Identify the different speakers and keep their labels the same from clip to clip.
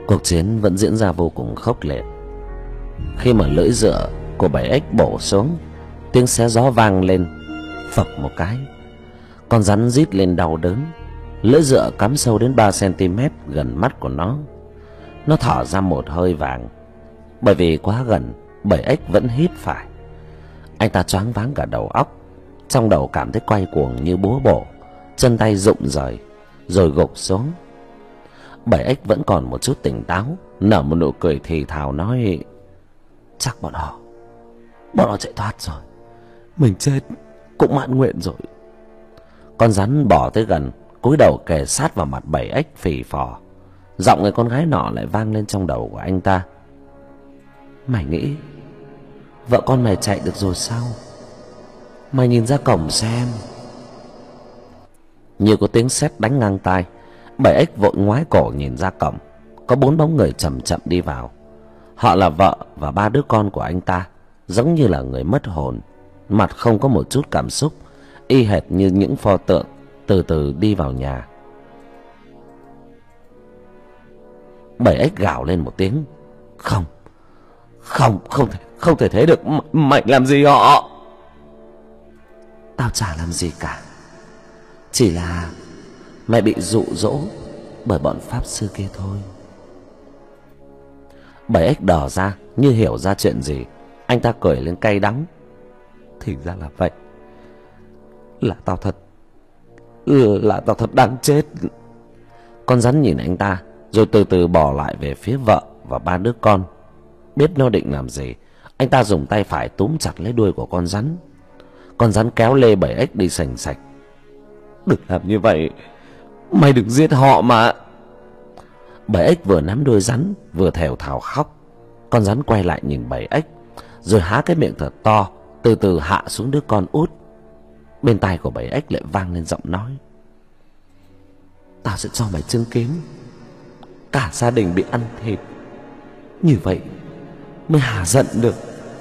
Speaker 1: Cuộc chiến vẫn diễn ra vô cùng khốc liệt. Khi mà lưỡi dựa của 7X bổ xuống, tiếng xé gió vang lên, phập một cái, con rắn rít lên đau đớn. Lưỡi dựa cắm sâu đến 3 cm gần mắt của nó. Nó thở ra một hơi vàng. Bởi vì quá gần, 7X vẫn hít phải. Anh ta choáng váng cả đầu óc, trong đầu cảm thấy quay cuồng như búa bổ, chân tay rụng rời, rồi gục xuống. 7X vẫn còn một chút tỉnh táo, nở một nụ cười thì thào nói: chắc bọn họ chạy thoát rồi, mình chết cũng mãn nguyện rồi. Con rắn bò tới gần, cúi đầu kề sát vào mặt 7X phì phò. Giọng người con gái nọ lại vang lên trong đầu của anh ta: mày nghĩ vợ con mày chạy được rồi sao? Mày nhìn ra cổng xem. Như có tiếng sét đánh ngang tai, 7X vội ngoái cổ nhìn ra cổng. Có 4 bóng người chậm chậm đi vào. Họ là vợ và 3 đứa con của anh ta, giống như là người mất hồn, mặt không có một chút cảm xúc, y hệt như những pho tượng từ từ đi vào nhà. 7X gào lên một tiếng: không thể thế được. Mày làm gì họ? Tao chả làm gì cả, chỉ là mẹ bị dụ dỗ bởi bọn pháp sư kia thôi. 7X đờ ra như hiểu ra chuyện gì. Anh ta cười lên cay đắng: thì ra là vậy, là tao thật đáng chết. Con rắn nhìn anh ta rồi từ từ bò lại về phía vợ và 3 đứa con. Biết nó định làm gì, anh ta dùng tay phải túm chặt lấy đuôi của con rắn. Con rắn kéo lê 7X đi sành sạch. Đừng làm như vậy, mày đừng giết họ mà. 7X vừa nắm đuôi rắn vừa thều thào khóc. Con rắn quay lại nhìn 7X rồi há cái miệng thật to, từ từ hạ xuống đứa con út. Bên tai của 7X lại vang lên giọng nói: tao sẽ cho mày chứng kiến cả gia đình bị ăn thịt, như vậy mới hả giận được.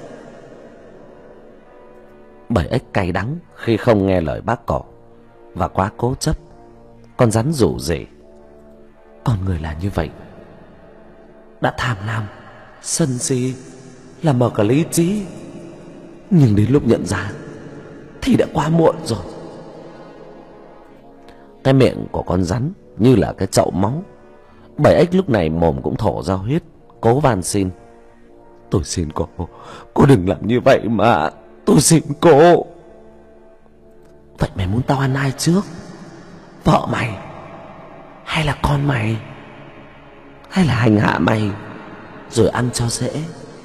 Speaker 1: 7X cay đắng khi không nghe lời bác cổ và quá cố chấp. Con rắn rủ rỉ: con người là như vậy, đã tham lam, sân si, là mờ cả lý trí, nhưng đến lúc nhận ra thì đã quá muộn rồi. Cái miệng của con rắn như là cái chậu máu. 7X lúc này mồm cũng thổ ra huyết, cố van xin: tôi xin cô đừng làm như vậy mà, tôi xin cô. Vậy mày muốn tao ăn ai trước? Vợ mày, hay là con mày, hay là hành hạ mày rồi ăn cho dễ?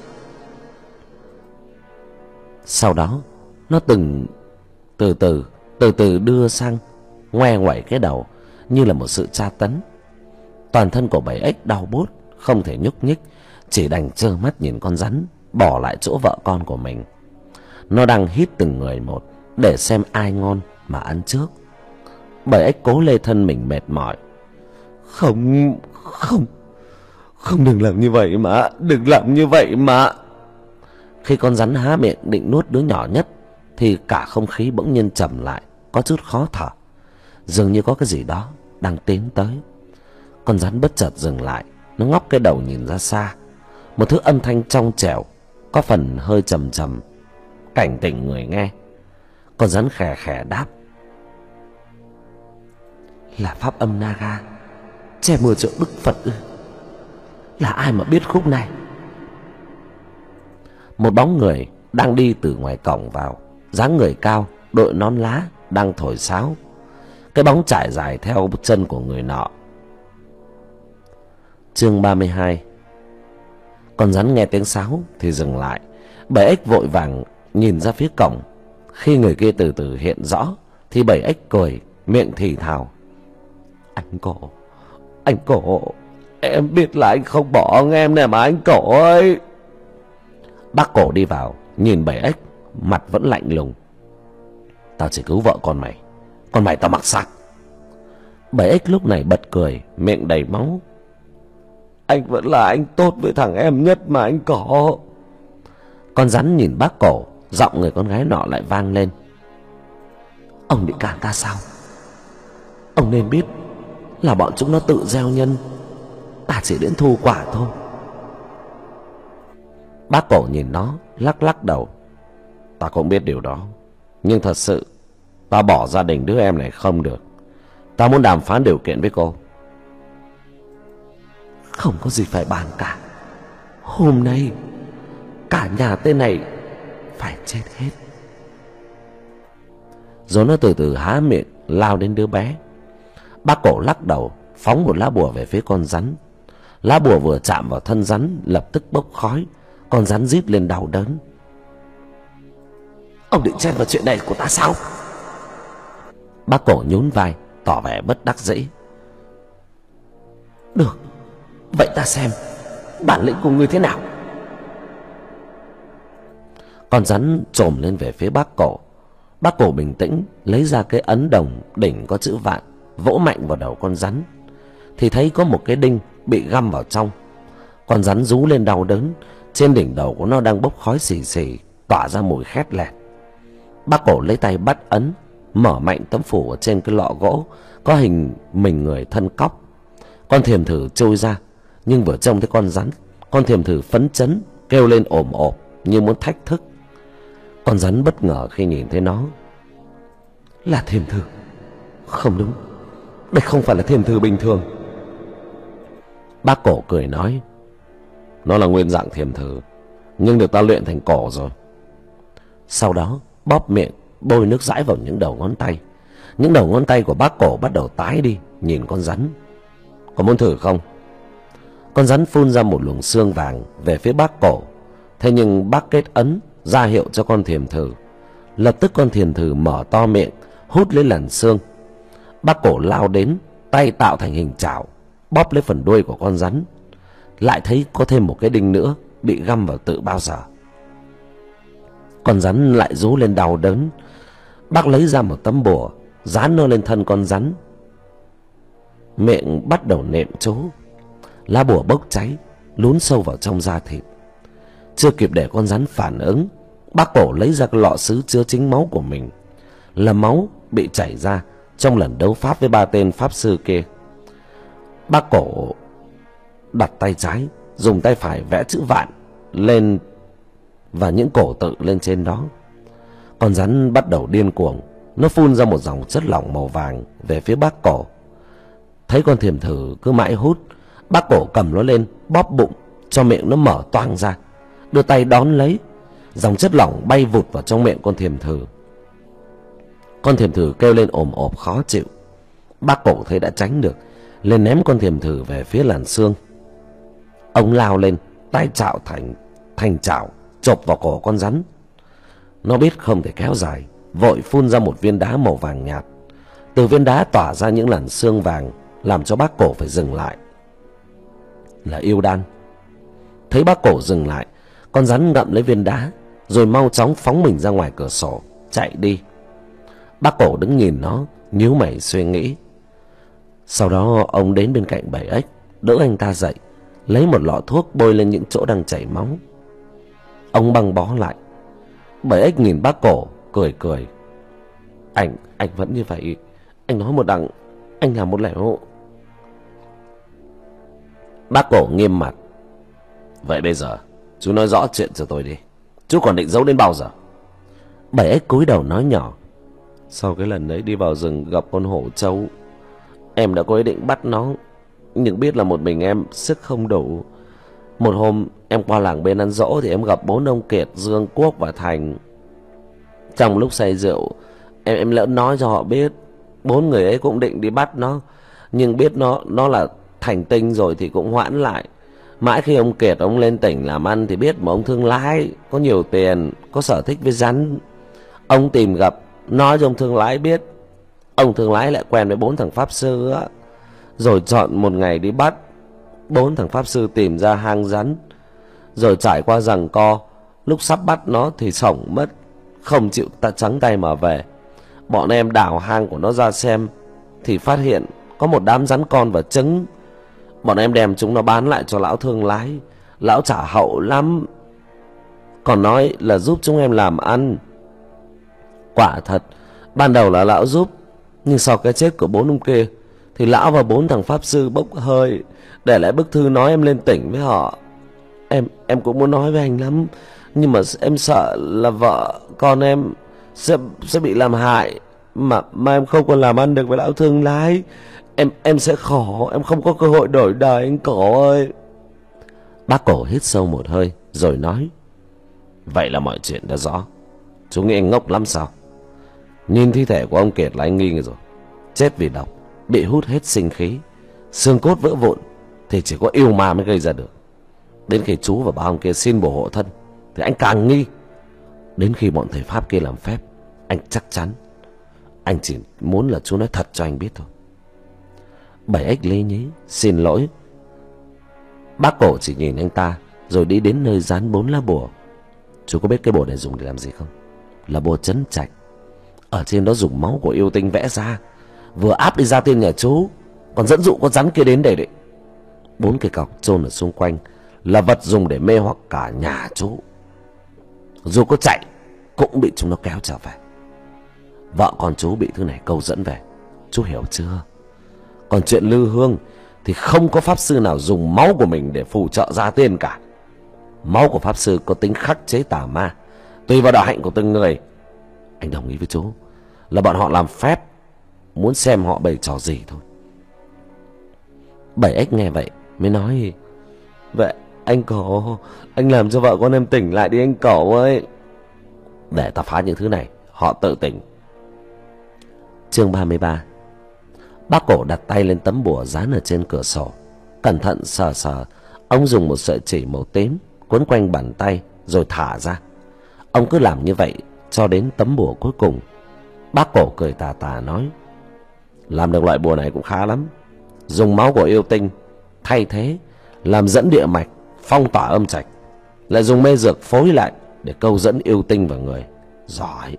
Speaker 1: Sau đó nó từ từ đưa sang, ngoe ngoẩy cái đầu như là một sự tra tấn. Toàn thân của 7X đau buốt, không thể nhúc nhích, chỉ đành trơ mắt nhìn con rắn bỏ lại chỗ vợ con của mình. Nó đang hít từng người một để xem ai ngon mà ăn trước. 7X cố lê thân mình mệt mỏi: không, đừng làm như vậy mà, đừng làm như vậy mà. Khi con rắn há miệng định nuốt đứa nhỏ nhất thì cả không khí bỗng nhiên trầm lại, có chút khó thở, dường như có cái gì đó đang tiến tới. Con rắn bất chợt dừng lại, nó ngóc cái đầu nhìn ra xa. Một thứ âm thanh trong trẻo, có phần hơi trầm trầm, cảnh tỉnh người nghe. Con rắn khè khè đáp: là pháp âm Naga, che mưa trợ Đức Phật ư? Là ai mà biết khúc này? Một bóng người đang đi từ ngoài cổng vào, dáng người cao, đội nón lá, đang thổi sáo. Cái bóng trải dài theo chân của người nọ. Chương 32. Con rắn nghe tiếng sáo thì dừng lại. 7X vội vàng nhìn ra phía cổng. Khi người kia từ từ hiện rõ thì 7X cười, miệng thì thào: anh cổ, em biết là anh không bỏ em nè mà anh cổ ơi. Bác cổ đi vào, nhìn 7X, mặt vẫn lạnh lùng: tao chỉ cứu vợ con mày tao mặc xác. 7X lúc này bật cười, miệng đầy máu: anh vẫn là anh tốt với thằng em nhất mà anh cổ. Con rắn nhìn bác cổ, giọng người con gái nọ lại vang lên: ông định cản ta sao? Ông nên biết là bọn chúng nó tự gieo nhân, ta chỉ đến thu quả thôi. Bác Cổ nhìn nó lắc lắc đầu. Ta cũng biết điều đó, nhưng thật sự ta bỏ gia đình đứa em này không được. Ta muốn đàm phán điều kiện với cô. Không có gì phải bàn cả. Hôm nay cả nhà tên này phải chết hết. Rồi nó từ từ há miệng lao đến đứa bé. Bác Cổ lắc đầu, phóng một lá bùa về phía con rắn. Lá bùa vừa chạm vào thân rắn lập tức bốc khói. Con rắn rít lên đau đớn. Ông định chen vào chuyện này của ta sao? Bác Cổ nhún vai, tỏ vẻ bất đắc dĩ. Được, vậy ta xem bản lĩnh của ngươi thế nào. Con rắn chồm lên về phía Bác Cổ. Bác Cổ bình tĩnh lấy ra cái ấn đồng đỉnh có chữ vạn, vỗ mạnh vào đầu con rắn. Thì thấy có một cái đinh bị găm vào trong. Con rắn rú lên đau đớn. Trên đỉnh đầu của nó đang bốc khói xì xì, tỏa ra mùi khét lẹt. Bác Cổ lấy tay bắt ấn, mở mạnh tấm phủ ở trên cái lọ gỗ có hình mình người thân cóc. Con thiềm thử trôi ra, nhưng vừa trông thấy con rắn, con thiềm thử phấn chấn kêu lên ồm ồm như muốn thách thức. Con rắn bất ngờ khi nhìn thấy nó. Là thiềm thử? Không đúng, đây không phải là thiềm thử bình thường. Bác Cổ cười nói. Nó là nguyên dạng thiềm thử, nhưng được ta luyện thành cổ rồi. Sau đó bóp miệng, bôi nước dãi vào những đầu ngón tay. Những đầu ngón tay của Bác Cổ bắt đầu tái đi, nhìn con rắn. Có muốn thử không? Con rắn phun ra một luồng xương vàng về phía Bác Cổ. Thế nhưng bác kết ấn ra hiệu cho con thiềm thử. Lập tức con thiềm thử mở to miệng, hút lấy làn xương. Bác Cổ lao đến, tay tạo thành hình chảo, bóp lấy phần đuôi của con rắn. Lại thấy có thêm một cái đinh nữa bị găm vào tự bao giờ. Con rắn lại rú lên đau đớn. Bác lấy ra một tấm bùa, dán nó lên thân con rắn. Miệng bắt đầu niệm chú. Lá bùa bốc cháy, lún sâu vào trong da thịt. Chưa kịp để con rắn phản ứng, Bác Cổ lấy ra cái lọ sứ chứa chính máu của mình, là máu bị chảy ra trong lần đấu pháp với 3 tên pháp sư kia. Bác Cổ đặt tay trái, dùng tay phải vẽ chữ vạn lên và những cổ tự lên trên đó. Con rắn bắt đầu điên cuồng. Nó phun ra một dòng chất lỏng màu vàng về phía Bác Cổ. Thấy con thiềm thử cứ mãi hút, Bác Cổ cầm nó lên, bóp bụng cho miệng nó mở toang ra, đưa tay đón lấy. Dòng chất lỏng bay vụt vào trong miệng con thiềm thử. Con thiềm thử kêu lên ồm ồm khó chịu. Bác Cổ thấy đã tránh được, lên ném con thiềm thử về phía làn xương. Ông lao lên, tay chảo thành chảo chộp vào cổ con rắn. Nó biết không thể kéo dài, vội phun ra một viên đá màu vàng nhạt. Từ viên đá tỏa ra những làn xương vàng, làm cho Bác Cổ phải dừng lại. Là yêu đan. Thấy Bác Cổ dừng lại, con rắn ngậm lấy viên đá, rồi mau chóng phóng mình ra ngoài cửa sổ, chạy đi. Bác Cổ đứng nhìn nó, nhíu mày suy nghĩ. Sau đó ông đến bên cạnh bầy ếch, đỡ anh ta dậy, lấy một lọ thuốc bôi lên những chỗ đang chảy máu. Ông băng bó lại. Bầy ếch nhìn Bác Cổ, cười cười. Anh vẫn như vậy. Anh nói một đằng, anh làm một lẻo. Bác Cổ nghiêm mặt. Vậy bây giờ chú nói rõ chuyện cho tôi đi. Chú còn định giấu đến bao giờ? Bầy ếch cúi đầu nói nhỏ. Sau cái lần ấy đi vào rừng gặp con hổ trâu, em đã có ý định bắt nó, nhưng biết là một mình em sức không đủ. Một hôm em qua làng bên ăn dỗ thì em gặp 4 ông Kiệt, Dương, Quốc và Thành. Trong lúc say rượu, em lỡ nói cho họ biết 4 người ấy cũng định đi bắt nó, nhưng biết nó là thành tinh rồi thì cũng hoãn lại. Mãi khi ông Kiệt ông lên tỉnh làm ăn thì biết một ông thương lái có nhiều tiền, có sở thích với rắn. Ông tìm gặp, nói cho ông thương lái biết. Ông thương lái lại quen với 4 thằng pháp sư á, rồi chọn một ngày đi bắt. 4 thằng pháp sư tìm ra hang rắn, rồi trải qua giằng co. Lúc sắp bắt nó thì sổng mất, không chịu trắng tay mà về. Bọn em đào hang của nó ra xem thì phát hiện có một đám rắn con và trứng. Bọn em đem chúng nó bán lại cho lão thương lái. Lão trả hậu lắm, còn nói là giúp chúng em làm ăn. Quả thật ban đầu là lão giúp, nhưng sau cái chết của 4 ông kia thì lão và 4 thằng pháp sư bốc hơi,
Speaker 2: để lại bức thư nói em lên tỉnh với họ. Em cũng muốn nói với anh lắm, nhưng mà em sợ là vợ con em sẽ bị làm hại, mà em không còn làm ăn được với lão thương lái. Em sẽ khổ, em không có cơ hội đổi đời anh Cổ ơi.
Speaker 1: Bác Cổ hít sâu một hơi rồi nói: vậy là mọi chuyện đã rõ. Chú nghĩ anh ngốc lắm sao? Nhìn thi thể của ông Kiệt là anh nghi rồi. Chết vì độc, bị hút hết sinh khí, xương cốt vỡ vụn, thì chỉ có yêu ma mới gây ra được. Đến khi chú và bà ông kia xin bùa hộ thân thì anh càng nghi. Đến khi bọn thầy pháp kia làm phép, anh chắc chắn. Anh chỉ muốn là chú nói thật cho anh biết thôi. Bảy ếch lý nhí: xin lỗi. Bác Cổ chỉ nhìn anh ta rồi đi đến nơi dán 4 lá bùa. Chú có biết cái bùa này dùng để làm gì không? Là bùa trấn trạch. Ở trên đó dùng máu của yêu tinh vẽ ra, vừa áp đi ra tên nhà chú, còn dẫn dụ con rắn kia đến để 4 cây cọc chôn ở xung quanh là vật dùng để mê hoặc cả nhà chú. Dù có chạy cũng bị chúng nó kéo trở về. Vợ con chú bị thứ này câu dẫn về, chú hiểu chưa? Còn chuyện Lư Hương thì không có pháp sư nào dùng máu của mình để phù trợ ra tên cả. Máu của pháp sư có tính khắc chế tà ma, tùy vào đạo hạnh của từng người. Anh đồng ý với chú là bọn họ làm phép, muốn xem họ bày trò gì thôi. Bảy ếch nghe vậy mới nói:
Speaker 2: vậy anh Cổ, anh làm cho vợ con em tỉnh lại đi anh Cổ ơi.
Speaker 1: Để ta phá những thứ này, họ tự tỉnh. Chương 33. Bác Cổ đặt tay lên tấm bùa dán ở trên cửa sổ, cẩn thận sờ sờ. Ông dùng một sợi chỉ màu tím quấn quanh bàn tay rồi thả ra. Ông cứ làm như vậy cho đến tấm bùa cuối cùng. Bác Cổ cười tà tà nói: làm được loại bùa này cũng khá lắm. Dùng máu của yêu tinh thay thế, làm dẫn địa mạch, phong tỏa âm trạch, lại dùng mê dược phối lại để câu dẫn yêu tinh vào người. Giỏi.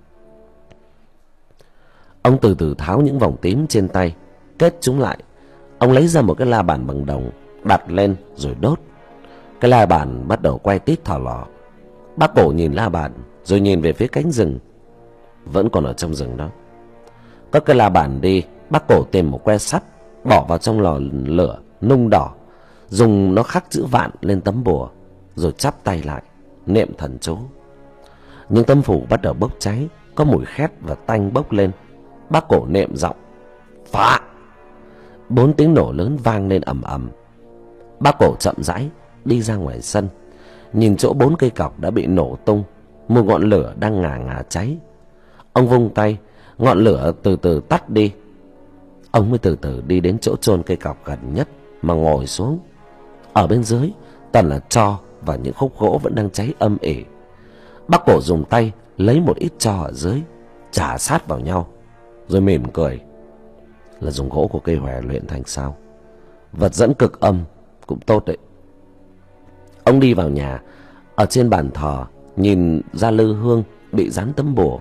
Speaker 1: Ông từ từ tháo những vòng tím trên tay, kết chúng lại. Ông lấy ra một cái la bàn bằng đồng, đặt lên rồi đốt. Cái la bàn bắt đầu quay tít thò lò. Bác Cổ nhìn la bàn rồi nhìn về phía cánh rừng. Vẫn còn ở trong rừng đó. Cất cái la bàn đi, bác Cổ tìm một que sắt, bỏ vào trong lò lửa nung đỏ, dùng nó khắc chữ vạn lên tấm bùa, rồi chắp tay lại niệm thần chú. Những tấm phủ bắt đầu bốc cháy, có mùi khét và tanh bốc lên. Bác Cổ niệm giọng: phá. 4 tiếng nổ lớn vang lên ầm ầm. Bác Cổ chậm rãi đi ra ngoài sân, nhìn chỗ 4 cây cọc đã bị nổ tung, một ngọn lửa đang ngà ngà cháy. Ông vung tay, ngọn lửa từ từ tắt đi. Ông mới từ từ đi đến chỗ chôn cây cọc gần nhất mà ngồi xuống. Ở bên dưới toàn là tro và những khúc gỗ vẫn đang cháy âm ỉ. Bác Cổ dùng tay lấy một ít tro ở dưới, chà sát vào nhau, rồi mỉm cười. Là dùng gỗ của cây hòe luyện thành sao? Vật dẫn cực âm cũng tốt đấy. Ông đi vào nhà. Ở trên bàn thờ nhìn ra Lư Hương bị dán tấm bùa.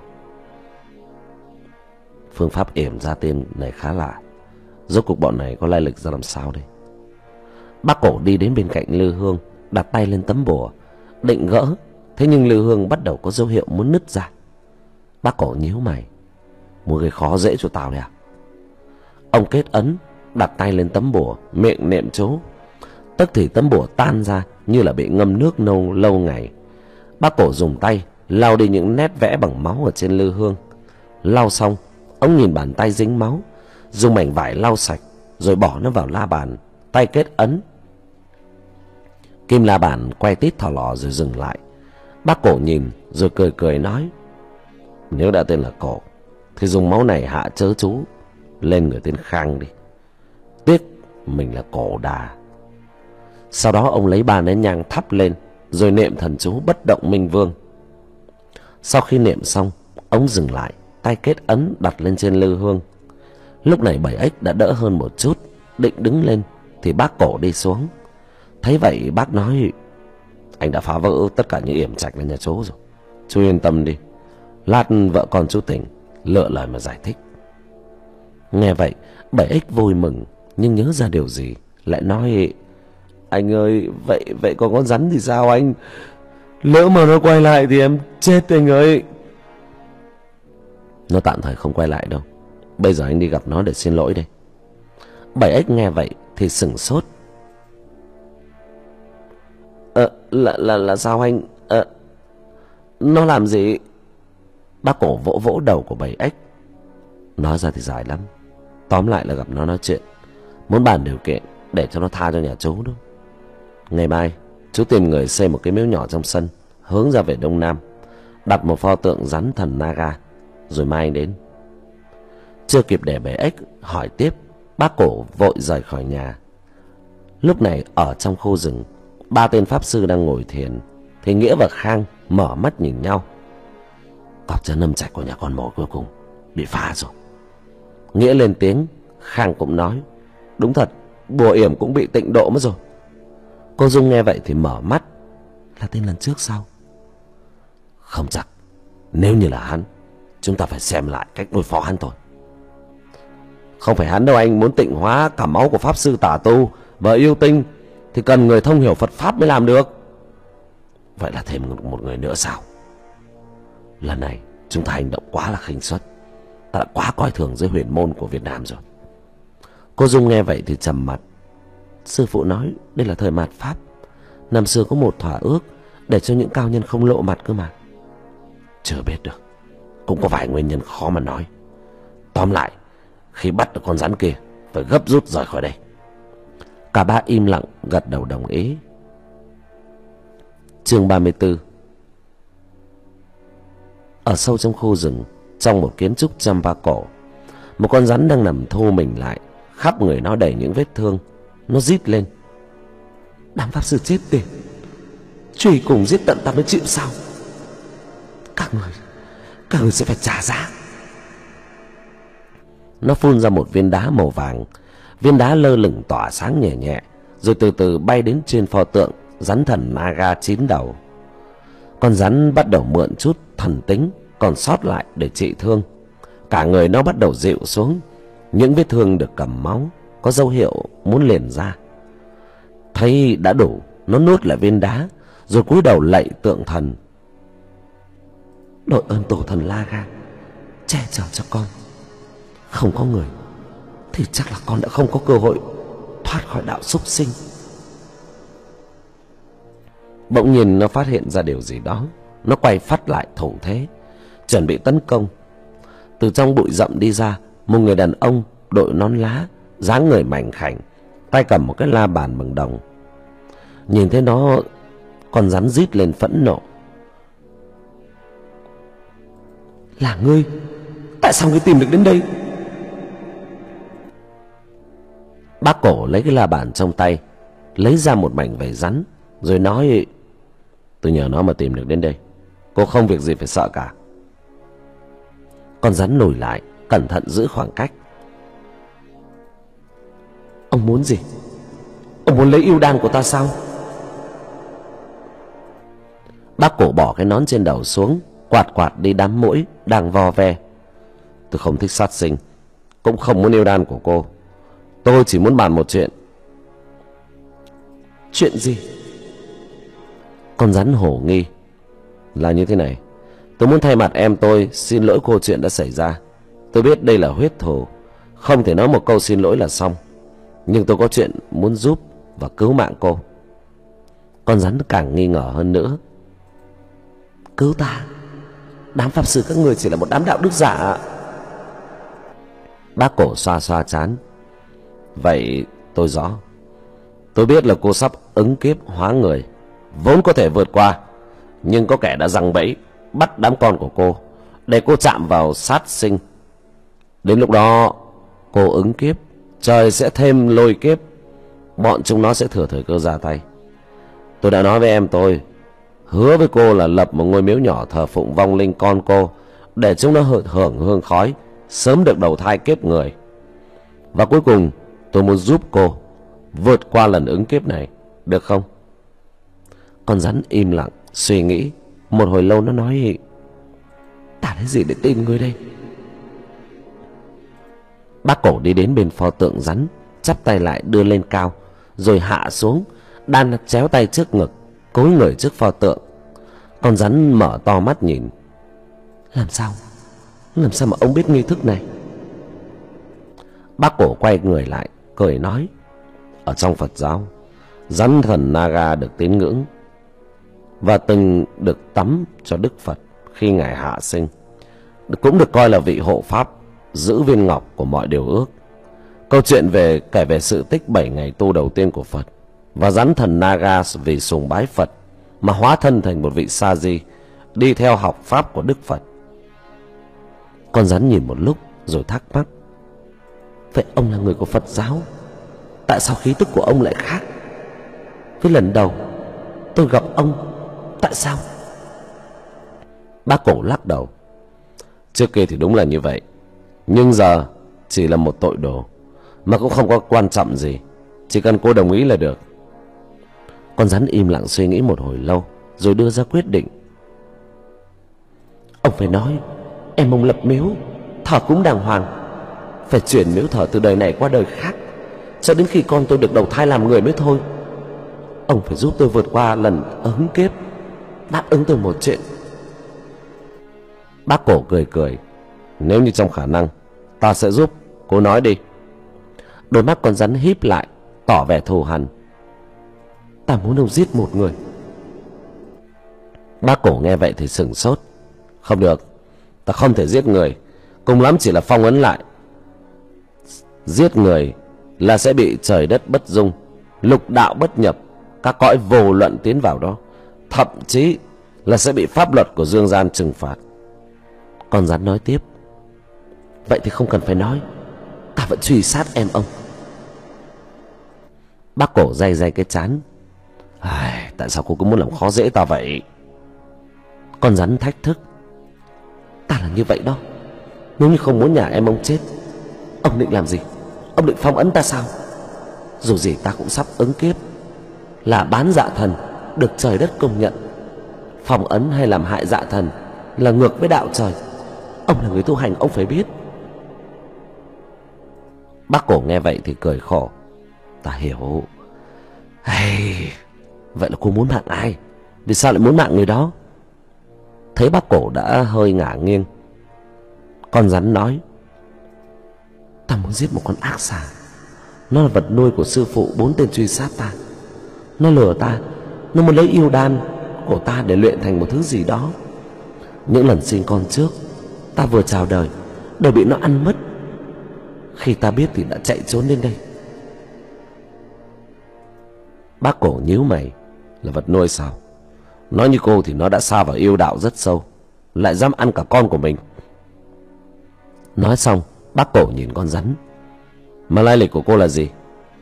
Speaker 1: Phương pháp yểm ra tên này khá lạ. Rốt cuộc bọn này có lai lịch ra làm sao đây? Bác Cổ đi đến bên cạnh Lư Hương, đặt tay lên tấm bùa, định gỡ. Thế nhưng Lư Hương bắt đầu có dấu hiệu muốn nứt ra. Bác Cổ nhíu mày: muốn gây khó dễ cho tao đấy à? Ông kết ấn, đặt tay lên tấm bùa, miệng niệm chú. Tức thì tấm bùa tan ra như là bị ngâm nước lâu ngày. Bác Cổ dùng tay lau đi những nét vẽ bằng máu ở trên Lư Hương. Lau xong, ông nhìn bàn tay dính máu, dùng mảnh vải lau sạch rồi bỏ nó vào la bàn, tay kết ấn. Kim la bàn quay tít thò lò rồi dừng lại. Bác Cổ nhìn rồi cười cười nói: nếu đã tên là Cổ thì dùng máu này hạ chớ chú lên người tên Khang đi. Tiếc mình là Cổ Đà. Sau đó ông lấy 3 nén nhang thắp lên, rồi niệm thần chú Bất Động Minh Vương. Sau khi niệm xong, ông dừng lại, tay kết ấn đặt lên trên Lư Hương. Lúc này Bảy Ếch đã đỡ hơn một chút, định đứng lên thì bác Cổ đi xuống. Thấy vậy bác nói: anh đã phá vỡ tất cả những yểm trạch lên nhà chú rồi, chú yên tâm đi, lát vợ con chú tỉnh lựa lời mà giải thích. Nghe vậy Bảy Ếch vui mừng, nhưng nhớ ra điều gì lại nói:
Speaker 2: anh ơi, vậy còn con rắn thì sao anh? Lỡ mà nó quay lại thì em chết anh ơi.
Speaker 1: Nó tạm thời không quay lại đâu. Bây giờ anh đi gặp nó để xin lỗi đây. Bảy Ếch nghe vậy thì sửng sốt,
Speaker 2: Là sao anh? Nó làm gì?
Speaker 1: Bác cổ vỗ vỗ đầu của bầy ếch. Nói ra thì dài lắm, tóm lại là gặp nó nói chuyện, muốn bàn điều kiện để cho nó tha cho nhà chú đó. Ngày mai chú tìm người xây một cái miếu nhỏ trong sân, hướng ra về đông nam, đặt một pho tượng rắn thần Naga, rồi mai anh đến. Chưa kịp để bầy ếch hỏi tiếp, bác cổ vội rời khỏi nhà. Lúc này ở trong khu rừng, ba tên pháp sư đang ngồi thiền, thì Nghĩa và Khang mở mắt nhìn nhau. Cọp chân âm trạch của nhà con mồi cuối cùng bị phá rồi. Nghĩa lên tiếng, Khang cũng nói, đúng thật, bùa yểm cũng bị tịnh độ mất rồi. Cô Dung nghe vậy thì mở mắt. Là tên lần trước sao? Không chắc. Nếu như là hắn, chúng ta phải xem lại cách đối phó hắn thôi. Không phải hắn đâu anh, muốn tịnh hóa cả máu của pháp sư tà tu và yêu tinh thì cần người thông hiểu Phật pháp mới làm được. Vậy là thêm một người nữa sao? Lần này chúng ta hành động quá là khinh suất, ta đã quá coi thường giới huyền môn của Việt Nam rồi. Cô Dung nghe vậy thì trầm mặt. Sư phụ nói đây là thời mạt Pháp, năm xưa có một thỏa ước để cho những cao nhân không lộ mặt cơ mà. Chưa biết được, cũng có vài nguyên nhân khó mà nói. Tóm lại, khi bắt được con rắn kia phải gấp rút rời khỏi đây. Cả ba im lặng gật đầu đồng ý. Chương 34. Ở sâu trong khu rừng, trong một kiến trúc Champa cổ, một con rắn đang nằm thu mình lại, khắp người nó đầy những vết thương. Nó rít lên, đám pháp sư chết tiệt, truy cùng giết tận ta mới chịu sao? Các người sẽ phải trả giá. Nó phun ra một viên đá màu vàng. Viên đá lơ lửng tỏa sáng nhẹ nhẹ, rồi từ từ bay đến trên pho tượng rắn thần Naga 9 đầu. Con rắn bắt đầu mượn chút thần tính còn sót lại để trị thương. Cả người nó bắt đầu dịu xuống, những vết thương được cầm máu, có dấu hiệu muốn liền ra. Thấy đã đủ, nó nuốt lại viên đá, rồi cúi đầu lạy tượng thần. Đội ơn tổ thần Naga che chở cho con. Không có người thì chắc là con đã không có cơ hội thoát khỏi đạo súc sinh. Bỗng nhiên nó phát hiện ra điều gì đó. Nó quay phắt lại thủ thế, chuẩn bị tấn công. Từ trong bụi rậm đi ra một người đàn ông đội nón lá, dáng người mảnh khảnh, tay cầm một cái la bàn bằng đồng. Nhìn thấy nó, con rắn rít lên phẫn nộ. Là ngươi? Tại sao ngươi tìm được đến đây? Bác cổ lấy cái la bàn trong tay, lấy ra một mảnh vảy rắn, rồi nói, tôi nhờ nó mà tìm được đến đây, cô không việc gì phải sợ cả. Con rắn lùi lại, cẩn thận giữ khoảng cách. Ông muốn gì? Ông muốn lấy yêu đan của ta sao? Bác cổ bỏ cái nón trên đầu xuống, quạt quạt đi đám muỗi đang vo ve. Tôi không thích sát sinh, cũng không muốn yêu đan của cô. Tôi chỉ muốn bàn một chuyện. Chuyện gì? Con rắn hổ nghi. Là như thế này, tôi muốn thay mặt em tôi xin lỗi cô chuyện đã xảy ra. Tôi biết đây là huyết thù, không thể nói một câu xin lỗi là xong, nhưng tôi có chuyện muốn giúp và cứu mạng cô. Con rắn càng nghi ngờ hơn nữa. Cứu ta? Đám pháp sư các người chỉ là một đám đạo đức giả. Bác cổ xoa xoa trán. Vậy tôi rõ. Tôi biết là cô sắp ứng kiếp hóa người, vốn có thể vượt qua, nhưng có kẻ đã giăng bẫy bắt đám con của cô để cô chạm vào sát sinh. Đến lúc đó cô ứng kiếp, trời sẽ thêm lôi kiếp, bọn chúng nó sẽ thừa thời cơ ra tay. Tôi đã nói với em tôi, hứa với cô là lập một ngôi miếu nhỏ thờ phụng vong linh con cô, để chúng nó hưởng hương khói, sớm được đầu thai kiếp người. Và cuối cùng tôi muốn giúp cô vượt qua lần ứng kiếp này, được không? Con rắn im lặng suy nghĩ. Một hồi lâu nó nói, ta lấy gì để tin ngươi đây? Bác cổ đi đến bên pho tượng rắn, chắp tay lại đưa lên cao, rồi hạ xuống, đan chéo tay trước ngực, cúi người trước pho tượng. Con rắn mở to mắt nhìn. Làm sao mà ông biết nghi thức này? Bác cổ quay người lại, cười nói, ở trong Phật giáo, rắn thần Naga được tín ngưỡng và từng được tắm cho Đức Phật khi Ngài hạ sinh, cũng được coi là vị hộ pháp giữ viên ngọc của mọi điều ước. Câu chuyện kể về sự tích 7 ngày tu đầu tiên của Phật, và rắn thần Naga vì sùng bái Phật mà hóa thân thành một vị sa di đi theo học pháp của Đức Phật. Con rắn nhìn một lúc rồi thắc mắc: vậy ông là người của Phật giáo, tại sao khí tức của ông lại khác với lần đầu tôi gặp ông? Tại sao? Bác Cổ lắc đầu: trước kia thì đúng là như vậy, nhưng giờ chỉ là một tội đồ, mà cũng không có quan trọng gì, chỉ cần cô đồng ý là được. Con rắn im lặng suy nghĩ một hồi lâu rồi đưa ra quyết định: ông phải nói em ông lập miếu thờ cúng đàng hoàng, phải chuyển miếu thờ từ đời này qua đời khác, cho đến khi con tôi được đầu thai làm người mới thôi. Ông phải giúp tôi vượt qua lần ứng kiếp, đáp ứng tôi một chuyện. Bác Cổ cười cười: nếu như trong khả năng, ta sẽ giúp, cô nói đi. Đôi mắt con rắn híp lại, tỏ vẻ thù hằn: ta muốn ông giết một người. Bác Cổ nghe vậy thì sửng sốt: không được, ta không thể giết người, cùng lắm chỉ là phong ấn lại. Giết người là sẽ bị trời đất bất dung, lục đạo bất nhập, các cõi vô luận tiến vào đó, thậm chí là sẽ bị pháp luật của dương gian trừng phạt. Con rắn nói tiếp: vậy thì không cần phải nói, ta vẫn truy sát em ông. Bác Cổ day day cái trán: tại sao cô cứ muốn làm khó dễ ta vậy? Con rắn thách thức: ta là như vậy đó, nếu như không muốn nhà em ông chết, ông định làm gì? Ông định phong ấn ta sao? Dù gì ta cũng sắp ứng kiếp, là bán dạ thần, được trời đất công nhận. Phong ấn hay làm hại dạ thần là ngược với đạo trời. Ông là người tu hành, ông phải biết. Bác Cổ nghe vậy thì cười khổ: ta hiểu. Vậy là cô muốn mạng ai? Vì sao lại muốn mạng người đó? Thấy bác Cổ đã hơi ngả nghiêng, con rắn nói: ta muốn giết một con ác xà. Nó là vật nuôi của sư phụ 4 tên truy sát ta. Nó lừa ta, nó muốn lấy yêu đan của ta để luyện thành một thứ gì đó. Những lần sinh con trước, ta vừa chào đời đều bị nó ăn mất. Khi ta biết thì đã chạy trốn đến đây. Bác Cổ nhíu mày: là vật nuôi sao? Nói như cô thì nó đã sa vào yêu đạo rất sâu, lại dám ăn cả con của mình. Nói xong, bác Cổ nhìn con rắn: mà lai lịch của cô là gì?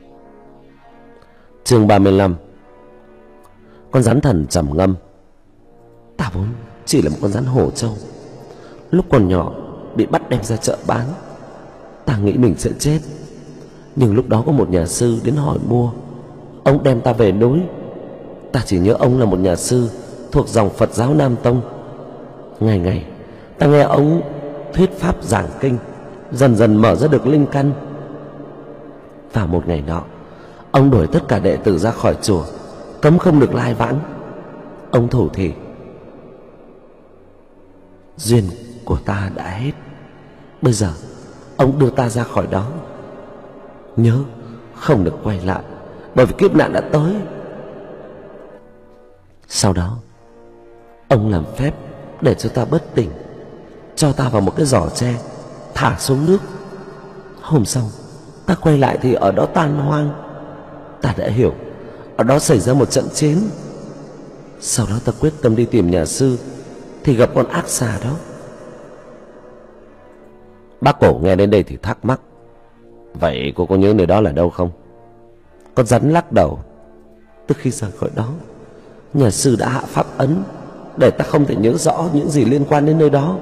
Speaker 1: Chương 35. Con rắn thần trầm ngâm: ta vốn chỉ là một con rắn hổ trâu. Lúc còn nhỏ bị bắt đem ra chợ bán, ta nghĩ mình sẽ chết. Nhưng lúc đó có một nhà sư đến hỏi mua, ông đem ta về núi. Ta chỉ nhớ ông là một nhà sư thuộc dòng Phật giáo Nam Tông. Ngày ngày ta nghe ông thuyết pháp giảng kinh, dần dần mở ra được linh căn. Và một ngày nọ, ông đuổi tất cả đệ tử ra khỏi chùa, cấm không được lai vãng. Ông thủ thỉ: duyên của ta đã hết, bây giờ ông đưa ta ra khỏi đó. Nhớ không được quay lại, bởi vì kiếp nạn đã tới. Sau đó ông làm phép để cho ta bất tỉnh, cho ta vào một cái giỏ tre, thả xuống nước. Hôm sau ta quay lại thì ở đó tan hoang. Ta đã hiểu ở đó xảy ra một trận chiến. Sau đó ta quyết tâm đi tìm nhà sư, thì gặp con ác xà đó. Bác Cổ nghe đến đây thì thắc mắc: vậy cô có nhớ nơi đó là đâu không? Con rắn lắc đầu: từ khi rời khỏi đó, nhà sư đã hạ pháp ấn để ta không thể nhớ rõ những gì liên quan đến nơi đó.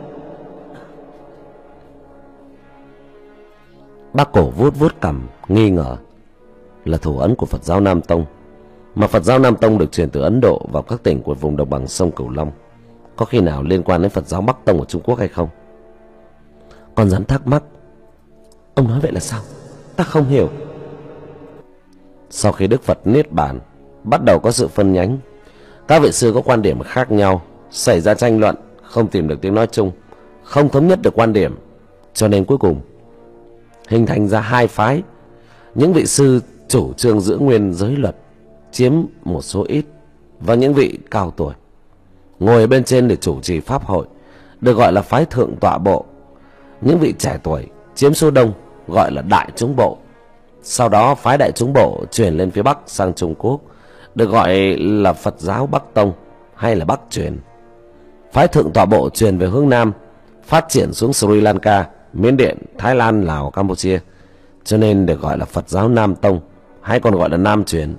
Speaker 1: Bác Cổ vuốt vuốt cằm nghi ngờ: là thủ ấn của Phật giáo Nam Tông, mà Phật giáo Nam Tông được truyền từ Ấn Độ vào các tỉnh của vùng đồng bằng sông Cửu Long, có khi nào liên quan đến Phật giáo Bắc Tông ở Trung Quốc hay không? Con rắn thắc mắc: ông nói vậy là sao? Ta không hiểu. Sau khi Đức Phật niết bàn, bắt đầu có sự phân nhánh. Các vị sư có quan điểm khác nhau, xảy ra tranh luận, không tìm được tiếng nói chung, không thống nhất được quan điểm, cho nên cuối cùng hình thành ra 2 phái. Những vị sư chủ trương giữ nguyên giới luật, chiếm một số ít, và những vị cao tuổi. Ngồi ở bên trên để chủ trì pháp hội được gọi là phái thượng tọa bộ. Những vị trẻ tuổi chiếm số đông gọi là đại chúng bộ. Sau đó phái đại chúng bộ chuyển lên phía Bắc sang Trung Quốc được gọi là Phật giáo Bắc Tông hay là Bắc truyền. Phái thượng tọa bộ truyền về hướng Nam, phát triển xuống Sri Lanka, Miến Điện, Thái Lan, Lào, Campuchia, cho nên được gọi là Phật giáo Nam Tông hay còn gọi là Nam truyền.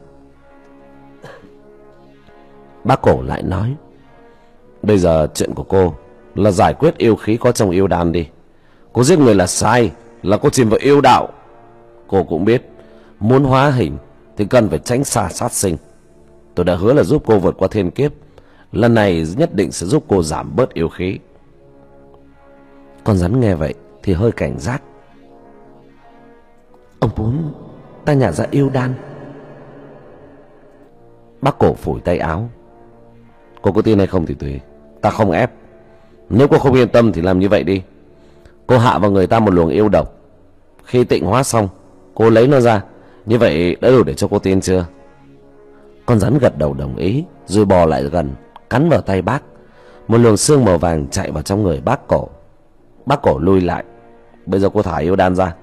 Speaker 1: Bác Cổ lại nói: bây giờ chuyện của cô là giải quyết yêu khí có trong yêu đan đi. Cô giết người là sai, là cô chìm vào yêu đạo. Cô cũng biết muốn hóa hình thì cần phải tránh xa sát sinh. Tôi đã hứa là giúp cô vượt qua thiên kiếp, lần này nhất định sẽ giúp cô giảm bớt yêu khí. Con rắn nghe vậy thì hơi cảnh giác. Ông muốn ta nhả ra yêu đan? Bác Cổ phủi tay áo. Cô có tin hay không thì tùy, ta không ép. Nếu cô không yên tâm thì làm như vậy đi. Cô hạ vào người ta một luồng yêu độc, khi tịnh hóa xong cô lấy nó ra, như vậy đã đủ để cho cô tin chưa? Con rắn gật đầu đồng ý, rồi bò lại gần, cắn vào tay bác. Một luồng xương màu vàng chạy vào trong người bác Cổ. Bác Cổ lui lại. Bây giờ cô thả yêu đan ra.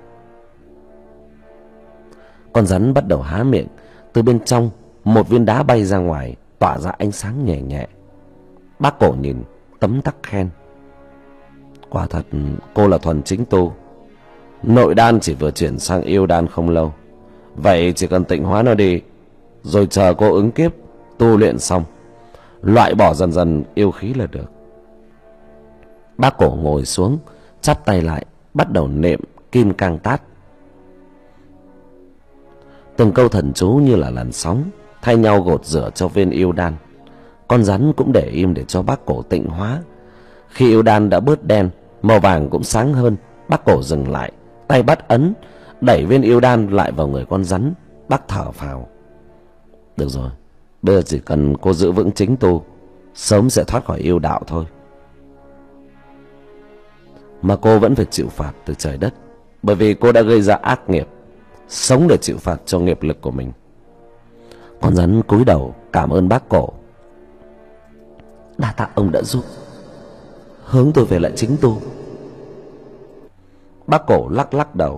Speaker 1: Con rắn bắt đầu há miệng. Từ bên trong một viên đá bay ra ngoài, tỏa ra ánh sáng nhẹ nhẹ. Bác Cổ nhìn tấm tắc khen: quả thật cô là thuần chính tu. Nội đan chỉ vừa chuyển sang yêu đan không lâu, vậy chỉ cần tịnh hóa nó đi, rồi chờ cô ứng kiếp tu luyện xong, loại bỏ dần dần yêu khí là được. Bác Cổ ngồi xuống, chắp tay lại, bắt đầu niệm Kim Cang Tát. Từng câu thần chú như là làn sóng thay nhau gột rửa cho viên yêu đan. Con rắn cũng để im để cho bác Cổ tịnh hóa. Khi yêu đan đã bớt đen, màu vàng cũng sáng hơn, bác Cổ dừng lại, tay bắt ấn, đẩy viên yêu đan lại vào người con rắn. Bác thở phào: được rồi, bây giờ chỉ cần cô giữ vững chính tu, sớm sẽ thoát khỏi yêu đạo thôi. Mà cô vẫn phải chịu phạt từ trời đất, bởi vì cô đã gây ra ác nghiệp, sống để chịu phạt cho nghiệp lực của mình. Con rắn cúi đầu cảm ơn bác Cổ: đa tạ ông đã giúp, hướng tôi về lại chính tu. Bác Cổ lắc lắc đầu: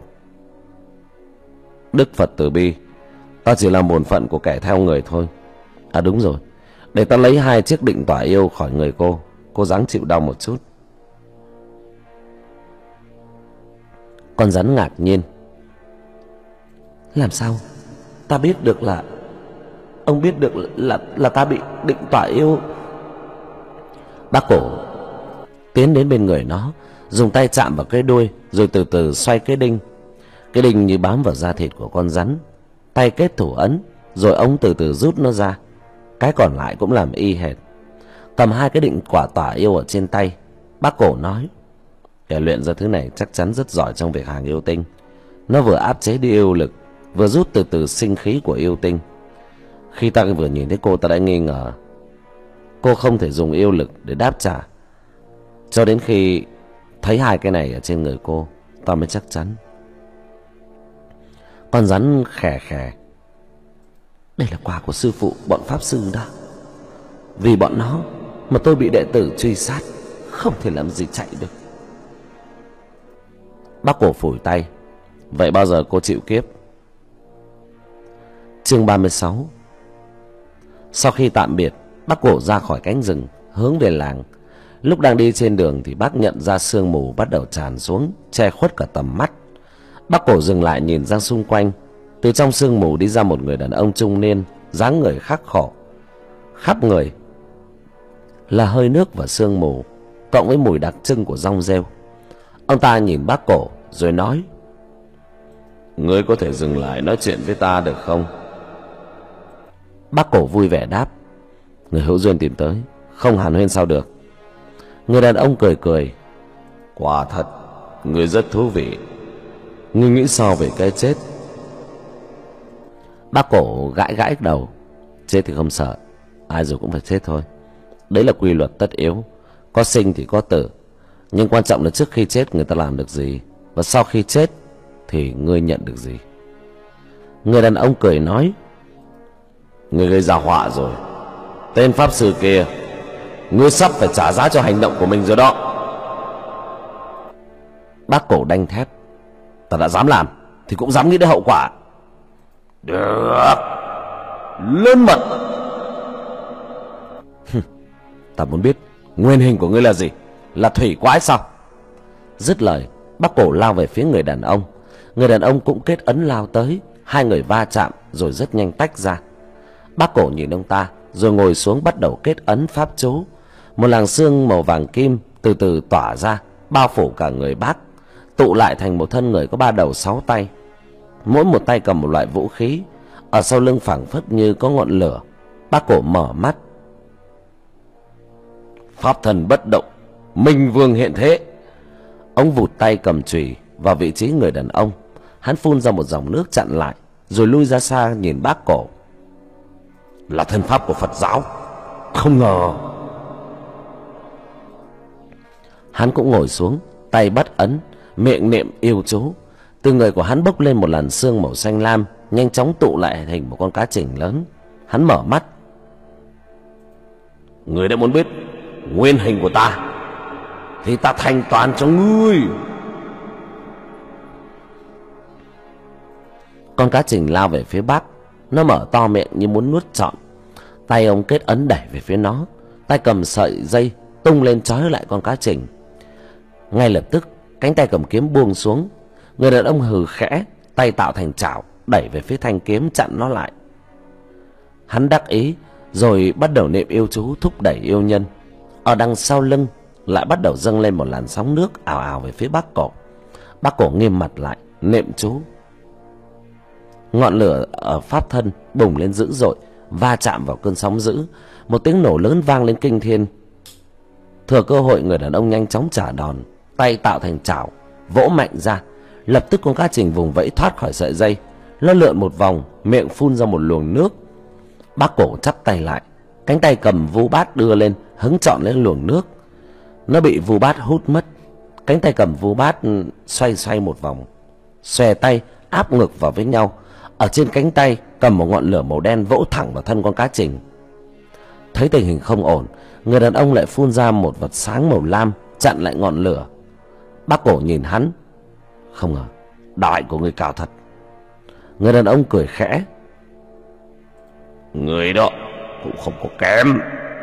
Speaker 1: Đức Phật từ bi, ta chỉ làm bổn phận của kẻ theo người thôi. À đúng rồi, để ta lấy 2 chiếc định tỏa yêu khỏi người cô ráng chịu đau một chút. Con rắn ngạc nhiên: làm sao ta biết được là ông biết được là ta bị định tỏa yêu? Bác Cổ tiến đến bên người nó, dùng tay chạm vào cái đuôi, rồi từ từ xoay cái đinh. Cái đinh như bám vào da thịt của con rắn. Tay kết thủ ấn, rồi ông từ từ rút nó ra. Cái còn lại cũng làm y hệt. Cầm 2 cái định quả tỏa yêu ở trên tay, bác Cổ nói: kẻ luyện ra thứ này chắc chắn rất giỏi trong việc hàng yêu tinh. Nó vừa áp chế đi yêu lực, vừa rút từ từ sinh khí của yêu tinh. Khi ta vừa nhìn thấy cô, ta đã nghi ngờ cô không thể dùng yêu lực để đáp trả. Cho đến khi thấy 2 cái này ở trên người cô, ta mới chắc chắn. Con rắn khè khè: đây là quà của sư phụ bọn pháp sư đó. Vì bọn nó mà tôi bị đệ tử truy sát, không thể làm gì chạy được. Bác Cổ phủi tay: vậy bao giờ cô chịu kiếp? Chương 36. Sau khi tạm biệt, bác Cổ ra khỏi cánh rừng, hướng về làng. Lúc đang đi trên đường thì bác nhận ra sương mù bắt đầu tràn xuống, che khuất cả tầm mắt. Bác Cổ dừng lại nhìn ra xung quanh. Từ trong sương mù đi ra một người đàn ông trung niên, dáng người khắc khổ. Khắp người là hơi nước và sương mù, cộng với mùi đặc trưng của rong rêu. Ông ta nhìn bác Cổ rồi nói: ngươi có thể dừng lại nói chuyện với ta được không? Bác Cổ vui vẻ đáp: người hữu duyên tìm tới, không hàn huyên sao được. Người đàn ông cười cười: quả thật, ngươi rất thú vị. Ngươi nghĩ sao về cái chết? Bác Cổ gãi gãi đầu: chết thì không sợ, ai rồi cũng phải chết thôi. Đấy là quy luật tất yếu, có sinh thì có tử. Nhưng quan trọng là trước khi chết người ta làm được gì, và sau khi chết thì ngươi nhận được gì. Người đàn ông cười nói: ngươi gây ra họa rồi.
Speaker 2: Tên pháp sư kia, ngươi sắp phải trả giá cho hành động của mình rồi đó.
Speaker 1: Bác Cổ đanh thép: Ta đã dám làm thì cũng dám nghĩ đến hậu quả.
Speaker 2: Được, lớn mật.
Speaker 1: Ta muốn biết nguyên hình của ngươi là gì? Là thủy quái sao? Dứt lời, bác Cổ lao về phía người đàn ông. Người đàn ông cũng kết ấn lao tới. Hai người va chạm rồi rất nhanh tách ra. Bác Cổ nhìn ông ta rồi ngồi xuống bắt đầu kết ấn pháp chú. Một làn sương màu vàng kim từ từ tỏa ra, bao phủ cả người bác, tụ lại thành một thân người có 3 đầu 6 tay. Mỗi một tay cầm một loại vũ khí. Ở sau lưng phảng phất như có ngọn lửa. Bác Cổ mở mắt.
Speaker 2: Pháp thần bất động, Minh Vương hiện thế.
Speaker 1: Ông vụt tay cầm chùy vào vị trí người đàn ông. Hắn phun ra một dòng nước chặn lại, rồi lui ra xa nhìn bác Cổ.
Speaker 2: Là thân pháp của Phật giáo, không ngờ.
Speaker 1: Hắn cũng ngồi xuống, tay bắt ấn, miệng niệm yêu chú. Từ người của hắn bốc lên một làn sương màu xanh lam, nhanh chóng tụ lại thành một con cá trình lớn. Hắn mở mắt.
Speaker 2: Ngươi đã muốn biết nguyên hình của ta thì ta thành toàn cho ngươi.
Speaker 1: Con cá trình lao về phía bác. Nó mở to miệng như muốn nuốt trọn. Tay ông kết ấn đẩy về phía nó. Tay cầm sợi dây tung lên trói lại con cá trình. Ngay lập tức cánh tay cầm kiếm buông xuống. Người đàn ông hừ khẽ, tay tạo thành chảo đẩy về phía thanh kiếm chặn nó lại. Hắn đắc ý rồi bắt đầu niệm yêu chú thúc đẩy yêu nhân. Ở đằng sau lưng lại bắt đầu dâng lên một làn sóng nước ào ào về phía bác Cổ. Bác Cổ nghiêm mặt lại niệm chú. Ngọn lửa ở pháp thân bùng lên dữ dội, va chạm vào cơn sóng dữ. Một tiếng nổ lớn vang lên kinh thiên. Thừa cơ hội, người đàn ông nhanh chóng trả đòn, tay tạo thành chảo vỗ mạnh ra. Lập tức con cá trình vùng vẫy thoát khỏi sợi dây. Nó lượn một vòng, miệng phun ra một luồng nước. Bác Cổ chắp tay lại, cánh tay cầm vu bát đưa lên, hứng trọn lên luồng nước. Nó bị vu bát hút mất. Cánh tay cầm vu bát xoay xoay một vòng, xòe tay áp ngực vào với nhau. Ở trên cánh tay cầm một ngọn lửa màu đen vỗ thẳng vào thân con cá trình. Thấy tình hình không ổn, người đàn ông lại phun ra một vật sáng màu lam chặn lại ngọn lửa. Bác Cổ nhìn hắn. Không ngờ đại của người cao thật. Người đàn ông cười khẽ.
Speaker 2: Người đó cũng không có kém.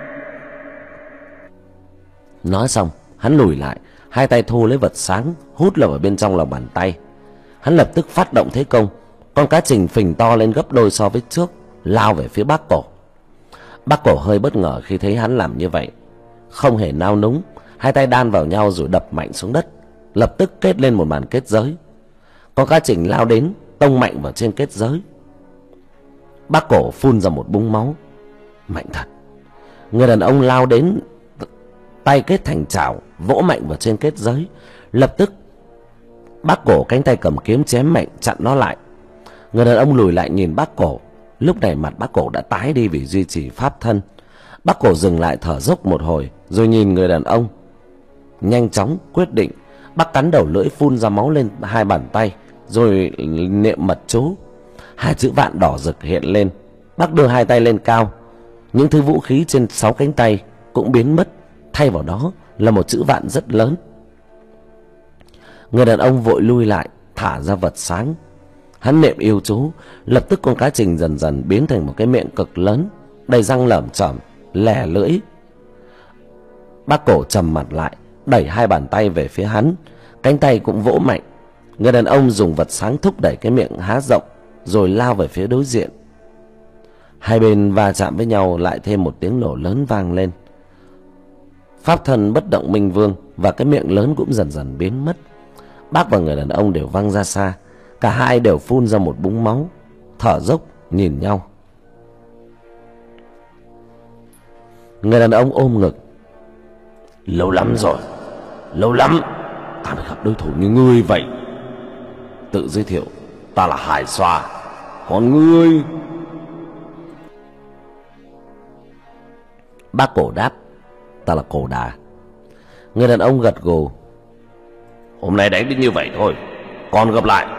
Speaker 1: Nói xong hắn lùi lại, hai tay thu lấy vật sáng hút vào bên trong lòng bàn tay. Hắn lập tức phát động thế công. Con cá trình phình to lên gấp đôi so với trước, lao về phía bác Cổ. Bác Cổ hơi bất ngờ khi thấy hắn làm như vậy, không hề nao núng, hai tay đan vào nhau rồi đập mạnh xuống đất, lập tức kết lên một màn kết giới. Con cá trình lao đến tông mạnh vào trên kết giới. Bác Cổ phun ra một búng máu. Mạnh thật. Người đàn ông lao đến, tay kết thành chảo vỗ mạnh vào trên kết giới. Lập tức bác Cổ cánh tay cầm kiếm chém mạnh chặn nó lại. Người đàn ông lùi lại nhìn bác Cổ. Lúc này mặt bác Cổ đã tái đi vì duy trì pháp thân. Bác Cổ dừng lại thở dốc một hồi rồi nhìn người đàn ông. Nhanh chóng quyết định, bác cắn đầu lưỡi phun ra máu lên hai bàn tay rồi niệm mật chú. Hai chữ vạn đỏ rực hiện lên. Bác đưa hai tay lên cao. Những thứ vũ khí trên 6 cánh tay cũng biến mất, thay vào đó là một chữ vạn rất lớn. Người đàn ông vội lui lại, thả ra vật sáng. Hắn niệm yêu chú, lập tức con cá trình dần dần biến thành một cái miệng cực lớn, đầy răng lởm chởm, lè lưỡi. Bác Cổ trầm mặt lại, đẩy hai bàn tay về phía hắn, cánh tay cũng vỗ mạnh. Người đàn ông dùng vật sáng thúc đẩy cái miệng há rộng, rồi lao về phía đối diện. Hai bên va chạm với nhau, lại thêm một tiếng nổ lớn vang lên. Pháp thân bất động Minh Vương và cái miệng lớn cũng dần dần biến mất. Bác và người đàn ông đều văng ra xa. Cả hai đều phun ra một búng máu, thở dốc nhìn nhau. Người đàn ông ôm ngực.
Speaker 2: Lâu lắm rồi, lâu lắm ta mới gặp đối thủ như ngươi vậy. Tự giới thiệu, ta là Hải Xoa. Còn ngươi?
Speaker 1: Bác Cổ đáp, ta là Cổ Đà. Người đàn ông gật gù.
Speaker 2: Hôm nay đánh đến như vậy thôi, còn gặp lại.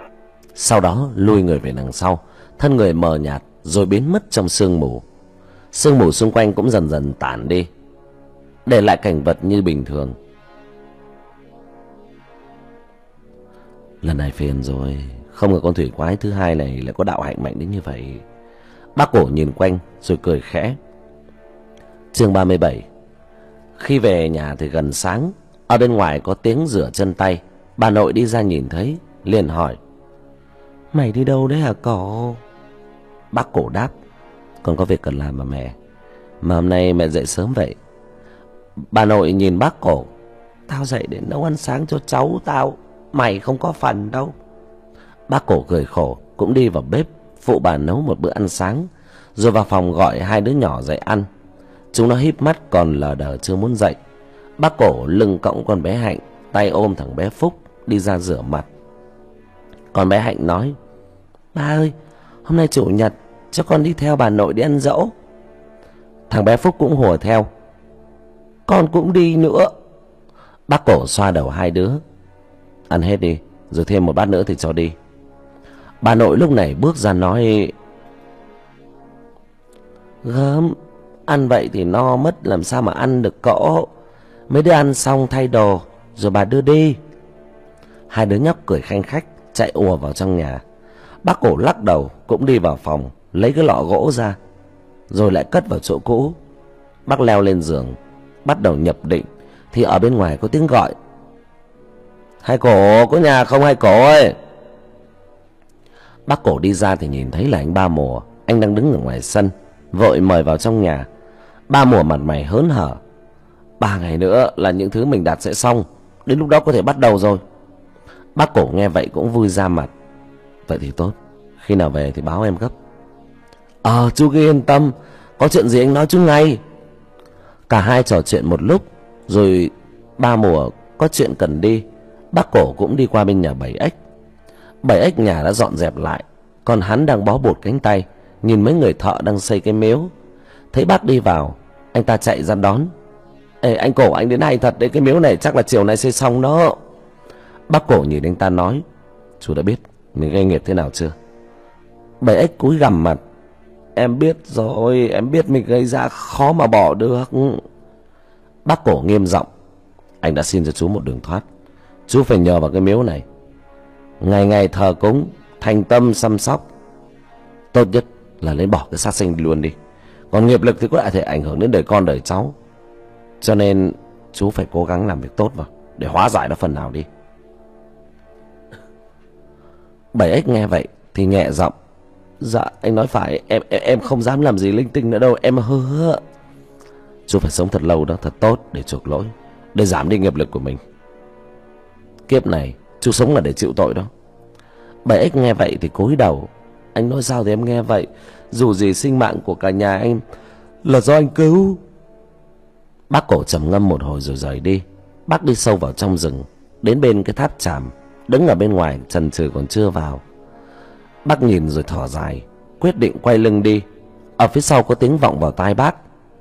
Speaker 1: Sau đó lui người về đằng sau, thân người mờ nhạt rồi biến mất trong sương mù. Sương mù xung quanh cũng dần dần tản đi, để lại cảnh vật như bình thường. Lần này phiền rồi, không ngờ con thủy quái thứ hai này lại có đạo hạnh mạnh đến như vậy. Bác Cổ nhìn quanh rồi cười khẽ. Chương 37. Khi về nhà thì gần sáng. Ở bên ngoài có tiếng rửa chân tay. Bà nội đi ra nhìn thấy, liền hỏi: Mày đi đâu đấy hả Cổ? Bác Cổ đáp: Con có việc cần làm mà mẹ. Mà hôm nay mẹ dậy sớm vậy. Bà nội nhìn bác Cổ: Tao dậy để nấu ăn sáng cho cháu tao, mày không có phần đâu. Bác Cổ cười khổ, cũng đi vào bếp phụ bà nấu một bữa ăn sáng, rồi vào phòng gọi hai đứa nhỏ dậy ăn. Chúng nó híp mắt còn lờ đờ chưa muốn dậy. Bác Cổ lưng cõng con bé Hạnh, tay ôm thằng bé Phúc đi ra rửa mặt. Con bé Hạnh nói: Ba ơi, hôm nay chủ nhật, cho con đi theo bà nội đi ăn dỗ. Thằng bé Phúc cũng hùa theo: Con cũng đi nữa. Bác Cổ xoa đầu hai đứa: Ăn hết đi, rồi thêm một bát nữa thì cho đi. Bà nội lúc này bước ra nói: Gớm, ăn vậy thì no mất, làm sao mà ăn được cỗ. Mấy đứa ăn xong thay đồ rồi bà đưa đi. Hai đứa nhóc cười khanh khách chạy ùa vào trong nhà. Bác Cổ lắc đầu cũng đi vào phòng lấy cái lọ gỗ ra, rồi lại cất vào chỗ cũ. Bác leo lên giường bắt đầu nhập định thì ở bên ngoài có tiếng gọi: Hai Cổ, có nhà không hai Cổ ơi? Bác Cổ đi ra thì nhìn thấy là anh Ba Mùa. Anh đang đứng ở ngoài sân, vội mời vào trong nhà. Ba Mùa mặt mày hớn hở: 3 ngày nữa là những thứ mình đặt sẽ xong, đến lúc đó có thể bắt đầu rồi. Bác Cổ nghe vậy cũng vui ra mặt: Vậy thì tốt, khi nào về thì báo em gấp. Chú cứ yên tâm, có chuyện gì anh nói chú ngay. Cả hai trò chuyện một lúc, rồi Ba Mùa có chuyện cần đi. Bác Cổ cũng đi qua bên nhà Bảy Ếch. Bảy Ếch nhà đã dọn dẹp lại, còn hắn đang bó bột cánh tay, nhìn mấy người thợ đang xây cái miếu. Thấy bác đi vào, anh ta chạy ra đón: Ê anh Cổ, anh đến hay thật đấy, cái miếu này chắc là chiều nay xây xong đó. Bác Cổ nhìn anh ta nói: Chú đã biết mình gây nghiệp thế nào chưa? Bảy Ếch cúi gằm mặt: Em biết rồi, em biết mình gây ra khó mà bỏ được. Bác Cổ nghiêm giọng: Anh đã xin cho chú một đường thoát. Chú phải nhờ vào cái miếu này, ngày ngày thờ cúng, thành tâm chăm sóc. Tốt nhất là lấy bỏ cái sát sinh đi luôn đi. Còn nghiệp lực thì có thể ảnh hưởng đến đời con đời cháu. Cho nên chú phải cố gắng làm việc tốt vào để hóa giải nó phần nào đi. Bảy Ếch nghe vậy thì nhẹ giọng: Dạ anh nói phải, em không dám làm gì linh tinh nữa đâu, em hứa. Chú phải sống thật lâu đó, thật tốt để chuộc lỗi, để giảm đi nghiệp lực của mình. Kiếp này chú sống là để chịu tội đó. Bảy Ếch nghe vậy thì cúi đầu: Anh nói sao thì em nghe vậy, dù gì sinh mạng của cả nhà em là do anh cứu. Bác Cổ trầm ngâm một hồi rồi rời đi. Bác đi sâu vào trong rừng, đến bên cái tháp tràm, đứng ở bên ngoài chần chừ còn chưa vào. Bác nhìn rồi thở dài, quyết định quay lưng đi. Ở phía sau có tiếng vọng vào tai bác: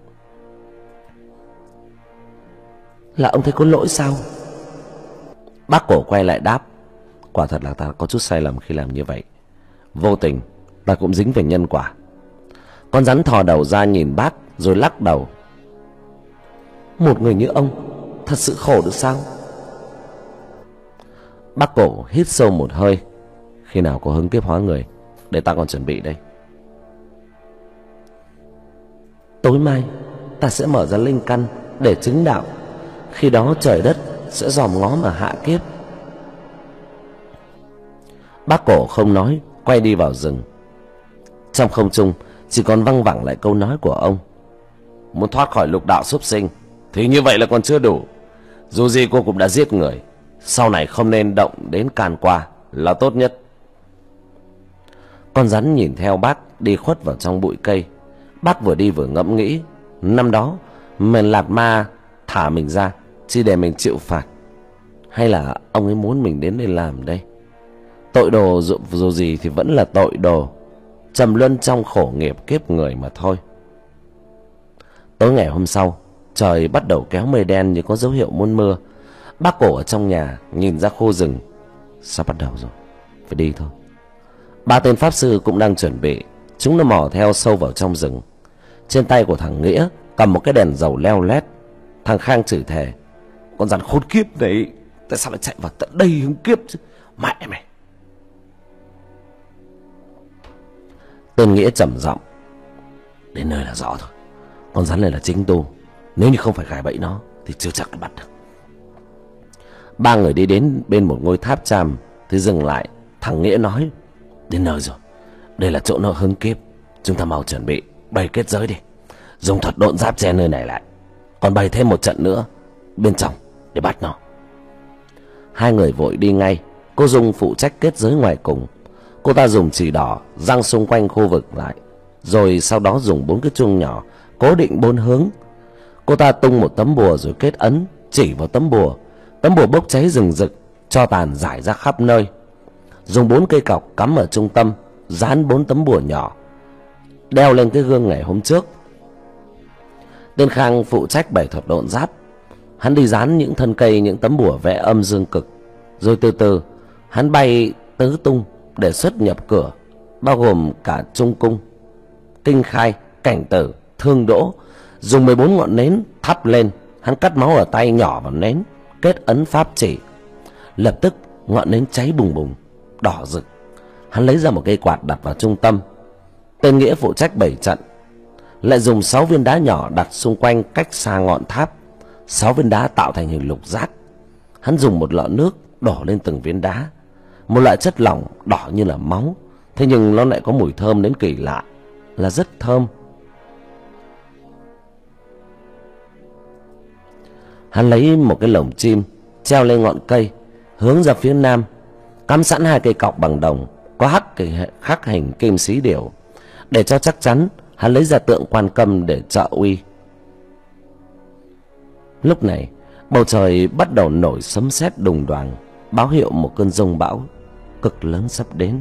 Speaker 1: Là ông thấy có lỗi sao? Bác Cổ quay lại đáp: Quả thật là ta có chút sai lầm khi làm như vậy. Vô tình ta cũng dính về nhân quả. Con rắn thò đầu ra nhìn bác rồi lắc đầu: Một người như ông thật sự khổ được sao? Bác Cổ hít sâu một hơi: Khi nào có hứng kiếp hóa người, để ta còn chuẩn bị đây. Tối mai ta sẽ mở ra linh căn để chứng đạo. Khi đó trời đất sẽ dòm ngó mà hạ kiếp. Bác Cổ không nói, quay đi vào rừng. Trong không trung chỉ còn văng vẳng lại câu nói của ông: Muốn thoát khỏi lục đạo súc sinh thì như vậy là còn chưa đủ. Dù gì cô cũng đã giết người, sau này không nên động đến can qua là tốt nhất. Con rắn nhìn theo bác đi khuất vào trong bụi cây. Bác vừa đi vừa ngẫm nghĩ: Năm đó mình Lạt Ma thả mình ra chỉ để mình chịu phạt, hay là ông ấy muốn mình đến đây làm đây? Tội đồ dù gì thì vẫn là tội đồ, trầm luân trong khổ nghiệp kiếp người mà thôi. Tối ngày hôm sau, trời bắt đầu kéo mây đen như có dấu hiệu muốn mưa. Bác Cổ ở trong nhà nhìn ra khu rừng: Sắp bắt đầu rồi, phải đi thôi. 3 tên pháp sư cũng đang chuẩn bị. Chúng nó mò theo sâu vào trong rừng. Trên tay của thằng Nghĩa cầm một cái đèn dầu leo lét. Thằng Khang chửi thề: "Con rắn khốn kiếp này, tại sao lại chạy vào tận đây hứng kiếp chứ? Mẹ mày!" Tên Nghĩa trầm giọng: "Đến nơi là rõ thôi. Con rắn này là chính tu. Nếu như không phải gài bẫy nó thì chưa chắc đã bắt được." Ba người đi đến bên một ngôi tháp chàm thì dừng lại. Thằng Nghĩa nói: "Đến nơi rồi. Đây là chỗ nó hứng kiếp. Chúng ta mau chuẩn bị bày kết giới đi. Dùng thuật độn giáp che nơi này lại. Còn bày thêm một trận nữa bên trong để bắt nó." Hai người vội đi ngay. Cô Dung phụ trách kết giới ngoài cùng. Cô ta dùng chì đỏ giăng xung quanh khu vực lại, rồi sau đó dùng 4 cái chuông nhỏ cố định 4 hướng. Cô ta tung một tấm bùa rồi kết ấn chỉ vào tấm bùa. Tấm bùa bốc cháy rừng rực, tro tàn rải ra khắp nơi. Dùng 4 cây cọc cắm ở trung tâm, dán 4 tấm bùa nhỏ đeo lên cái gương ngày hôm trước. Tên Khang phụ trách bày thuật độn giáp. Hắn đi dán những thân cây những tấm bùa vẽ âm dương cực, rồi từ từ hắn bay tứ tung để xuất nhập cửa, bao gồm cả trung cung, kinh khai, cảnh tử, thương đỗ. Dùng 14 ngọn nến thắp lên. Hắn cắt máu ở tay nhỏ vào nến, kết ấn pháp chỉ. Lập tức ngọn nến cháy bùng bùng đỏ rực. Hắn lấy ra một cây quạt đặt vào trung tâm. Tên Nghĩa phụ trách bày trận, lại dùng 6 viên đá nhỏ đặt xung quanh cách xa ngọn tháp. 6 viên đá tạo thành hình lục giác. Hắn dùng một lọ nước đổ lên từng viên đá, một loại chất lỏng đỏ như là máu, thế nhưng nó lại có mùi thơm đến kỳ lạ, là rất thơm. Hắn lấy một cái lồng chim treo lên ngọn cây, hướng ra phía nam, cắm sẵn 2 cây cọc bằng đồng có khắc hình kim xí điểu. Để cho chắc chắn, hắn lấy ra tượng Quan Câm để trợ uy. Lúc này bầu trời bắt đầu nổi sấm sét đùng đoàng, báo hiệu một cơn giông bão cực lớn sắp đến.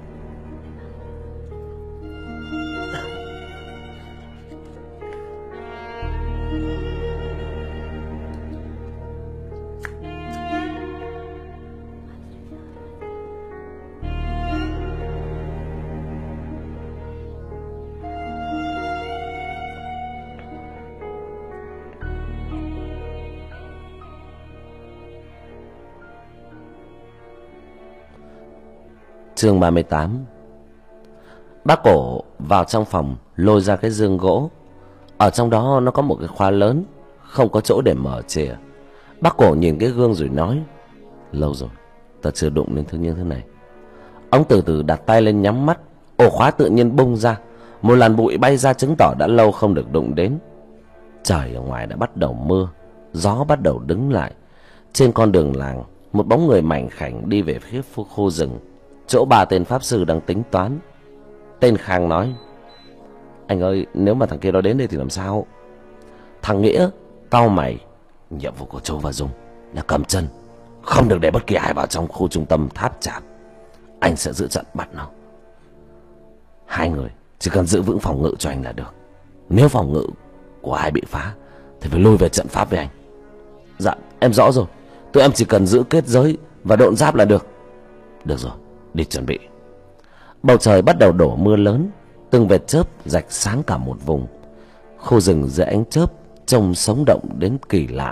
Speaker 1: Chương 38. Bác Cổ vào trong phòng lôi ra cái giường gỗ. Ở trong đó nó có một cái khóa lớn, không có chỗ để mở chìa. Bác Cổ nhìn cái gương rồi nói: "Lâu rồi ta chưa đụng đến thứ như thế này." Ông từ từ đặt tay lên nhắm mắt. Ổ khóa tự nhiên bung ra. Một làn bụi bay ra chứng tỏ đã lâu không được đụng đến. Trời ở ngoài đã bắt đầu mưa. Gió bắt đầu đứng lại. Trên con đường làng, một bóng người mảnh khảnh đi về phía khu rừng, chỗ 3 tên pháp sư đang tính toán. Tên Khang nói: "Anh ơi, nếu mà thằng kia nó đến đây thì làm sao?" Thằng Nghĩa cau mày: "Nhiệm vụ của Châu và Dung là cầm chân, không được để bất kỳ ai vào trong khu trung tâm tháp chạm. Anh sẽ giữ trận bắt nó. 2 người chỉ cần giữ vững phòng ngự cho anh là được. Nếu phòng ngự của ai bị phá thì phải lui về trận pháp với anh." "Dạ, em rõ rồi. Tụi em chỉ cần giữ kết giới và độn giáp là được." "Được rồi, đi chuẩn bị." Bầu trời bắt đầu đổ mưa lớn. Từng vệt chớp rạch sáng cả một vùng. Khu rừng dưới ánh chớp trông sống động đến kỳ lạ.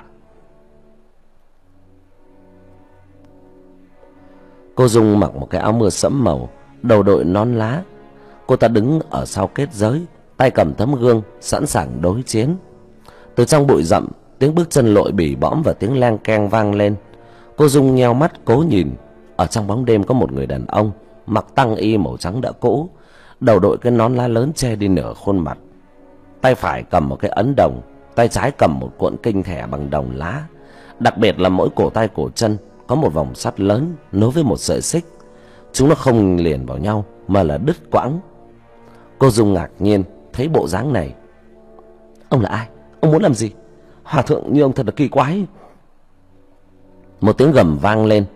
Speaker 1: Cô Dung mặc một cái áo mưa sẫm màu, đầu đội nón lá. Cô ta đứng ở sau kết giới, tay cầm tấm gương sẵn sàng đối chiến. Từ trong bụi rậm, tiếng bước chân lội bỉ bõm và tiếng leng keng vang lên. Cô Dung nheo mắt cố nhìn. Ở trong bóng đêm có một người đàn ông mặc tăng y màu trắng đã cũ, đầu đội cái nón lá lớn che đi nửa khuôn mặt. Tay phải cầm một cái ấn đồng, tay trái cầm một cuộn kinh thẻ bằng đồng lá. Đặc biệt là mỗi cổ tay cổ chân có một vòng sắt lớn nối với một sợi xích. Chúng nó không liền vào nhau mà là đứt quãng. Cô Dung ngạc nhiên thấy bộ dáng này. "Ông là ai? Ông muốn làm gì? Hòa thượng như ông thật là kỳ quái." Một tiếng gầm vang lên.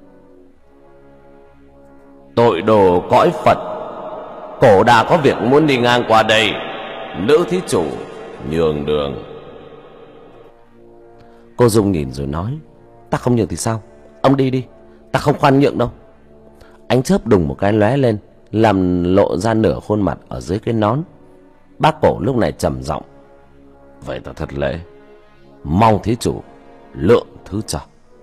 Speaker 1: "Tội đồ cõi Phật, Cổ đà có việc muốn đi ngang qua đây. Nữ thí chủ nhường đường." Cô Dung nhìn rồi nói: "Ta không nhường thì sao? Ông đi đi, ta không khoan nhượng đâu." Ánh chớp đùng một cái lóe lên, làm lộ ra nửa khuôn mặt ở dưới cái nón. Bác Cổ lúc này trầm giọng: "Vậy ta thất lễ, mong thí chủ lượng thứ cho."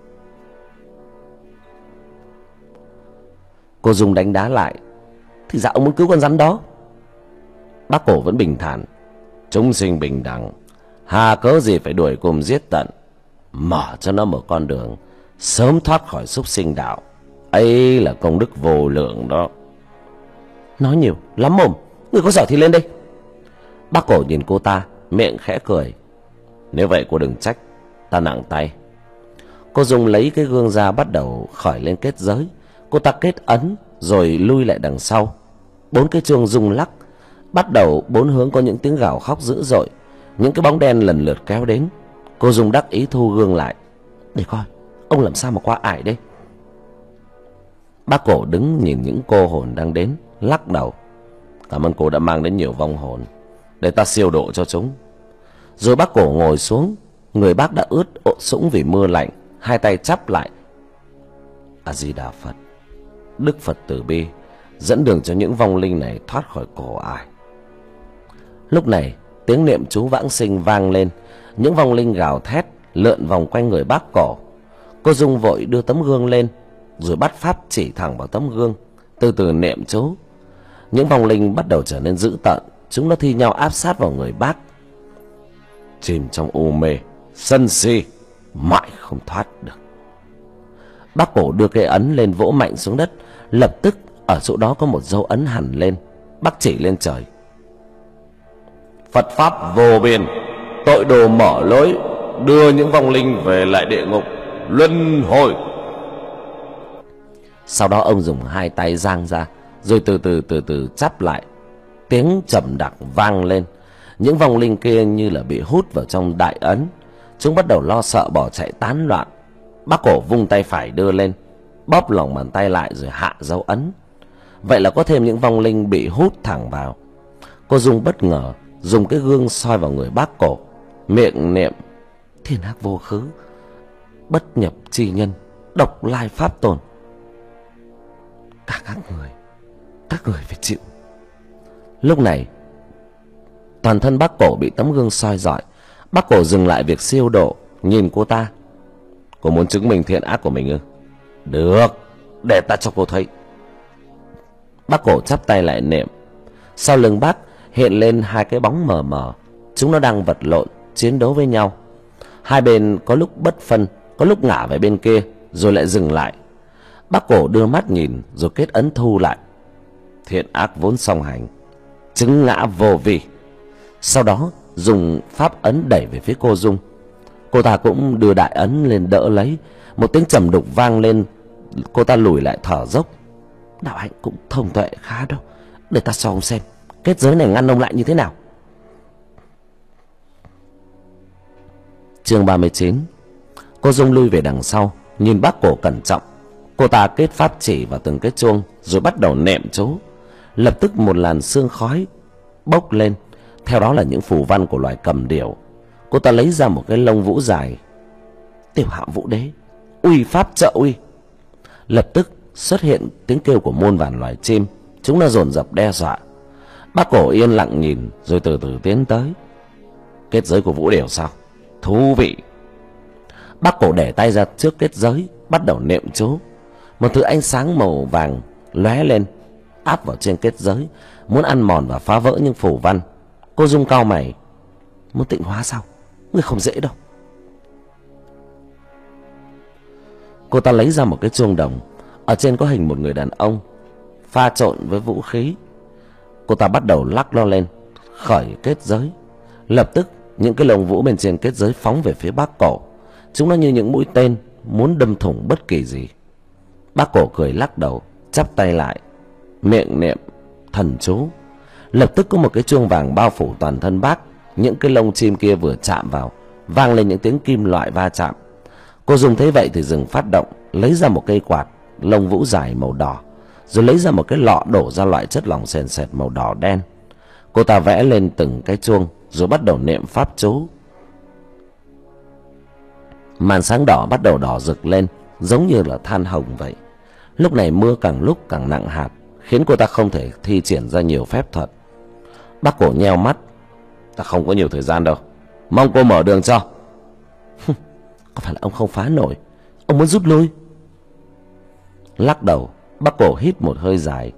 Speaker 1: Cô Dung đánh đá lại: "Thì dạ ông muốn cứu con rắn đó." Bác Cổ vẫn bình thản: "Chúng sinh bình đẳng, hà cớ gì phải đuổi cùng giết tận. Mở cho nó một con đường sớm thoát khỏi súc sinh đạo, ấy là công đức vô lượng đó." "Nói nhiều lắm mồm, người có giỏi thì lên đây." Bác Cổ nhìn cô ta, miệng khẽ cười: "Nếu vậy cô đừng trách, ta nặng tay." Cô Dung lấy cái gương ra, bắt đầu khởi lên kết giới. Cô ta kết ấn rồi lui lại đằng sau. 4 cái chuông rung lắc, bắt đầu 4 hướng có những tiếng gào khóc dữ dội. Những cái bóng đen lần lượt kéo đến. Cô Dung đắc ý thu gương lại: "Để coi ông làm sao mà qua ải đây." Bác Cổ đứng nhìn những cô hồn đang đến, lắc đầu: "Cảm ơn cô đã mang đến nhiều vong hồn, để ta siêu độ cho chúng." Rồi bác Cổ ngồi xuống. Người bác đã ướt sũng vì mưa lạnh, hai tay chắp lại: "A Di Đà Phật, Đức Phật từ bi, dẫn đường cho những vong linh này thoát khỏi cổ ải." Lúc này tiếng niệm chú vãng sinh vang lên. Những vong linh gào thét lượn vòng quanh người bác Cổ. Cô Dung vội đưa tấm gương lên, rồi bắt pháp chỉ thẳng vào tấm gương, từ từ niệm chú. Những vong linh bắt đầu trở nên dữ tợn. Chúng nó thi nhau áp sát vào người bác. Chìm trong u mê sân si, mãi không thoát được. Bác Cổ đưa cây ấn lên, vỗ mạnh xuống đất. Lập tức ở chỗ đó có một dấu ấn hằn lên. Bác chỉ lên trời: "Phật pháp vô biên, tội đồ mở lối, đưa những vong linh về lại địa ngục luân hồi." Sau đó ông dùng hai tay giang ra, rồi từ từ chắp lại. Tiếng trầm đặc vang lên. Những vong linh kia như là bị hút vào trong đại ấn. Chúng bắt đầu lo sợ bỏ chạy tán loạn. Bác Cổ vung tay phải đưa lên, bóp lòng bàn tay lại rồi hạ dấu ấn. Vậy là có thêm những vong linh bị hút thẳng vào. Cô Dung bất ngờ dùng cái gương soi vào người bác Cổ, miệng niệm: "Thiên ác vô khứ, bất nhập chi nhân, độc lai pháp tồn. Các người phải chịu." Lúc này toàn thân bác Cổ bị tấm gương soi rọi. Bác Cổ dừng lại việc siêu độ, nhìn cô ta: "Cô muốn chứng minh thiện ác của mình ư? Được, để ta cho cô thấy." Bác Cổ chắp tay lại niệm. Sau lưng bác hiện lên hai cái bóng mờ mờ. Chúng nó đang vật lộn, chiến đấu với nhau. Hai bên có lúc bất phân, có lúc ngả về bên kia, rồi lại dừng lại. Bác Cổ đưa mắt nhìn, rồi kết ấn thu lại: "Thiện ác vốn song hành, chứng ngã vô vi." Sau đó dùng pháp ấn đẩy về phía cô Dung. Cô ta cũng đưa đại ấn lên đỡ lấy. Một tiếng trầm đục vang lên. Cô ta lùi lại thở dốc: "Đạo hạnh cũng thông tuệ khá đâu. Để ta cho ông xem kết giới này ngăn ông lại như thế nào." Chương 39. Cô Dung lui về đằng sau, nhìn bác Cổ cẩn trọng. Cô ta kết pháp chỉ vào từng cái chuông, rồi bắt đầu niệm chú. Lập tức một làn sương khói bốc lên, theo đó là những phù văn của loài cầm điểu. Cô ta lấy ra một cái lông vũ dài: "Tiểu Hạo Vũ Đế, uy pháp trợ uy." Lập tức xuất hiện tiếng kêu của muôn vàn loài chim. Chúng nó dồn dập đe dọa. Bác Cổ yên lặng nhìn, rồi từ từ tiến tới: "Kết giới của Vũ Điểu sao? Thú vị." Bác Cổ để tay ra trước kết giới, bắt đầu niệm chú. Một thứ ánh sáng màu vàng lóe lên, áp vào trên kết giới, muốn ăn mòn và phá vỡ những phù văn. Cô Dung cau mày: "Muốn tịnh hóa sao? Ngươi không dễ đâu." Cô ta lấy ra một cái chuông đồng. Ở trên có hình một người đàn ông pha trộn với vũ khí. Cô ta bắt đầu lắc nó lên, khởi kết giới. Lập tức những cái lông vũ bên trên kết giới phóng về phía bác Cổ. Chúng nó như những mũi tên muốn đâm thủng bất kỳ gì. Bác Cổ cười lắc đầu, chắp tay lại, miệng niệm thần chú. Lập tức có một cái chuông vàng bao phủ toàn thân bác. Những cái lông chim kia vừa chạm vào, vang lên những tiếng kim loại va chạm. Cô Dung thấy vậy thì dừng phát động, lấy ra một cây quạt lông vũ dài màu đỏ, rồi lấy ra một cái lọ đổ ra loại chất lỏng sền sệt màu đỏ đen. Cô ta vẽ lên từng cái chuông, rồi bắt đầu niệm pháp chú. Màn sáng đỏ bắt đầu đỏ rực lên, giống như là than hồng vậy. Lúc này mưa càng lúc càng nặng hạt, khiến cô ta không thể thi triển ra nhiều phép thuật. Bác Cổ nheo mắt. Ta không có nhiều thời gian đâu, mong cô mở đường cho. Có phải là ông không phá nổi, ông muốn rút lui? Lắc đầu, bác Cổ hít một hơi dài.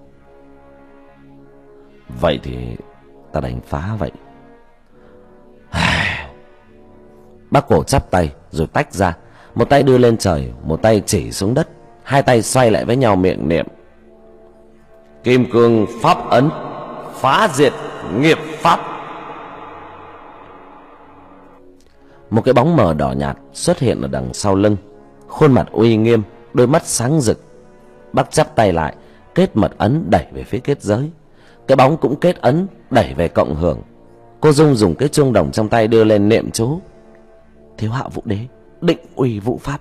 Speaker 1: Vậy thì ta đành phá vậy. Bác Cổ chắp tay rồi tách ra, một tay đưa lên trời, một tay chỉ xuống đất. Hai tay xoay lại với nhau, miệng niệm: Kim cương pháp ấn, phá diệt nghiệp pháp. Một cái bóng mờ đỏ nhạt xuất hiện ở đằng sau lưng, khuôn mặt uy nghiêm, đôi mắt sáng rực. Bác chắp tay lại, kết mật ấn đẩy về phía kết giới. Cái bóng cũng kết ấn đẩy về cộng hưởng. Cô Dung dùng cái chuông đồng trong tay đưa lên niệm chú: Thiếu Hạo Vũ Đế, định uy vũ pháp.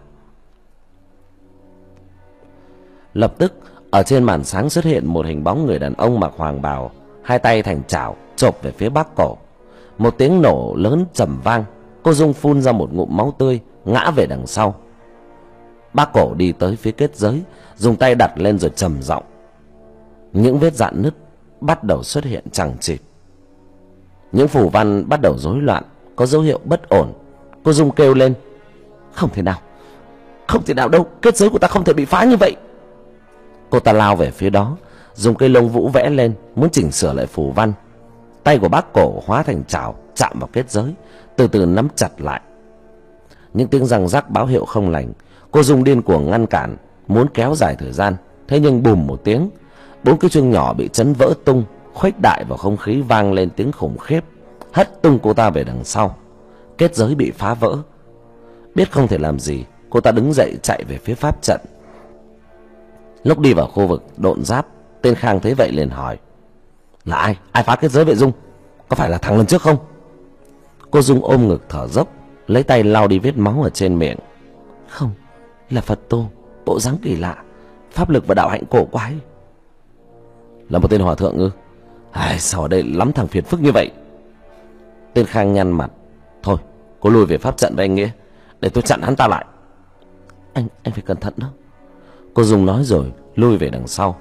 Speaker 1: Lập tức ở trên màn sáng xuất hiện một hình bóng người đàn ông mặc hoàng bào, hai tay thành chảo chộp về phía Bác Cổ. Một tiếng nổ lớn trầm vang, cô Dung phun ra một ngụm máu tươi, ngã về đằng sau. Bác Cổ đi tới phía kết giới, dùng tay đặt lên rồi trầm giọng: Những vết rạn nứt bắt đầu xuất hiện chằng chịt, những phù văn bắt đầu rối loạn, có dấu hiệu bất ổn. Cô Dung kêu lên: Không thể nào, không thể nào đâu, kết giới của ta không thể bị phá như vậy. Cô ta lao về phía đó, dùng cây lông vũ vẽ lên, muốn chỉnh sửa lại phù văn. Tay của Bác Cổ hóa thành chảo chạm vào kết giới, từ từ nắm chặt lại. Những tiếng răng rắc báo hiệu không lành. Cô Dung điên cuồng ngăn cản, muốn kéo dài thời gian. Thế nhưng bùm một tiếng, 4 cái chuông nhỏ bị chấn vỡ tung, khuếch đại vào không khí, vang lên tiếng khủng khiếp, hất tung cô ta về đằng sau. Kết giới bị phá vỡ. Biết không thể làm gì, cô ta đứng dậy chạy về phía pháp trận. Lúc đi vào khu vực độn giáp, tên Khang thấy vậy liền hỏi: Là ai? Ai phá kết giới vậy Dung? Có phải là thằng lần trước không? Cô Dung ôm ngực thở dốc, lấy tay lau đi vết máu ở trên miệng. Không, là Phật Tô, bộ dáng kỳ lạ, pháp lực và đạo hạnh cổ quái. Là một tên hòa thượng ư? Sao ở đây lắm thằng phiền phức như vậy? Tên Khang nhăn mặt. Thôi, cô lùi về pháp trận với anh Nghĩa, để tôi chặn hắn ta lại. Anh phải cẩn thận đó, cô Dung nói rồi lui về đằng sau.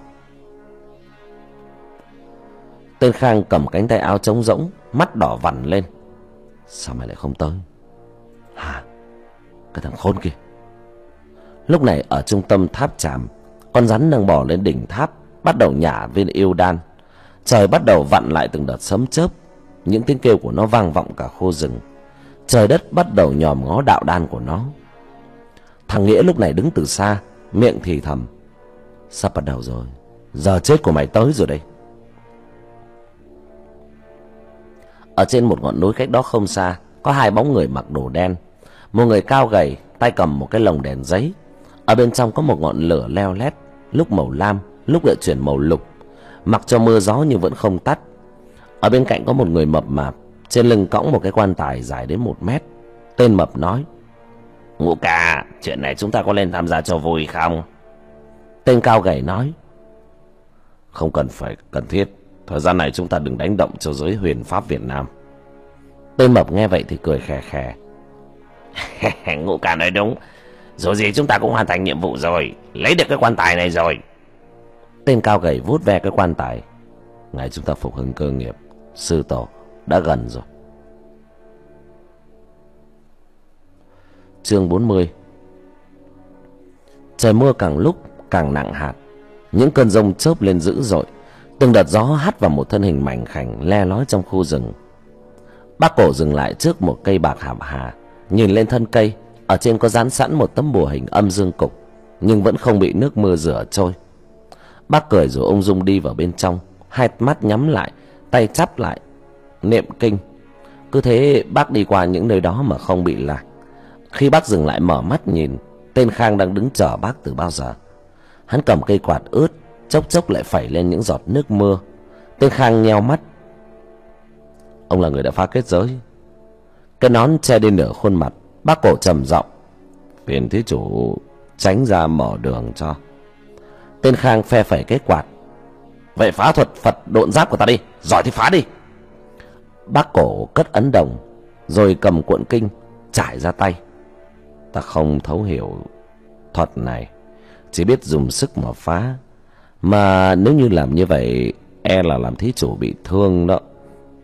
Speaker 1: Tên Khang cầm cánh tay áo trống rỗng, mắt đỏ vằn lên. Sao mày lại không tới? Hả? Cái thằng khốn kia. Lúc này ở trung tâm tháp tràm, con rắn đang bò lên đỉnh tháp, bắt đầu nhả viên yêu đan. Trời bắt đầu vặn lại từng đợt sấm chớp, những tiếng kêu của nó vang vọng cả khu rừng. Trời đất bắt đầu nhòm ngó đạo đan của nó. Thằng Nghĩa lúc này đứng từ xa, miệng thì thầm: Sắp bắt đầu rồi, giờ chết của mày tới rồi đây. Ở trên một ngọn núi cách đó không xa, có hai bóng người mặc đồ đen. Một người cao gầy, tay cầm một cái lồng đèn giấy. Ở bên trong có một ngọn lửa leo lét, lúc màu lam, lúc lại chuyển màu lục, mặc cho mưa gió nhưng vẫn không tắt. Ở bên cạnh có một người mập mạp, trên lưng cõng một cái quan tài dài đến 1 mét. Tên mập nói: Ngũ ca, chuyện này chúng ta có lên tham gia cho vui không? Tên cao gầy nói: Không cần thiết, thời gian này chúng ta đừng đánh động cho giới huyền pháp Việt Nam. Tên mập nghe vậy thì cười khè khè. Ngũ ca nói đúng, dù gì chúng ta cũng hoàn thành nhiệm vụ rồi, lấy được cái quan tài này rồi. Tên cao gầy vuốt ve cái quan tài. Ngày chúng ta phục hưng cơ nghiệp, sư tổ đã gần rồi. Chương 40. Trời mưa càng lúc càng nặng hạt, những cơn giông chớp lên dữ dội, từng đợt gió hắt vào một thân hình mảnh khảnh le lói trong khu rừng. Bác Cổ dừng lại trước một cây bạc hàm hà, nhìn lên thân cây, ở trên có dán sẵn một tấm bùa hình âm dương cục, nhưng vẫn không bị nước mưa rửa trôi. Bác cười rồi ung dung đi vào bên trong, hai mắt nhắm lại, tay chắp lại, niệm kinh. Cứ thế bác đi qua những nơi đó mà không bị lạc. Khi bác dừng lại mở mắt nhìn, tên Khang đang đứng chờ bác từ bao giờ. Hắn cầm cây quạt ướt, chốc chốc lại phẩy lên những giọt nước mưa. Tên Khang nheo mắt. Ông là người đã phá kết giới. Cái nón che đi nửa khuôn mặt. Bác Cổ trầm giọng: Phiền thí chủ tránh ra mở đường cho. Tên Khang phe phẩy cái quạt. Vậy phá thuật Phật độn giáp của ta đi, giỏi thì phá đi. Bác Cổ cất ấn đồng, rồi cầm cuộn kinh trải ra tay. Ta không thấu hiểu thuật này, chỉ biết dùng sức mà phá. Mà nếu như làm như vậy, e là làm thí chủ bị thương đó.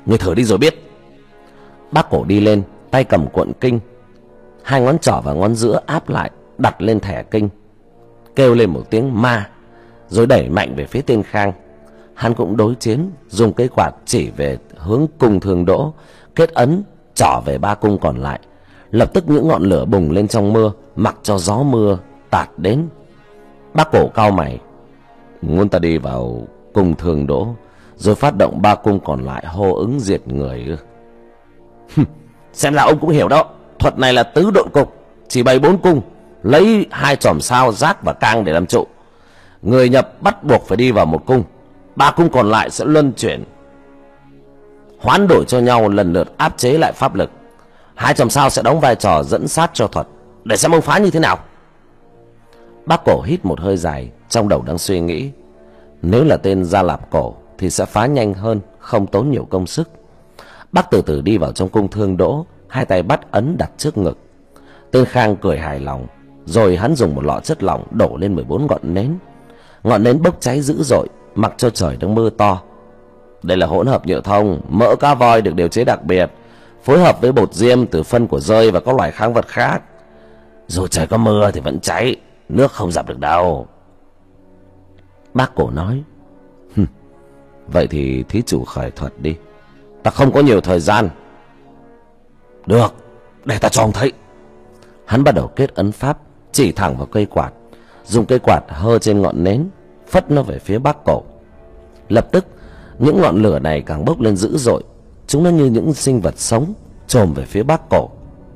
Speaker 1: Ngươi thử đi rồi biết. Bác Cổ đi lên, tay cầm cuộn kinh, hai ngón trỏ và ngón giữa áp lại, đặt lên thẻ kinh, kêu lên một tiếng ma, rồi đẩy mạnh về phía tên Khang. Hắn cũng đối chiến, dùng cây quạt chỉ về hướng cung Thương Đỗ, kết ấn trỏ về ba cung còn lại. Lập tức những ngọn lửa bùng lên trong mưa, mặc cho gió mưa tạt đến. Bác Cổ cau mày: muốn ta đi vào cung Thương Đỗ rồi phát động ba cung còn lại hô ứng diệt người ư? Xem ra ông cũng hiểu đó, thuật này là tứ độn cục, chỉ bày 4 cung, lấy 2 chòm sao, giác và cang để làm trụ. Người nhập bắt buộc phải đi vào một cung, 3 cung còn lại sẽ luân chuyển hoán đổi cho nhau, lần lượt áp chế lại pháp lực. 2 chòm sao sẽ đóng vai trò dẫn sát cho thuật, để xem ông phá như thế nào. Bác Cổ hít một hơi dài, trong đầu đang suy nghĩ, nếu là tên Gia Lạp Cổ thì sẽ phá nhanh hơn, không tốn nhiều công sức. Bác từ từ đi vào trong cung Thương Đỗ, hai tay bắt ấn đặt trước ngực. Tên Khang cười hài lòng, rồi hắn dùng một lọ chất lỏng đổ lên 14 ngọn nến. Ngọn nến bốc cháy dữ dội, mặc cho trời đang mưa to. Đây là hỗn hợp nhựa thông, mỡ cá voi được điều chế đặc biệt, phối hợp với bột diêm từ phân của dơi và các loài kháng vật khác. Dù trời có mưa thì vẫn cháy, nước không dập được đâu. Bác Cổ nói: vậy thì thí chủ khởi thuật đi, ta không có nhiều thời gian. Được, để ta cho ông thấy. Hắn bắt đầu kết ấn pháp, chỉ thẳng vào cây quạt, dùng cây quạt hơ trên ngọn nến, phất nó về phía Bác Cổ. Lập tức những ngọn lửa này càng bốc lên dữ dội, chúng nó như những sinh vật sống chồm về phía Bác Cổ.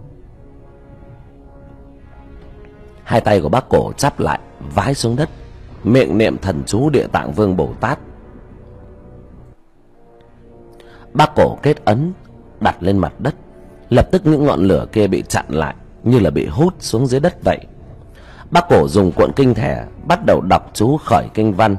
Speaker 1: Hai tay của Bác Cổ chắp lại, vái xuống đất, miệng niệm thần chú Địa Tạng Vương Bồ Tát. Bác Cổ kết ấn đặt lên mặt đất, lập tức những ngọn lửa kia bị chặn lại, như là bị hút xuống dưới đất vậy. Bác Cổ dùng cuộn kinh thẻ bắt đầu đọc chú khởi kinh văn.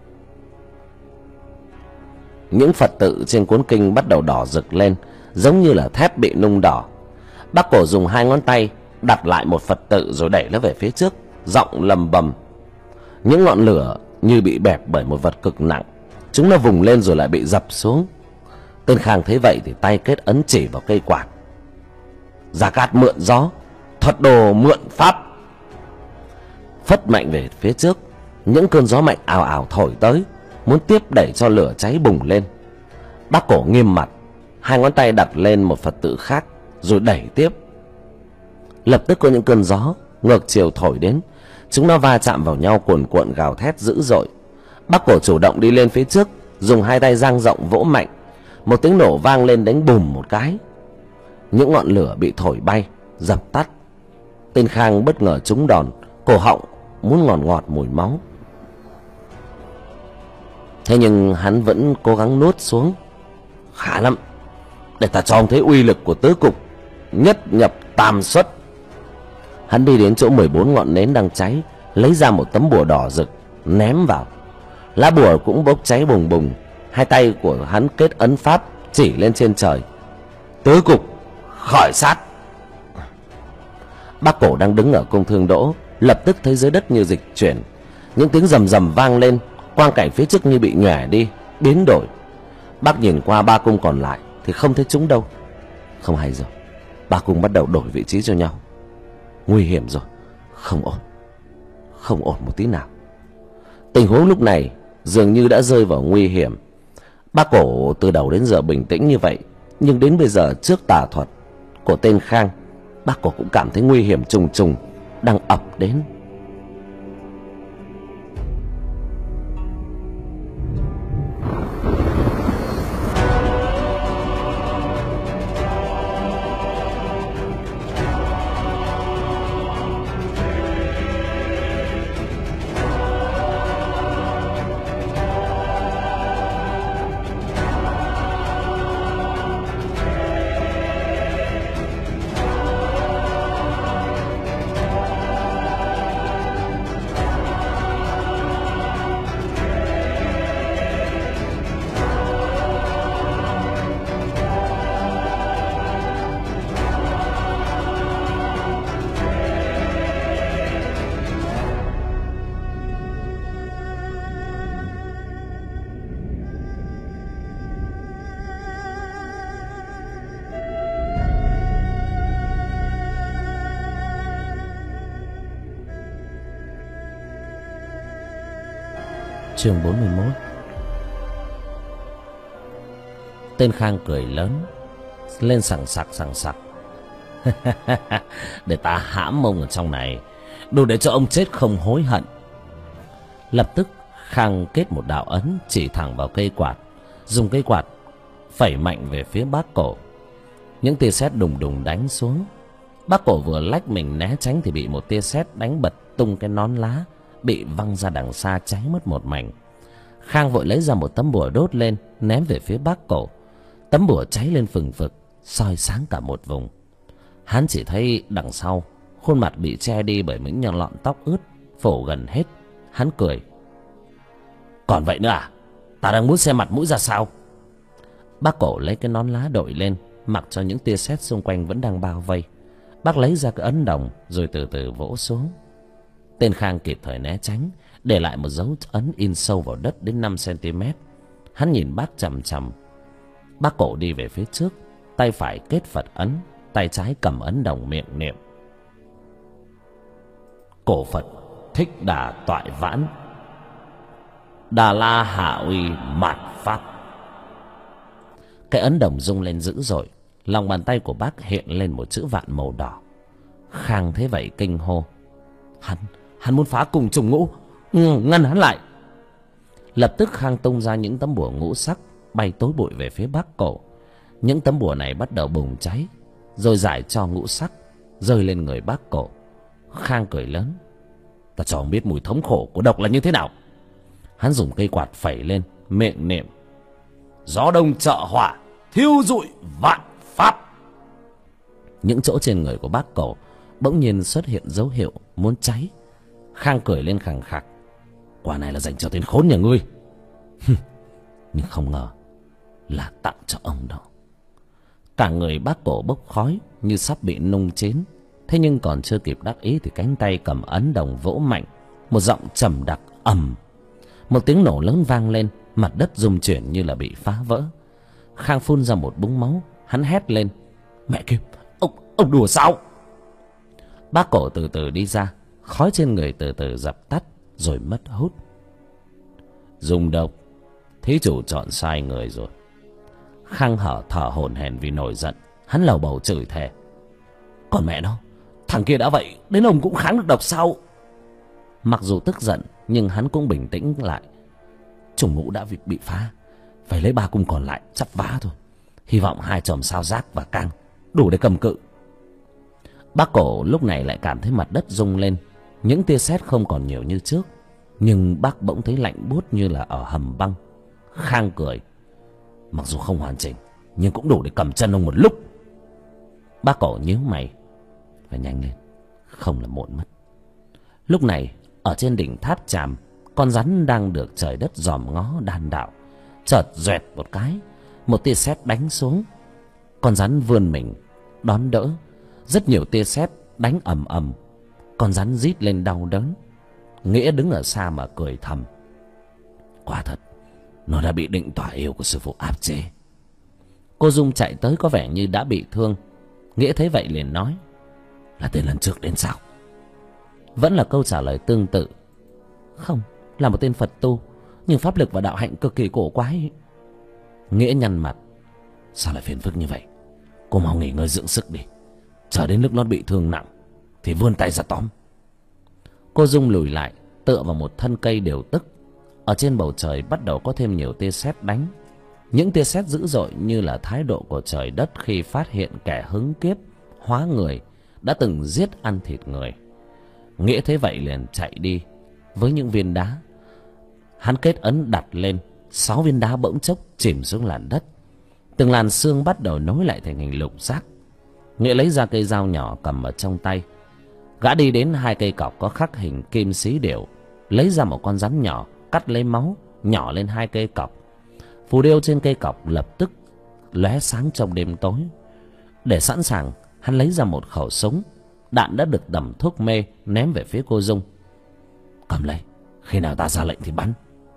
Speaker 1: Những Phật tự trên cuốn kinh bắt đầu đỏ rực lên, giống như là thép bị nung đỏ. Bác Cổ dùng 2 ngón tay đặt lại một Phật tự rồi đẩy nó về phía trước, giọng lầm bầm. Những ngọn lửa như bị bẹp bởi một vật cực nặng, chúng nó vùng lên rồi lại bị dập xuống. Tên Khang thấy vậy thì tay kết ấn chỉ vào cây quạt. Gia Cát mượn gió, thuật đồ mượn pháp. Phất mạnh về phía trước, những cơn gió mạnh ào ào thổi tới, muốn tiếp đẩy cho lửa cháy bùng lên. Bác Cổ nghiêm mặt, 2 ngón tay đặt lên một Phật tự khác rồi đẩy tiếp. Lập tức có những cơn gió ngược chiều thổi đến, chúng nó va chạm vào nhau cuồn cuộn gào thét dữ dội. Bác Cổ chủ động đi lên phía trước, dùng 2 tay dang rộng vỗ mạnh. Một tiếng nổ vang lên đánh bùm một cái, những ngọn lửa bị thổi bay, dập tắt. Tên Khang bất ngờ trúng đòn, cổ họng muốn ngọt ngọt mùi máu. Thế nhưng hắn vẫn cố gắng nuốt xuống. Khá lắm, để ta cho ông thấy uy lực của tứ cục nhất nhập tam xuất. Hắn đi đến chỗ 14 ngọn nến đang cháy, lấy ra một tấm bùa đỏ rực ném vào. Lá bùa cũng bốc cháy bùng bùng. 2 tay của hắn kết ấn pháp chỉ lên trên trời. Tứ cục khởi sát. Bác Cổ đang đứng ở cung Thương Đỗ, lập tức thấy dưới đất như dịch chuyển, những tiếng rầm rầm vang lên, quang cảnh phía trước như bị nhòe đi, biến đổi. Bác nhìn qua 3 cung còn lại thì không thấy chúng đâu. Không hay rồi, 3 cung bắt đầu đổi vị trí cho nhau. Nguy hiểm rồi, không ổn, không ổn một tí nào. Tình huống lúc này dường như đã rơi vào nguy hiểm. Bác Cổ từ đầu đến giờ bình tĩnh như vậy, nhưng đến bây giờ trước tà thuật của tên Khang, bác Cổ cũng cảm thấy nguy hiểm trùng trùng đang ập đến. Chương 41. Tên Khang cười lớn lên sằng sặc. Để ta hãm ông ở trong này, đủ để cho ông chết không hối hận. Lập tức Khang kết một đạo ấn chỉ thẳng vào cây quạt, dùng cây quạt phẩy mạnh về phía Bác Cổ. Những tia sét đùng đùng đánh xuống. Bác Cổ vừa lách mình né tránh thì bị một tia sét đánh bật tung cái nón lá, bị văng ra đằng xa cháy mất một mảnh. Khang vội lấy ra một tấm bùa đốt lên, ném về phía Bác Cổ. Tấm bùa cháy lên phừng phực, soi sáng cả một vùng. Hắn chỉ thấy đằng sau, khuôn mặt bị che đi bởi những nhọn lọn tóc ướt phủ gần hết. Hắn cười. Còn vậy nữa à? Ta đang muốn xem mặt mũi ra sao. Bác Cổ lấy cái nón lá đội lên, mặc cho những tia sét xung quanh vẫn đang bao vây. Bác lấy ra cái ấn đồng rồi từ từ vỗ xuống. Tên Khang kịp thời né tránh, để lại một dấu ấn in sâu vào đất đến 5 cm. Hắn nhìn bác chằm chằm. Bác Cổ đi về phía trước, tay phải kết Phật ấn, tay trái cầm ấn đồng miệng niệm: Cổ Phật Thích Đà Toại Vãn, Đà La Hạ Uy Mạt Pháp. Cái ấn đồng rung lên dữ dội, lòng bàn tay của bác hiện lên một chữ vạn màu đỏ. Khang thấy vậy kinh hô: Hắn muốn phá cùng trùng ngũ, ngăn hắn lại. Lập tức Khang tung ra những tấm bùa ngũ sắc bay tối bụi về phía Bác Cổ. Những tấm bùa này bắt đầu bùng cháy, rồi giải cho ngũ sắc rơi lên người Bác Cổ. Khang cười lớn: Ta cho ông biết mùi thống khổ của độc là như thế nào. Hắn dùng cây quạt phẩy lên, miệng niệm: Gió đông trợ hỏa, thiêu rụi vạn pháp. Những chỗ trên người của Bác Cổ bỗng nhiên xuất hiện dấu hiệu muốn cháy. Khang cười lên khằng khặc: Quả này là dành cho tên khốn nhà ngươi. Nhưng không ngờ là tặng cho ông đó. Cả người Bác Cổ bốc khói như sắp bị nung chín. Thế nhưng còn chưa kịp đắc ý thì cánh tay cầm ấn đồng vỗ mạnh. Một giọng trầm đặc ầm. Một tiếng nổ lớn vang lên, mặt đất rung chuyển như là bị phá vỡ. Khang phun ra một búng máu. Hắn hét lên: Mẹ kiếp, ông đùa sao? Bác Cổ từ từ đi ra, khói trên người từ từ dập tắt rồi mất hút. Dùng độc, thí chủ chọn sai người rồi. Khang thở hổn hển vì nổi giận. Hắn lầu bầu chửi thề: Còn mẹ nó, thằng kia đã vậy, đến ông cũng kháng được độc sao? Mặc dù tức giận nhưng hắn cũng bình tĩnh lại. Trùng ngũ đã bị phá, phải lấy 3 cung còn lại chắp vá thôi. Hy vọng 2 chòm sao giác và cang đủ để cầm cự. Bác Cổ lúc này lại cảm thấy mặt đất rung lên. Những tia sét không còn nhiều như trước, nhưng bác bỗng thấy lạnh buốt như là ở hầm băng. Khang cười: Mặc dù không hoàn chỉnh, nhưng cũng đủ để cầm chân ông một lúc. Bác Cổ nhíu mày: Phải nhanh lên, không là muộn mất. Lúc này ở trên đỉnh tháp Tràm, con rắn đang được trời đất dòm ngó đan đạo. Chợt doẹt một cái, một tia sét đánh xuống. Con rắn vươn mình đón đỡ. Rất nhiều tia sét đánh ầm ầm. Con rắn rít lên đau đớn. Nghĩa đứng ở xa mà cười thầm: Quả thật, nó đã bị định tỏa yêu của sư phụ áp chế. Cô Dung chạy tới có vẻ như đã bị thương. Nghĩa thấy vậy liền nói: Là tên lần trước đến sao? Vẫn là câu trả lời tương tự: Không, là một tên Phật tu, nhưng pháp lực và đạo hạnh cực kỳ cổ quái. Nghĩa nhăn mặt: Sao lại phiền phức như vậy? Cô mau nghỉ ngơi dưỡng sức đi, chờ đến lúc nó bị thương nặng thì vươn tay ra tóm. Cô Dung lùi lại, tựa vào một thân cây điều tức. Ở trên bầu trời bắt đầu có thêm nhiều tia sét đánh. Những tia sét dữ dội như là thái độ của trời đất khi phát hiện kẻ hứng kiếp hóa người đã từng giết ăn thịt người. Nghĩa thấy vậy liền chạy đi với những viên đá. Hắn kết ấn đặt lên, 6 viên đá bỗng chốc chìm xuống làn đất. Từng làn xương bắt đầu nối lại thành hình lục giác. Nghĩa lấy ra cây dao nhỏ cầm ở trong tay. Gã đi đến 2 cây cọc có khắc hình kim xí điểu, lấy ra một con rắn nhỏ, cắt lấy máu nhỏ lên 2 cây cọc. Phù điêu trên cây cọc lập tức lóe sáng trong đêm tối. Để sẵn sàng, hắn lấy ra một khẩu súng. Đạn đã được đẩm thuốc mê ném về phía cô Dung: Cầm lấy, khi nào ta ra lệnh thì bắn.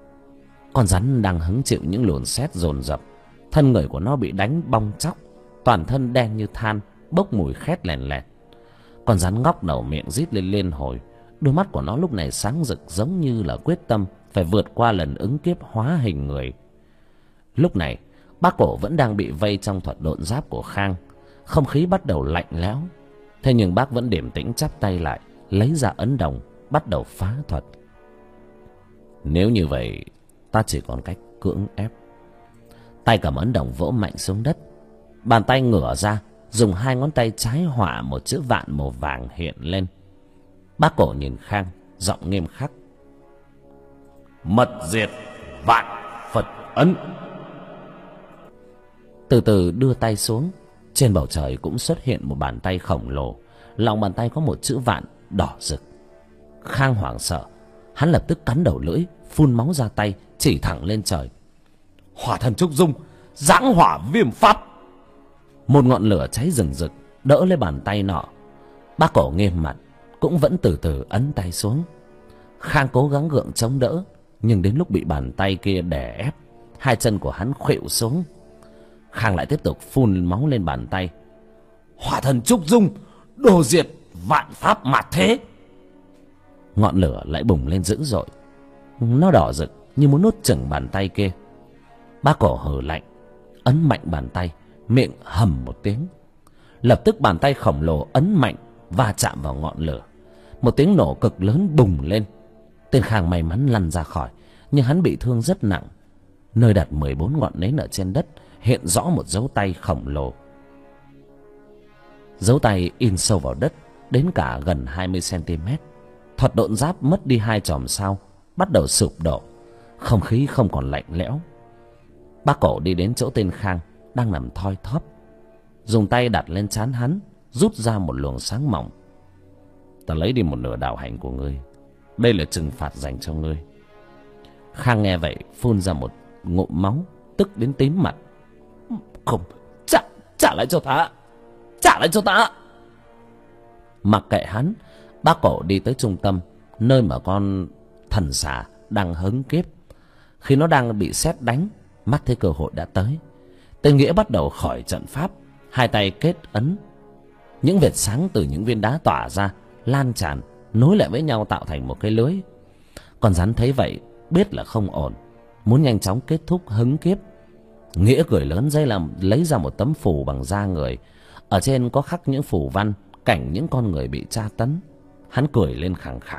Speaker 1: Con rắn đang hứng chịu những luồng sét dồn dập. Thân người của nó bị đánh bong tróc, toàn thân đen như than, bốc mùi khét lèn lẹt. Con rắn ngóc đầu miệng rít lên liên hồi. Đôi mắt của nó lúc này sáng rực giống như là quyết tâm phải vượt qua lần ứng kiếp hóa hình người. Lúc này bác Cổ vẫn đang bị vây trong thuật độn giáp của Khang. Không khí bắt đầu lạnh lẽo. Thế nhưng bác vẫn điềm tĩnh chắp tay lại, lấy ra ấn đồng, bắt đầu phá thuật. Nếu như vậy, ta chỉ còn cách cưỡng ép. Tay cầm ấn đồng vỗ mạnh xuống đất. Bàn tay ngửa ra, dùng 2 ngón tay trái họa một chữ vạn màu vàng hiện lên. Bác Cổ nhìn Khang, giọng nghiêm khắc. Mật diệt vạn Phật ấn. Từ từ đưa tay xuống. Trên bầu trời cũng xuất hiện một bàn tay khổng lồ. Lòng bàn tay có một chữ vạn đỏ rực. Khang hoảng sợ, hắn lập tức cắn đầu lưỡi, phun máu ra tay, chỉ thẳng lên trời. Hỏa thần trúc dung, giáng hỏa viêm pháp. Một ngọn lửa cháy rừng rực đỡ lấy bàn tay nọ. Bác Cổ nghiêm mặt, cũng vẫn từ từ ấn tay xuống. Khang cố gắng gượng chống đỡ, nhưng đến lúc bị bàn tay kia đè ép, 2 chân của hắn khuỵu xuống. Khang lại tiếp tục phun máu lên bàn tay. Hỏa thần trúc dung, đồ diệt vạn pháp mạt thế. Ngọn lửa lại bùng lên dữ dội. Nó đỏ rực như muốn nuốt chửng bàn tay kia. Bác Cổ hừ lạnh, ấn mạnh bàn tay, miệng hầm một tiếng. Lập tức bàn tay khổng lồ ấn mạnh va chạm vào ngọn lửa. Một tiếng nổ cực lớn bùng lên. Tên Khang may mắn lăn ra khỏi, nhưng hắn bị thương rất nặng. Nơi đặt 14 ngọn nến ở trên đất hiện rõ một dấu tay khổng lồ. Dấu tay in sâu vào đất đến cả gần 20 cm. Thuật độn giáp mất đi 2 chòm sao, bắt đầu sụp đổ. Không khí không còn lạnh lẽo. Bác Cổ đi đến chỗ tên Khang đang nằm thoi thóp, dùng tay đặt lên trán hắn, rút ra một luồng sáng mỏng. Ta lấy đi một nửa đạo hạnh của ngươi, đây là trừng phạt dành cho ngươi. Khang nghe vậy phun ra một ngụm máu, tức đến tím mặt. Không, trả lại cho ta, trả lại cho ta. Mặc kệ hắn, bác Cổ đi tới trung tâm, nơi mà con thần xà đang hứng kiếp. Khi nó đang bị sét đánh, mắt thấy cơ hội đã tới, tên Nghĩa bắt đầu khỏi trận pháp, 2 tay kết ấn. Những vệt sáng từ những viên đá tỏa ra, lan tràn, nối lại với nhau tạo thành một cái lưới. Con rắn thấy vậy, biết là không ổn, muốn nhanh chóng kết thúc hứng kiếp. Nghĩa cười lớn lấy ra một tấm phù bằng da người. Ở trên có khắc những phù văn cảnh những con người bị tra tấn. Hắn cười lên khẳng khặc.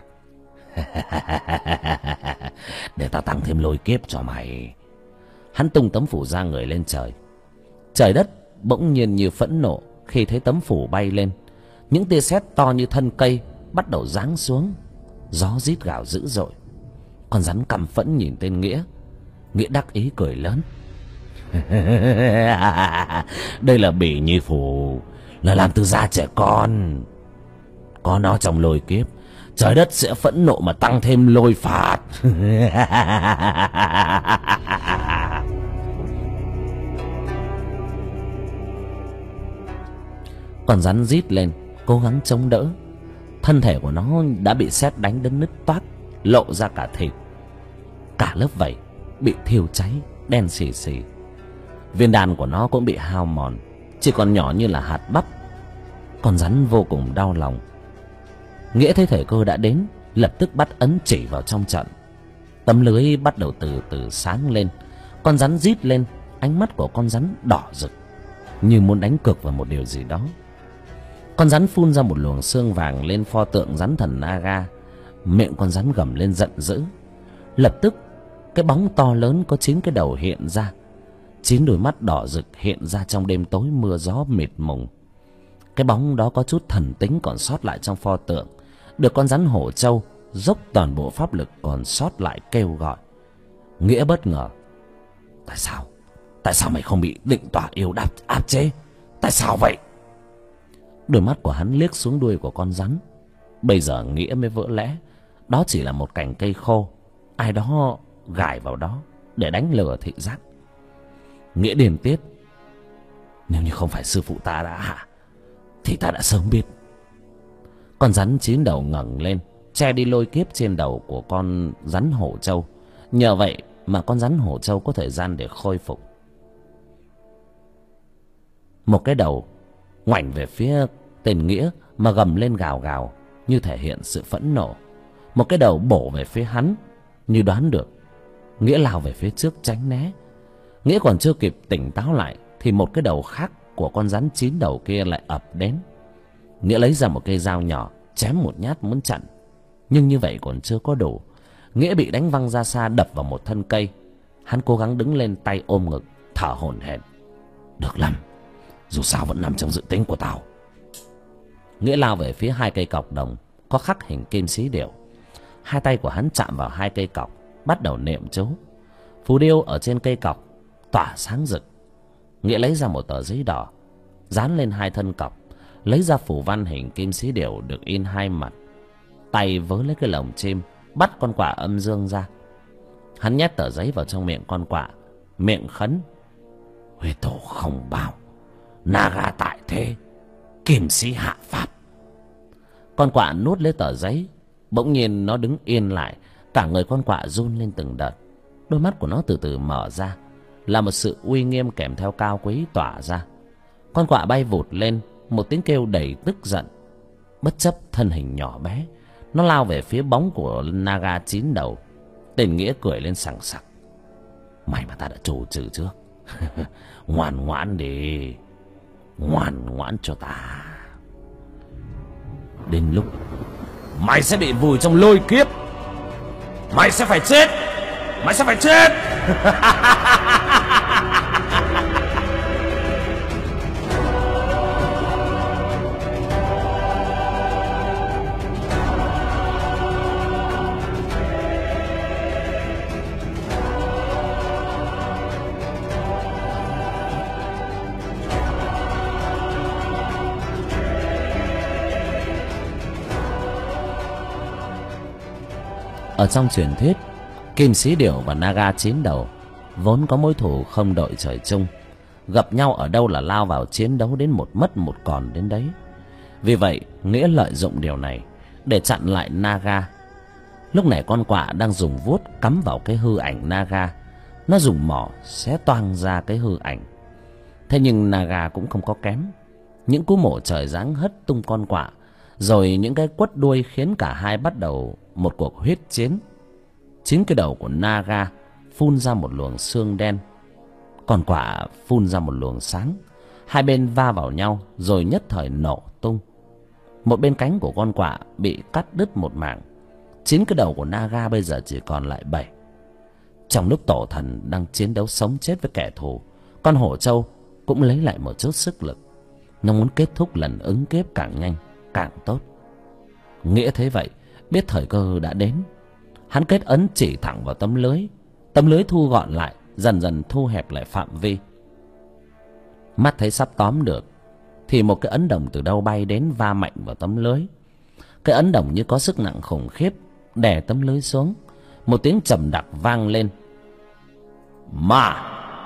Speaker 1: Để ta tăng thêm lôi kiếp cho mày. Hắn tung tấm phù da người lên trời. Trời đất bỗng nhiên như phẫn nộ khi thấy tấm phù bay lên. Những tia sét to như thân cây bắt đầu giáng xuống. Gió rít gào dữ dội. Con rắn căm phẫn nhìn tên Nghĩa. Nghĩa đắc ý cười lớn. Đây là bỉ nhi phù, là làm từ da trẻ con. Có nó trong lôi kiếp, trời đất sẽ phẫn nộ mà tăng thêm lôi phạt. Con rắn rít lên, cố gắng chống đỡ. Thân thể của nó đã bị sét đánh đến nứt toác, lộ ra cả thịt. Cả lớp vảy bị thiêu cháy đen xì xì. Viên đan của nó cũng bị hao mòn, chỉ còn nhỏ như là hạt bắp. Con rắn vô cùng đau lòng. Nghĩa thấy thời cơ đã đến, lập tức bắt ấn chỉ vào trong trận. Tấm lưới bắt đầu từ từ sáng lên. Con rắn rít lên, ánh mắt của con rắn đỏ rực, như muốn đánh cược vào một điều gì đó. Con rắn phun ra một luồng xương vàng lên pho tượng rắn thần Naga. Miệng con rắn gầm lên giận dữ. Lập tức cái bóng to lớn có 9 cái đầu hiện ra. 9 đôi mắt đỏ rực hiện ra trong đêm tối mưa gió mịt mùng. Cái bóng đó có chút thần tính còn sót lại trong pho tượng, được con rắn hổ trâu dốc toàn bộ pháp lực còn sót lại kêu gọi. Nghĩa bất ngờ. Tại sao mày không bị định tỏa yêu áp chế? Tại sao vậy? Đôi mắt của hắn liếc xuống đuôi của con rắn. Bây giờ Nghĩa mới vỡ lẽ. Đó chỉ là một cành cây khô, ai đó gài vào đó để đánh lừa thị giác. Nghĩa điềm tiết. Nếu như không phải sư phụ ta đã hạ, thì ta đã sớm biết. Con rắn 9 đầu ngẩng lên, che đi lôi kiếp trên đầu của con rắn hổ trâu. Nhờ vậy mà con rắn hổ trâu có thời gian để khôi phục. Một cái đầu ngoảnh về phía tên Nghĩa mà gầm lên gào gào, như thể hiện sự phẫn nộ. Một cái đầu bổ về phía hắn, Như đoán được, Nghĩa lao về phía trước tránh né. Nghĩa còn chưa kịp tỉnh táo lại thì một cái đầu khác của con rắn 9 đầu kia lại ập đến. Nghĩa lấy ra một cây dao nhỏ chém một nhát muốn chặn, nhưng như vậy còn chưa có đủ. Nghĩa bị đánh văng ra xa, đập vào một thân cây. Hắn cố gắng đứng lên, tay ôm ngực, thở hổn hển. Được lắm, dù sao vẫn nằm trong dự tính của tao. Nghĩa lao về phía 2 cây cọc đồng có khắc hình kim xí điểu. 2 tay của hắn chạm vào 2 cây cọc, bắt đầu niệm chú. Phù điêu ở trên cây cọc tỏa sáng rực. Nghĩa lấy ra một tờ giấy đỏ, dán lên 2 thân cọc, lấy ra phù văn hình kim xí điểu được in 2 mặt. Tay vớ lấy cái lồng chim, bắt con quạ âm dương ra. Hắn nhét tờ giấy vào trong miệng con quạ, miệng khấn: Huế tổ không bảo, Naga tại thế, kim sĩ hạ pháp. Con quạ nuốt lấy tờ giấy. Bỗng nhiên nó đứng yên lại, cả người con quạ run lên từng đợt. Đôi mắt của nó từ từ mở ra, là một sự uy nghiêm kèm theo cao quý tỏa ra. Con quạ bay vụt lên, một tiếng kêu đầy tức giận. Bất chấp thân hình nhỏ bé, nó lao về phía bóng của Naga 9 đầu. Tên Nghĩa cười lên sảng sặc: May mà ta đã trù trừ trước. Ngoan ngoãn đi, ngoan ngoãn cho ta. Đến lúc mày sẽ bị vùi trong lôi kiếp. Mày sẽ phải chết. Mày sẽ phải chết. Ở trong truyền thuyết, kim sĩ điểu và Naga 9 đầu vốn có mối thù không đội trời chung. Gặp nhau ở đâu là lao vào chiến đấu đến một mất một còn đến đấy. Vì vậy Nghĩa lợi dụng điều này để chặn lại Naga. Lúc này con quạ đang dùng vuốt cắm vào cái hư ảnh Naga. Nó dùng mỏ xé toang ra cái hư ảnh. Thế nhưng Naga cũng không có kém. Những cú mổ trời giáng hất tung con quạ, rồi những cái quất đuôi khiến cả hai bắt đầu một cuộc huyết chiến. 9 cái đầu của Naga phun ra một luồng xương đen, còn quạ phun ra một luồng sáng. Hai bên va vào nhau rồi nhất thời nổ tung. Một bên cánh của con quạ bị cắt đứt một mảng. 9 cái đầu của Naga bây giờ chỉ còn lại 7. Trong lúc tổ thần đang chiến đấu sống chết với kẻ thù, con hổ trâu cũng lấy lại một chút sức lực. Nó muốn kết thúc lần ứng kiếp càng nhanh càng tốt. Nghĩa thấy vậy, biết thời cơ đã đến. Hắn kết ấn chỉ thẳng vào tấm lưới. Tấm lưới thu gọn lại, dần dần thu hẹp lại phạm vi. Mắt thấy sắp tóm được thì một cái ấn đồng từ đâu bay đến va mạnh vào tấm lưới. Cái ấn đồng như có sức nặng khủng khiếp đè tấm lưới xuống. Một tiếng trầm đặc vang lên: Mà!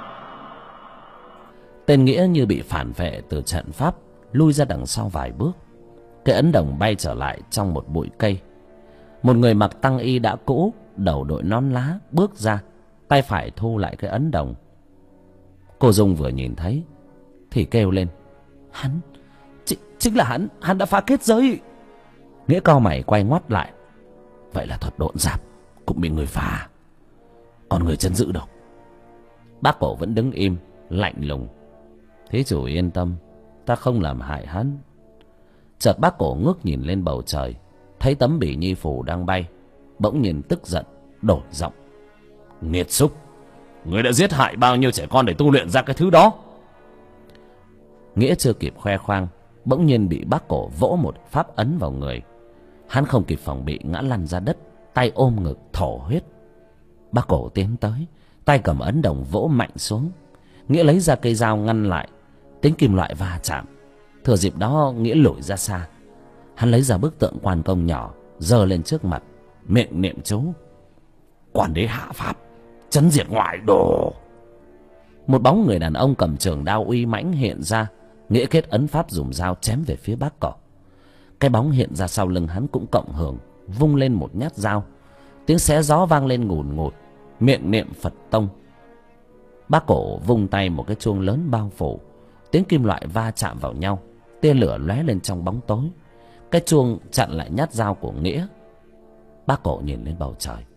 Speaker 1: Tên Nghĩa như bị phản vệ từ trận pháp, lui ra đằng sau vài bước. Cái ấn đồng bay trở lại trong một bụi cây. Một người mặc tăng y đã cũ, đầu đội nón lá bước ra, tay phải thu lại cái ấn đồng. Cô Dung vừa nhìn thấy thì kêu lên: Hắn, chính là hắn đã phá kết giới. Nghĩa cau mày quay ngoắt lại: Vậy là thuật độn giáp cũng bị người phá, còn người chân giữ đâu? Bác Cổ vẫn đứng im lạnh lùng: Thí chủ yên tâm, ta không làm hại hắn. Chợt bác Cổ ngước nhìn lên bầu trời, thấy tấm bỉ nhi phù đang bay, bỗng nhìn tức giận đổi giọng: Nghiệt xúc, người đã giết hại bao nhiêu trẻ con để tu luyện ra cái thứ đó? Nghĩa chưa kịp khoe khoang, bỗng nhiên bị bác Cổ vỗ một pháp ấn vào người. Hắn không kịp phòng bị, ngã lăn ra đất, tay ôm ngực thổ huyết. Bác Cổ tiến tới, tay cầm ấn đồng vỗ mạnh xuống. Nghĩa lấy ra cây dao ngăn lại, tiếng kim loại va chạm. Thừa dịp đó Nghĩa lùi ra xa. Hắn lấy ra bức tượng Quan Công nhỏ, giơ lên trước mặt, miệng niệm chú: Quan đế hạ pháp, chấn diệt ngoại đồ. Một bóng người đàn ông cầm trường đao uy mãnh hiện ra. Nghĩa kết ấn pháp dùng dao chém về phía bác Cổ. Cái bóng hiện ra sau lưng hắn cũng cộng hưởng, vung lên một nhát dao. Tiếng xé gió vang lên ngùn ngụt, miệng niệm Phật tông. Bác Cổ vung tay, một cái chuông lớn bao phủ. Tiếng kim loại va chạm vào nhau, tia lửa lóe lên trong bóng tối. Cái chuông chặn lại nhát dao của Nghĩa. Bác Cổ nhìn lên bầu trời,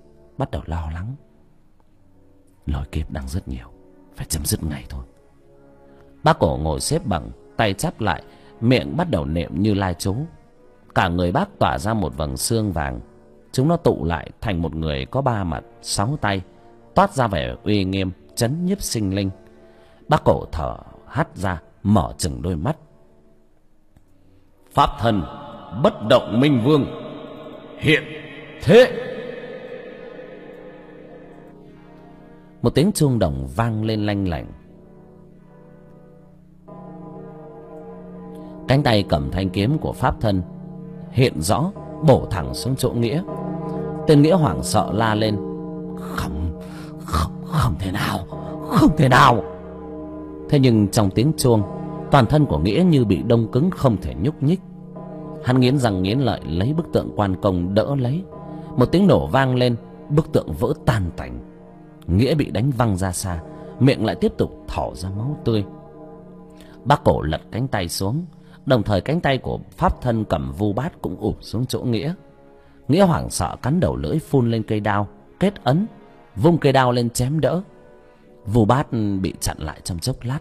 Speaker 1: bắt đầu lo lắng. Lôi kiếp đang rất nhiều, phải chấm dứt ngay thôi. Bác Cổ ngồi xếp bằng, tay chắp lại, miệng bắt đầu niệm Như Lai chú. Cả người bác tỏa ra một vầng xương vàng. Chúng nó tụ lại thành một người có 3 mặt 6 tay, toát ra vẻ uy nghiêm, chấn nhiếp sinh linh. Bác Cổ thở hắt ra, mở chừng đôi mắt. Pháp thân Bất Động Minh Vương hiện thế. Một tiếng chuông đồng vang lên lanh lảnh. Cánh tay cầm thanh kiếm của pháp thân hiện rõ, bổ thẳng xuống chỗ Nghĩa. Tên Nghĩa hoảng sợ la lên: Không thể nào, không thể nào. Thế nhưng trong tiếng chuông, toàn thân của Nghĩa như bị đông cứng, không thể nhúc nhích. Hắn nghiến răng nghiến lợi lấy bức tượng Quan Công đỡ lấy. Một tiếng nổ vang lên, bức tượng vỡ tan tành. Nghĩa bị đánh văng ra xa, miệng lại tiếp tục thỏ ra máu tươi. Bác Cổ lật cánh tay xuống, đồng thời cánh tay của pháp thân cầm vu bát cũng ụp xuống chỗ Nghĩa. Nghĩa hoảng sợ cắn đầu lưỡi, phun lên cây đao, kết ấn, vung cây đao lên chém đỡ. Vu bát bị chặn lại trong chốc lát.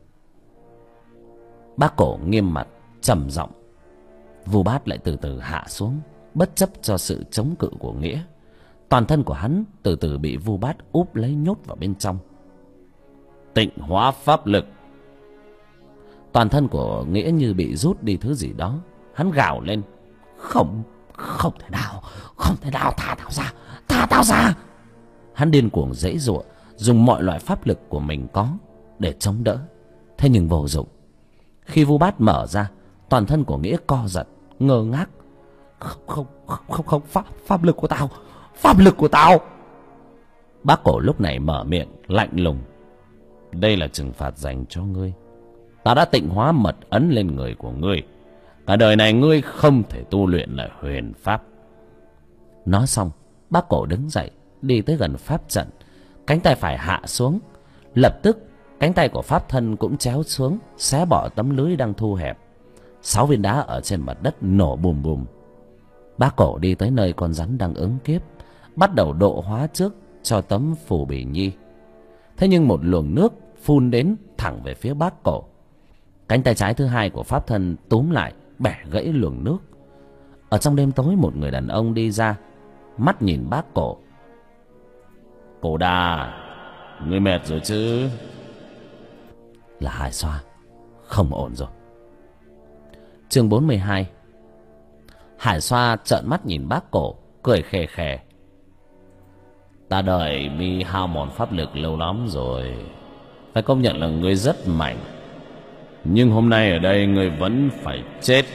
Speaker 1: Bác Cổ nghiêm mặt trầm giọng, vu bát lại từ từ hạ xuống, bất chấp cho sự chống cự của Nghĩa. Toàn thân của hắn từ từ bị vu bát úp lấy, nhốt vào bên trong. Tịnh hóa pháp lực. Toàn thân của Nghĩa như bị rút đi thứ gì đó. Hắn gào lên: Không thể nào, không thể nào, thả tao ra, thả tao ra. Hắn điên cuồng giãy giụa, dùng mọi loại pháp lực của mình có để chống đỡ. Thế nhưng vô dụng. Khi vu bát mở ra, toàn thân của Nghĩa co giật, ngơ ngác. Không, pháp lực của tao, pháp lực của tao. Bác Cổ lúc này mở miệng lạnh lùng: Đây là trừng phạt dành cho ngươi. Ta đã tịnh hóa mật ấn lên người của ngươi. Cả đời này ngươi không thể tu luyện lại huyền pháp. Nói xong, bác Cổ đứng dậy, đi tới gần pháp trận. Cánh tay phải hạ xuống. Lập tức cánh tay của pháp thân cũng chéo xuống, xé bỏ tấm lưới đang thu hẹp. 6 viên đá ở trên mặt đất nổ bùm bùm. Bác Cổ đi tới nơi con rắn đang ứng kiếp, bắt đầu độ hóa trước cho tấm phù bì nhi. Thế nhưng một luồng nước phun đến thẳng về phía bác Cổ. Cánh tay trái thứ hai của pháp thân túm lại, bẻ gãy luồng nước. Ở trong đêm tối, một người đàn ông đi ra, mắt nhìn bác Cổ: Cổ đà, ngươi mệt rồi chứ? Là Hải Xoa. Không ổn rồi. Chương 42. Hải Xoa trợn mắt nhìn bác Cổ, cười khè khè: Ta đợi mi hao mòn pháp lực lâu lắm rồi. Phải công nhận là ngươi rất mạnh. Nhưng hôm nay ở đây ngươi vẫn phải chết.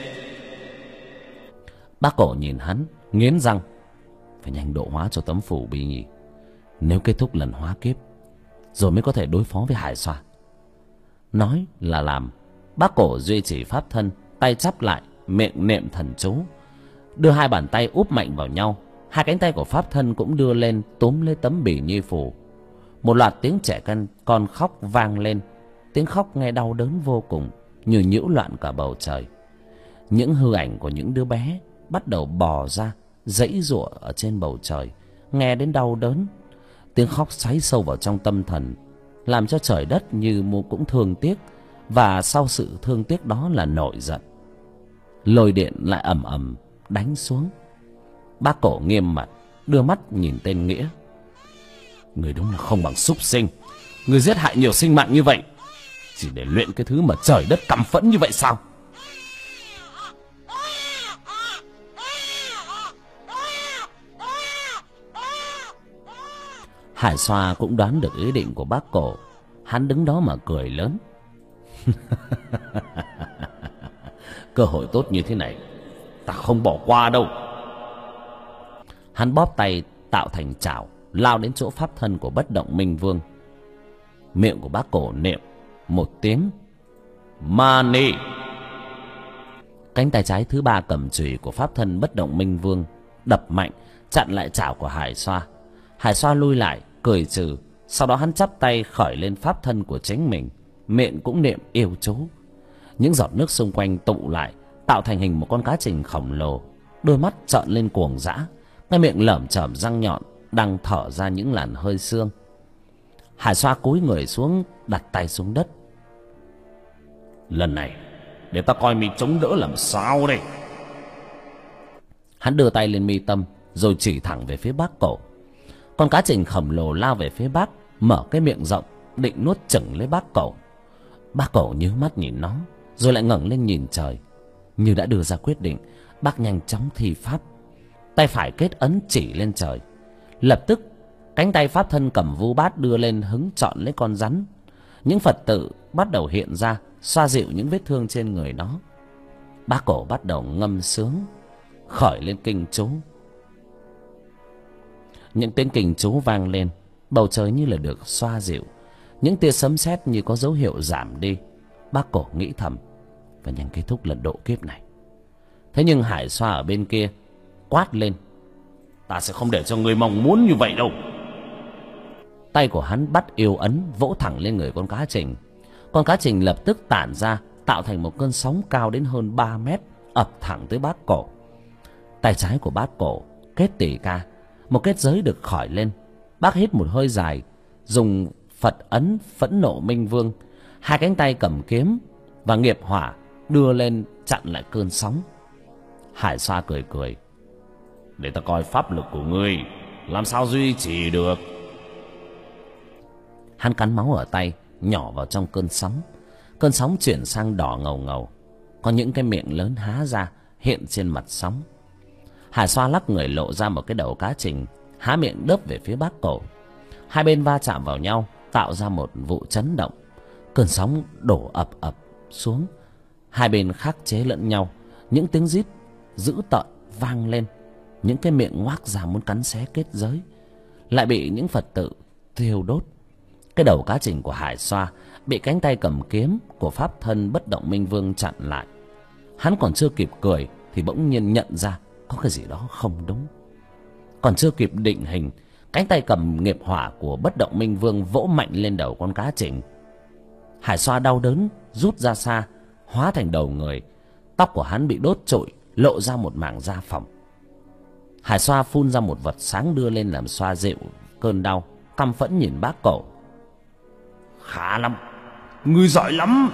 Speaker 1: Bác Cổ nhìn hắn, nghiến răng: Phải nhanh độ hóa cho tấm phủ bi nhỉ. Nếu kết thúc lần hóa kiếp, rồi mới có thể đối phó với Hải Xoa. Nói là làm. Bác Cổ duy trì pháp thân, tay chắp lại, miệng niệm thần chú, đưa hai bàn tay úp mạnh vào nhau. Hai cánh tay của pháp thân cũng đưa lên, túm lấy tấm bỉ nhi phù. Một loạt tiếng trẻ con khóc vang lên. Tiếng khóc nghe đau đớn vô cùng, như nhiễu loạn cả bầu trời. Những hư ảnh của những đứa bé bắt đầu bò ra, giãy giụa ở trên bầu trời, nghe đến đau đớn. Tiếng khóc xoáy sâu vào trong tâm thần, làm cho trời đất như cũng thương tiếc. Và sau sự thương tiếc đó là nổi giận. Lôi điện lại ầm ầm đánh xuống. Bác Cổ nghiêm mặt, đưa mắt nhìn tên Nghĩa: Người đúng là không bằng súc sinh. Người giết hại nhiều sinh mạng như vậy, chỉ để luyện cái thứ mà trời đất căm phẫn như vậy sao? Hải Xoa cũng đoán được ý định của bác Cổ. Hắn đứng đó mà cười lớn: Cơ hội tốt như thế này, ta không bỏ qua đâu. Hắn bóp tay tạo thành chảo, lao đến chỗ pháp thân của Bất Động Minh Vương. Miệng của bác Cổ niệm một tiếng Mani. Cánh tay trái thứ ba cầm chùy của pháp thân Bất Động Minh Vương đập mạnh, chặn lại chảo của Hải Xoa. Hải Xoa lui lại, cười trừ. Sau đó hắn chắp tay khởi lên pháp thân của chính mình, miệng cũng niệm yêu chú. Những giọt nước xung quanh tụ lại, tạo thành hình một con cá trình khổng lồ, đôi mắt trợn lên cuồng dã, cái miệng lởm chởm răng nhọn, đang thở ra những làn hơi xương. Hải Xoa cúi người xuống, đặt tay xuống đất.
Speaker 2: Lần này để ta coi mi chống đỡ làm sao đây.
Speaker 1: Hắn đưa tay lên mi tâm rồi chỉ thẳng về phía Bác Cổ. Con cá trình khổng lồ lao về phía Bác, mở cái miệng rộng định nuốt chửng lấy Bác Cổ. Bác Cổ nhíu mắt nhìn nó, rồi lại ngẩng lên nhìn trời. Như đã đưa ra quyết định, Bác nhanh chóng thi pháp. Tay phải kết ấn chỉ lên trời. Lập tức cánh tay pháp thân cầm vu bát đưa lên hứng trọn lấy con rắn. Những Phật tự bắt đầu hiện ra, xoa dịu những vết thương trên người nó. Bác Cổ bắt đầu ngâm sướng, khởi lên kinh chú. Những tiếng kinh chú vang lên, bầu trời như là được xoa dịu. Những tia sấm sét như có dấu hiệu giảm đi. Bác Cổ nghĩ thầm, phải nhanh kết thúc lần độ kiếp này. Thế nhưng Hải Xoa ở bên kia quát lên,
Speaker 2: ta sẽ không để cho người mong muốn như vậy đâu.
Speaker 1: Tay của hắn bắt yêu ấn vỗ thẳng lên người con cá trình. Con cá trình lập tức tản ra, tạo thành một cơn sóng cao đến hơn 3 mét, ập thẳng tới Bác Cổ. Tay trái của Bác Cổ kết tỷ ca, một kết giới được khởi lên. Bác hít một hơi dài, dùng Phật ấn Phẫn Nộ Minh Vương, hai cánh tay cầm kiếm và nghiệp hỏa đưa lên chặn lại cơn sóng. Hải Xoa cười cười,
Speaker 2: để ta coi pháp lực của ngươi làm sao duy trì được.
Speaker 1: Hắn cắn máu ở tay, nhỏ vào trong cơn sóng. Cơn sóng chuyển sang đỏ ngầu ngầu, có những cái miệng lớn há ra hiện trên mặt sóng. Hải Xoa lắc người lộ ra một cái đầu cá trình, há miệng đớp về phía Bác Cổ. Hai bên va chạm vào nhau, tạo ra một vụ chấn động. Cơn sóng đổ ập ập xuống. Hai bên khắc chế lẫn nhau, những tiếng rít dữ tợn vang lên. Những cái miệng ngoác ra muốn cắn xé kết giới, lại bị những Phật tự thiêu đốt. Cái đầu cá trình của Hải Xoa bị cánh tay cầm kiếm của pháp thân Bất Động Minh Vương chặn lại. Hắn còn chưa kịp cười thì bỗng nhiên nhận ra có cái gì đó không đúng. Còn chưa kịp định hình, cánh tay cầm nghiệp hỏa của Bất Động Minh Vương vỗ mạnh lên đầu con cá trình. Hải Xoa đau đớn rút ra xa, hóa thành đầu người. Tóc của hắn bị đốt trụi, lộ ra một mảng da phỏng. Hải Xoa phun ra một vật sáng đưa lên làm xoa dịu cơn đau, căm phẫn nhìn Bác Cổ.
Speaker 2: Khá lắm, ngươi giỏi lắm.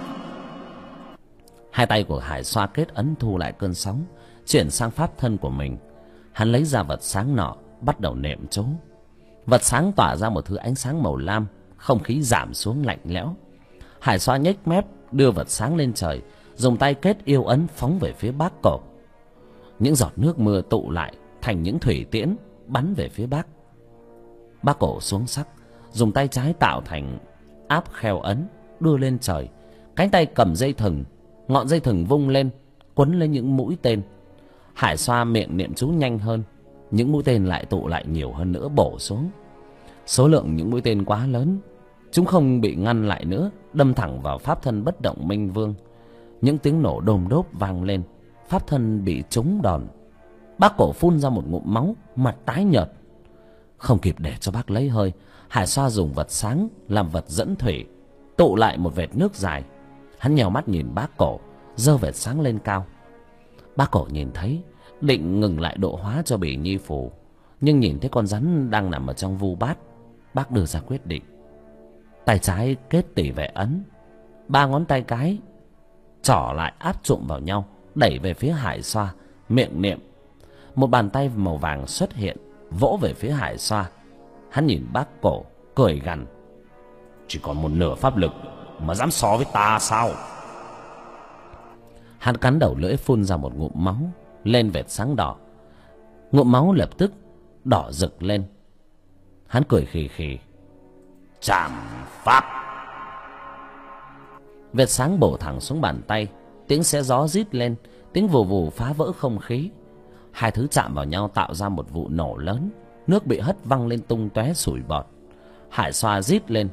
Speaker 1: Hai tay của Hải Xoa kết ấn thu lại cơn sóng, chuyển sang pháp thân của mình. Hắn lấy ra vật sáng nọ, bắt đầu niệm chú. Vật sáng tỏa ra một thứ ánh sáng màu lam, không khí giảm xuống lạnh lẽo. Hải Xoa nhếch mép đưa vật sáng lên trời, dùng tay kết yêu ấn phóng về phía Bác Cổ. Những giọt nước mưa tụ lại thành những thủy tiễn bắn về phía Bác. Bác Cổ xuống sắc, dùng tay trái tạo thành áp kheo ấn đưa lên trời. Cánh tay cầm dây thừng, ngọn dây thừng vung lên quấn lấy những mũi tên. Hải Xoa miệng niệm chú nhanh hơn, những mũi tên lại tụ lại nhiều hơn nữa bổ xuống. Số lượng những mũi tên quá lớn, chúng không bị ngăn lại nữa, đâm thẳng vào pháp thân Bất Động Minh Vương. Những tiếng nổ đồm đốp vang lên, pháp thân bị trúng đòn. Bác Cổ phun ra một ngụm máu, mặt tái nhợt. Không kịp để cho bác lấy hơi, Hải Xoa dùng vật sáng làm vật dẫn thủy, tụ lại một vệt nước dài. Hắn nhèo mắt nhìn Bác Cổ, giơ vệt sáng lên cao. Bác Cổ nhìn thấy, định ngừng lại độ hóa cho Bỉ Nhi Phù, nhưng nhìn thấy con rắn đang nằm ở trong vu bát, bác đưa ra quyết định. Tay trái kết tỷ vệ ấn, ba ngón tay cái trỏ lại áp trụm vào nhau, đẩy về phía Hải Xoa, miệng niệm. Một bàn tay màu vàng xuất hiện, vỗ về phía Hải Xoa. Hắn nhìn Bác Cổ, cười gằn,
Speaker 2: chỉ còn một nửa pháp lực mà dám so với ta sao?
Speaker 1: Hắn cắn đầu lưỡi phun ra một ngụm máu lên vệt sáng đỏ. Ngụm máu lập tức đỏ rực lên. Hắn cười khì khì,
Speaker 2: trảm pháp.
Speaker 1: Vệt sáng bổ thẳng xuống bàn tay, tiếng xé gió rít lên, tiếng vù vù phá vỡ không khí. Hai thứ chạm vào nhau tạo ra một vụ nổ lớn, nước bị hất văng lên tung tóe sủi bọt. Hải Xoa rít lên,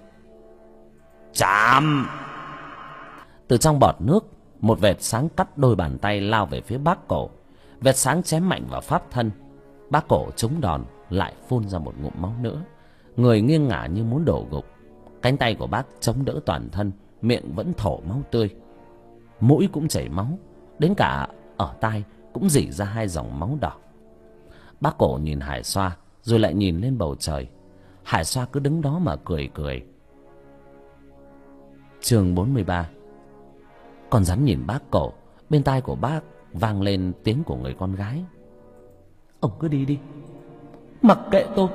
Speaker 2: chạm.
Speaker 1: Từ trong bọt nước, một vệt sáng cắt đôi bàn tay lao về phía Bác Cổ. Vệt sáng chém mạnh vào pháp thân. Bác Cổ trúng đòn, lại phun ra một ngụm máu nữa. Người nghiêng ngả như muốn đổ gục. Cánh tay của bác chống đỡ toàn thân, miệng vẫn thổ máu tươi. Mũi cũng chảy máu, đến cả ở tai cũng rỉ ra hai dòng máu đỏ. Bác Cổ nhìn Hải Xoa, rồi lại nhìn lên bầu trời. Hải Xoa cứ đứng đó mà cười cười. Chương 43. Con rắn nhìn bác Cổ. Bên tai của bác vang lên tiếng của người con gái. Ông cứ đi đi, mặc kệ tôi.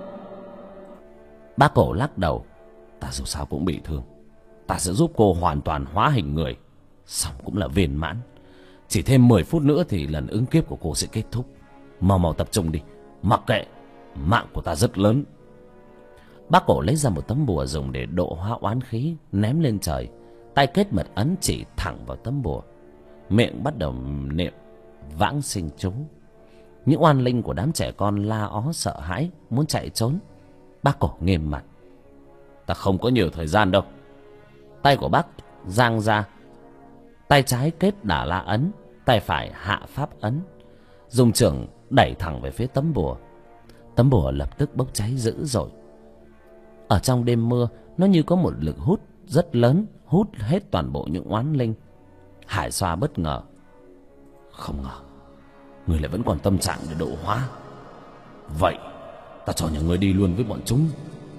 Speaker 1: Bác Cổ lắc đầu. Ta dù sao cũng bị thương, ta sẽ giúp cô hoàn toàn hóa hình người, xong cũng là viên mãn. Chỉ thêm 10 phút nữa thì lần ứng kiếp của cô sẽ kết thúc. Mau mau tập trung đi, mặc kệ, mạng của ta rất lớn. Bác Cổ lấy ra một tấm bùa dùng để độ hóa oán khí, ném lên trời. Tay kết mật ấn chỉ thẳng vào tấm bùa, miệng bắt đầu niệm vãng sinh chú. Những oan linh của đám trẻ con la ó sợ hãi, muốn chạy trốn. Bác Cổ nghiêm mặt. Ta không có nhiều thời gian đâu. Tay của bác giang ra, tay trái kết Đà La ấn, tay phải hạ pháp ấn, dùng chưởng đẩy thẳng về phía tấm bùa. Tấm bùa lập tức bốc cháy dữ dội. Ở trong đêm mưa, nó như có một lực hút rất lớn, hút hết toàn bộ những oán linh. Hải Xoa bất ngờ. Không ngờ người lại vẫn còn tâm trạng để độ hóa. Vậy ta cho nhà ngươi đi luôn với bọn chúng.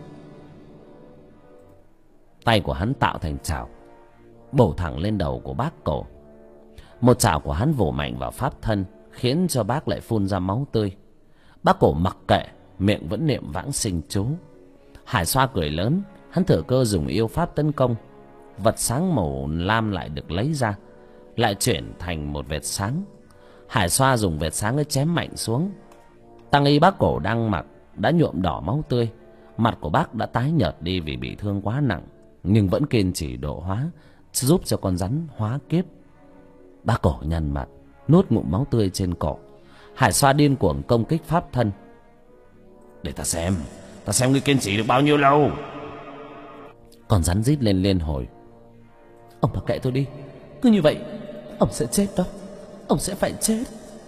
Speaker 1: Tay của hắn tạo thành chảo, bổ thẳng lên đầu của bác Cổ. Một chảo của hắn vồ mạnh vào pháp thân, khiến cho bác lại phun ra máu tươi. Bác Cổ mặc kệ, miệng vẫn niệm vãng sinh chú. Hải Xoa cười lớn, hắn thừa cơ dùng yêu pháp tấn công. Vật sáng màu lam lại được lấy ra, lại chuyển thành một vệt sáng. Hải Xoa dùng vệt sáng ấy chém mạnh xuống. Tăng y bác Cổ đang mặc đã nhuộm đỏ máu tươi. Mặt của bác đã tái nhợt đi vì bị thương quá nặng, nhưng vẫn kiên trì độ hóa, giúp cho con rắn hóa kiếp. Bác Cổ nhăn mặt, nuốt ngụm máu tươi trên cổ. Hải Xoa điên cuồng công kích pháp thân. Để ta xem ngươi kiên trì được bao nhiêu lâu. Con rắn rít lên liên hồi. Ông mặc kệ tôi đi, cứ như vậy ông sẽ chết đó, ông sẽ phải chết.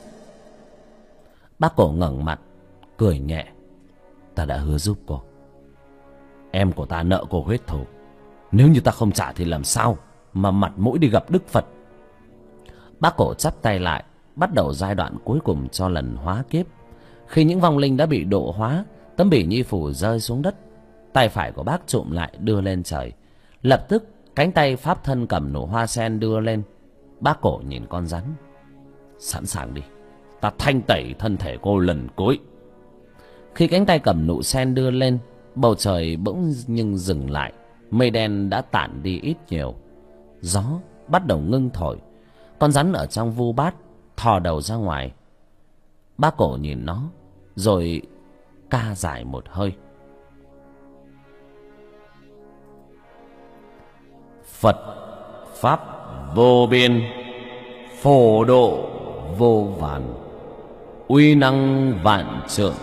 Speaker 1: Bác Cổ ngẩng mặt cười nhẹ. Ta đã hứa giúp cô. Em của ta nợ cô huyết thù, nếu như ta không trả thì làm sao mà mặt mũi đi gặp Đức Phật. Bác Cổ chắp tay lại, bắt đầu giai đoạn cuối cùng cho lần hóa kiếp. Khi những vong linh đã bị độ hóa, tấm bỉ nhi phù rơi xuống đất. Tay phải của bác trụm lại đưa lên trời. Lập tức cánh tay pháp thân cầm nụ hoa sen đưa lên. Bác Cổ nhìn con rắn. Sẵn sàng đi, ta thanh tẩy thân thể cô lần cuối. Khi cánh tay cầm nụ sen đưa lên, bầu trời bỗng nhưng dừng lại. Mây đen đã tản đi ít nhiều, gió bắt đầu ngưng thổi. Con rắn ở trong vu bát thò đầu ra ngoài. Bác Cổ nhìn nó rồi ca dài một hơi. Phật pháp vô biên, phổ độ vô vàn, uy năng vạn trượng,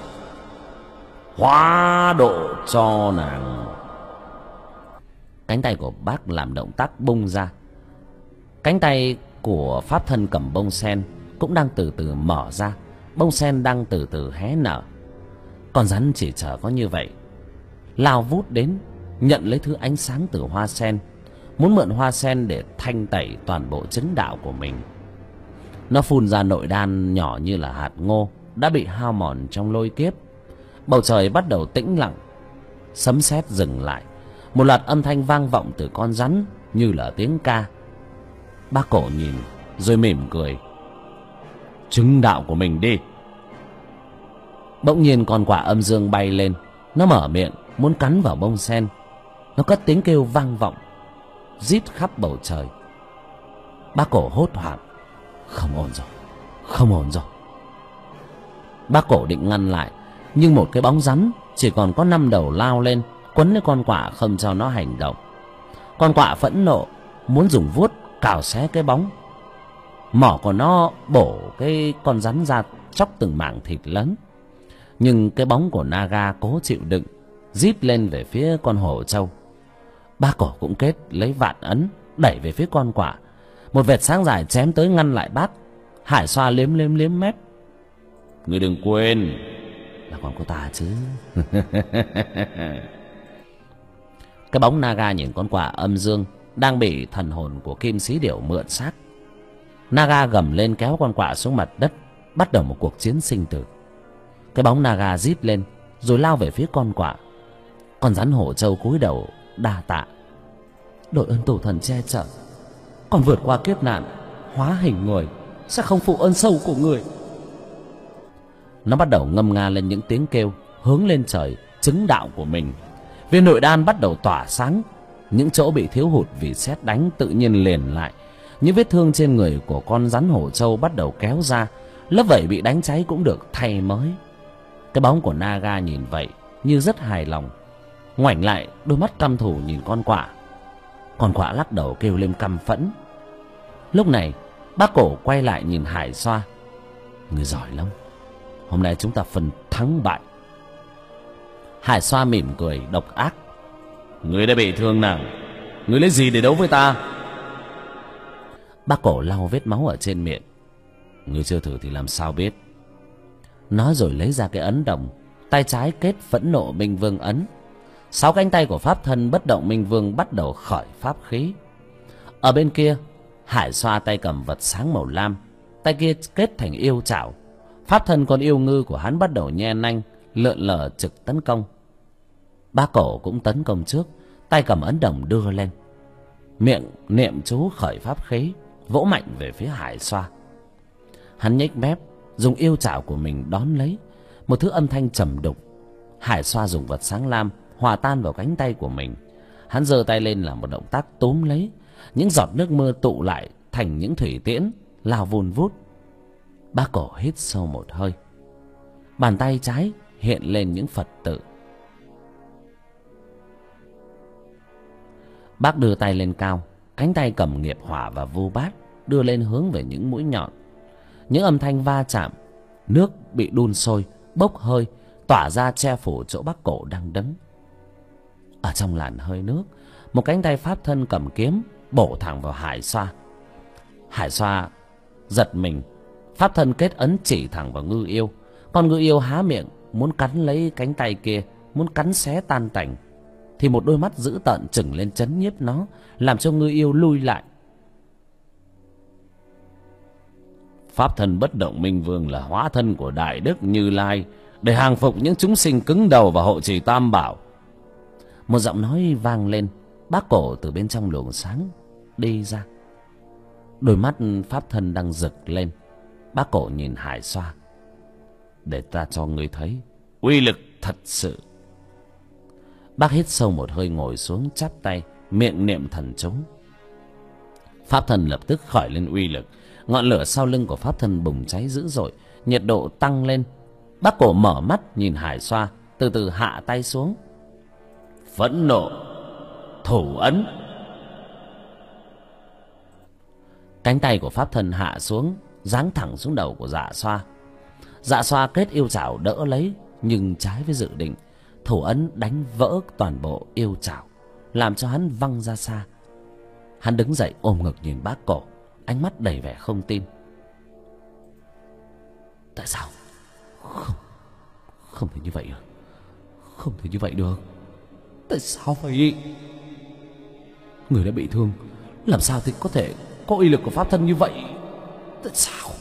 Speaker 1: hóa độ cho nàng. Cánh tay của bác làm động tác bung ra. Cánh tay của pháp thân cầm bông sen cũng đang từ từ mở ra. Bông sen đang từ từ hé nở. Con rắn chỉ chờ có như vậy, lao vút đến, nhận lấy thứ ánh sáng từ hoa sen, muốn mượn hoa sen để thanh tẩy toàn bộ chứng đạo của mình. Nó phun ra nội đan nhỏ như là hạt ngô đã bị hao mòn trong lôi kiếp. Bầu trời bắt đầu tĩnh lặng, sấm sét dừng lại. Một loạt âm thanh vang vọng từ con rắn như là tiếng ca. Bác Cổ nhìn rồi mỉm cười. Chứng đạo của mình đi. Bỗng nhiên con quạ âm dương bay lên. Nó mở miệng muốn cắn vào bông sen. Nó cất tiếng kêu vang vọng, rít khắp bầu trời. Bác Cổ hốt hoảng. Không ổn rồi, không ổn rồi. Bác Cổ định ngăn lại, nhưng một cái bóng rắn chỉ còn có 5 đầu lao lên, quấn lấy con quạ không cho nó hành động. Con quạ phẫn nộ muốn dùng vuốt cào xé cái bóng. Mỏ của nó bổ cái con rắn ra chóc từng mảng thịt lớn. Nhưng cái bóng của Naga cố chịu đựng, rít lên về phía con hổ trâu. Bác Cổ cũng kết lấy vạn ấn đẩy về phía con quạ. Một vệt sáng dài chém tới ngăn lại bác. Hải Xoa liếm mép. Ngươi đừng quên là con của ta chứ. Cái bóng Naga nhìn con quạ âm dương đang bị thần hồn của Kim Sĩ Điểu mượn xác. Naga gầm lên kéo con quạ xuống mặt đất, bắt đầu một cuộc chiến sinh tử. Cái bóng Naga rít lên rồi lao về phía con quạ. Con rắn hổ trâu cúi đầu đa tạ: đội ơn tổ thần che chở, còn vượt qua kiếp nạn hóa hình người sẽ không phụ ơn sâu của người. Nó bắt đầu ngâm nga lên những tiếng kêu hướng lên trời chứng đạo của mình. Viên nội đan bắt đầu tỏa sáng, những chỗ bị thiếu hụt vì sét đánh tự nhiên liền lại. Những vết thương trên người của con rắn hổ trâu bắt đầu kéo ra, lớp vảy bị đánh cháy cũng được thay mới. Cái bóng của Naga nhìn vậy như rất hài lòng, ngoảnh lại đôi mắt căm thù nhìn con quạ. Con quạ lắc đầu kêu lên căm phẫn. Lúc này bác cổ quay lại nhìn Hải Xoa: người giỏi lắm, hôm nay chúng ta phân thắng bại. Hải Xoa mỉm cười độc ác: người đã bị thương nào, người lấy gì để đấu với ta? Bác cổ lau vết máu ở trên miệng: người chưa thử thì làm sao biết. Nói rồi lấy ra cái ấn đồng, tay trái kết phẫn nộ minh vương ấn. 6 cánh tay của pháp thân bất động minh vương bắt đầu khởi pháp khí. Ở bên kia, Hải Xoa tay cầm vật sáng màu lam, tay kia kết thành yêu chảo. Pháp thân con yêu ngư của hắn bắt đầu nhe nanh lượn lờ trực tấn công. Bác cổ cũng tấn công trước, tay cầm ấn đồng đưa lên, miệng niệm chú khởi pháp khí, vỗ mạnh về phía Hải Xoa. Hắn nhếch mép dùng yêu chảo của mình đón lấy một thứ âm thanh trầm đục. Hải Xoa dùng vật sáng lam hòa tan vào cánh tay của mình. Hắn giơ tay lên làm một động tác túm lấy, những giọt nước mưa tụ lại thành những thủy tiễn lao vun vút. Bác cổ hít sâu một hơi, bàn tay trái hiện lên những Phật tự. Bác đưa tay lên cao, cánh tay cầm nghiệp hỏa và vu bát đưa lên hướng về những mũi nhọn. Những âm thanh va chạm, nước bị đun sôi bốc hơi tỏa ra che phủ chỗ bác cổ đang đứng. Ở trong làn hơi nước, một cánh tay pháp thân cầm kiếm bổ thẳng vào Hải Xoa. Hải Xoa giật mình, pháp thân kết ấn chỉ thẳng vào ngư yêu. Con ngư yêu há miệng muốn cắn lấy cánh tay kia, muốn cắn xé tan tành, thì một đôi mắt dữ tợn trừng lên chấn nhiếp nó, làm cho ngư yêu lui lại. Pháp thân bất động minh vương là hóa thân của Đại Đức Như Lai, để hàng phục những chúng sinh cứng đầu và hộ trì Tam Bảo. Một giọng nói vang lên. Bác cổ từ bên trong luồng sáng đi ra, đôi mắt pháp thân đang rực lên. Bác cổ nhìn Hải Xoa: để ta cho ngươi thấy uy lực thật sự. Bác hít sâu một hơi, ngồi xuống chắp tay, miệng niệm thần chú. Pháp thân lập tức khởi lên uy lực. Ngọn lửa sau lưng của pháp thân bùng cháy dữ dội, nhiệt độ tăng lên. Bác cổ mở mắt nhìn Hải Xoa, từ từ hạ tay xuống. Phẫn nộ thủ ấn. Cánh tay của pháp thân hạ xuống, giáng thẳng xuống đầu của Dạ Xoa. Dạ Xoa kết yêu chảo đỡ lấy, nhưng trái với dự định, thủ ấn đánh vỡ toàn bộ yêu chảo, làm cho hắn văng ra xa. Hắn đứng dậy ôm ngực nhìn bác cổ, ánh mắt đầy vẻ không tin. Tại sao? Không thể như vậy được. Không thể như vậy được. Tại sao vậy? Người đã bị thương, làm sao thì có thể có uy lực của pháp thân như vậy? Tại sao?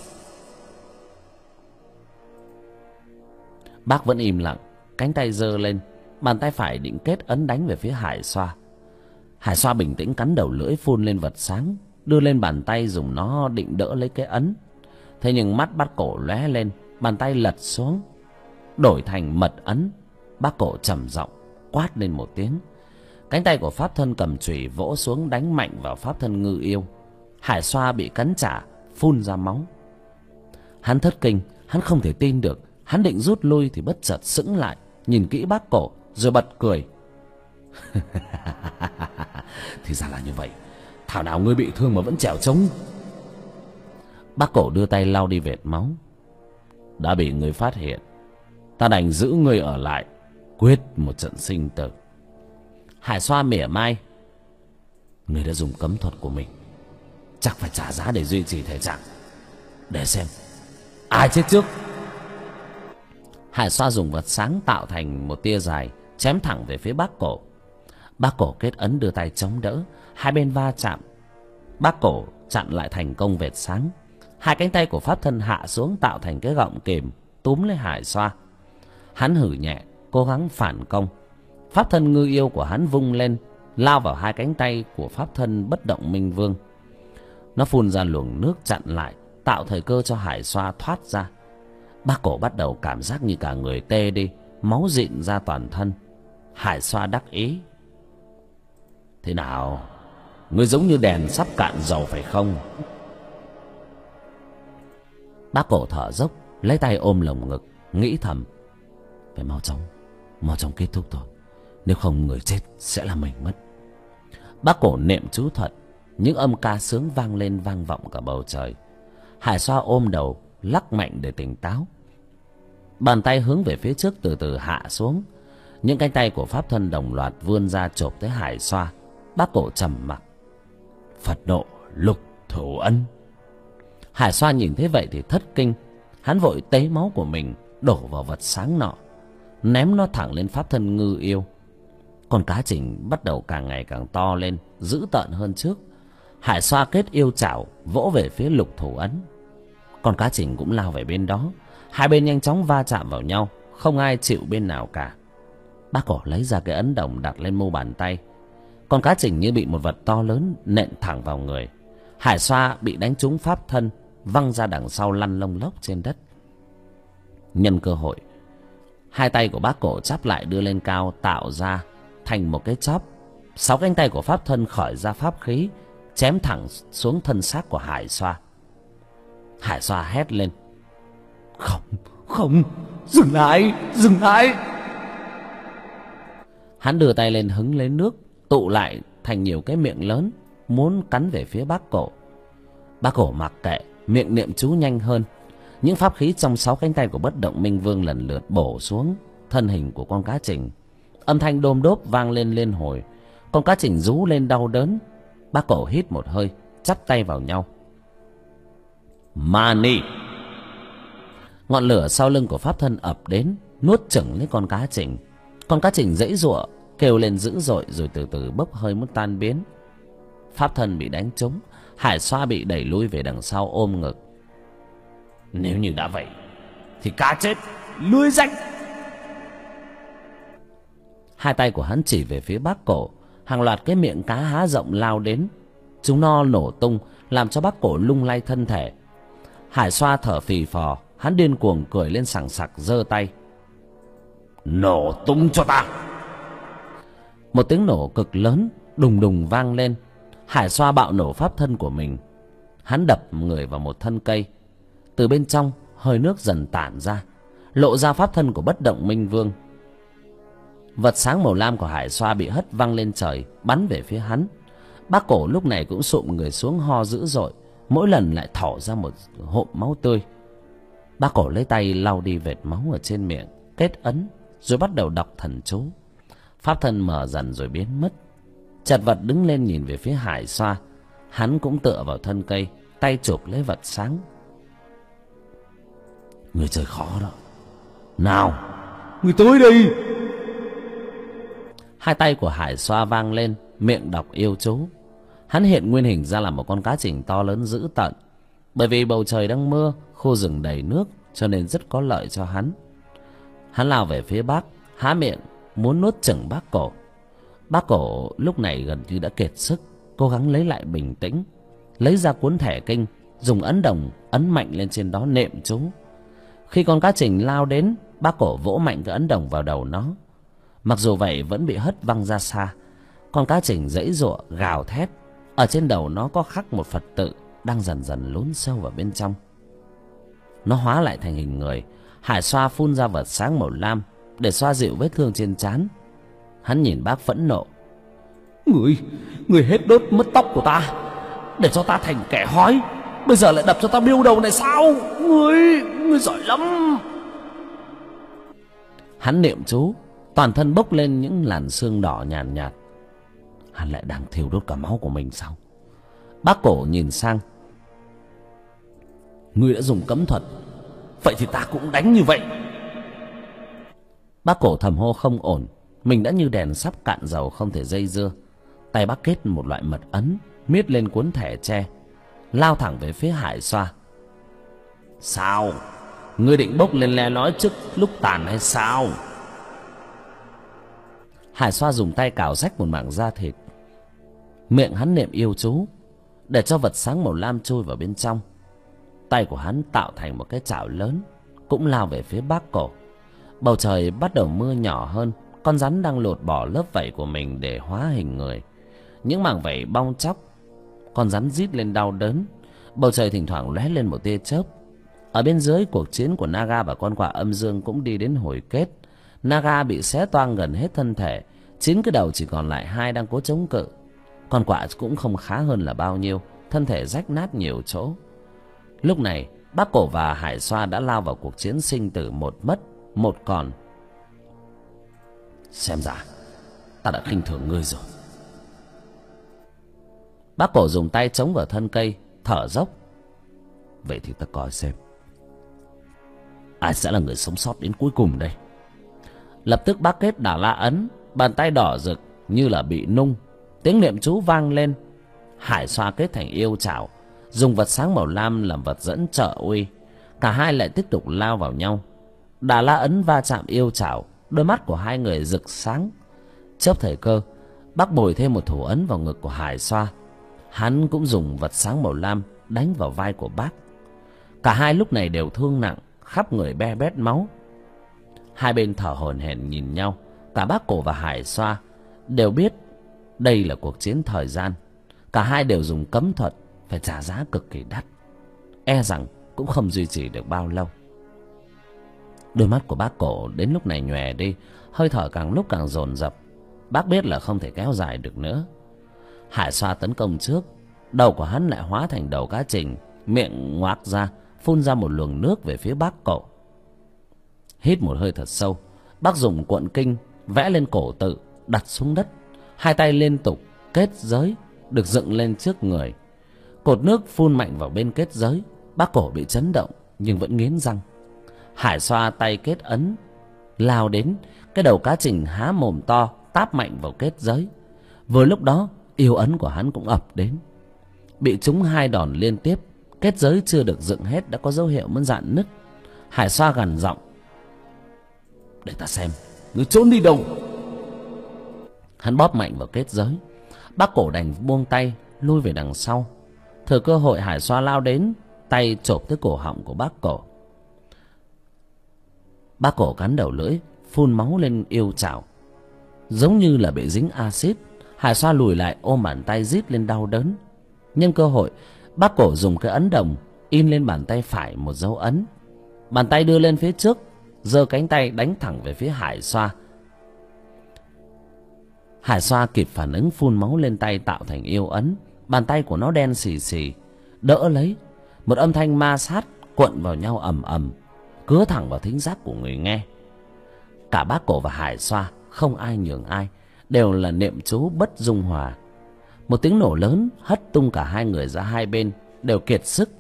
Speaker 1: Bác vẫn im lặng, cánh tay giơ lên, bàn tay phải định kết ấn đánh về phía Hải Xoa. Hải Xoa bình tĩnh cắn đầu lưỡi phun lên vật sáng, đưa lên bàn tay dùng nó định đỡ lấy cái ấn. Thế nhưng mắt bác cổ lóe lên, bàn tay lật xuống, đổi thành mật ấn. Bác cổ trầm giọng quát lên một tiếng. Cánh tay của pháp thân cầm chùy vỗ xuống đánh mạnh vào pháp thân ngư yêu. Hải Xoa bị cắn trả, phun ra máu. Hắn thất kinh, hắn không thể tin được. Hắn định rút lui thì bất chợt sững lại, nhìn kỹ bác cổ rồi bật cười. Thì ra là như vậy. Thảo nào ngươi bị thương mà vẫn trèo trống. Bác cổ đưa tay lau đi vệt máu. Đã bị ngươi phát hiện, ta đành giữ ngươi ở lại, quyết một trận sinh tử. Hải Xoa mỉa mai. Ngươi đã dùng cấm thuật của mình, chắc phải trả giá để duy trì thể trạng. Để xem ai chết trước. Hải Xoa dùng vật sáng tạo thành một tia dài, chém thẳng về phía bác cổ. Bác cổ kết ấn đưa tay chống đỡ, hai bên va chạm. Bác cổ chặn lại thành công vệt sáng. Hai cánh tay của pháp thân hạ xuống tạo thành cái gọng kìm túm lấy Hải Xoa. Hắn hử nhẹ, cố gắng phản công. Pháp thân ngư yêu của hắn vung lên, lao vào hai cánh tay của pháp thân bất động minh vương. Nó phun ra luồng nước chặn lại, tạo thời cơ cho Hải Xoa thoát ra. Bác Cổ bắt đầu cảm giác như cả người tê đi, máu dịn ra toàn thân. Hải Xoa đắc ý: thế nào, ngươi giống như đèn sắp cạn dầu phải không? Bác Cổ thở dốc, lấy tay ôm lồng ngực, nghĩ thầm: phải mau chóng kết thúc thôi, nếu không người chết sẽ là mình mất. Bác Cổ niệm chú thuật, những âm ca sướng vang lên vang vọng cả bầu trời. Hải Xoa ôm đầu, lắc mạnh để tỉnh táo. Bàn tay hướng về phía trước từ từ hạ xuống. Những cánh tay của pháp thân đồng loạt vươn ra chộp tới Hải Xoa. Bác Cổ trầm mặc: Phật độ lục thủ ân. Hải Xoa nhìn thấy vậy thì thất kinh. Hắn vội tế máu của mình đổ vào vật sáng nọ, ném nó thẳng lên pháp thân ngư yêu. Con cá trình bắt đầu càng ngày càng to lên, dữ tợn hơn trước. Hải Xoa kết yêu chảo vỗ về phía lục thủ ấn. Con cá trình cũng lao về bên đó. Hai bên nhanh chóng va chạm vào nhau, không ai chịu bên nào cả. Bác Cổ lấy ra cái ấn đồng đặt lên mu bàn tay. Con cá trình như bị một vật to lớn nện thẳng vào người. Hải Xoa bị đánh trúng pháp thân, văng ra đằng sau lăn lông lốc trên đất. Nhân cơ hội, hai tay của bác Cổ chắp lại đưa lên cao, tạo ra thành một cái chóp. 6 cánh tay của pháp thân khởi ra pháp khí, chém thẳng xuống thân xác của Hải Xoa. Hải Xoa hét lên: Không, dừng lại. Hắn đưa tay lên hứng lấy nước, tụ lại thành nhiều cái miệng lớn, muốn cắn về phía bác Cổ. Bác Cổ mặc kệ, miệng niệm chú nhanh hơn. Những pháp khí trong 6 cánh tay của bất động minh vương lần lượt bổ xuống thân hình của con cá trình. Âm thanh đôm đốp vang lên liên hồi. Con cá trình rú lên đau đớn. Bác Cổ hít một hơi, chắp tay vào nhau: Mani. Ngọn lửa sau lưng của pháp thân ập đến, nuốt chửng lấy con cá trình. Con cá trình giãy giụa, kêu lên dữ dội rồi từ từ bốc hơi muốn tan biến. Pháp thân bị đánh trúng. Hải Xoa bị đẩy lui về đằng sau ôm ngực: Nếu như đã vậy thì cá chết lưới rách. Hai tay của hắn chỉ về phía bác Cổ. Hàng loạt cái miệng cá há rộng lao đến. Chúng nó nổ tung, làm cho bác Cổ lung lay thân thể. Hải Xoa thở phì phò. Hắn điên cuồng cười lên sảng sặc, giơ tay: Nổ tung cho ta. Một tiếng nổ cực lớn đùng đùng vang lên. Hải Xoa bạo nổ pháp thân của mình. Hắn đập người vào một thân cây. Từ bên trong hơi nước dần tản ra, lộ ra pháp thân của bất động minh vương. Vật sáng màu lam của Hải Xoa bị hất văng lên trời, bắn về phía hắn. Bác Cổ lúc này cũng sụm người xuống ho dữ dội, mỗi lần lại thỏ ra một hộp máu tươi. Bác Cổ lấy tay lau đi vệt máu ở trên miệng, kết ấn, rồi bắt đầu đọc thần chú. Pháp thân mờ dần rồi biến mất. Chật vật đứng lên nhìn về phía Hải Xoa. Hắn cũng tựa vào thân cây, tay chụp lấy vật sáng: Người chơi khó đó, nào, người tới đi. Hai tay của Hải Xoa vang lên, miệng đọc yêu chú. Hắn hiện nguyên hình ra là một con cá trình to lớn dữ tợn. Bởi vì bầu trời đang mưa, khu rừng đầy nước, cho nên rất có lợi cho hắn. Hắn lao về phía bác, há miệng muốn nuốt chửng bác Cổ. Bác Cổ lúc này gần như đã kiệt sức, cố gắng lấy lại bình tĩnh, lấy ra cuốn thẻ kinh, dùng ấn đồng ấn mạnh lên trên đó niệm chú. Khi con cá trình lao đến, bác Cổ vỗ mạnh cái ấn đồng vào đầu nó. Mặc dù vậy vẫn bị hất văng ra xa. Con cá trình giãy giụa gào thét. Ở trên đầu nó có khắc một Phật tự đang dần dần lún sâu vào bên trong. Nó hóa lại thành hình người. Hải Xoa phun ra vật sáng màu lam để xoa dịu vết thương trên trán. Hắn nhìn bác phẫn nộ: Người hết đốt mất tóc của ta, để cho ta thành kẻ hói, bây giờ lại đập cho ta biêu đầu này sao? Người giỏi lắm. Hắn niệm chú, toàn thân bốc lên những làn sương đỏ nhàn nhạt. Hắn lại đang thiêu đốt cả máu của mình sao? Bác Cổ nhìn sang: Ngươi đã dùng cấm thuật, vậy thì ta cũng đánh như vậy. Bác Cổ thầm hô không ổn. Mình đã như đèn sắp cạn dầu, không thể dây dưa. Tay bác kết một loại mật ấn, miết lên cuốn thẻ tre, lao thẳng về phía Hải Xoa. Sao? Ngươi định bốc lên le lói trước lúc tàn hay sao?
Speaker 2: Hải Xoa dùng tay cào rách một mảng da thịt, miệng hắn niệm yêu chú để cho vật sáng màu lam trôi vào bên trong. Tay của hắn tạo thành một cái chảo lớn, cũng lao về phía Bác Cổ. Bầu trời bắt đầu mưa nhỏ hơn. Con rắn đang lột bỏ lớp vảy của mình để hóa hình người. Những mảng vảy bong tróc. Con rắn rít lên đau đớn. Bầu trời thỉnh thoảng lóe lên một tia chớp. Ở bên dưới, cuộc chiến của Naga và con quạ âm dương cũng đi đến hồi kết. Naga bị xé toang gần hết thân thể, 9 cái đầu chỉ còn lại 2 đang cố chống cự. Con quạ cũng không khá hơn là bao nhiêu, thân thể rách nát nhiều chỗ. Lúc này Bác Cổ và Hải Xoa đã lao vào cuộc chiến sinh tử, một mất một còn.
Speaker 1: Xem ra ta đã khinh thường ngươi rồi.
Speaker 2: Bác Cổ dùng tay chống vào thân cây, thở dốc.
Speaker 1: Vậy thì ta coi xem ai sẽ là người sống sót đến cuối cùng đây.
Speaker 2: Lập tức bác kết Đà La ấn, bàn tay đỏ rực như là bị nung. Tiếng niệm chú vang lên. Hải Xoa kết thành yêu chảo, dùng vật sáng màu lam làm vật dẫn trợ uy. Cả hai lại tiếp tục lao vào nhau. Đà La ấn va chạm yêu chảo, đôi mắt của hai người rực sáng. Chớp thời cơ, bác bồi thêm một thủ ấn vào ngực của Hải Xoa. Hắn cũng dùng vật sáng màu lam đánh vào vai của bác. Cả hai lúc này đều thương nặng, khắp người be bét máu. Hai bên thở hổn hển nhìn nhau. Cả Bác Cổ và Hải Xoa đều biết đây là cuộc chiến thời gian. Cả hai đều dùng cấm thuật, phải trả giá cực kỳ đắt, e rằng cũng không duy trì được bao lâu. Đôi mắt của Bác Cổ đến lúc này nhòe đi, hơi thở càng lúc càng dồn dập. Bác biết là không thể kéo dài được nữa. Hải Xoa tấn công trước. Đầu của hắn lại hóa thành đầu cá trình, miệng ngoác ra, phun ra một luồng nước về phía Bác Cổ. Hít một hơi thật sâu, bác dùng cuộn kinh vẽ lên cổ tự, đặt xuống đất. Hai tay liên tục kết giới được dựng lên trước người. Cột nước phun mạnh vào bên kết giới. Bác Cổ bị chấn động nhưng vẫn nghiến răng. Hải Xoa tay kết ấn lao đến. Cái đầu cá trình há mồm to táp mạnh vào kết giới. Vừa lúc đó yêu ấn của hắn cũng ập đến. Bị trúng 2 đòn liên tiếp, kết giới chưa được dựng hết đã có dấu hiệu muốn rạn nứt. Hải Xoa gằn giọng:
Speaker 1: để ta xem ngươi trốn đi đâu.
Speaker 2: Hắn bóp mạnh vào kết giới. Bác Cổ đành buông tay lui về đằng sau. Thừa cơ hội, Hải Xoa lao đến, tay chộp tới cổ họng của Bác Cổ. Bác Cổ cắn đầu lưỡi, phun máu lên yêu chảo, giống như là bị dính axit. Hải Xoa lùi lại ôm bàn tay rít lên đau đớn. Nhân cơ hội, Bác Cổ dùng cái ấn đồng in lên bàn tay phải một dấu ấn. Bàn tay đưa lên phía trước, giơ cánh tay đánh thẳng về phía Hải Xoa. Hải Xoa kịp phản ứng, phun máu lên tay tạo thành yêu ấn. Bàn tay của nó đen xì xì, đỡ lấy. Một âm thanh ma sát cuộn vào nhau ầm ầm, cứa thẳng vào thính giác của người nghe. Cả Bác Cổ và Hải Xoa không ai nhường ai, đều là niệm chú bất dung hòa. Một tiếng nổ lớn hất tung cả hai người ra hai bên, đều kiệt sức.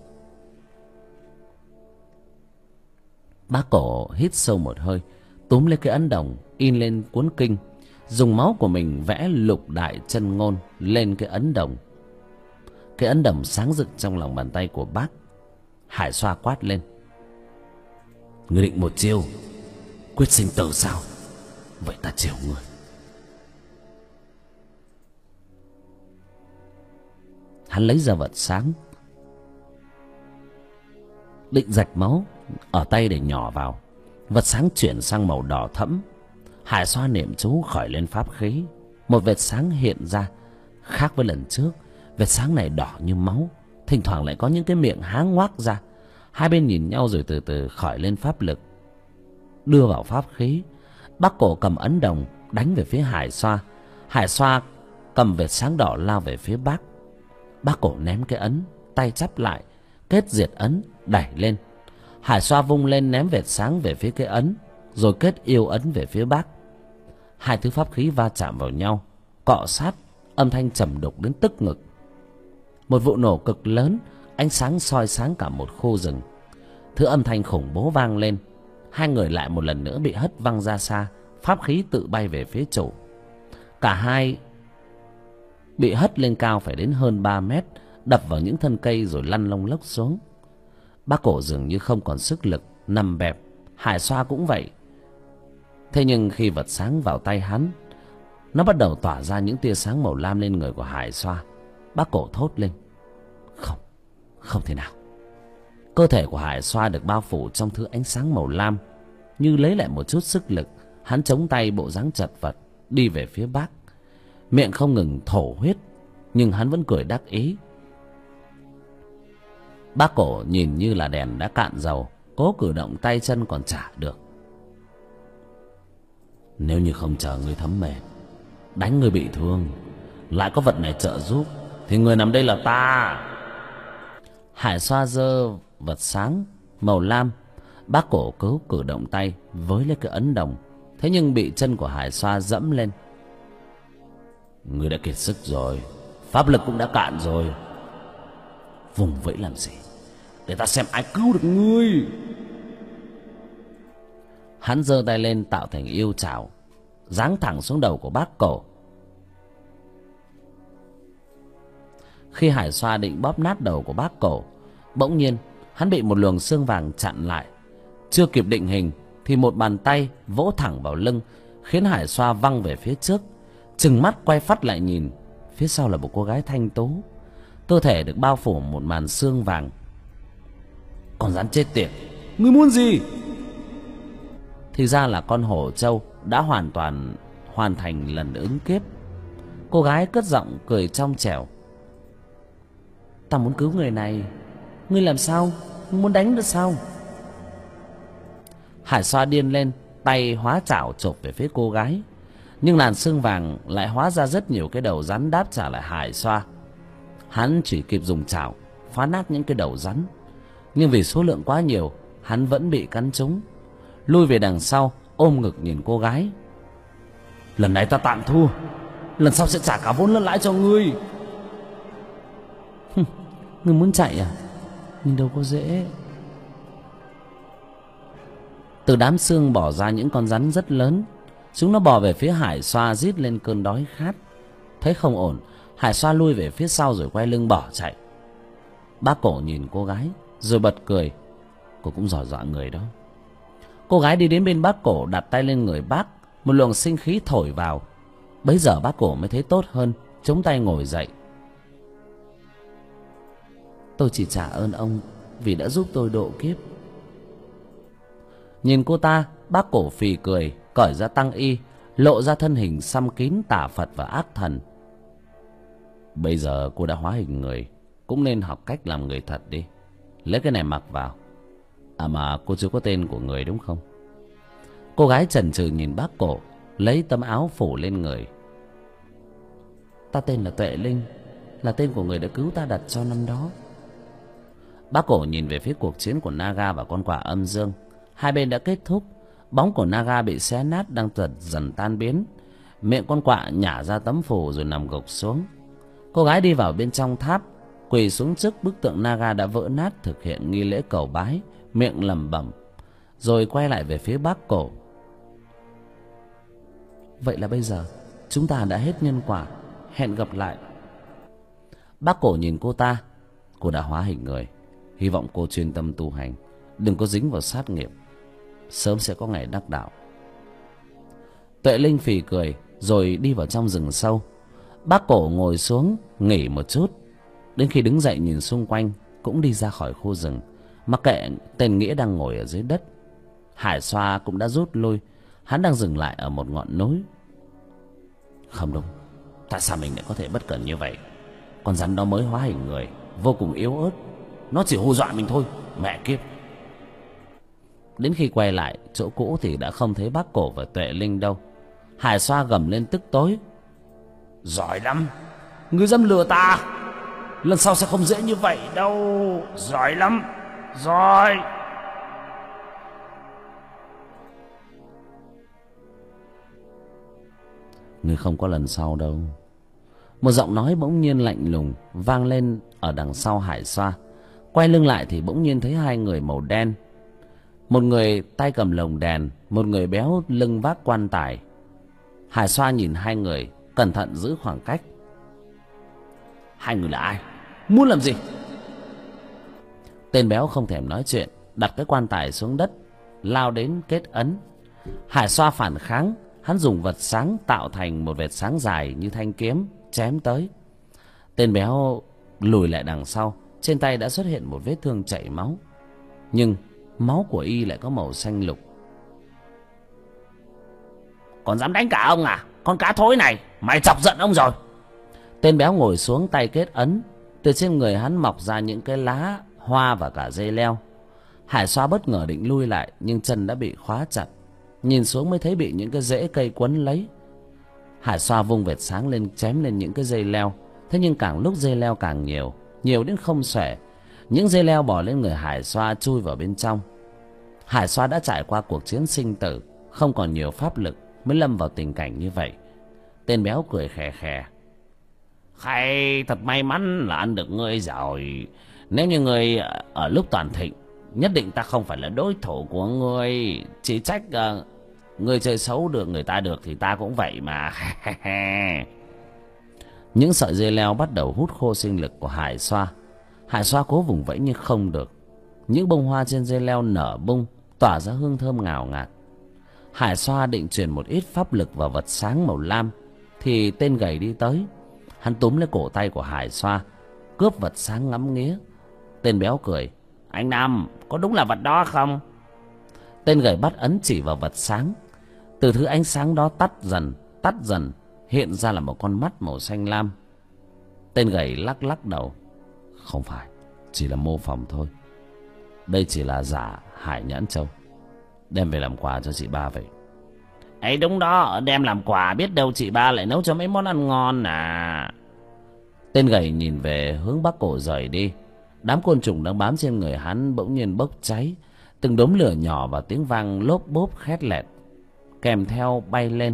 Speaker 2: Bác Cổ hít sâu một hơi, túm lấy cái ấn đồng in lên cuốn kinh, dùng máu của mình vẽ Lục Đại Chân Ngôn lên cái ấn đồng. Cái ấn đồng sáng rực trong lòng bàn tay của bác. Hải Xoa quát lên:
Speaker 1: ngươi định một chiêu quyết sinh tử sao? Vậy ta chiều ngươi.
Speaker 2: Hắn lấy ra vật sáng, định rạch máu ở tay để nhỏ vào. Vật sáng chuyển sang màu đỏ thẫm. Hải Xoa niệm chú khởi lên pháp khí. Một vệt sáng hiện ra. Khác với lần trước, vệt sáng này đỏ như máu, thỉnh thoảng lại có những cái miệng há ngoác ra. Hai bên nhìn nhau rồi từ từ khởi lên pháp lực, đưa vào pháp khí. Bác Cổ cầm ấn đồng đánh về phía Hải Xoa. Hải Xoa cầm vệt sáng đỏ lao về phía bác. Bác Cổ ném cái ấn, tay chắp lại, kết diệt ấn đẩy lên. Hải Xoa vung lên ném vệt sáng về phía cái ấn, rồi kết yêu ấn về phía bác. Hai thứ pháp khí va chạm vào nhau, cọ sát, âm thanh trầm đục đến tức ngực. Một vụ nổ cực lớn, ánh sáng soi sáng cả một khu rừng. Thứ âm thanh khủng bố vang lên. Hai người lại một lần nữa bị hất văng ra xa, pháp khí tự bay về phía chủ. Cả hai bị hất lên cao phải đến hơn 3 mét, đập vào những thân cây rồi lăn lông lốc xuống. Bác Cổ dường như không còn sức lực,
Speaker 1: nằm bẹp. Hải Xoa cũng vậy. Thế nhưng khi vật sáng vào tay hắn, nó bắt đầu tỏa ra những tia sáng màu lam lên người của Hải Xoa. Bác Cổ thốt lên: Không, không thể nào. Cơ thể của Hải Xoa được bao phủ trong thứ ánh sáng màu lam. Như lấy lại một chút sức lực, hắn chống tay bộ dáng chật vật đi về phía bác, miệng không ngừng thổ huyết, nhưng hắn vẫn cười đắc ý. Bác Cổ nhìn như là đèn đã cạn dầu, cố cử động tay chân còn chả được. Nếu như không chờ ngươi thấm mệt, đánh ngươi bị thương, lại có vật này trợ giúp, thì người nằm đây là ta. Hải Xoa giơ vật sáng màu lam. Bác Cổ cố cử động tay với lấy cái ấn đồng, thế nhưng bị chân của Hải Xoa dẫm lên. Ngươi đã kiệt sức rồi, pháp lực cũng đã cạn rồi, vùng vẫy làm gì? Để ta xem ai cứu được ngươi. Hắn giơ tay lên tạo thành yêu chảo, giáng thẳng xuống đầu của bác Cổ. Khi Hải Xoa định bóp nát đầu của bác Cổ, bỗng nhiên hắn bị một luồng xương vàng chặn lại. Chưa kịp định hình thì một bàn tay vỗ thẳng vào lưng, khiến Hải Xoa văng về phía trước. Trừng mắt quay phắt lại nhìn, phía sau là một cô gái thanh tú, cơ thể được bao phủ một màn xương vàng. Con rắn chết tiệt, ngươi muốn gì? Thì ra là con hổ trâu đã hoàn thành lần ứng kiếp. Cô gái cất giọng cười trong trẻo: Ta muốn cứu người này, ngươi làm sao? Ngươi muốn đánh được sao? Hải Xoa điên lên, tay hóa chảo chộp về phía cô gái, nhưng làn xương vàng lại hóa ra rất nhiều cái đầu rắn đáp trả lại Hải Xoa. Hắn chỉ kịp dùng chảo phá nát những cái đầu rắn, nhưng vì số lượng quá nhiều, hắn vẫn bị cắn trúng. Lui về đằng sau, ôm ngực nhìn cô gái: Lần này ta tạm thua, lần sau sẽ trả cả vốn lẫn lãi cho ngươi. Ngươi muốn chạy à? Nhưng đâu có dễ. Từ đám xương bỏ ra những con rắn rất lớn. Chúng nó bò về phía Hải Xoa, rít lên cơn đói khát. Thấy không ổn, Hải Xoa lui về phía sau rồi quay lưng bỏ chạy. Bác Cổ nhìn cô gái rồi bật cười. Cô cũng giỏi dọa người đó. Cô gái đi đến bên bác Cổ, đặt tay lên người bác. Một luồng sinh khí thổi vào. Bấy giờ bác Cổ mới thấy tốt hơn, chống tay ngồi dậy. Tôi chỉ trả ơn ông vì đã giúp tôi độ kiếp. Nhìn cô ta, bác Cổ phì cười, cởi ra tăng y, lộ ra thân hình xăm kín tà Phật và ác thần. Bây giờ cô đã hóa hình người, cũng nên học cách làm người thật đi. Lấy cái này mặc vào. À mà cô chưa có tên của người đúng không? Cô gái chần chừ nhìn bác Cổ, lấy tấm áo phủ lên người. Ta tên là Tuệ Linh, là tên của người đã cứu ta đặt cho năm đó. Bác Cổ nhìn về phía cuộc chiến của Naga và con quạ âm dương. Hai bên đã kết thúc. Bóng của Naga bị xé nát đang dần tan biến. Miệng con quạ nhả ra tấm phù rồi nằm gục xuống. Cô gái đi vào bên trong tháp, quỳ xuống trước bức tượng Naga đã vỡ nát, thực hiện nghi lễ cầu bái, miệng lẩm bẩm, rồi quay lại về phía bác Cổ. Vậy là bây giờ chúng ta đã hết nhân quả, hẹn gặp lại. Bác Cổ nhìn cô ta. Cô đã hóa hình người, hy vọng cô chuyên tâm tu hành, đừng có dính vào sát nghiệp, sớm sẽ có ngày đắc đạo. Tuệ Linh phì cười rồi đi vào trong rừng sâu. Bác Cổ ngồi xuống nghỉ một chút, đến khi đứng dậy nhìn xung quanh cũng đi ra khỏi khu rừng, mặc kệ tên Nghĩa đang ngồi ở dưới đất. Hải Xoa cũng đã rút lui, hắn đang dừng lại ở một ngọn núi. Không đúng, tại sao mình lại có thể bất cẩn như vậy? Con rắn đó mới hóa hình người, vô cùng yếu ớt, nó chỉ hù dọa mình thôi, mẹ kiếp. Đến khi quay lại chỗ cũ thì đã không thấy bác Cổ và Tuệ Linh đâu. Hải Xoa gầm lên tức tối: Giỏi lắm, ngươi dám lừa ta, lần sau sẽ không dễ như vậy đâu. Giỏi lắm, giỏi. Ngươi không có lần sau đâu. Một giọng nói bỗng nhiên lạnh lùng vang lên ở đằng sau Hải Xoa. Quay lưng lại thì bỗng nhiên thấy hai người màu đen. Một người tay cầm lồng đèn, một người béo lưng vác quan tài. Hải Xoa nhìn hai người, cẩn thận giữ khoảng cách. Hai người là ai? Muốn làm gì? Tên béo không thèm nói chuyện, đặt cái quan tài xuống đất, lao đến kết ấn. Hải Xoa phản kháng, hắn dùng vật sáng tạo thành một vệt sáng dài như thanh kiếm chém tới. Tên béo lùi lại đằng sau, trên tay đã xuất hiện một vết thương chảy máu, nhưng máu của y lại có màu xanh lục. Còn dám đánh cả ông à? Con cá thối này, mày chọc giận ông rồi. Tên béo ngồi xuống, tay kết ấn. Từ trên người hắn mọc ra những cái lá, hoa và cả dây leo. Hải Xoa bất ngờ định lui lại, nhưng chân đã bị khóa chặt. Nhìn xuống mới thấy bị những cái rễ cây quấn lấy. Hải Xoa vung vệt sáng lên chém lên những cái dây leo. Thế nhưng càng lúc dây leo càng nhiều, nhiều đến không xuể. Những dây leo bò lên người Hải Xoa, chui vào bên trong. Hải Xoa đã trải qua cuộc chiến sinh tử, không còn nhiều pháp lực, mới lâm vào tình cảnh như vậy. Tên béo cười khè khè. Hay thật may mắn là ăn được ngươi rồi. Nếu như ngươi ở lúc toàn thịnh, nhất định ta không phải là đối thủ của ngươi. Chỉ trách ngươi chơi xấu được người ta được thì ta cũng vậy mà. Những sợi dây leo bắt đầu hút khô sinh lực của Hải Xoa. Hải Xoa cố vùng vẫy nhưng không được. Những bông hoa trên dây leo nở bung, tỏa ra hương thơm ngào ngạt. Hải Xoa định truyền một ít pháp lực vào vật sáng màu lam, thì tên gầy đi tới. Hắn túm lấy cổ tay của Hải Xoa, cướp vật sáng ngắm nghía. Tên béo cười. Anh Năm, có đúng là vật đó không? Tên gầy bắt ấn chỉ vào vật sáng. Từ thứ ánh sáng đó tắt dần, hiện ra là một con mắt màu xanh lam. Tên gầy lắc lắc đầu. Không phải, chỉ là mô phỏng thôi. Đây chỉ là giả hải nhãn châu, đem về làm quà cho chị ba vậy. Ấy đúng đó, đem làm quà, biết đâu chị ba lại nấu cho mấy món ăn ngon à. Tên gầy nhìn về hướng Bắc Cổ rời đi. Đám côn trùng đang bám trên người hắn bỗng nhiên bốc cháy. Từng đốm lửa nhỏ và tiếng vang lốp bốp khét lẹt, kèm theo bay lên.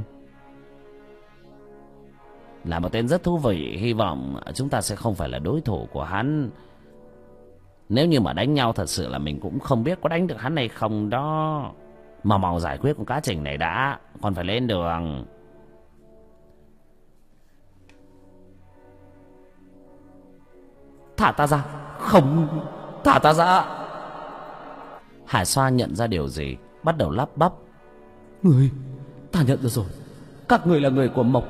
Speaker 1: Là một tên rất thú vị, hy vọng chúng ta sẽ không phải là đối thủ của hắn. Nếu như mà đánh nhau thật sự là mình cũng không biết có đánh được hắn hay không đó. Mà mau giải quyết con cá trình này đã, còn phải lên đường. Thả ta ra. Không, thả ta ra. Hải Xoa nhận ra điều gì, bắt đầu lắp bắp. Người, ta nhận ra rồi. Các người là người của Mộc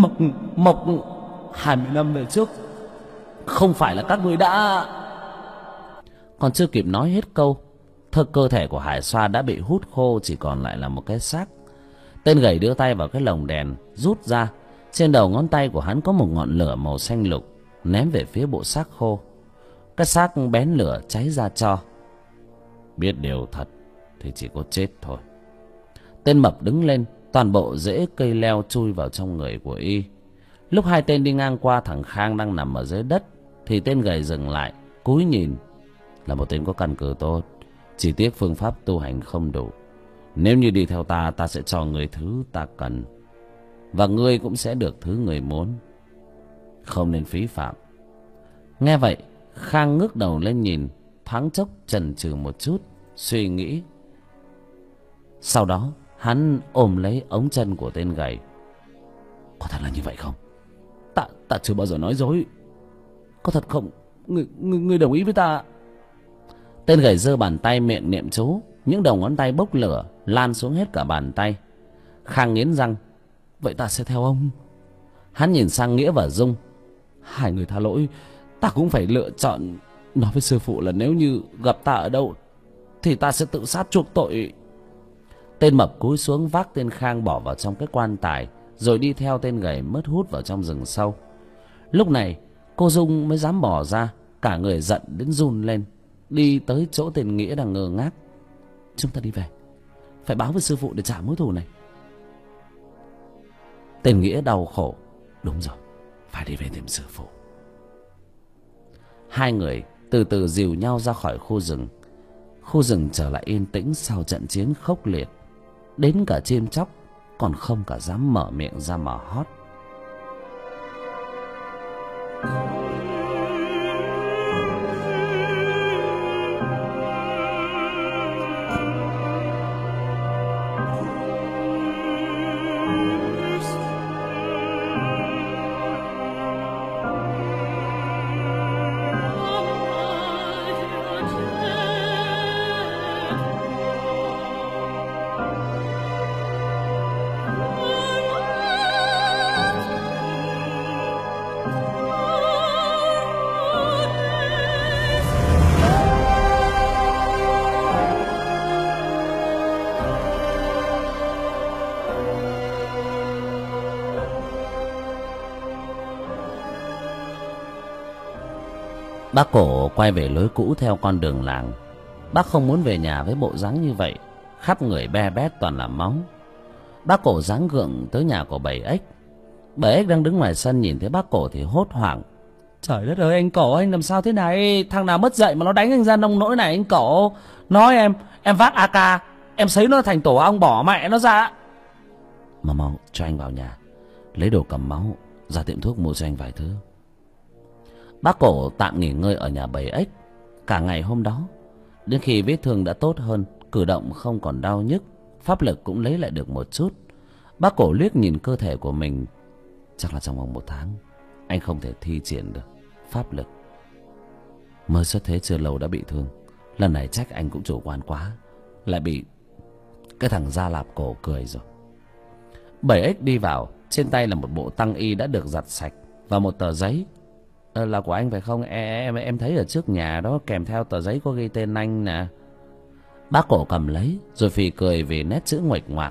Speaker 1: 20 năm về trước. Không phải là các người đã... Còn chưa kịp nói hết câu, cơ thể của Hải Xoa đã bị hút khô, chỉ còn lại là một cái xác. Tên gầy đưa tay vào cái lồng đèn, rút ra. Trên đầu ngón tay của hắn có một ngọn lửa màu xanh lục, ném về phía bộ xác khô. Cái xác bén lửa cháy ra tro. Biết điều thật thì chỉ có chết thôi. Tên mập đứng lên, toàn bộ rễ cây leo chui vào trong người của y. Lúc hai tên đi ngang qua thằng Khang đang nằm ở dưới đất, thì tên gầy dừng lại, cúi nhìn. Là một tên có căn cơ tốt, chỉ tiếc phương pháp tu hành không đủ. Nếu như đi theo ta, ta sẽ cho người thứ ta cần, và ngươi cũng sẽ được thứ người muốn. Không nên phí phạm. Nghe vậy, Khang ngước đầu lên nhìn, thoáng chốc chần chừ một chút, suy nghĩ. Sau đó hắn ôm lấy ống chân của tên gầy. Có thật là như vậy không? Ta chưa bao giờ nói dối. Có thật không? Ngươi đồng ý với ta? Tên gầy giơ bàn tay miệng niệm chú. Những đầu ngón tay bốc lửa lan xuống hết cả bàn tay. Khang nghiến răng. Vậy ta sẽ theo ông. Hắn nhìn sang Nghĩa và Dung. Hai người tha lỗi, ta cũng phải lựa chọn. Nói với sư phụ là nếu như gặp ta ở đâu thì ta sẽ tự sát chuộc tội. Tên mập cúi xuống vác tên Khang bỏ vào trong cái quan tài, rồi đi theo tên gầy mất hút vào trong rừng sâu. Lúc này cô Dung mới dám bỏ ra, cả người giận đến run lên, đi tới chỗ tên Nghĩa đang ngơ ngác. Chúng ta đi về, phải báo với sư phụ để trả mối thù này. Tên Nghĩa đau khổ. Đúng rồi, phải đi về tìm sư phụ. Hai người từ từ dìu nhau ra khỏi khu rừng. Khu rừng trở lại yên tĩnh sau trận chiến khốc liệt. Đến cả chim chóc còn không cả dám mở miệng ra mà hót. Bác Cổ quay về lối cũ theo con đường làng. Bác không muốn về nhà với bộ dáng như vậy, khắp người be bét toàn là máu. Bác Cổ gắng gượng tới nhà của bảy ếch. Bảy ếch đang đứng ngoài sân nhìn thấy bác Cổ thì hốt hoảng. Trời đất ơi, anh Cổ, anh làm sao thế này? Thằng nào mất dậy mà nó đánh anh ra nông nỗi này anh Cổ? Nói em vác AK, em sấy nó thành tổ ong bỏ mẹ nó ra. Mà mau cho anh vào nhà, lấy đồ cầm máu, ra tiệm thuốc mua cho anh vài thứ. Bác Cổ tạm nghỉ ngơi ở nhà bảy ếch cả ngày hôm đó. Đến khi vết thương đã tốt hơn, cử động không còn đau nhức, pháp lực cũng lấy lại được một chút, bác Cổ liếc nhìn cơ thể của mình. Chắc là trong vòng 1 tháng anh không thể thi triển được pháp lực. Mới xuất thế chưa lâu đã bị thương, lần này trách anh cũng chủ quan quá, lại bị cái thằng Gia Lạp Cổ cười rồi. Bảy ếch đi vào, trên tay là một bộ tăng y đã được giặt sạch và một tờ giấy. Là của anh phải không? Em thấy ở trước nhà đó, kèm theo tờ giấy có ghi tên anh nè. Bác Cổ cầm lấy rồi phì cười vì nét chữ nguệch ngoạc.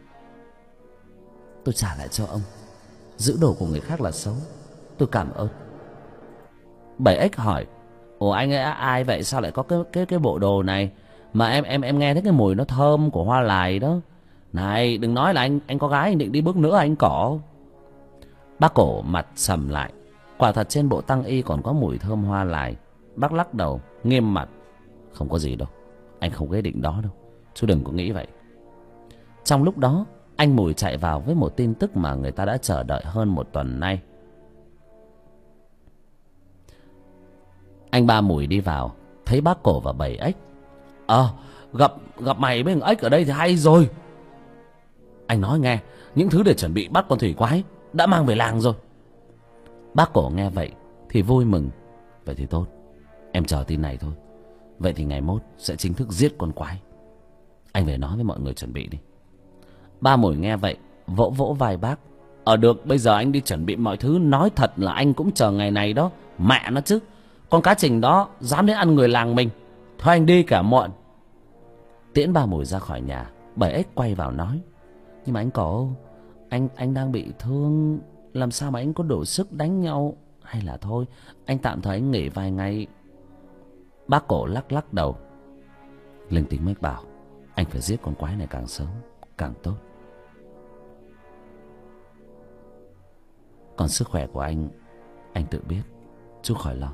Speaker 1: Tôi trả lại cho ông. Giữ đồ của người khác là xấu, tôi cảm ơn. Bảy ếch hỏi: Ủa anh ấy ai vậy? Sao lại có cái bộ đồ này? Mà em nghe thấy cái mùi nó thơm của hoa lài đó. Này, đừng nói là anh có gái anh định đi bước nữa anh Cổ. Bác Cổ mặt sầm lại. Quả thật trên bộ tăng y còn có mùi thơm hoa lài. Bác lắc đầu nghiêm mặt: Không có gì đâu, anh không có ý định đó đâu, chú đừng có nghĩ vậy. Trong lúc đó, anh Mùi chạy vào với một tin tức mà người ta đã chờ đợi hơn 1 tuần nay. Anh ba Mùi đi vào, thấy bác Cổ và bảy ếch. Gặp mày với thằng ếch ở đây thì hay rồi. Anh nói nghe, những thứ để chuẩn bị bắt con thủy quái đã mang về làng rồi. Bác Cổ nghe vậy thì vui mừng. Vậy thì tốt, em chờ tin này thôi. Vậy thì ngày mốt sẽ chính thức giết con quái. Anh về nói với mọi người chuẩn bị đi. Ba Mùi nghe vậy vỗ vỗ vai bác. Được, bây giờ anh đi chuẩn bị mọi thứ. Nói thật là anh cũng chờ ngày này đó. Mẹ nó chứ, con cá trình đó dám đến ăn người làng mình. Thôi anh đi cả muộn. Tiễn ba Mùi ra khỏi nhà, bảy ếch quay vào nói: Nhưng mà anh Cổ, anh đang bị thương, làm sao mà anh có đủ sức đánh nhau? Hay là thôi, anh tạm thời anh nghỉ vài ngày. Bác Cổ lắc đầu. Linh tính mách bảo anh phải giết con quái này càng sớm càng tốt. Còn sức khỏe của anh tự biết, chú khỏi lo.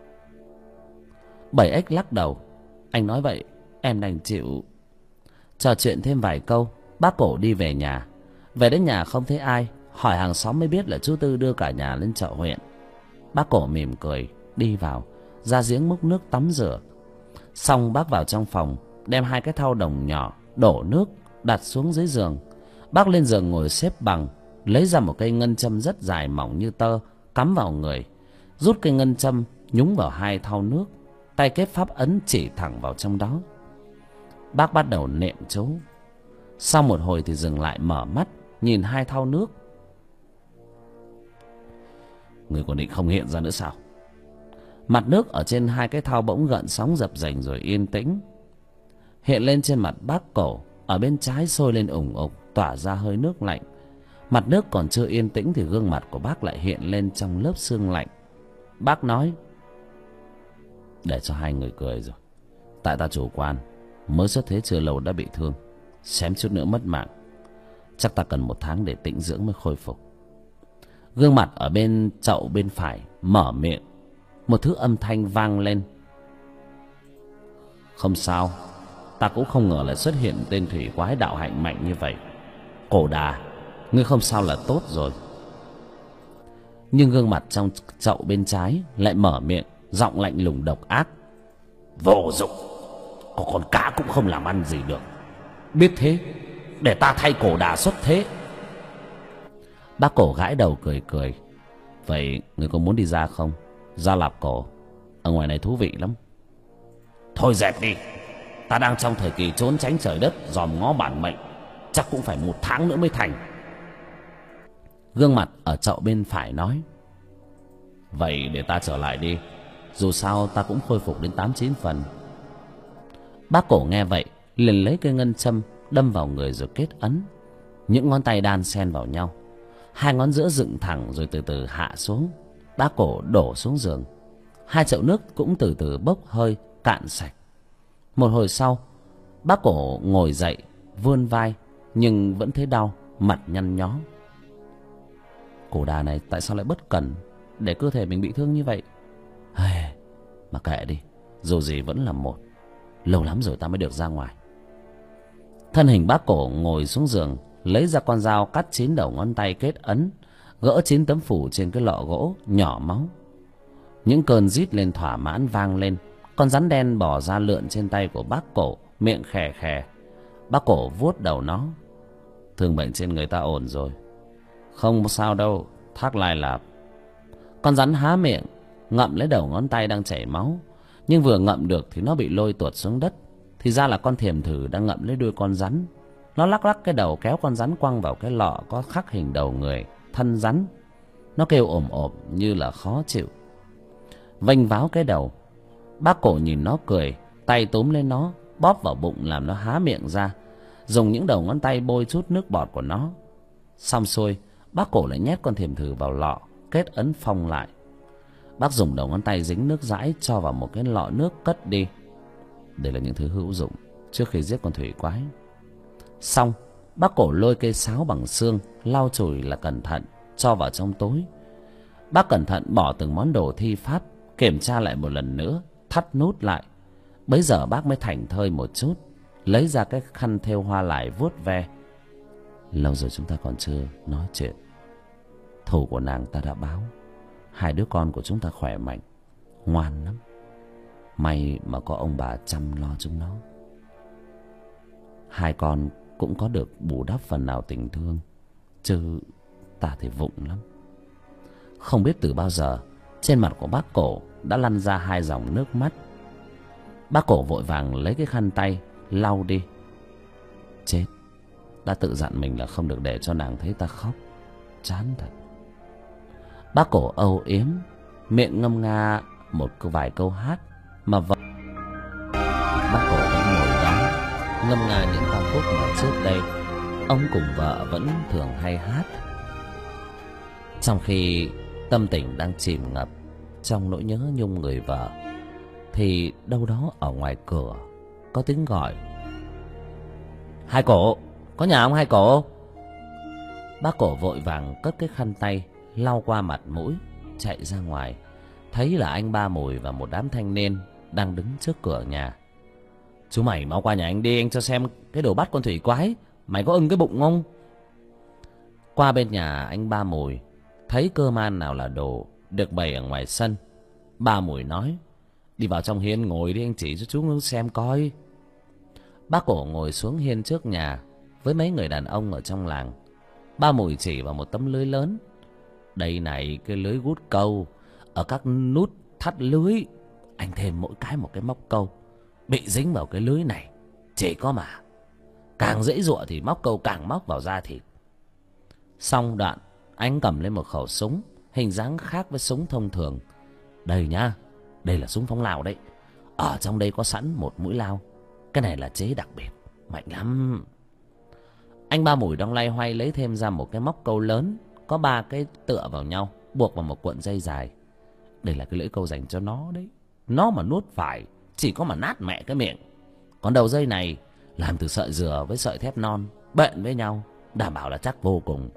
Speaker 1: Bảy ếch lắc đầu. Anh nói vậy em đành chịu. Trò chuyện thêm vài câu, bác Cổ đi về nhà. Về đến nhà không thấy ai, hỏi hàng xóm mới biết là chú Tư đưa cả nhà lên chợ huyện. Bác Cổ mỉm cười đi vào, ra giếng múc nước tắm rửa. Xong bác vào trong phòng, đem 2 cái thau đồng nhỏ đổ nước đặt xuống dưới giường. Bác lên giường ngồi xếp bằng, lấy ra một cây ngân châm rất dài mỏng như tơ, cắm vào người, rút cây ngân châm nhúng vào 2 thau nước, tay kết pháp ấn chỉ thẳng vào trong đó. Bác bắt đầu niệm chú. Sau một hồi thì dừng lại, mở mắt nhìn 2 thau nước. Người còn định không hiện ra nữa sao? Mặt nước ở trên 2 cái thau bỗng gợn sóng dập dềnh rồi yên tĩnh. Hiện lên trên mặt bác Cổ, ở bên trái sôi lên ủng ục, tỏa ra hơi nước lạnh. Mặt nước còn chưa yên tĩnh thì gương mặt của bác lại hiện lên trong lớp sương lạnh. Bác nói: Để cho 2 người cười rồi. Tại ta chủ quan, mới xuất thế chưa lâu đã bị thương, xém chút nữa mất mạng. Chắc ta cần 1 tháng để tĩnh dưỡng mới khôi phục. Gương mặt ở bên chậu bên phải mở miệng, một thứ âm thanh vang lên: Không sao, ta cũng không ngờ lại xuất hiện tên thủy quái đạo hạnh mạnh như vậy. Cổ đà, ngươi không sao là tốt rồi. Nhưng gương mặt trong chậu bên trái lại mở miệng, giọng lạnh lùng độc ác: Vô dụng, có con cá cũng không làm ăn gì được. Biết thế, để ta thay cổ đà xuất thế. Bác Cổ gãi đầu cười cười: Vậy ngươi có muốn đi ra không? Gia Lạp Cổ, ở ngoài này thú vị lắm. Thôi dẹp đi, ta đang trong thời kỳ trốn tránh trời đất, dòm ngó bản mệnh, chắc cũng phải 1 tháng nữa mới thành. Gương mặt ở chậu bên phải nói: Vậy để ta trở lại đi, dù sao ta cũng khôi phục đến 8-9 phần. Bác Cổ nghe vậy liền lấy cây ngân châm đâm vào người rồi kết ấn. Những ngón tay đan xen vào nhau, 2 ngón giữa dựng thẳng rồi từ từ hạ xuống. Bác Cổ đổ xuống giường. 2 chậu nước cũng từ từ bốc hơi cạn sạch. Một hồi sau, bác Cổ ngồi dậy vươn vai nhưng vẫn thấy đau, mặt nhăn nhó. Cổ đà này tại sao lại bất cẩn để cơ thể mình bị thương như vậy? Mà kệ đi, dù gì vẫn là một. Lâu lắm rồi ta mới được ra ngoài. Thân hình bác Cổ ngồi xuống giường, lấy ra con dao cắt 9 đầu ngón tay kết ấn, gỡ 9 tấm phủ trên cái lọ gỗ nhỏ máu. Những cơn rít lên thỏa mãn vang lên. Con rắn đen bò ra lượn trên tay của bác Cổ, miệng khè khè. Bác Cổ vuốt đầu nó. Thương bệnh trên người ta ổn rồi, không sao đâu, thác lai lạp. Con rắn há miệng ngậm lấy đầu ngón tay đang chảy máu, nhưng vừa ngậm được thì nó bị lôi tuột xuống đất. Thì ra là con thiềm thử đang ngậm lấy đuôi con rắn. Nó lắc lắc cái đầu kéo con rắn quăng vào cái lọ có khắc hình đầu người, thân rắn. Nó kêu ồm ồm như là khó chịu, vênh váo cái đầu. Bác Cổ nhìn nó cười, tay túm lên nó, bóp vào bụng làm nó há miệng ra, dùng những đầu ngón tay bôi chút nước bọt của nó. Xong xuôi, bác Cổ lại nhét con thiềm thử vào lọ, kết ấn phong lại. Bác dùng đầu ngón tay dính nước dãi cho vào một cái lọ nước cất đi. Đây là những thứ hữu dụng trước khi giết con thủy quái. Xong, bác Cổ lôi cây sáo bằng xương, lau chùi là cẩn thận, cho vào trong túi. Bác cẩn thận bỏ từng món đồ thi pháp, kiểm tra lại một lần nữa, thắt nút lại. Bấy giờ bác mới thảnh thơi một chút, lấy ra cái khăn thêu hoa lại vuốt ve. Lâu rồi chúng ta còn chưa nói chuyện. Thù của nàng ta đã báo. 2 đứa con của chúng ta khỏe mạnh, ngoan lắm. May mà có ông bà chăm lo chúng nó. 2 con cũng có được bù đắp phần nào tình thương, chứ ta thì vụng lắm. Không biết từ bao giờ trên mặt của bác Cổ đã lăn ra 2 dòng nước mắt. Bác Cổ vội vàng lấy cái khăn tay lau đi. Chết, đã tự dặn mình là không được để cho nàng thấy ta khóc. Chán thật. Bác Cổ âu yếm, miệng ngâm nga vài câu hát mà vợ. Bác Cổ vẫn ngồi đó ngâm nga những ca khúc mà trước đây ông cùng vợ vẫn thường hay hát. Trong khi tâm tình đang chìm ngập trong nỗi nhớ nhung người vợ, thì đâu đó ở ngoài cửa có tiếng gọi. Hai Cổ, có nhà ông Hai Cổ? Bác Cổ vội vàng cất cái khăn tay lau qua mặt mũi, chạy ra ngoài. Thấy là anh Ba Mùi và một đám thanh niên đang đứng trước cửa nhà. Chú mày mau qua nhà anh đi, anh cho xem cái đồ bắt con thủy quái. Mày có ưng cái bụng không? Qua bên nhà anh Ba Mùi, thấy cơ man nào là đồ được bày ở ngoài sân. Ba Mùi nói, đi vào trong hiên ngồi đi, anh chỉ cho chú xem coi. Bác Cổ ngồi xuống hiên trước nhà với mấy người đàn ông ở trong làng. Ba Mùi chỉ vào một tấm lưới lớn. Đây này, cái lưới gút câu, ở các nút thắt lưới anh thêm mỗi cái một cái móc câu. Bị dính vào cái lưới này chỉ có mà càng dễ dụa thì móc câu càng móc vào da thịt. Xong đoạn, anh cầm lên một khẩu súng hình dáng khác với súng thông thường. Đây nhá, đây là súng phóng lào đấy. Ở trong đây có sẵn một mũi lao. Cái này là chế đặc biệt, mạnh lắm. Anh Ba Mùi đang loay hoay lấy thêm ra một cái móc câu lớn, có 3 cái tựa vào nhau, buộc vào một cuộn dây dài. Đây là cái lưỡi câu dành cho nó đấy. Nó mà nuốt phải chỉ có mà nát mẹ cái miệng. Còn đầu dây này làm từ sợi dừa với sợi thép non bện với nhau, đảm bảo là chắc vô cùng.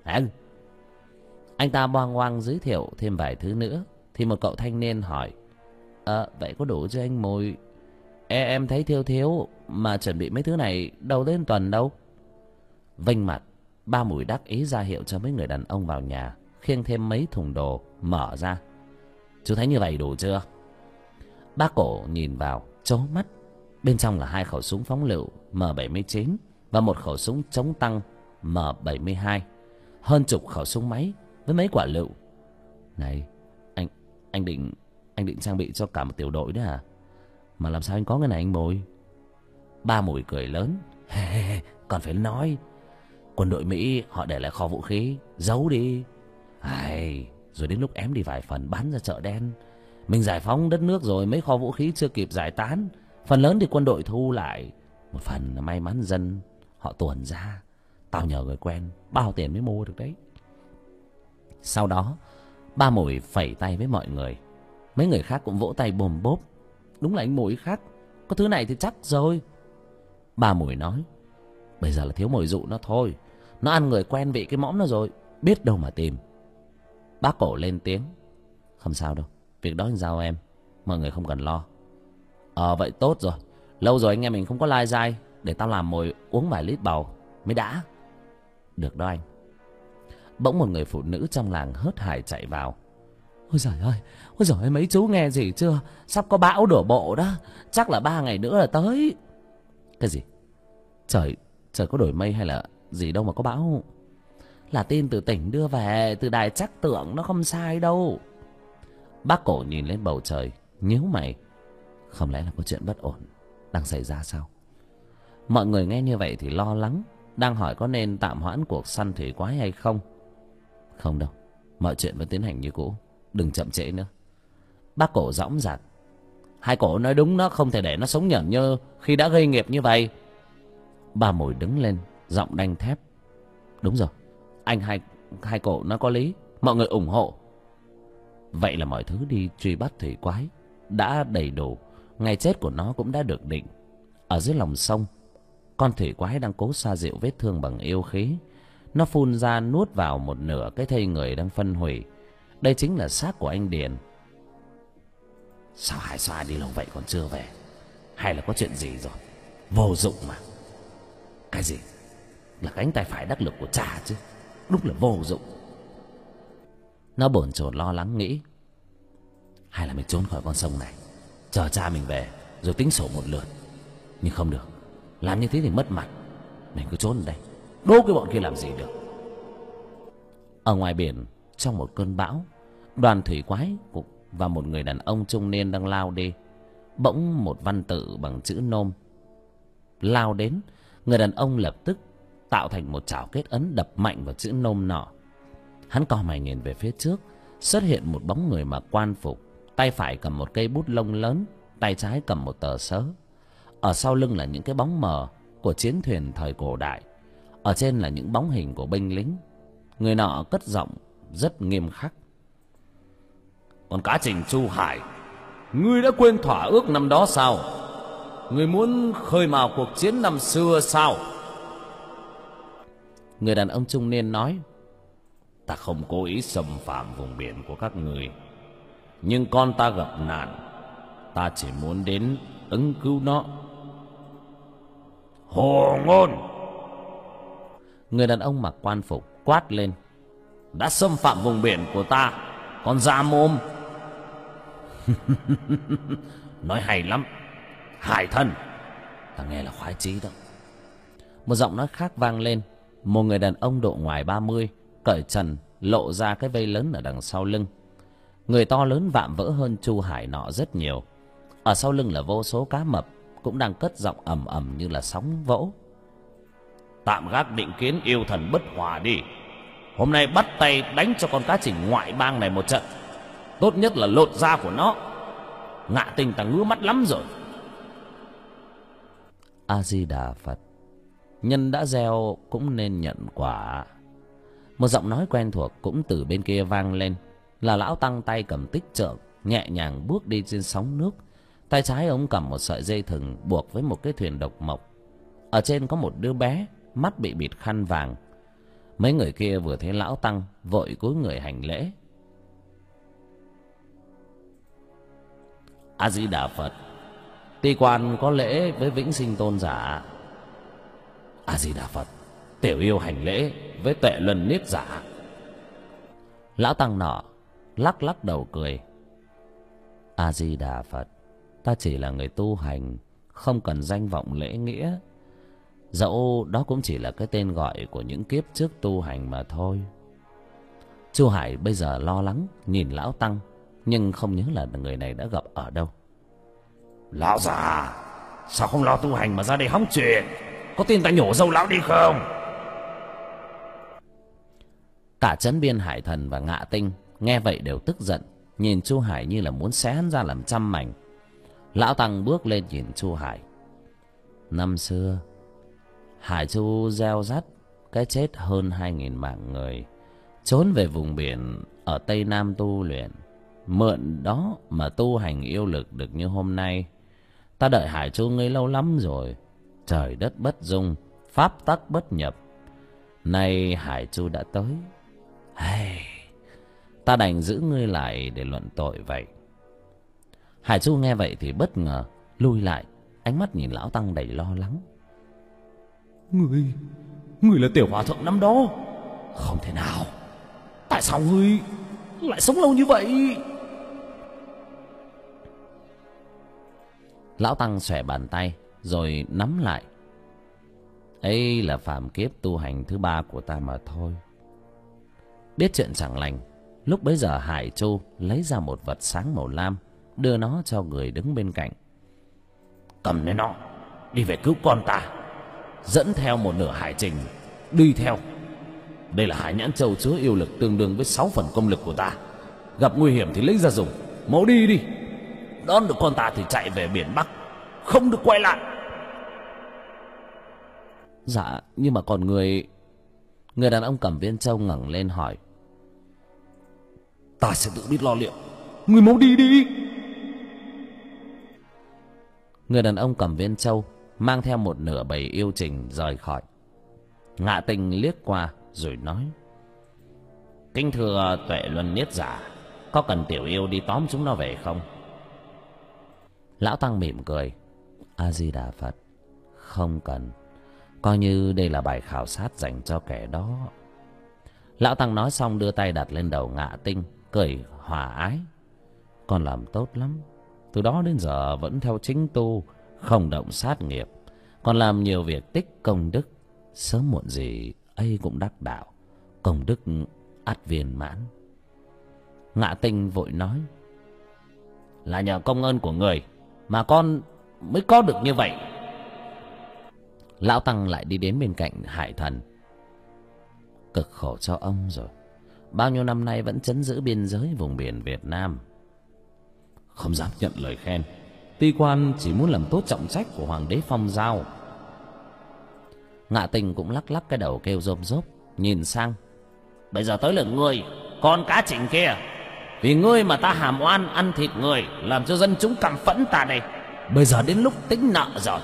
Speaker 1: Anh ta boang ngoang giới thiệu thêm vài thứ nữa, thì một cậu thanh niên hỏi, vậy có đủ cho anh Mùi? Em thấy thiếu thiếu, mà chuẩn bị mấy thứ này đâu đến tuần đâu. Vênh mặt, Ba Mùi đắc ý ra hiệu cho mấy người đàn ông vào nhà, khiêng thêm mấy thùng đồ mở ra. Chú thấy như vậy đủ chưa? Bác Cổ nhìn vào, trố mắt. Bên trong là 2 khẩu súng phóng lựu M79 và một khẩu súng chống tăng M72, hơn chục khẩu súng máy với mấy quả lựu. Này, anh định trang bị cho cả một tiểu đội đấy à? Mà làm sao anh có cái này anh Mùi? Ba Mùi cười lớn. Còn phải nói, quân đội Mỹ họ để lại kho vũ khí, giấu đi. Rồi đến lúc ém đi vài phần bán ra chợ đen. Mình giải phóng đất nước rồi, mấy kho vũ khí chưa kịp giải tán, phần lớn thì quân đội thu lại. Một phần là may mắn dân họ tuồn ra. Tao nhờ người quen, bao tiền mới mua được đấy. Sau đó Ba Mùi phẩy tay với mọi người, Mấy người khác cũng vỗ tay bồm bốp. Đúng là anh Mùi khác, có thứ này thì chắc rồi. Bà Mùi nói, bây giờ là thiếu mồi dụ nó thôi. Nó ăn người quen vị cái mõm nó rồi, biết đâu mà tìm. Bác Cổ lên tiếng, không sao đâu, việc đó anh giao em, mọi người không cần lo. Vậy tốt rồi. Lâu rồi anh em mình không có lai dai, để tao làm mồi uống vài lít bầu mới đã. Được đó anh. Bỗng một người phụ nữ trong làng hớt hải chạy vào. Ôi giời ơi, ôi giời ơi, mấy chú nghe gì chưa? Sắp có bão đổ bộ đó, chắc là 3 ngày nữa là tới. Cái gì? Trời có đổi mây hay là gì đâu mà có bão? Là tin từ tỉnh đưa về, từ đài trắc tượng, nó không sai đâu. Bác Cổ nhìn lên bầu trời, nhíu mày. Không lẽ là có chuyện bất ổn đang xảy ra sao? Mọi người nghe như vậy thì lo lắng, đang hỏi có nên tạm hoãn cuộc săn thủy quái hay không. Không đâu, mọi chuyện vẫn tiến hành như cũ, đừng chậm trễ nữa. Bác Cổ dõng dạc. Hai cổ nói đúng đó, không thể để nó sống nhởn nhơ khi đã gây nghiệp như vậy. Bà Mùi đứng lên, giọng đanh thép. Đúng rồi, anh hai cổ nó có lý, mọi người ủng hộ. Vậy là mọi thứ đi truy bắt thủy quái đã đầy đủ, ngày chết của nó cũng đã được định. Ở dưới lòng sông, con thủy quái đang cố xoa dịu vết thương bằng yêu khí. Nó phun ra nuốt vào một nửa cái thây người đang phân hủy. Đây chính là xác của anh Điền. Sao Hải Xoa đi lâu vậy còn chưa về? Hay là có chuyện gì rồi? Vô dụng mà. Cái gì? Là cánh tay phải đắc lực của cha chứ. Đúng là vô dụng. Nó bồn chồn lo lắng nghĩ, hay là mình trốn khỏi con sông này, chờ cha mình về rồi tính sổ một lượt. Nhưng không được, làm như thế thì mất mặt. Mình cứ trốn ở đây, đố cái bọn kia làm gì được. Ở ngoài biển, trong một cơn bão, đoàn thủy quái và một người đàn ông trung niên đang lao đi. Bỗng một văn tự bằng chữ nôm lao đến. Người đàn ông lập tức tạo thành một chảo kết ấn đập mạnh vào chữ nôm nọ. Hắn cau mày nhìn về phía trước, xuất hiện một bóng người mặc quan phục, tay phải cầm một cây bút lông lớn, tay trái cầm một tờ sớ. Ở sau lưng là những cái bóng mờ của chiến thuyền thời cổ đại, ở trên là những bóng hình của binh lính. Người nọ cất giọng rất nghiêm khắc. Còn cá Trình Chu Hải, ngươi đã quên thỏa ước năm đó sao? Ngươi muốn khơi mào cuộc chiến năm xưa sao? Người đàn ông trung niên nói, ta không cố ý xâm phạm vùng biển của các người, nhưng con ta gặp nạn, ta chỉ muốn đến ứng cứu nó. Hồ ngôn! Người đàn ông mặc quan phục quát lên, đã xâm phạm vùng biển của ta, còn ra mồm. Nói hay lắm, Hải thần, ta nghe là khoái chí đó. Một giọng nói khác vang lên. Một người đàn ông độ ngoài 30, cởi trần, lộ ra cái vây lớn ở đằng sau lưng. Người to lớn vạm vỡ hơn Chu Hải nọ rất nhiều. Ở sau lưng là vô số cá mập, cũng đang cất giọng ầm ầm như là sóng vỗ. Tạm gác định kiến yêu thần bất hòa đi. Hôm nay bắt tay đánh cho con cá Trình ngoại bang này một trận. Tốt nhất là lột da của nó. Ngạ Tình ta ngứa mắt lắm rồi. A Di Đà Phật. Nhân đã gieo cũng nên nhận quả. Một giọng nói quen thuộc cũng từ bên kia vang lên. Là lão tăng tay cầm tích trượng, nhẹ nhàng bước đi trên sóng nước. Tay trái ông cầm một sợi dây thừng buộc với một cái thuyền độc mộc. Ở trên có một đứa bé, mắt bị bịt khăn vàng. Mấy người kia vừa thấy lão tăng vội cúi người hành lễ. A Di Đà Phật. Ti quan có lễ với Vĩnh Sinh tôn giả. A Di Đà Phật. Tiểu yêu hành lễ với Tuệ Luân Niết giả. Lão tăng nọ lắc lắc đầu cười. A Di Đà Phật. Ta chỉ là người tu hành, không cần danh vọng lễ nghĩa. Dẫu đó cũng chỉ là cái tên gọi của những kiếp trước tu hành mà thôi. Chu Hải bây giờ lo lắng nhìn lão tăng, nhưng không nhớ là người này đã gặp ở đâu. Lão già, sao không lo tu hành mà ra đây hóng chuyện? Có tin ta nhổ râu lão đi không? Cả trấn biên Hải Thần và Ngạ Tinh nghe vậy đều tức giận, nhìn Chu Hải như là muốn xé hắn ra làm trăm mảnh. Lão tăng bước lên nhìn Chu Hải. Năm xưa Hải Chu gieo rắt cái chết hơn 2.000 mạng người, trốn về vùng biển ở Tây Nam tu luyện. mượn đó mà tu hành yêu lực được như hôm nay. Ta đợi Hải Chu ngươi lâu lắm rồi. Trời đất bất dung, pháp tắc bất nhập. Nay Hải Chu đã tới. Hey, ta đành giữ ngươi lại để luận tội vậy. Hải Chu nghe vậy thì bất ngờ lui lại, ánh mắt nhìn lão tăng đầy lo lắng. Ngươi là tiểu hòa thượng năm đó? Không thể nào. Tại sao ngươi lại sống lâu như vậy? Lão tăng xòe bàn tay rồi nắm lại. Ấy là phàm kiếp tu hành thứ 3 của ta mà thôi. Biết chuyện chẳng lành, lúc bấy giờ Hải Chu lấy ra một vật sáng màu lam, đưa nó cho người đứng bên cạnh. Cầm lấy nó, đi về cứu con ta. Dẫn theo một nửa hải trình đi theo. Đây là Hải Nhãn Châu chứa yêu lực tương đương với 6 phần công lực của ta. Gặp nguy hiểm thì lấy ra dùng. Mau đi đi. Đón được con ta thì chạy về biển Bắc, không được quay lại. Dạ, nhưng mà còn người đàn ông cầm viên châu ngẩng lên hỏi. Ta sẽ tự biết lo liệu. Người mau đi đi. Người đàn ông cầm viên châu mang theo một nửa bầy yêu trình rời khỏi. Ngạ Tình liếc qua rồi nói. Kính thưa Tuệ Luân Niết Giả, có cần tiểu yêu đi tóm chúng nó về không? Lão tăng mỉm cười. A Di Đà Phật, không cần. Coi như đây là bài khảo sát dành cho kẻ đó. Lão tăng nói xong đưa tay đặt lên đầu Ngạ Tinh, cười hòa ái. Con làm tốt lắm. Từ đó đến giờ vẫn theo chính tu, không động sát nghiệp. Còn làm nhiều việc tích công đức. Sớm muộn gì ấy cũng đắc đạo. Công đức ắt viên mãn. Ngạ Tinh vội nói. Là nhờ công ơn của người mà con mới có được như vậy. Lão tăng lại đi đến bên cạnh Hải Thần. Cực khổ cho ông rồi. Bao nhiêu năm nay vẫn trấn giữ biên giới vùng biển Việt Nam. Không dám nhận lời khen. Ti quan chỉ muốn làm tốt trọng trách của Hoàng đế phong giao. Ngạ Tình cũng lắc lắc cái đầu kêu rôm rốp, nhìn sang. Bây giờ tới lượt ngươi, con cá Trình kia. Vì ngươi mà ta hàm oan ăn thịt người, làm cho dân chúng căm phẫn ta đây. Bây giờ đến lúc tính nợ rồi.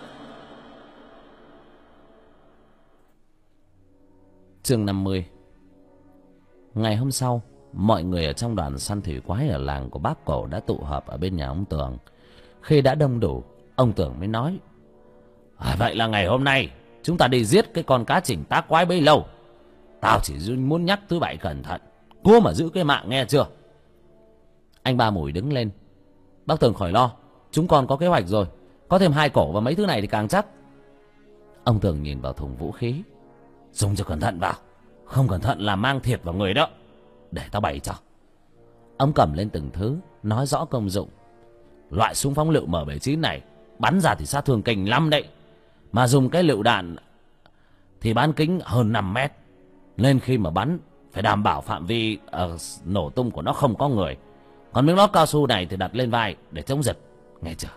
Speaker 1: Chương 50. Ngày hôm sau, mọi người ở trong đoàn săn thủy quái ở làng của bác Cổ đã tụ họp ở bên nhà ông Tường. Khi đã đông đủ, ông Tường mới nói. Vậy là ngày hôm nay chúng ta đi giết cái con cá Trình tá quái bấy lâu. Tao chỉ muốn nhắc thứ bảy cẩn thận, cố mà giữ cái mạng nghe chưa? Anh Ba Mùi đứng lên. Bác Tường khỏi lo, chúng con có kế hoạch rồi. Có thêm 2 cổ và mấy thứ này thì càng chắc. Ông Tường nhìn vào thùng vũ khí. Dùng cho cẩn thận vào, không cẩn thận là mang thiệt vào người đó. Để tao bày cho. Ông cầm lên từng thứ, nói rõ công dụng. Loại súng phóng lựu M79 này bắn ra thì sát thương kinh lắm đấy. Mà dùng cái lựu đạn thì bán kính hơn 5 mét. Nên khi mà bắn phải đảm bảo phạm vi nổ tung của nó không có người. Còn miếng lót cao su này thì đặt lên vai để chống giật. Nghe chưa?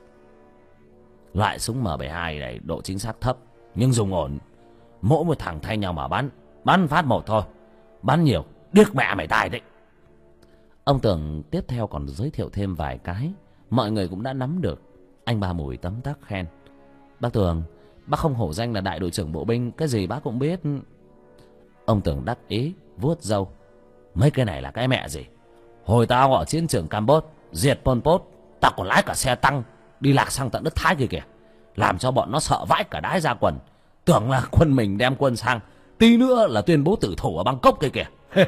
Speaker 1: Loại súng M72 này độ chính xác thấp nhưng dùng ổn. Mỗi một thằng thay nhau mà bắn. Bắn phát một thôi. Bắn nhiều điếc mẹ mày tai đấy. Ông Tường tiếp theo còn giới thiệu thêm vài cái. Mọi người cũng đã nắm được. Anh Ba Mùi tấm tắc khen. Bác Tường, bác không hổ danh là đại đội trưởng bộ binh, cái gì bác cũng biết. Ông Tường đắc ý vuốt râu. Mấy cái này là cái mẹ gì? Hồi tao ở chiến trường Campuchia diệt Pol Pot, tao còn lái cả xe tăng đi lạc sang tận đất Thái kia kìa, làm cho bọn nó sợ vãi cả đái ra quần. Tưởng là quân mình đem quân sang, tí nữa là tuyên bố tử thủ ở Bangkok kia kìa.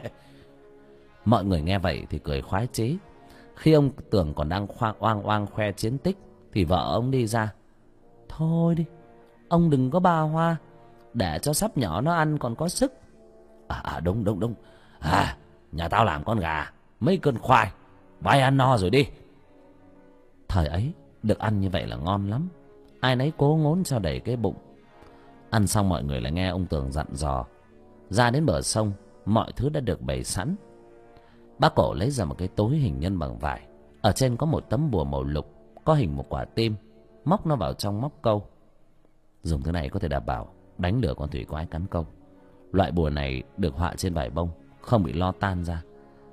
Speaker 1: Mọi người nghe vậy thì cười khoái chí. Khi ông Tường còn đang oang oang khoe chiến tích thì vợ ông đi ra. Thôi đi, ông đừng có ba hoa, để cho sắp nhỏ nó ăn còn có sức. Đúng. Nhà tao làm con gà, mấy cân khoai, vai ăn no rồi đi. Thời ấy được ăn như vậy là ngon lắm. Ai nấy cố ngốn cho đầy cái bụng. Ăn xong mọi người lại nghe ông Tường dặn dò. Ra đến bờ sông, mọi thứ đã được bày sẵn. Bác Cổ lấy ra một cái túi hình nhân bằng vải. Ở trên có một tấm bùa màu lục, có hình một quả tim. Móc nó vào trong móc câu. Dùng thứ này có thể đảm bảo đánh lừa con thủy quái cắn câu. Loại bùa này được họa trên vải bông, không bị lo tan ra.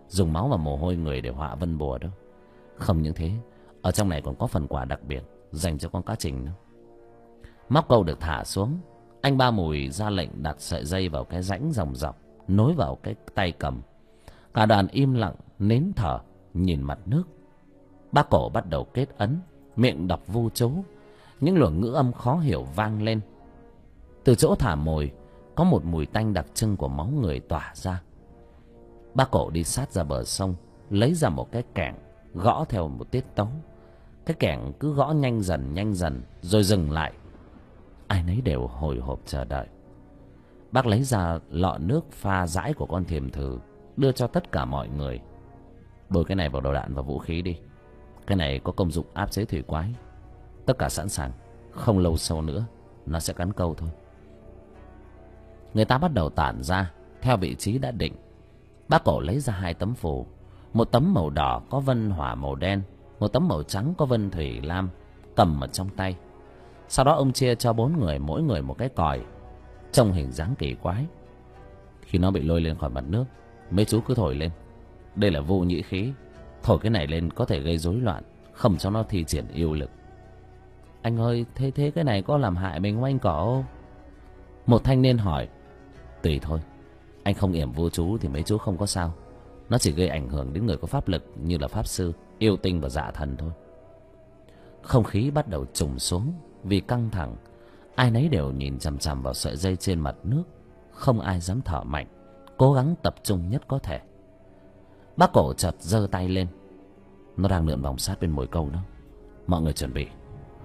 Speaker 1: dùng máu và mồ hôi người để họa vân bùa đâu. Không những thế, ở trong này còn có phần quà đặc biệt dành cho con cá Trình nữa. Móc câu được thả xuống, anh Ba Mùi ra lệnh đặt sợi dây vào cái rãnh ròng rọc nối vào cái tay cầm. Cả đoàn im lặng nín thở nhìn mặt nước. Bác Cổ bắt đầu kết ấn, miệng đọc vu chú. Những luồng ngữ âm khó hiểu vang lên. Từ chỗ thả mồi có một mùi tanh đặc trưng của máu người tỏa ra. Bác Cổ đi sát ra bờ sông, lấy ra một cái kẻng, gõ theo một tiết tấu. Cái kẻng cứ gõ nhanh dần rồi dừng lại. Ai nấy đều hồi hộp chờ đợi. Bác lấy ra lọ nước pha dãi của con thiềm thử, đưa cho tất cả mọi người. Bôi cái này vào đầu đạn và vũ khí đi. Cái này có công dụng áp chế thủy quái. Tất cả sẵn sàng, không lâu sau nữa nó sẽ cắn câu thôi. Người ta bắt đầu tản ra theo vị trí đã định. Bác Cổ lấy ra 2 tấm phù, một tấm màu đỏ có vân hỏa màu đen, một tấm màu trắng có vân thủy lam, cầm ở trong tay. Sau đó ông chia cho 4 người, mỗi người một cái còi trông hình dáng kỳ quái. Khi nó bị lôi lên khỏi mặt nước, mấy chú cứ thổi lên. Đây là vô nhị khí, thổi cái này lên có thể gây rối loạn, không cho nó thi triển yêu lực. Anh ơi, thế cái này có làm hại mình không anh Cổ? Một thanh niên hỏi. Tùy thôi, anh không yểm vô chú thì mấy chú không có sao. Nó chỉ gây ảnh hưởng đến người có pháp lực như là pháp sư, yêu tinh và dạ thần thôi. Không khí bắt đầu trùng xuống vì căng thẳng. Ai nấy đều nhìn chằm chằm vào sợi dây trên mặt nước, không ai dám thở mạnh, cố gắng tập trung nhất có thể. Bác Cổ chợt giơ tay lên. Nó đang lượn vòng sát bên mồi câu đó. Mọi người chuẩn bị.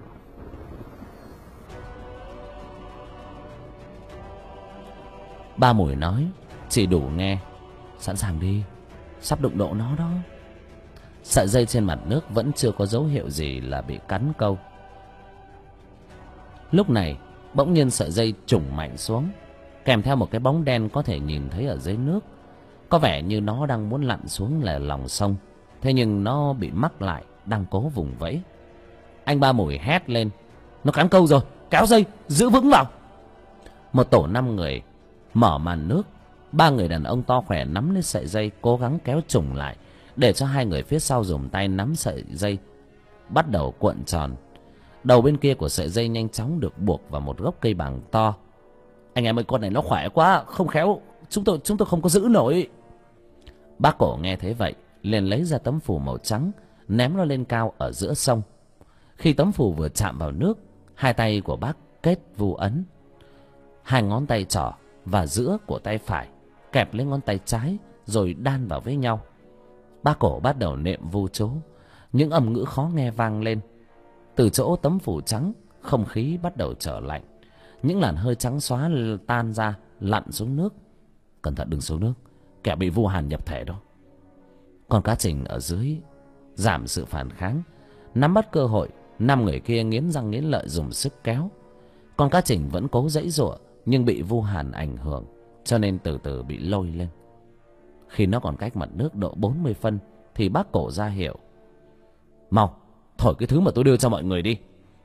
Speaker 1: Ba Mùi nói, chỉ đủ nghe. Sẵn sàng đi, sắp đụng độ nó đó. Sợi dây trên mặt nước vẫn chưa có dấu hiệu gì là bị cắn câu. Lúc này bỗng nhiên sợi dây trùng mạnh xuống, kèm theo một cái bóng đen có thể nhìn thấy ở dưới nước. Có vẻ như nó đang muốn lặn xuống là lòng sông, thế nhưng nó bị mắc lại, đang cố vùng vẫy. Anh Ba Mùi hét lên. Nó cắn câu rồi, kéo dây, giữ vững vào. Một tổ 5 người mở màn nước. 3 người đàn ông to khỏe nắm lấy sợi dây, cố gắng kéo trùng lại, để cho 2 người phía sau dùng tay nắm sợi dây, bắt đầu cuộn tròn. Đầu bên kia của sợi dây nhanh chóng được buộc vào một gốc cây bàng to. Anh em ơi, con này nó khỏe quá, không khéo chúng tôi không có giữ nổi. Bác Cổ nghe thấy vậy liền lấy ra tấm phù màu trắng, ném nó lên cao ở giữa sông. Khi tấm phù vừa chạm vào nước, 2 tay của bác kết vu ấn. 2 ngón tay trỏ và giữa của tay phải kẹp lấy ngón tay trái rồi đan vào với nhau. Bác Cổ bắt đầu niệm vu chú. Những âm ngữ khó nghe vang lên. Từ chỗ tấm phù trắng, không khí bắt đầu trở lạnh. Những làn hơi trắng xóa tan ra, lặn xuống nước. Cẩn thận đừng xuống nước, kẻo bị vu hàn nhập thể đó. Con cá Trình ở dưới giảm sự phản kháng, nắm bắt cơ hội. 5 người kia nghiến răng nghiến lợi dùng sức kéo. Con cá Trình vẫn cố giãy giụa, nhưng bị vu hàn ảnh hưởng, cho nên từ từ bị lôi lên. Khi nó còn cách mặt nước độ 40 phân thì bác Cổ ra hiệu. Mau, thổi cái thứ mà tôi đưa cho mọi người đi.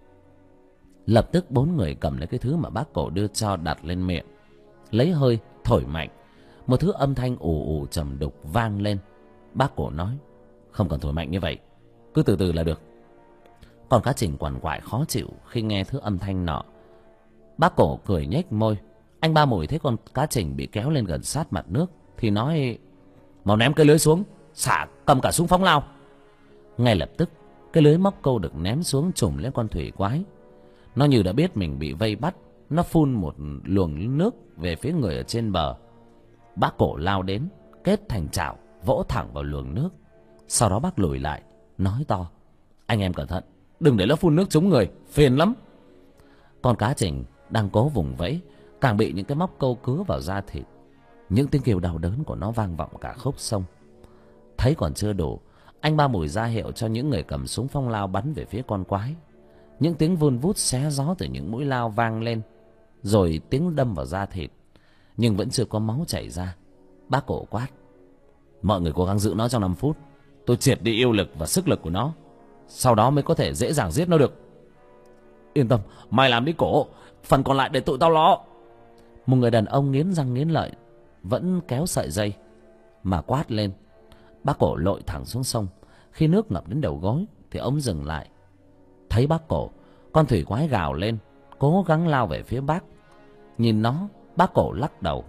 Speaker 1: Lập tức 4 người cầm lấy cái thứ mà bác Cổ đưa cho, đặt lên miệng, lấy hơi thổi mạnh. Một thứ âm thanh ù ù trầm đục vang lên. Bác Cổ nói, không cần thổi mạnh như vậy, cứ từ từ là được. Con cá Trình quằn quại khó chịu khi nghe thứ âm thanh nọ. Bác Cổ cười nhếch môi. Anh Ba Mùi thấy con cá Trình bị kéo lên gần sát mặt nước thì nói, mau ném cái lưới xuống, xả cầm cả súng phóng lao. Ngay lập tức cái lưới móc câu được ném xuống trùm lên con thủy quái. Nó như đã biết mình bị vây bắt, nó phun một luồng nước về phía người ở trên bờ. Bác Cổ lao đến, kết thành chảo vỗ thẳng vào luồng nước. Sau đó bác lùi lại, nói to, anh em cẩn thận, đừng để nó phun nước trúng người, phiền lắm. Con cá Trình đang cố vùng vẫy, càng bị những cái móc câu cứa vào da thịt. Những tiếng kêu đau đớn của nó vang vọng cả khúc sông. Thấy còn chưa đủ, anh Ba Mùi ra hiệu cho những người cầm súng phong lao bắn về phía con quái. Những tiếng vun vút xé gió từ những mũi lao vang lên, rồi tiếng đâm vào da thịt, nhưng vẫn chưa có máu chảy ra. Bác Cổ quát, mọi người cố gắng giữ nó trong 5 phút. Tôi triệt đi yêu lực và sức lực của nó, sau đó mới có thể dễ dàng giết nó được. Yên tâm, mày làm đi Cổ, phần còn lại để tụi tao lo. Một người đàn ông nghiến răng nghiến lợi vẫn kéo sợi dây mà quát lên. Bác Cổ lội thẳng xuống sông. Khi nước ngập đến đầu gối thì ông dừng lại. Thấy bác Cổ, con thủy quái gào lên, cố gắng lao về phía bác. Nhìn nó, bác Cổ lắc đầu.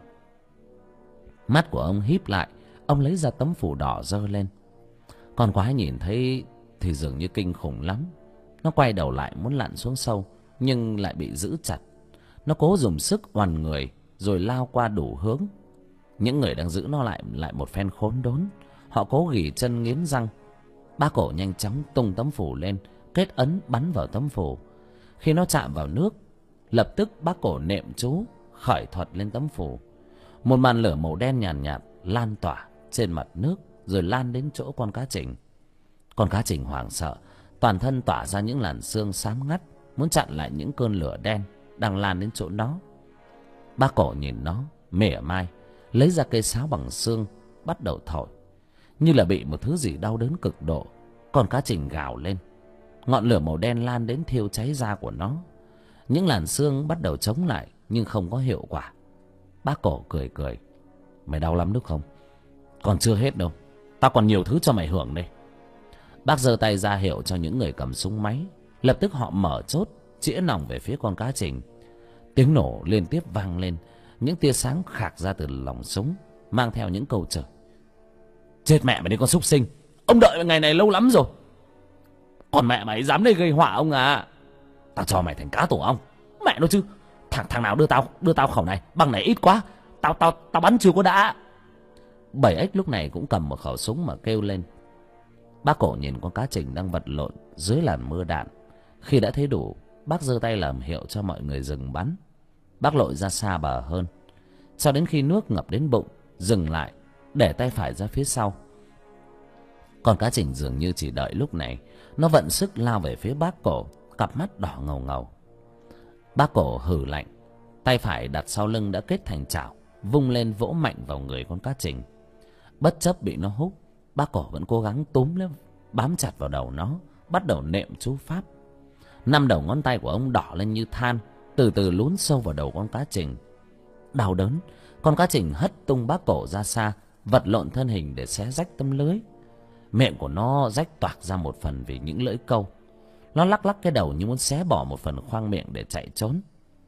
Speaker 1: Mắt của ông híp lại, ông lấy ra tấm phủ đỏ giơ lên. Con quái nhìn thấy thì dường như kinh khủng lắm. Nó quay đầu lại muốn lặn xuống sâu, nhưng lại bị giữ chặt. Nó cố dùng sức oằn người rồi lao qua đủ hướng. Những người đang giữ nó lại một phen khốn đốn. Họ cố ghì chân nghiến răng. Bác Cổ nhanh chóng tung tấm phủ lên, kết ấn bắn vào tấm phủ. Khi nó chạm vào nước, lập tức bác Cổ niệm chú khởi thuật lên tấm phủ. Một màn lửa màu đen nhàn nhạt lan tỏa trên mặt nước, rồi lan đến chỗ con cá Trình. Con cá Trình hoảng sợ, toàn thân tỏa ra những làn xương xám ngắt, muốn chặn lại những cơn lửa đen đang lan đến chỗ nó. Bác Cổ nhìn nó mỉa mai, lấy ra cây sáo bằng xương, bắt đầu thổi. Như là bị một thứ gì đau đớn cực độ, con cá Trình gào lên. Ngọn lửa màu đen lan đến thiêu cháy da của nó. Những làn xương bắt đầu chống lại, nhưng không có hiệu quả. Bác Cổ cười cười. Mày đau lắm đúng không? Còn chưa hết đâu, tao còn nhiều thứ cho mày hưởng đây. Bác giơ tay ra hiệu cho những người cầm súng máy. Lập tức họ mở chốt, chĩa nòng về phía con cá Trình. Tiếng nổ liên tiếp vang lên, những tia sáng khạc ra từ lòng súng, mang theo những câu chửi. Chết mẹ mày đi con súc sinh, ông đợi ngày này lâu lắm rồi. Còn mẹ mày dám đây gây họa ông à? Tao cho mày thành cá tổ ong. Mẹ nó chứ, thằng nào đưa tao khẩu này, bằng này ít quá. Tao bắn chưa có đã. 7X lúc này cũng cầm một khẩu súng mà kêu lên. Bác Cổ nhìn con cá Trình đang vật lộn dưới làn mưa đạn. Khi đã thấy đủ, bác giơ tay làm hiệu cho mọi người dừng bắn. Bác lội ra xa bờ hơn, cho đến khi nước ngập đến bụng, dừng lại, để tay phải ra phía sau. Con cá Trình dường như chỉ đợi lúc này, nó vận sức lao về phía bác Cổ, cặp mắt đỏ ngầu ngầu. Bác Cổ hừ lạnh, tay phải đặt sau lưng đã kết thành chảo, vung lên vỗ mạnh vào người con cá Trình. Bất chấp bị nó húc, bác Cổ vẫn cố gắng túm lên, bám chặt vào đầu nó, bắt đầu niệm chú pháp. 5 đầu ngón tay của ông đỏ lên như than, từ từ lún sâu vào đầu con cá Trình. Đau đớn, con cá Trình hất tung bác Cổ ra xa, vật lộn thân hình để xé rách tấm lưới. Miệng của nó rách toạc ra một phần vì những lưỡi câu. Nó lắc lắc cái đầu như muốn xé bỏ một phần khoang miệng để chạy trốn.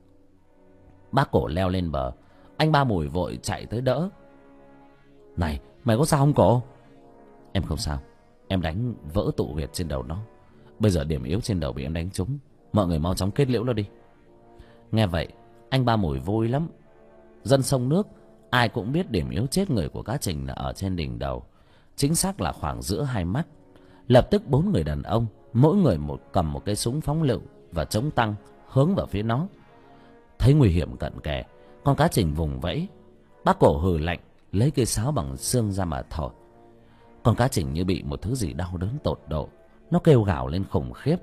Speaker 1: Bác Cổ leo lên bờ, anh Ba Mùi vội chạy tới đỡ. Này, mày có sao không Cổ? Em không sao, em đánh vỡ tụ huyệt trên đầu nó. Bây giờ điểm yếu trên đầu bị em đánh trúng. Mọi người mau chóng kết liễu nó đi. Nghe vậy, anh Ba Mùi vui lắm. Dân sông nước ai cũng biết điểm yếu chết người của cá Trình là ở trên đỉnh đầu, chính xác là khoảng giữa hai mắt. Lập tức 4 người đàn ông, mỗi người cầm một cây súng phóng lựu và chống tăng hướng vào phía nó. Thấy nguy hiểm cận kề, con cá Trình vùng vẫy. Bác Cổ hừ lạnh, lấy cây sáo bằng xương ra mà thổi. Con cá Trình như bị một thứ gì đau đớn tột độ, nó kêu gào lên khủng khiếp.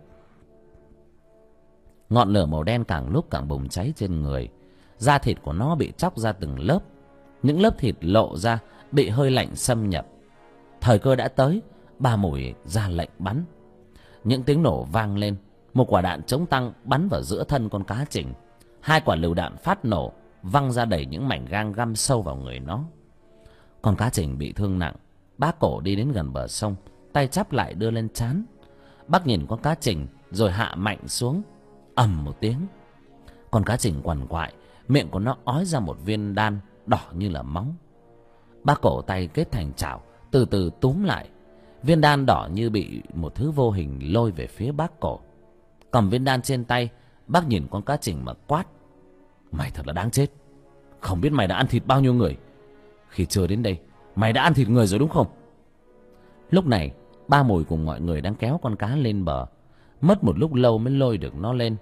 Speaker 1: Ngọn lửa màu đen càng lúc càng bùng cháy trên người. Da thịt của nó bị chóc ra từng lớp. Những lớp thịt lộ ra, bị hơi lạnh xâm nhập. Thời cơ đã tới, Ba Mùi ra lệnh bắn. Những tiếng nổ vang lên, một quả đạn chống tăng bắn vào giữa thân con cá Trình. 2 quả lựu đạn phát nổ, văng ra đầy những mảnh gang găm sâu vào người nó. Con cá Trình bị thương nặng. Bác Cổ đi đến gần bờ sông, tay chắp lại đưa lên trán. Bác nhìn con cá Trình rồi hạ mạnh xuống. Ầm một tiếng, con cá Trình quằn quại, miệng của nó ói ra một viên đan đỏ như là máu. Bác Cổ tay kết thành chảo, từ từ túm lại. Viên đan đỏ như bị một thứ vô hình lôi về phía bác Cổ. Cầm viên đan trên tay, bác nhìn con cá Trình mà quát. Mày thật là đáng chết. Không biết mày đã ăn thịt bao nhiêu người. Khi chưa đến đây, mày đã ăn thịt người rồi đúng không? Lúc này, Ba Mùi cùng mọi người đang kéo con cá lên bờ. Mất một lúc lâu mới lôi được nó lên.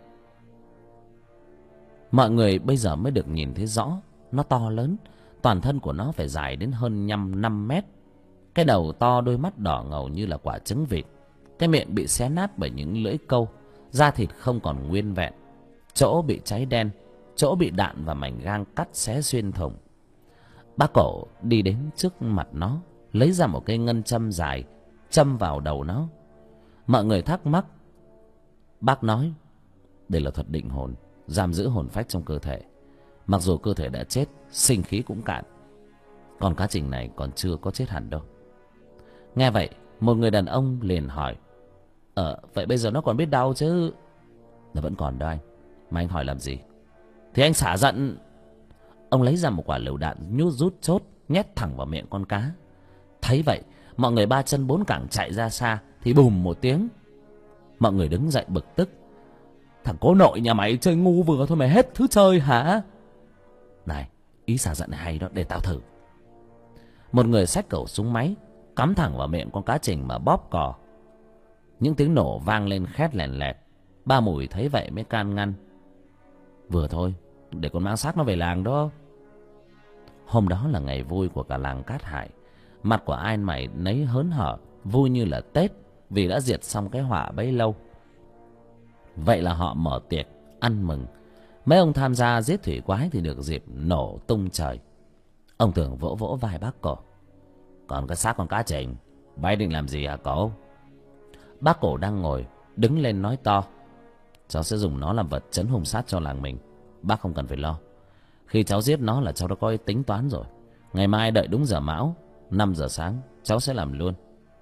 Speaker 1: Mọi người bây giờ mới được nhìn thấy rõ. Nó to lớn, toàn thân của nó phải dài đến hơn 5 mét. Cái đầu to, đôi mắt đỏ ngầu như là quả trứng vịt. Cái miệng bị xé nát bởi những lưỡi câu. Da thịt không còn nguyên vẹn, chỗ bị cháy đen, chỗ bị đạn và mảnh gang cắt xé xuyên thủng. Bác Cổ đi đến trước mặt nó, lấy ra một cây ngân châm dài, châm vào đầu nó. Mọi người thắc mắc. Bác nói, đây là thuật định hồn, giam giữ hồn phách trong cơ thể. Mặc dù cơ thể đã chết, sinh khí cũng cạn, con cá Trình này còn chưa có chết hẳn đâu. Nghe vậy, một người đàn ông liền hỏi: vậy bây giờ nó còn biết đau chứ? Nó vẫn còn đó anh. Mà anh hỏi làm gì? Thì anh xả giận. Ông lấy ra một quả lựu đạn rút chốt, nhét thẳng vào miệng con cá. Thấy vậy, mọi người ba chân bốn cẳng chạy ra xa, thì bùm một tiếng. Mọi người đứng dậy bực tức: thằng cố nội nhà mày chơi ngu vừa thôi mày hết thứ chơi hả? Này, ý xả giận này hay đó, để tao thử. Một người xách khẩu súng máy, cắm thẳng vào miệng con cá trình mà bóp cò. Những tiếng nổ vang lên khét lèn lẹt. Ba Mùi thấy vậy mới can ngăn: vừa thôi, để con mang xác nó về làng đó. Hôm đó là ngày vui của cả làng Cát Hải. Mặt của ai mày nấy hớn hở, vui như là Tết, vì đã diệt xong cái họa bấy lâu. Vậy là họ mở tiệc ăn mừng. Mấy ông tham gia giết thủy quái thì được dịp nổ tung trời. Ông Tưởng vỗ vỗ vai bác Cổ: còn cái xác con cá trình, bác định làm gì hả cậu? Bác Cổ đang ngồi đứng lên nói to: cháu sẽ dùng nó làm vật trấn hung sát cho làng mình. Bác không cần phải lo. Khi cháu giết nó là cháu đã có tính toán rồi. Ngày mai đợi đúng giờ mão 5 giờ sáng cháu sẽ làm luôn.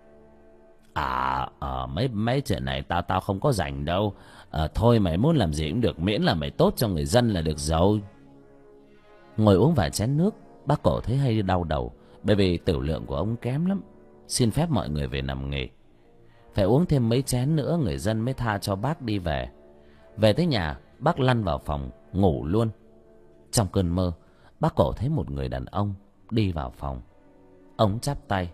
Speaker 1: Mấy chuyện này tao không có rảnh đâu. Thôi mày muốn làm gì cũng được, miễn là mày tốt cho người dân là được rồi. Ngồi uống vài chén nước, bác Cổ thấy hay đau đầu, bởi vì tửu lượng của ông kém lắm. Xin phép mọi người về nằm nghỉ. Phải uống thêm mấy chén nữa người dân mới tha cho bác đi về. Về tới nhà, bác lăn vào phòng ngủ luôn. Trong cơn mơ, bác Cổ thấy một người đàn ông đi vào phòng. Ông chắp tay: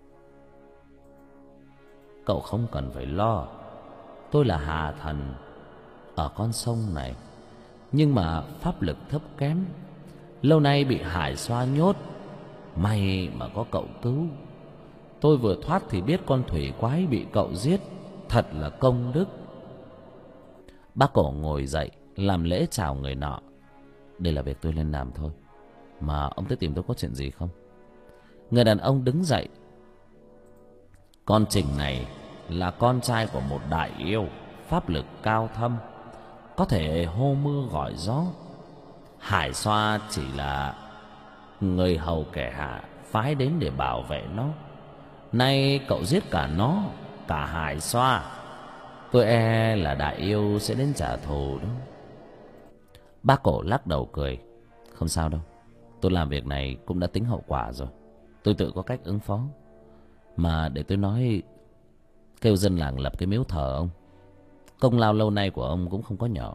Speaker 1: cậu không cần phải lo. Tôi là Hà Thần ở con sông này, nhưng mà pháp lực thấp kém, lâu nay bị hải xoa nhốt. May mà có cậu cứu. Tôi vừa thoát thì biết con thủy quái bị cậu giết, thật là công đức. Bác Cổ ngồi dậy làm lễ chào người nọ: đây là việc tôi lên làm thôi, mà ông tới tìm tôi có chuyện gì không? Người đàn ông đứng dậy: con Trình này là con trai của một đại yêu, pháp lực cao thâm, có thể hô mưa gọi gió. Hải xoa chỉ là người hầu kẻ hạ phái đến để bảo vệ nó. Nay cậu giết cả nó, cả hải xoa, tôi e là đại yêu sẽ đến trả thù đó. Bác Cổ lắc đầu cười: không sao đâu, tôi làm việc này cũng đã tính hậu quả rồi, tôi tự có cách ứng phó. Mà để tôi nói, kêu dân làng lập cái miếu thờ ông, công lao lâu nay của ông cũng không có nhỏ.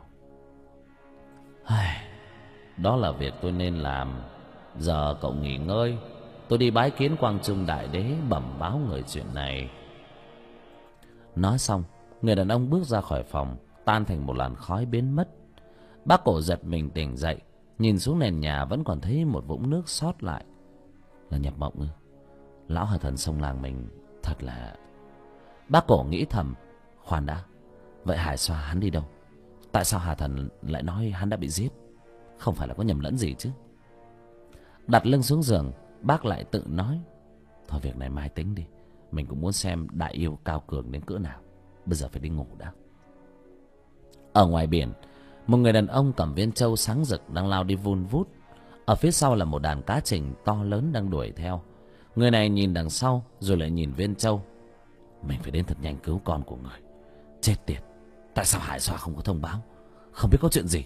Speaker 1: Đó là việc tôi nên làm. Giờ cậu nghỉ ngơi, tôi đi bái kiến Quang Trung Đại Đế bẩm báo người chuyện này. Nói xong, người đàn ông bước ra khỏi phòng, tan thành một làn khói biến mất. Bác Cổ giật mình tỉnh dậy, nhìn xuống nền nhà vẫn còn thấy một vũng nước sót lại. Là nhập mộng ư? Lão Hà Thần sông làng mình thật là... Bác Cổ nghĩ thầm: khoan đã, vậy hải xoa hắn đi đâu? Tại sao Hà Thần lại nói hắn đã bị giết? Không phải là có nhầm lẫn gì chứ? Đặt lưng xuống giường, bác lại tự nói: thôi việc này mai tính đi, mình cũng muốn xem đại yêu cao cường đến cỡ nào. Bây giờ phải đi ngủ đã. Ở ngoài biển, một người đàn ông cầm viên trâu sáng rực đang lao đi vun vút. Ở phía sau là một đàn cá trình to lớn đang đuổi theo. Người này nhìn đằng sau rồi lại nhìn viên trâu. Mình phải đến thật nhanh cứu con của người. Chết tiệt, tại sao hải xoa không có thông báo? Không biết có chuyện gì.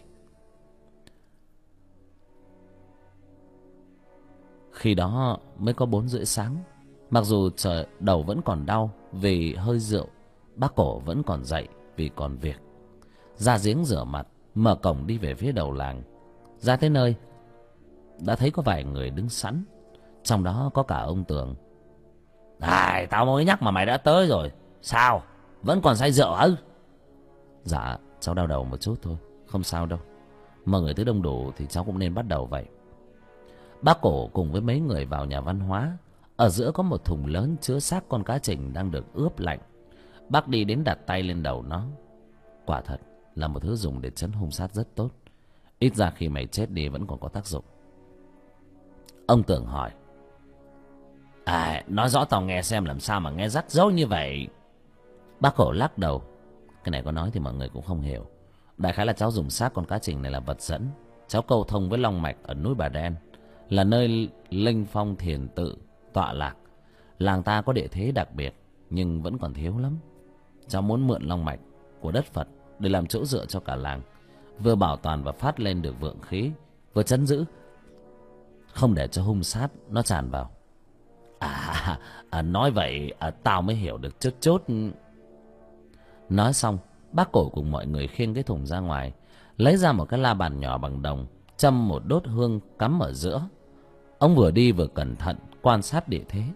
Speaker 1: Khi đó mới có 4 rưỡi sáng. Mặc dù trời đầu vẫn còn đau vì hơi rượu, bác Cổ vẫn còn dậy vì còn việc. Ra giếng rửa mặt, mở cổng đi về phía đầu làng. Ra tới nơi, đã thấy có vài người đứng sẵn, trong đó có cả ông Tường. Tao mới nhắc mà mày đã tới rồi. Sao, vẫn còn say rượu ư? Dạ, cháu đau đầu một chút thôi, không sao đâu. Mọi người tới đông đủ thì cháu cũng nên bắt đầu vậy. Bác Cổ cùng với mấy người vào nhà văn hóa. Ở giữa có một thùng lớn chứa xác con cá trình đang được ướp lạnh. Bác đi đến đặt tay lên đầu nó. Quả thật là một thứ dùng để trấn hung sát rất tốt. Ít ra khi mày chết đi vẫn còn có tác dụng. Ông Tưởng hỏi: nói rõ tao nghe xem, làm sao mà nghe rắc rối như vậy? Bác Cổ lắc đầu: cái này có nói thì mọi người cũng không hiểu. Đại khái là cháu dùng xác con cá trình này là vật dẫn. Cháu câu thông với long mạch ở núi Bà Đen, là nơi Linh Phong Thiền Tự tọa lạc. Làng ta có địa thế đặc biệt, nhưng vẫn còn thiếu lắm. Cháu muốn mượn long mạch của đất Phật để làm chỗ dựa cho cả làng, vừa bảo toàn và phát lên được vượng khí, vừa trấn giữ, không để cho hung sát nó tràn vào. Nói vậy tao mới hiểu được chút chút. Nói xong, bác Cổ cùng mọi người khiêng cái thùng ra ngoài, lấy ra một cái la bàn nhỏ bằng đồng, châm một đốt hương cắm ở giữa. Ông vừa đi vừa cẩn thận quan sát địa thế.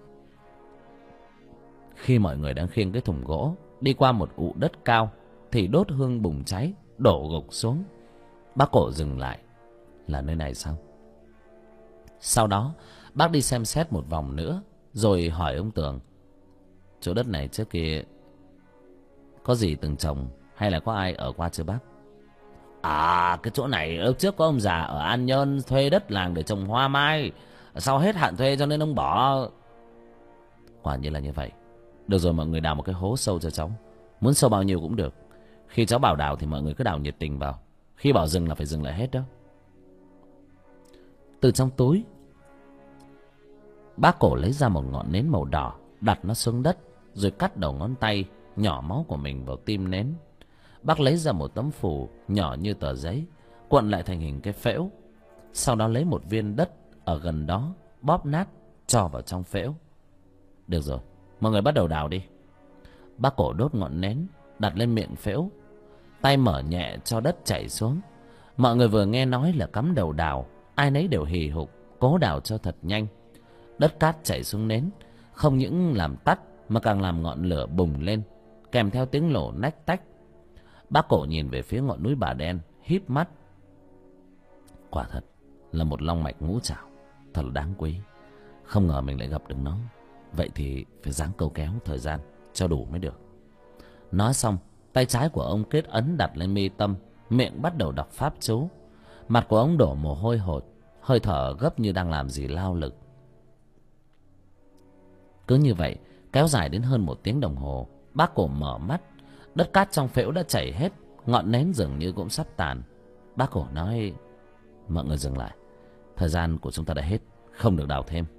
Speaker 1: Khi mọi người đang khiêng cái thùng gỗ đi qua một ụ đất cao thì đốt hương bùng cháy, đổ gục xuống. Bác Cổ dừng lại. Là nơi này sao? Sau đó bác đi xem xét một vòng nữa, rồi hỏi ông Tường: chỗ đất này trước kia có gì từng trồng hay là có ai ở qua chưa bác? Cái chỗ này lúc trước có ông già ở An Nhơn thuê đất làng để trồng hoa mai, sau hết hạn thuê cho nên ông bỏ. Quả nhiên là như vậy. Được rồi, mọi người đào một cái hố sâu cho cháu. Muốn sâu bao nhiêu cũng được. Khi cháu bảo đào thì mọi người cứ đào nhiệt tình vào. Khi bảo dừng là phải dừng lại hết đó. Từ trong túi, bác Cổ lấy ra một ngọn nến màu đỏ, đặt nó xuống đất, rồi cắt đầu ngón tay nhỏ máu của mình vào tim nến. Bác lấy ra một tấm phù nhỏ như tờ giấy, cuộn lại thành hình cái phễu. Sau đó lấy một viên đất ở gần đó, bóp nát cho vào trong phễu. Được rồi, mọi người bắt đầu đào đi. Bác Cổ đốt ngọn nến, đặt lên miệng phễu, tay mở nhẹ cho đất chảy xuống. Mọi người vừa nghe nói là cắm đầu đào, ai nấy đều hì hục cố đào cho thật nhanh. Đất cát chảy xuống nến không những làm tắt mà càng làm ngọn lửa bùng lên, kèm theo tiếng nổ nách tách. Bác Cổ nhìn về phía ngọn núi Bà Đen, híp mắt. Quả thật là một long mạch ngũ trảo, thật là đáng quý. Không ngờ mình lại gặp được nó. Vậy thì phải ráng câu kéo thời gian cho đủ mới được. Nói xong, tay trái của ông kết ấn đặt lên mi tâm, miệng bắt đầu đọc pháp chú. Mặt của ông đổ mồ hôi hột, hơi thở gấp như đang làm gì lao lực. Cứ như vậy kéo dài đến hơn 1 tiếng đồng hồ. Bác Cổ mở mắt, đất cát trong phễu đã chảy hết, ngọn nến dường như cũng sắp tàn. Bác Cổ nói: mọi người dừng lại, thời gian của chúng ta đã hết, không được đào thêm.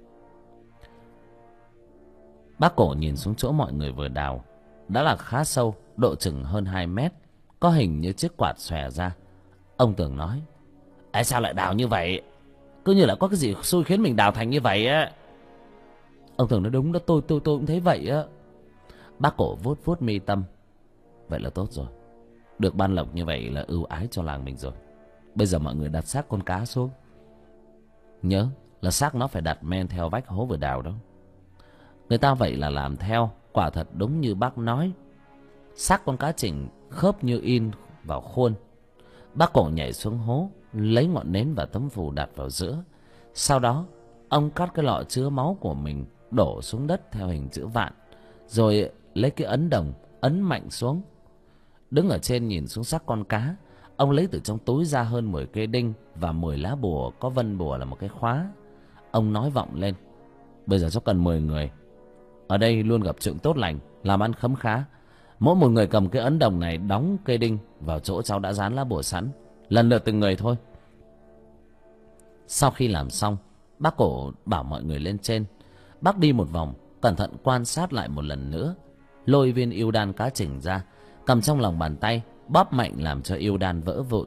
Speaker 1: Bác Cổ nhìn xuống chỗ mọi người vừa đào, đã là khá sâu, độ chừng hơn 2 mét, có hình như chiếc quạt xòe ra. Ông Tường nói: sao lại đào như vậy? Cứ như là có cái gì xui khiến mình đào thành như vậy á. Ông Tường nói: đúng đó, tôi cũng thấy vậy á. Bác Cổ vuốt vuốt mi tâm. Vậy là tốt rồi, được ban lộc như vậy là ưu ái cho làng mình rồi. Bây giờ mọi người đặt xác con cá xuống. Nhớ là xác nó phải đặt men theo vách hố vừa đào đó. Người ta vậy là làm theo, quả thật đúng như bác nói. Xác con cá chỉnh khớp như in vào khuôn. Bác Cổ nhảy xuống hố, lấy ngọn nến và tấm phù đặt vào giữa. Sau đó ông cắt cái lọ chứa máu của mình đổ xuống đất theo hình chữ vạn, rồi lấy cái ấn đồng ấn mạnh xuống. Đứng ở trên nhìn xuống xác con cá, ông lấy từ trong túi ra hơn 10 cây đinh và 10 lá bùa có vân bùa là một cái khóa. Ông nói vọng lên: bây giờ cháu cần 10 người. Ở đây luôn gặp chuyện tốt lành, làm ăn khấm khá. Mỗi một người cầm cái ấn đồng này đóng cây đinh vào chỗ cháu đã dán lá bùa sẵn, lần lượt từng người thôi. Sau khi làm xong, bác Cổ bảo mọi người lên trên. Bác đi một vòng, cẩn thận quan sát lại một lần nữa, lôi viên yêu đan cá chỉnh ra, cầm trong lòng bàn tay, bóp mạnh làm cho yêu đan vỡ vụn.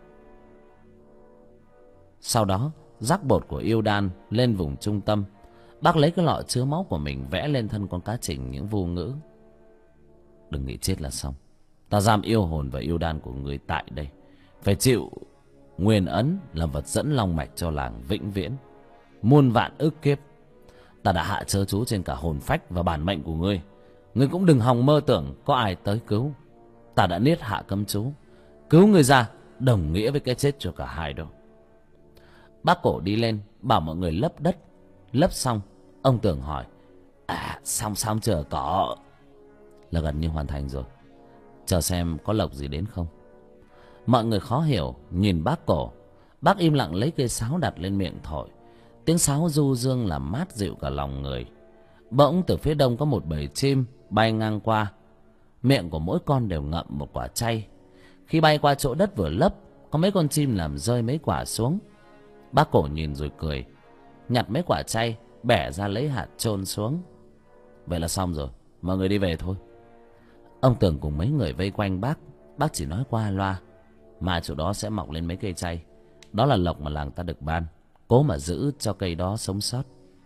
Speaker 1: Sau đó rắc bột của yêu đan lên vùng trung tâm. Bác lấy cái lọ chứa máu của mình vẽ lên thân con cá chỉnh những vô ngữ: đừng nghĩ chết là xong, ta giam yêu hồn và yêu đan của người tại đây, phải chịu nguyên ấn làm vật dẫn long mạch cho làng vĩnh viễn, muôn vạn ức kiếp. Ta đã hạ chớ chú trên cả hồn phách và bản mệnh của ngươi. Ngươi cũng đừng hòng mơ tưởng có ai tới cứu. Ta đã niết hạ cấm chú, cứu ngươi ra đồng nghĩa với cái chết cho cả hai đâu. Bác Cổ đi lên bảo mọi người lấp đất. Lấp xong, ông Tường hỏi: xong chưa có? Là gần như hoàn thành rồi, chờ xem có lộc gì đến không. Mọi người khó hiểu nhìn bác Cổ. Bác im lặng lấy cây sáo đặt lên miệng thổi. Tiếng sáo du dương làm mát dịu cả lòng người. Bỗng từ phía đông có một bầy chim bay ngang qua. Miệng của mỗi con đều ngậm một quả chay. Khi bay qua chỗ đất vừa lấp, có mấy con chim làm rơi mấy quả xuống. Bác Cổ nhìn rồi cười, nhặt mấy quả chay bẻ ra lấy hạt chôn xuống. Vậy là xong rồi, mọi người đi về thôi. Ông Tường cùng mấy người vây quanh bác chỉ nói qua loa: mà chỗ đó sẽ mọc lên mấy cây chây, đó là lộc mà làng ta được ban, cố mà giữ cho cây đó sống sót.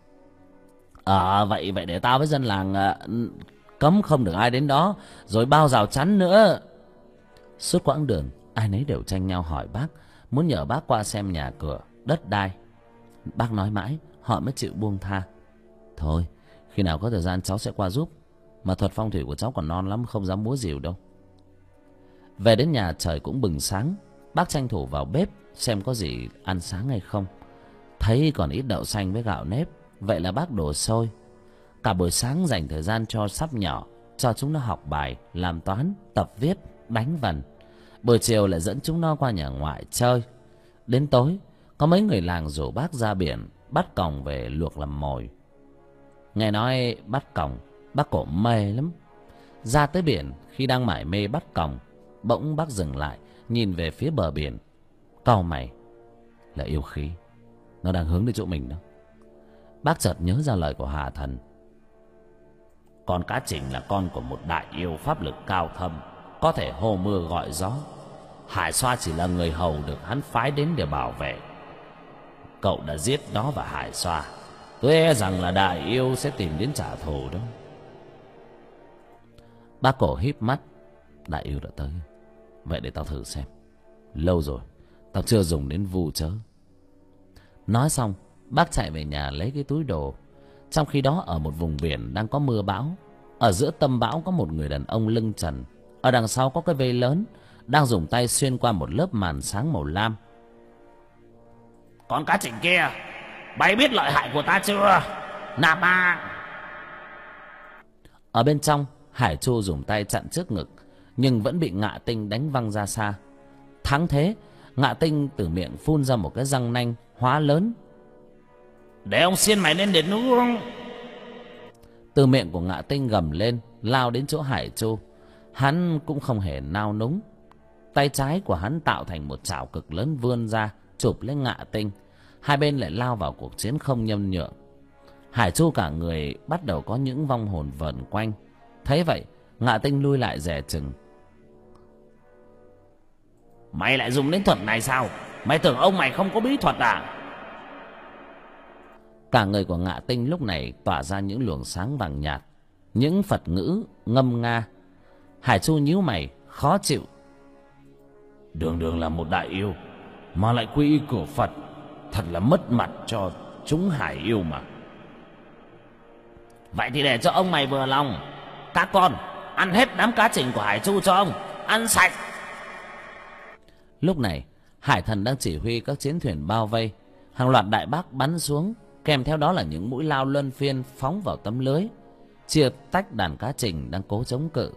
Speaker 1: Vậy để tao với dân làng cấm không được ai đến đó, rồi bao rào chắn nữa. Suốt quãng đường ai nấy đều tranh nhau hỏi bác, muốn nhờ bác qua xem nhà cửa đất đai. Bác nói mãi họ mới chịu buông tha. Thôi, khi nào có thời gian cháu sẽ qua giúp, mà thuật phong thủy của cháu còn non lắm, không dám múa rìu đâu. Về đến nhà trời cũng bừng sáng. Bác tranh thủ vào bếp xem có gì ăn sáng hay không. Thấy còn ít đậu xanh với gạo nếp, vậy là bác đổ xôi. Cả buổi sáng dành thời gian cho sắp nhỏ, cho chúng nó học bài, làm toán, tập viết, đánh vần. Buổi chiều lại dẫn chúng nó qua nhà ngoại chơi. Đến tối có mấy người làng rủ bác ra biển bắt còng về luộc làm mồi. Nghe nói bắt còng, bác cổ mê lắm. Ra tới biển, khi đang mải mê bắt còng, bỗng bác dừng lại nhìn về phía bờ biển, cau mày: là yêu khí, nó đang hướng đến chỗ mình đó. Bác chợt nhớ ra lời của Hà Thần: con cá Trình là con của một đại yêu pháp lực cao thâm, có thể hô mưa gọi gió. Hải Xoa chỉ là người hầu được hắn phái đến để bảo vệ. Cậu đã giết nó và Hải Xoa, tôi e rằng là đại yêu sẽ tìm đến trả thù đó. Bác cổ híp mắt: đại yêu đã tới, vậy để tao thử xem. Lâu rồi tao chưa dùng đến vu chớ. Nói xong bác chạy về nhà lấy cái túi đồ. Trong khi đó ở một vùng biển đang có mưa bão, ở giữa tâm bão có một người đàn ông lưng trần. Ở đằng sau có cái vây lớn, đang dùng tay xuyên qua một lớp màn sáng màu lam. Con cá Trình kia, mày biết lợi hại của ta chưa? Nạp à! Ở bên trong, Hải Chu dùng tay chặn trước ngực, nhưng vẫn bị Ngạ Tinh đánh văng ra xa. Thắng thế, Ngạ Tinh từ miệng phun ra một cái răng nanh hóa lớn. Để ông xiên mày lên để nuông. Từ miệng của Ngạ Tinh gầm lên, lao đến chỗ Hải Chu. Hắn cũng không hề nao núng. Tay trái của hắn tạo thành một chảo cực lớn vươn ra, chụp lên Ngạ Tinh. Hai bên lại lao vào cuộc chiến không nhâm nhượng. Hải Chu cả người bắt đầu có những vong hồn vờn quanh. Thấy vậy, Ngạ Tinh lui lại dè chừng. Mày lại dùng đến thuật này sao? Mày tưởng ông mày không có bí thuật à? Cả người của Ngạ Tinh lúc này tỏa ra những luồng sáng vàng nhạt, những Phật ngữ ngâm nga. Hải Chu nhíu mày khó chịu. Đường đường là một đại yêu mà lại quy y của Phật, thật là mất mặt cho chúng hải yêu mà. Vậy thì để cho ông mày vừa lòng, các con ăn hết đám cá Trình của Hải Chu cho ông, ăn sạch. Lúc này Hải Thần đang chỉ huy các chiến thuyền bao vây. Hàng loạt đại bác bắn xuống, kèm theo đó là những mũi lao luân phiên phóng vào tấm lưới, chia tách đàn cá Trình đang cố chống cự.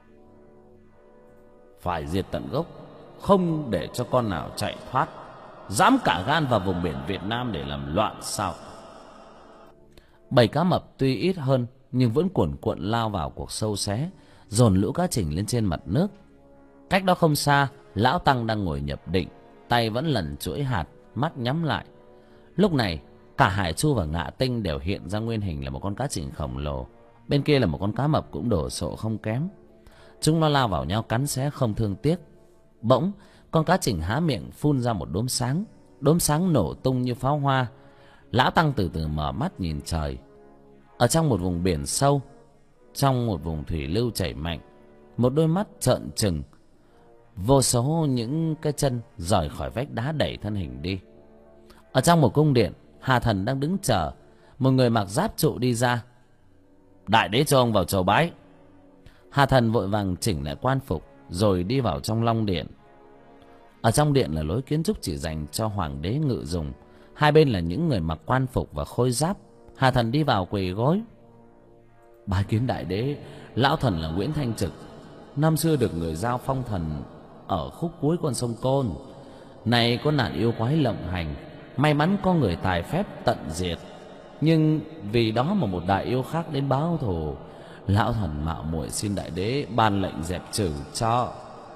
Speaker 1: Phải diệt tận gốc, không để cho con nào chạy thoát. Dám cả gan vào vùng biển Việt Nam để làm loạn sao? Bầy cá mập tuy ít hơn nhưng vẫn cuồn cuộn lao vào cuộc sâu xé, dồn lũ cá Trình lên trên mặt nước. Cách đó không xa, lão Tăng đang ngồi nhập định, tay vẫn lần chuỗi hạt, mắt nhắm lại. Lúc này cả Hải Chu và Ngạ Tinh đều hiện ra nguyên hình là một con cá Trình khổng lồ. Bên kia là một con cá mập cũng đồ sộ không kém. Chúng nó lao vào nhau cắn xé không thương tiếc. Bỗng con cá Trình há miệng phun ra một đốm sáng nổ tung như pháo hoa. Lão Tăng từ từ mở mắt nhìn trời. Ở trong một vùng biển sâu, trong một vùng thủy lưu chảy mạnh, một đôi mắt trợn trừng, vô số những cái chân rời khỏi vách đá đẩy thân hình đi. Ở trong một cung điện, Hà Thần đang đứng chờ. Một người mặc giáp trụ đi ra. Đại đế cho ông vào chầu bái. Hà Thần vội vàng chỉnh lại quan phục rồi đi vào trong long điện. Ở trong điện là lối kiến trúc chỉ dành cho hoàng đế ngự dùng. Hai bên là những người mặc quan phục và khôi giáp. Hà Thần đi vào quỳ gối. Bái kiến đại đế, lão thần là Nguyễn Thanh Trực, năm xưa được người giao phong thần ở khúc cuối con sông Côn. Nay có nạn yêu quái lộng hành, may mắn có người tài phép tận diệt, nhưng vì đó mà một đại yêu khác đến báo thù. Lão thần mạo muội xin đại đế ban lệnh dẹp trừ cho.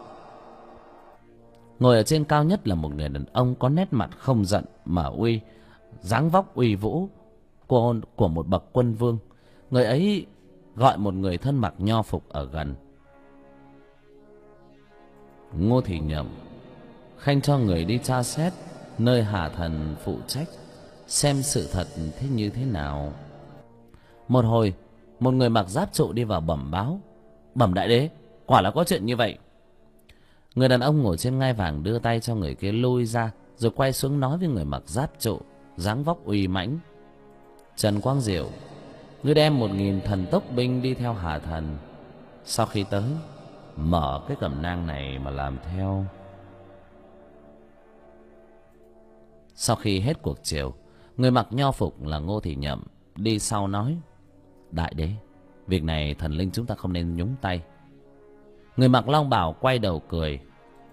Speaker 1: Ngồi ở trên cao nhất là một người đàn ông có nét mặt không giận mà uy, dáng vóc uy vũ của một bậc quân vương. Người ấy gọi một người thân mặc nho phục ở gần. Ngô Thì Nhậm khanh cho người đi tra xét nơi Hà Thần phụ trách, xem sự thật thế như thế nào. Một hồi, một người mặc giáp trụ đi vào bẩm báo: bẩm đại đế, quả là có chuyện như vậy. Người đàn ông ngồi trên ngai vàng đưa tay cho người kia lui ra, rồi quay xuống nói với người mặc giáp trụ, dáng vóc uy mãnh: Trần Quang Diệu, ngươi đem 1000 thần tốc binh đi theo Hà Thần. Sau khi tới, mở cái cẩm nang này mà làm theo. Sau khi hết cuộc chiều, người mặc nho phục là Ngô Thì Nhậm đi sau nói: đại đế, việc này thần linh chúng ta không nên nhúng tay. Người mặc long bào quay đầu cười: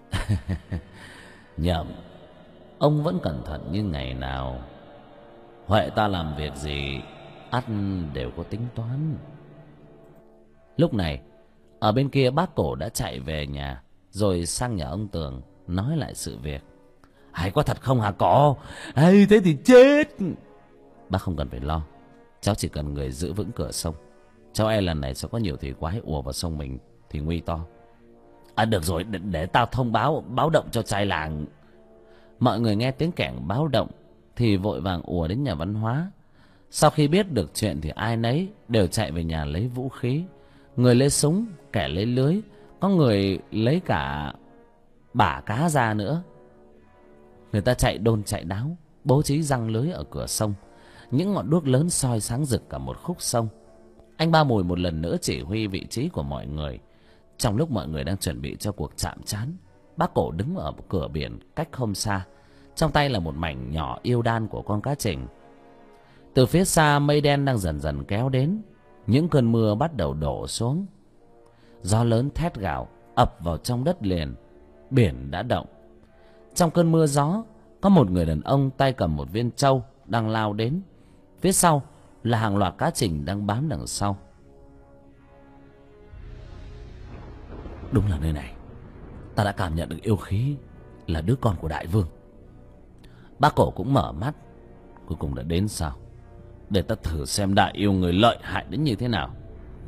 Speaker 1: Nhậm, ông vẫn cẩn thận như ngày nào. Huệ ta làm việc gì ắt đều có tính toán. Lúc này, ở bên kia bác Cổ đã chạy về nhà, rồi sang nhà ông Tường nói lại sự việc. Hay có thật không hả Cổ? Hay thế thì chết. Bác không cần phải lo, cháu chỉ cần người giữ vững cửa sông. Cháu e lần này sẽ có nhiều thủy quái ùa vào sông mình thì nguy to. Được rồi, để tao thông báo động cho trai làng. Mọi người nghe tiếng kẻng báo động thì vội vàng ùa đến nhà văn hóa. Sau khi biết được chuyện thì ai nấy đều chạy về nhà lấy vũ khí. Người lấy súng, kẻ lấy lưới, có người lấy cả bả cá ra nữa. Người ta chạy đôn chạy đáo, bố trí giăng lưới ở cửa sông. Những ngọn đuốc lớn soi sáng rực cả một khúc sông. Anh Ba Mùi một lần nữa chỉ huy vị trí của mọi người. Trong lúc mọi người đang chuẩn bị cho cuộc chạm trán, bác Cổ đứng ở cửa biển cách không xa, trong tay là một mảnh nhỏ yêu đan của con cá trình. Từ phía xa, mây đen đang dần dần kéo đến. Những cơn mưa bắt đầu đổ xuống. Gió lớn thét gào ập vào trong đất liền. Biển đã động. Trong cơn mưa gió, có một người đàn ông tay cầm một viên trâu đang lao đến. Phía sau là hàng loạt cá trình đang bám đằng sau. Đúng là nơi này, ta đã cảm nhận được yêu khí là đứa con của đại vương. Bác Cổ cũng mở mắt. Cuối cùng đã đến sao? Để ta thử xem đại yêu người lợi hại đến như thế nào.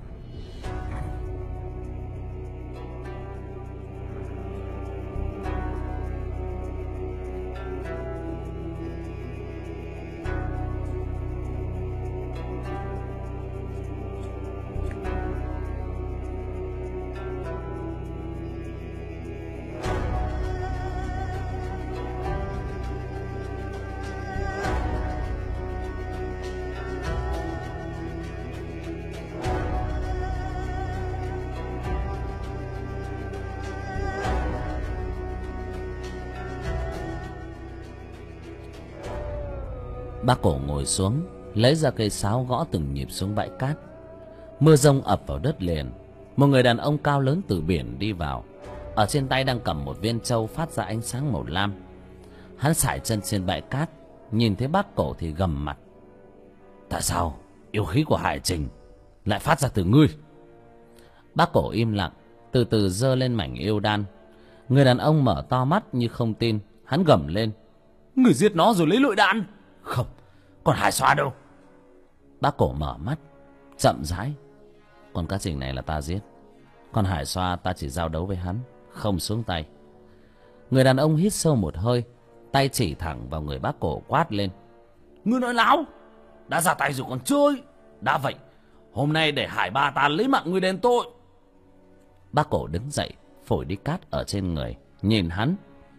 Speaker 1: Bác Cổ ngồi xuống, lấy ra cây sáo gõ từng nhịp xuống bãi cát. Mưa rông ập vào đất liền. Một người đàn ông cao lớn từ biển đi vào. Ở trên tay đang cầm một viên trâu phát ra ánh sáng màu lam. Hắn sải chân trên bãi cát, nhìn thấy bác Cổ thì gầm mặt: tại sao yêu khí của Hải Trình lại phát ra từ ngươi? Bác Cổ im lặng, từ từ giơ lên mảnh yêu đan. Người đàn ông mở to mắt như không tin. Hắn gầm lên: người giết nó rồi lấy lội đan? Không, còn Hải Xoa đâu? Bác Cổ mở mắt, chậm rãi: con cá trình này là ta giết. Còn Hải Xoa ta chỉ giao đấu với hắn, không xuống tay. Người đàn ông hít sâu một hơi, tay chỉ thẳng vào người bác Cổ quát lên: ngươi nói láo, đã ra tay rồi còn chơi. Đã vậy, hôm nay để Hải ba ta lấy mạng ngươi đền tội. Bác Cổ đứng dậy, phổi đi cát ở trên người, nhìn hắn: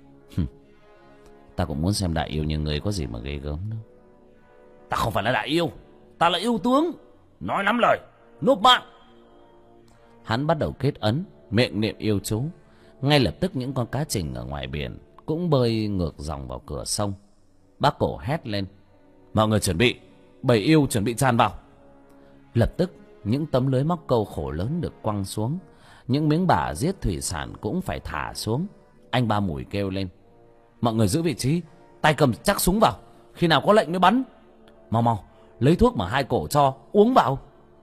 Speaker 1: ta cũng muốn xem đại yêu như người có gì mà ghê gớm đâu. Ta không phải là đại yêu, ta là yêu tướng. Nói lắm lời, nộp mạng. Hắn bắt đầu kết ấn, miệng niệm yêu chú. Ngay lập tức những con cá trình ở ngoài biển cũng bơi ngược dòng vào cửa sông. Bác Cổ hét lên: mọi người chuẩn bị, bầy yêu chuẩn bị tràn vào. Lập tức những tấm lưới móc câu khổ lớn được quăng xuống. Những miếng bả giết thủy sản cũng phải thả xuống. Anh Ba Mùi kêu lên: mọi người giữ vị trí, tay cầm chắc súng vào, khi nào có lệnh mới bắn. Mau mau, lấy thuốc mà hai cổ cho, uống vào.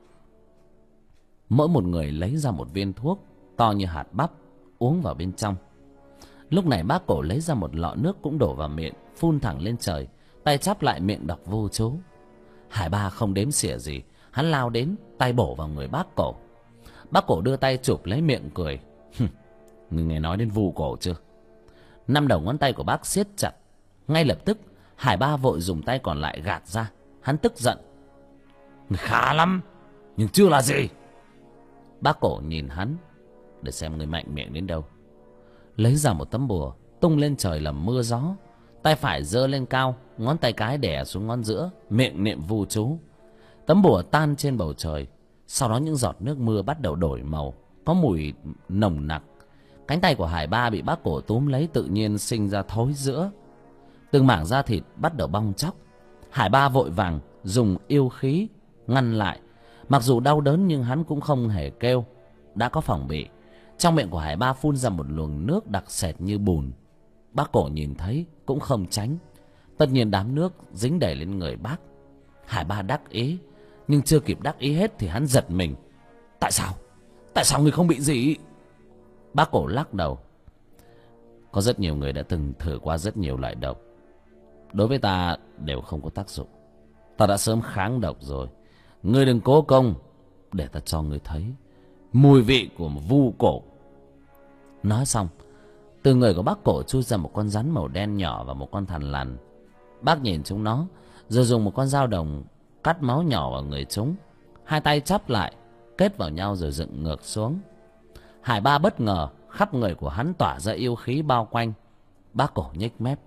Speaker 1: Mỗi một người lấy ra một viên thuốc to như hạt bắp, uống vào bên trong. Lúc này bác Cổ lấy ra một lọ nước cũng đổ vào miệng, phun thẳng lên trời, tay chắp lại miệng đọc vô chú. Hải ba không đếm xỉa gì, Hắn lao đến, tay bổ vào người bác cổ. Bác cổ đưa tay chụp lấy miệng cười. Người nghe nói đến vu cổ chưa? Năm đầu ngón tay của bác siết chặt. Ngay lập tức Hải Ba vội dùng tay còn lại gạt ra. Hắn tức giận. Người khá lắm, nhưng chưa là gì. Bác cổ nhìn hắn, để xem người mạnh miệng đến đâu. Lấy ra một tấm bùa, tung lên trời làm mưa gió. Tay phải giơ lên cao, ngón tay cái đè xuống ngón giữa, miệng niệm vu chú. Tấm bùa tan trên bầu trời. Sau đó những giọt nước mưa bắt đầu đổi màu, có mùi nồng nặc. Cánh tay của Hải Ba bị bác cổ túm lấy tự nhiên sinh ra thối rữa. Từng mảng da thịt bắt đầu bong tróc. Hải Ba vội vàng dùng yêu khí ngăn lại. Mặc dù đau đớn nhưng hắn cũng không hề kêu, đã có phòng bị. Trong miệng của Hải Ba phun ra một luồng nước đặc sệt như bùn. Bác cổ nhìn thấy cũng không tránh. Tất nhiên đám nước dính đầy lên người bác. Hải Ba đắc ý, nhưng chưa kịp đắc ý hết thì hắn giật mình. Tại sao? Tại sao người không bị gì? Bác cổ lắc đầu. Có rất nhiều người đã từng thử qua rất nhiều loại độc, đối với ta đều không có tác dụng. Ta đã sớm kháng độc rồi. Ngươi đừng cố công, để ta cho ngươi thấy mùi vị của một vu cổ. Nói xong, từ người của bác cổ chui ra một con rắn màu đen nhỏ và một con thằn lằn. Bác nhìn chúng nó, rồi dùng một con dao đồng cắt máu nhỏ vào người chúng. Hai tay chắp lại, kết vào nhau rồi dựng ngược xuống. Hải Ba bất ngờ, khắp người của hắn tỏa ra yêu khí bao quanh. Bác cổ nhếch mép.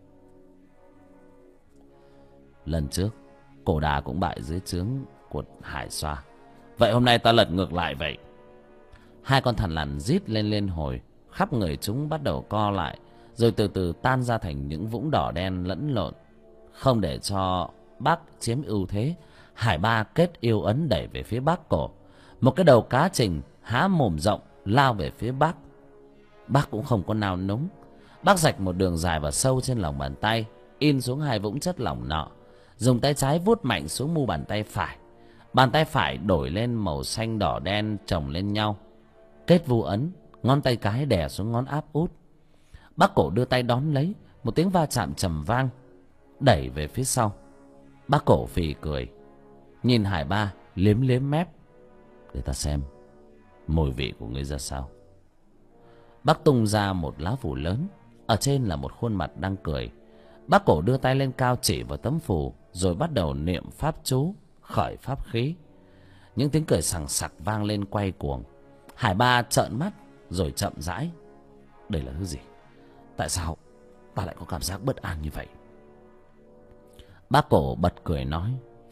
Speaker 1: Lần trước cổ đà cũng bại dưới trướng của Hải Xoa, vậy hôm nay ta lật ngược lại vậy. Hai con thằn lằn rít lên liên hồi, khắp người chúng bắt đầu co lại, rồi từ từ tan ra thành những vũng đỏ đen lẫn lộn. Không để cho bác chiếm ưu thế, Hải Ba kết yêu ấn đẩy về phía bác cổ. Một cái đầu cá trình há mồm rộng lao về phía bác. Bác cũng không có nao núng. Bác rạch một đường dài và sâu trên lòng bàn tay, in xuống hai vũng chất lỏng nọ. Dùng tay trái vuốt mạnh xuống mu bàn tay phải. Bàn tay phải đổi lên màu xanh đỏ đen chồng lên nhau. Kết vu ấn, ngón tay cái đè xuống ngón áp út. Bác cổ đưa tay đón lấy, một tiếng va chạm trầm vang, đẩy về phía sau. Bác cổ phì cười, nhìn Hải Ba liếm liếm mép. Để ta xem mùi vị của ngươi ra sao. Bác tung ra một lá phù lớn, ở trên là một khuôn mặt đang cười. Bác cổ đưa tay lên cao chỉ vào tấm phù, rồi bắt đầu niệm pháp chú, khởi pháp khí. Những tiếng cười sằng sặc vang lên quay cuồng. Hải Ba trợn mắt rồi chậm rãi. Đây là thứ gì? Tại sao ta lại có cảm giác bất an như vậy? Bác cổ bật cười nói.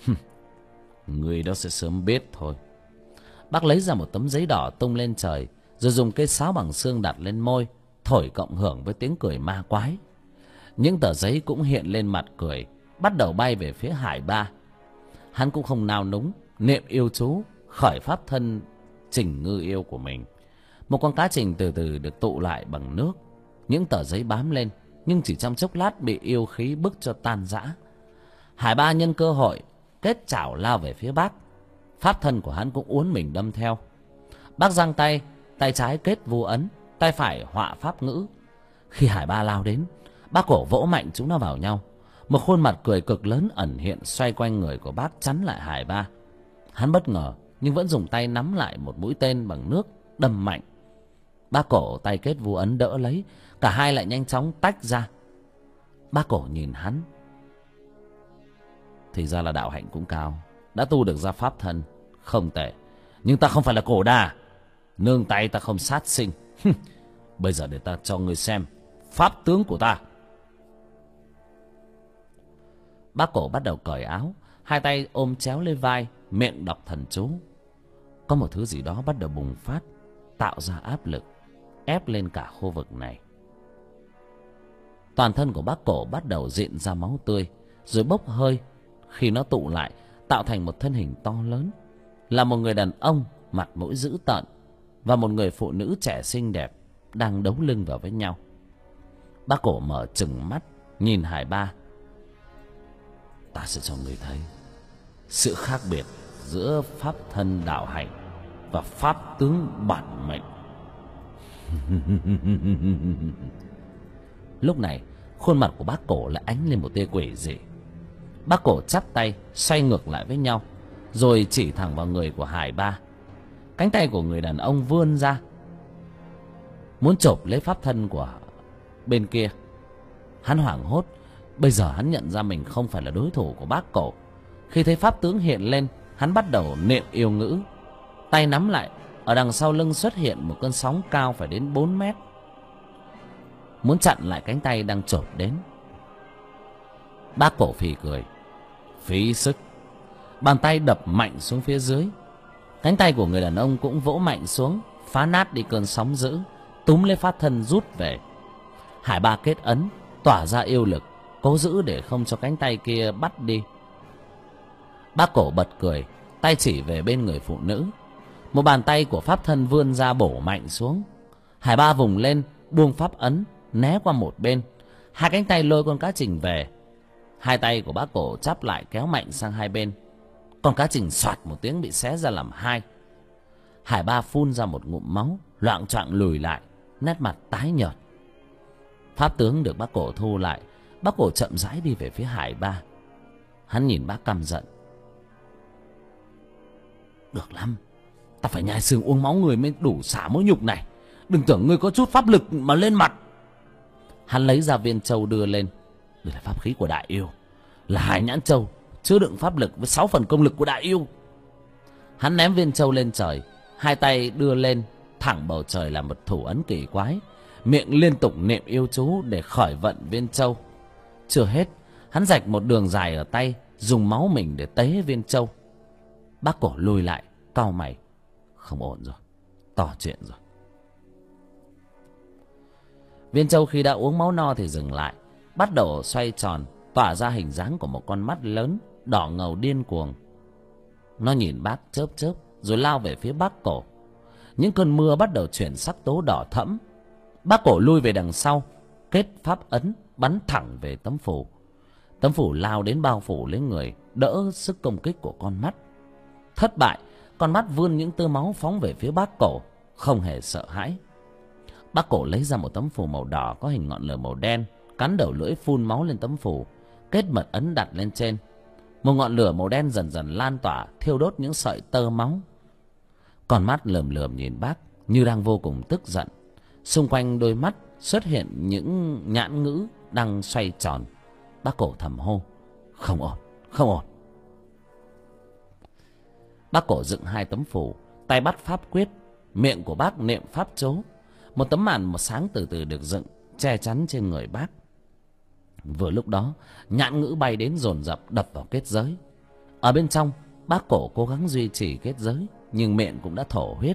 Speaker 1: Người đó sẽ sớm biết thôi. Bác lấy ra một tấm giấy đỏ tung lên trời, rồi dùng cây sáo bằng xương đặt lên môi, thổi cộng hưởng với tiếng cười ma quái. Những tờ giấy cũng hiện lên mặt cười, bắt đầu bay về phía Hải Ba. Hắn cũng không nao núng, niệm yêu chú, khởi pháp thân trình ngư yêu của mình. Một con cá trình từ từ được tụ lại bằng nước. Những tờ giấy bám lên, nhưng chỉ trong chốc lát bị yêu khí bức cho tan rã. Hải Ba nhân cơ hội kết chảo lao về phía bác. Pháp thân của hắn cũng uốn mình đâm theo. Bác giang tay, tay trái kết vu ấn, tay phải họa pháp ngữ. Khi Hải Ba lao đến, bác cổ vỗ mạnh chúng nó vào nhau. Một khuôn mặt cười cực lớn ẩn hiện xoay quanh người của bác, chắn lại Hải Ba. Hắn bất ngờ nhưng vẫn dùng tay nắm lại một mũi tên bằng nước, đâm mạnh. Bác cổ tay kết vu ấn đỡ lấy, cả hai lại nhanh chóng tách ra. Bác cổ nhìn hắn. Thì ra là đạo hạnh cũng cao, đã tu được ra pháp thân, không tệ. Nhưng ta không phải là cổ đà, nương tay ta không sát sinh. Bây giờ để ta cho ngươi xem pháp tướng của ta. Bác cổ bắt đầu cởi áo, hai tay ôm chéo lên vai, miệng đọc thần chú. Có một thứ gì đó bắt đầu bùng phát, tạo ra áp lực, ép lên cả khu vực này. Toàn thân của bác cổ bắt đầu rịn ra máu tươi, rồi bốc hơi. Khi nó tụ lại, tạo thành một thân hình to lớn, là một người đàn ông mặt mũi dữ tợn và một người phụ nữ trẻ xinh đẹp đang đấu lưng vào với nhau. Bác cổ mở trừng mắt nhìn Hải Ba. Ta sẽ cho người thấy sự khác biệt giữa pháp thân đạo hạnh và pháp tướng bản mệnh. Lúc này khuôn mặt của bác cổ lại ánh lên một tia quỷ dị. Bác cổ chắp tay xoay ngược lại với nhau, rồi chỉ thẳng vào người của Hải Ba. Cánh tay của người đàn ông vươn ra muốn chộp lấy pháp thân của bên kia. Hắn hoảng hốt. Bây giờ hắn nhận ra mình không phải là đối thủ của bác cổ. Khi thấy pháp tướng hiện lên, hắn bắt đầu niệm yêu ngữ. Tay nắm lại, ở đằng sau lưng xuất hiện một cơn sóng cao phải đến 4 mét, muốn chặn lại cánh tay đang chộp đến. Bác cổ phì cười, phí sức. Bàn tay đập mạnh xuống phía dưới. Cánh tay của người đàn ông cũng vỗ mạnh xuống, phá nát đi cơn sóng dữ, túm lấy pháp thân rút về. Hải Ba kết ấn, tỏa ra yêu lực, cố giữ để không cho cánh tay kia bắt đi. Bác cổ bật cười, tay chỉ về bên người phụ nữ. Một bàn tay của pháp thân vươn ra bổ mạnh xuống. Hải Ba vùng lên, buông pháp ấn, né qua một bên. Hai cánh tay lôi con cá trình về. Hai tay của bác cổ chắp lại kéo mạnh sang hai bên. Con cá trình xoạt một tiếng bị xé ra làm hai. Hải Ba phun ra một ngụm máu, loạng choạng lùi lại, nét mặt tái nhợt. Pháp tướng được bác cổ thu lại. Bác cổ chậm rãi đi về phía Hải Ba. Hắn nhìn bác căm giận. Được lắm, ta phải nhai xương uống máu người mới đủ xả mối nhục này. Đừng tưởng ngươi có chút pháp lực mà lên mặt. Hắn lấy ra viên châu đưa lên. Đây là pháp khí của đại yêu, là Hải Nhãn Châu, chứa đựng pháp lực với 6 phần công lực của đại yêu. Hắn ném viên châu lên trời, hai tay đưa lên thẳng bầu trời làm một thủ ấn kỳ quái, miệng liên tục niệm yêu chú để khởi vận viên châu. Chưa hết, hắn rạch một đường dài ở tay, dùng máu mình để tế viên châu. Bác cổ lùi lại, cau mày. Không ổn rồi, to chuyện rồi. Viên châu khi đã uống máu no thì dừng lại, bắt đầu xoay tròn, tỏa ra hình dáng của một con mắt lớn, đỏ ngầu điên cuồng. Nó nhìn bác chớp chớp, rồi lao về phía bác cổ. Những cơn mưa bắt đầu chuyển sắc tố đỏ thẫm. Bác cổ lui về đằng sau, kết pháp ấn, bắn thẳng về tấm phủ. Tấm phủ lao đến bao phủ lấy người, đỡ sức công kích của con mắt. Thất bại, con mắt vươn những tơ máu phóng về phía bác cổ, không hề sợ hãi. Bác cổ lấy ra một tấm phủ màu đỏ có hình ngọn lửa màu đen, cắn đầu lưỡi phun máu lên tấm phủ, kết mật ấn đặt lên trên. Một ngọn lửa màu đen dần dần lan tỏa, thiêu đốt những sợi tơ máu. Con mắt lườm lườm nhìn bác như đang vô cùng tức giận. Xung quanh đôi mắt xuất hiện những nhãn ngữ đang xoay tròn. Bác cổ thầm hô, không ổn, không ổn. Bác cổ dựng hai tấm phủ, tay bắt pháp quyết, miệng của bác niệm pháp chú. Một tấm màn một sáng từ từ được dựng, che chắn trên người bác. Vừa lúc đó, nhãn ngữ bay đến dồn dập đập vào kết giới. Ở bên trong, bác cổ cố gắng duy trì kết giới, nhưng miệng cũng đã thổ huyết.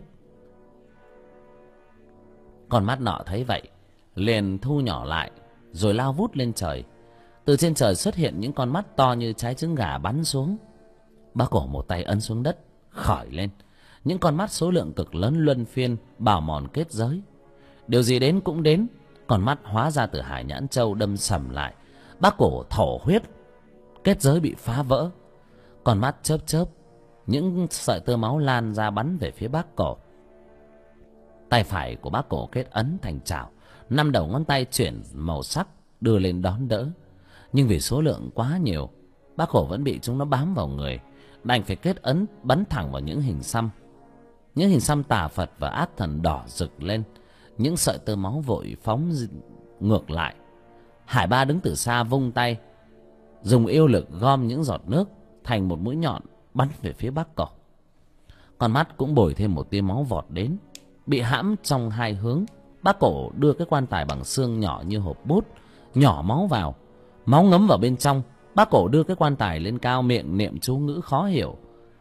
Speaker 1: Con mắt nọ thấy vậy, liền thu nhỏ lại, rồi lao vút lên trời. Từ trên trời xuất hiện những con mắt to như trái trứng gà bắn xuống. Bác cổ một tay ấn xuống đất, khởi lên. Những con mắt số lượng cực lớn luân phiên bào mòn kết giới. Điều gì đến cũng đến. Con mắt hóa ra từ Hải Nhãn Châu đâm sầm lại. Bác cổ thổ huyết, kết giới bị phá vỡ. Con mắt chớp chớp, những sợi tơ máu lan ra bắn về phía bác cổ. Tay phải của bác cổ kết ấn thành chảo, 5 đầu ngón tay chuyển màu sắc đưa lên đón đỡ. Nhưng vì số lượng quá nhiều, bác cổ vẫn bị chúng nó bám vào người, đành phải kết ấn bắn thẳng vào những hình xăm. Những hình xăm tà Phật và ác thần đỏ rực lên. Những sợi tơ máu vội phóng ngược lại. Hải Ba đứng từ xa vung tay, dùng yêu lực gom những giọt nước thành một mũi nhọn bắn về phía bác cổ. Con mắt cũng bồi thêm một tia máu vọt đến, bị hãm trong hai hướng. Bác cổ đưa cái quan tài bằng xương nhỏ như hộp bút, nhỏ máu vào, máu ngấm vào bên trong. Bác cổ đưa cái quan tài lên cao, miệng niệm chú ngữ khó hiểu.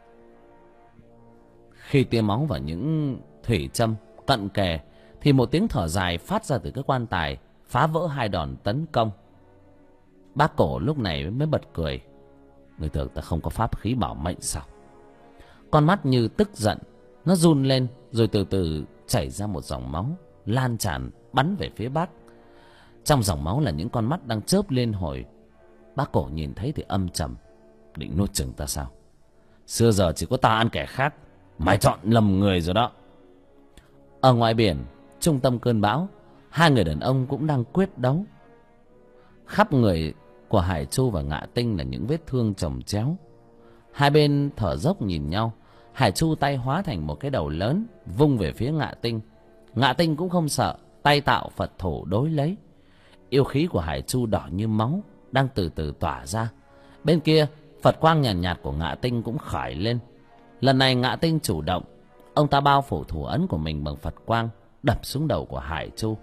Speaker 1: Khi tia máu vào những thủy châm cận kề thì một tiếng thở dài phát ra từ cái quan tài, phá vỡ hai đòn tấn công. Bác cổ lúc này mới bật cười. Người tưởng ta không có pháp khí bảo mệnh sao? Con mắt như tức giận, nó run lên, rồi từ từ chảy ra một dòng máu lan tràn bắn về phía bác. Trong dòng máu là những con mắt đang chớp lên hồi. Bác cổ nhìn thấy thì âm trầm. Định nuốt chửng ta sao? Xưa giờ chỉ có ta ăn kẻ khác, mày chọn lầm người rồi đó. Ở ngoài biển, trung tâm cơn bão, hai người đàn ông cũng đang quyết đấu. Khắp người của Hải Chu và Ngạ Tinh là những vết thương chồng chéo. Hai bên thở dốc nhìn nhau. Hải Chu tay hóa thành một cái đầu lớn vung về phía Ngạ Tinh. Ngạ Tinh cũng không sợ, tay tạo Phật thủ đối lấy. Yêu khí của Hải Chu đỏ như máu, đang từ từ tỏa ra. Bên kia Phật quang nhàn nhạt của Ngạ Tinh cũng khởi lên. Lần này Ngạ Tinh chủ động, ông ta bao phủ thủ ấn của mình bằng Phật quang, đập xuống đầu của Hải Chu.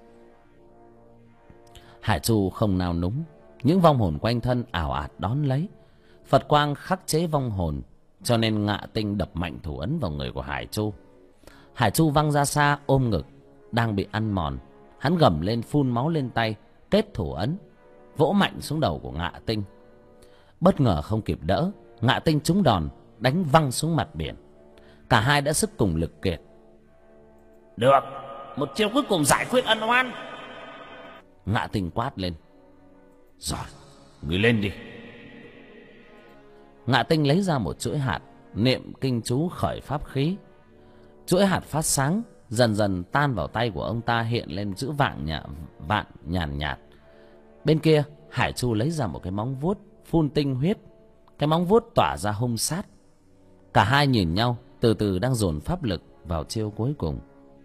Speaker 1: Hải Chu không nao núng, những vong hồn quanh thân ào ạt đón lấy. Phật quang khắc chế vong hồn, cho nên Ngạ Tinh đập mạnh thủ ấn vào người của Hải Chu. Hải Chu văng ra xa ôm ngực, đang bị ăn mòn. Hắn gầm lên phun máu lên tay, kết thủ ấn, vỗ mạnh xuống đầu của Ngạ Tinh. Bất ngờ không kịp đỡ, Ngạ Tinh trúng đòn, đánh văng xuống mặt biển. Cả hai đã sức cùng lực kiệt.
Speaker 2: Được, một chiêu cuối cùng giải quyết ân oán.
Speaker 1: Ngạ Tinh quát lên.
Speaker 2: Rồi, người lên đi.
Speaker 1: Ngạ Tinh lấy ra một chuỗi hạt, niệm kinh chú khởi pháp khí. Chuỗi hạt phát sáng, dần dần tan vào tay của ông ta, hiện lên chữ vạn nhàn nhạt. Bên kia Hải Chu lấy ra một cái móng vuốt, phun tinh huyết. Cái móng vuốt tỏa ra hung sát. Cả hai nhìn nhau, từ từ đang dồn pháp lực vào chiêu cuối cùng.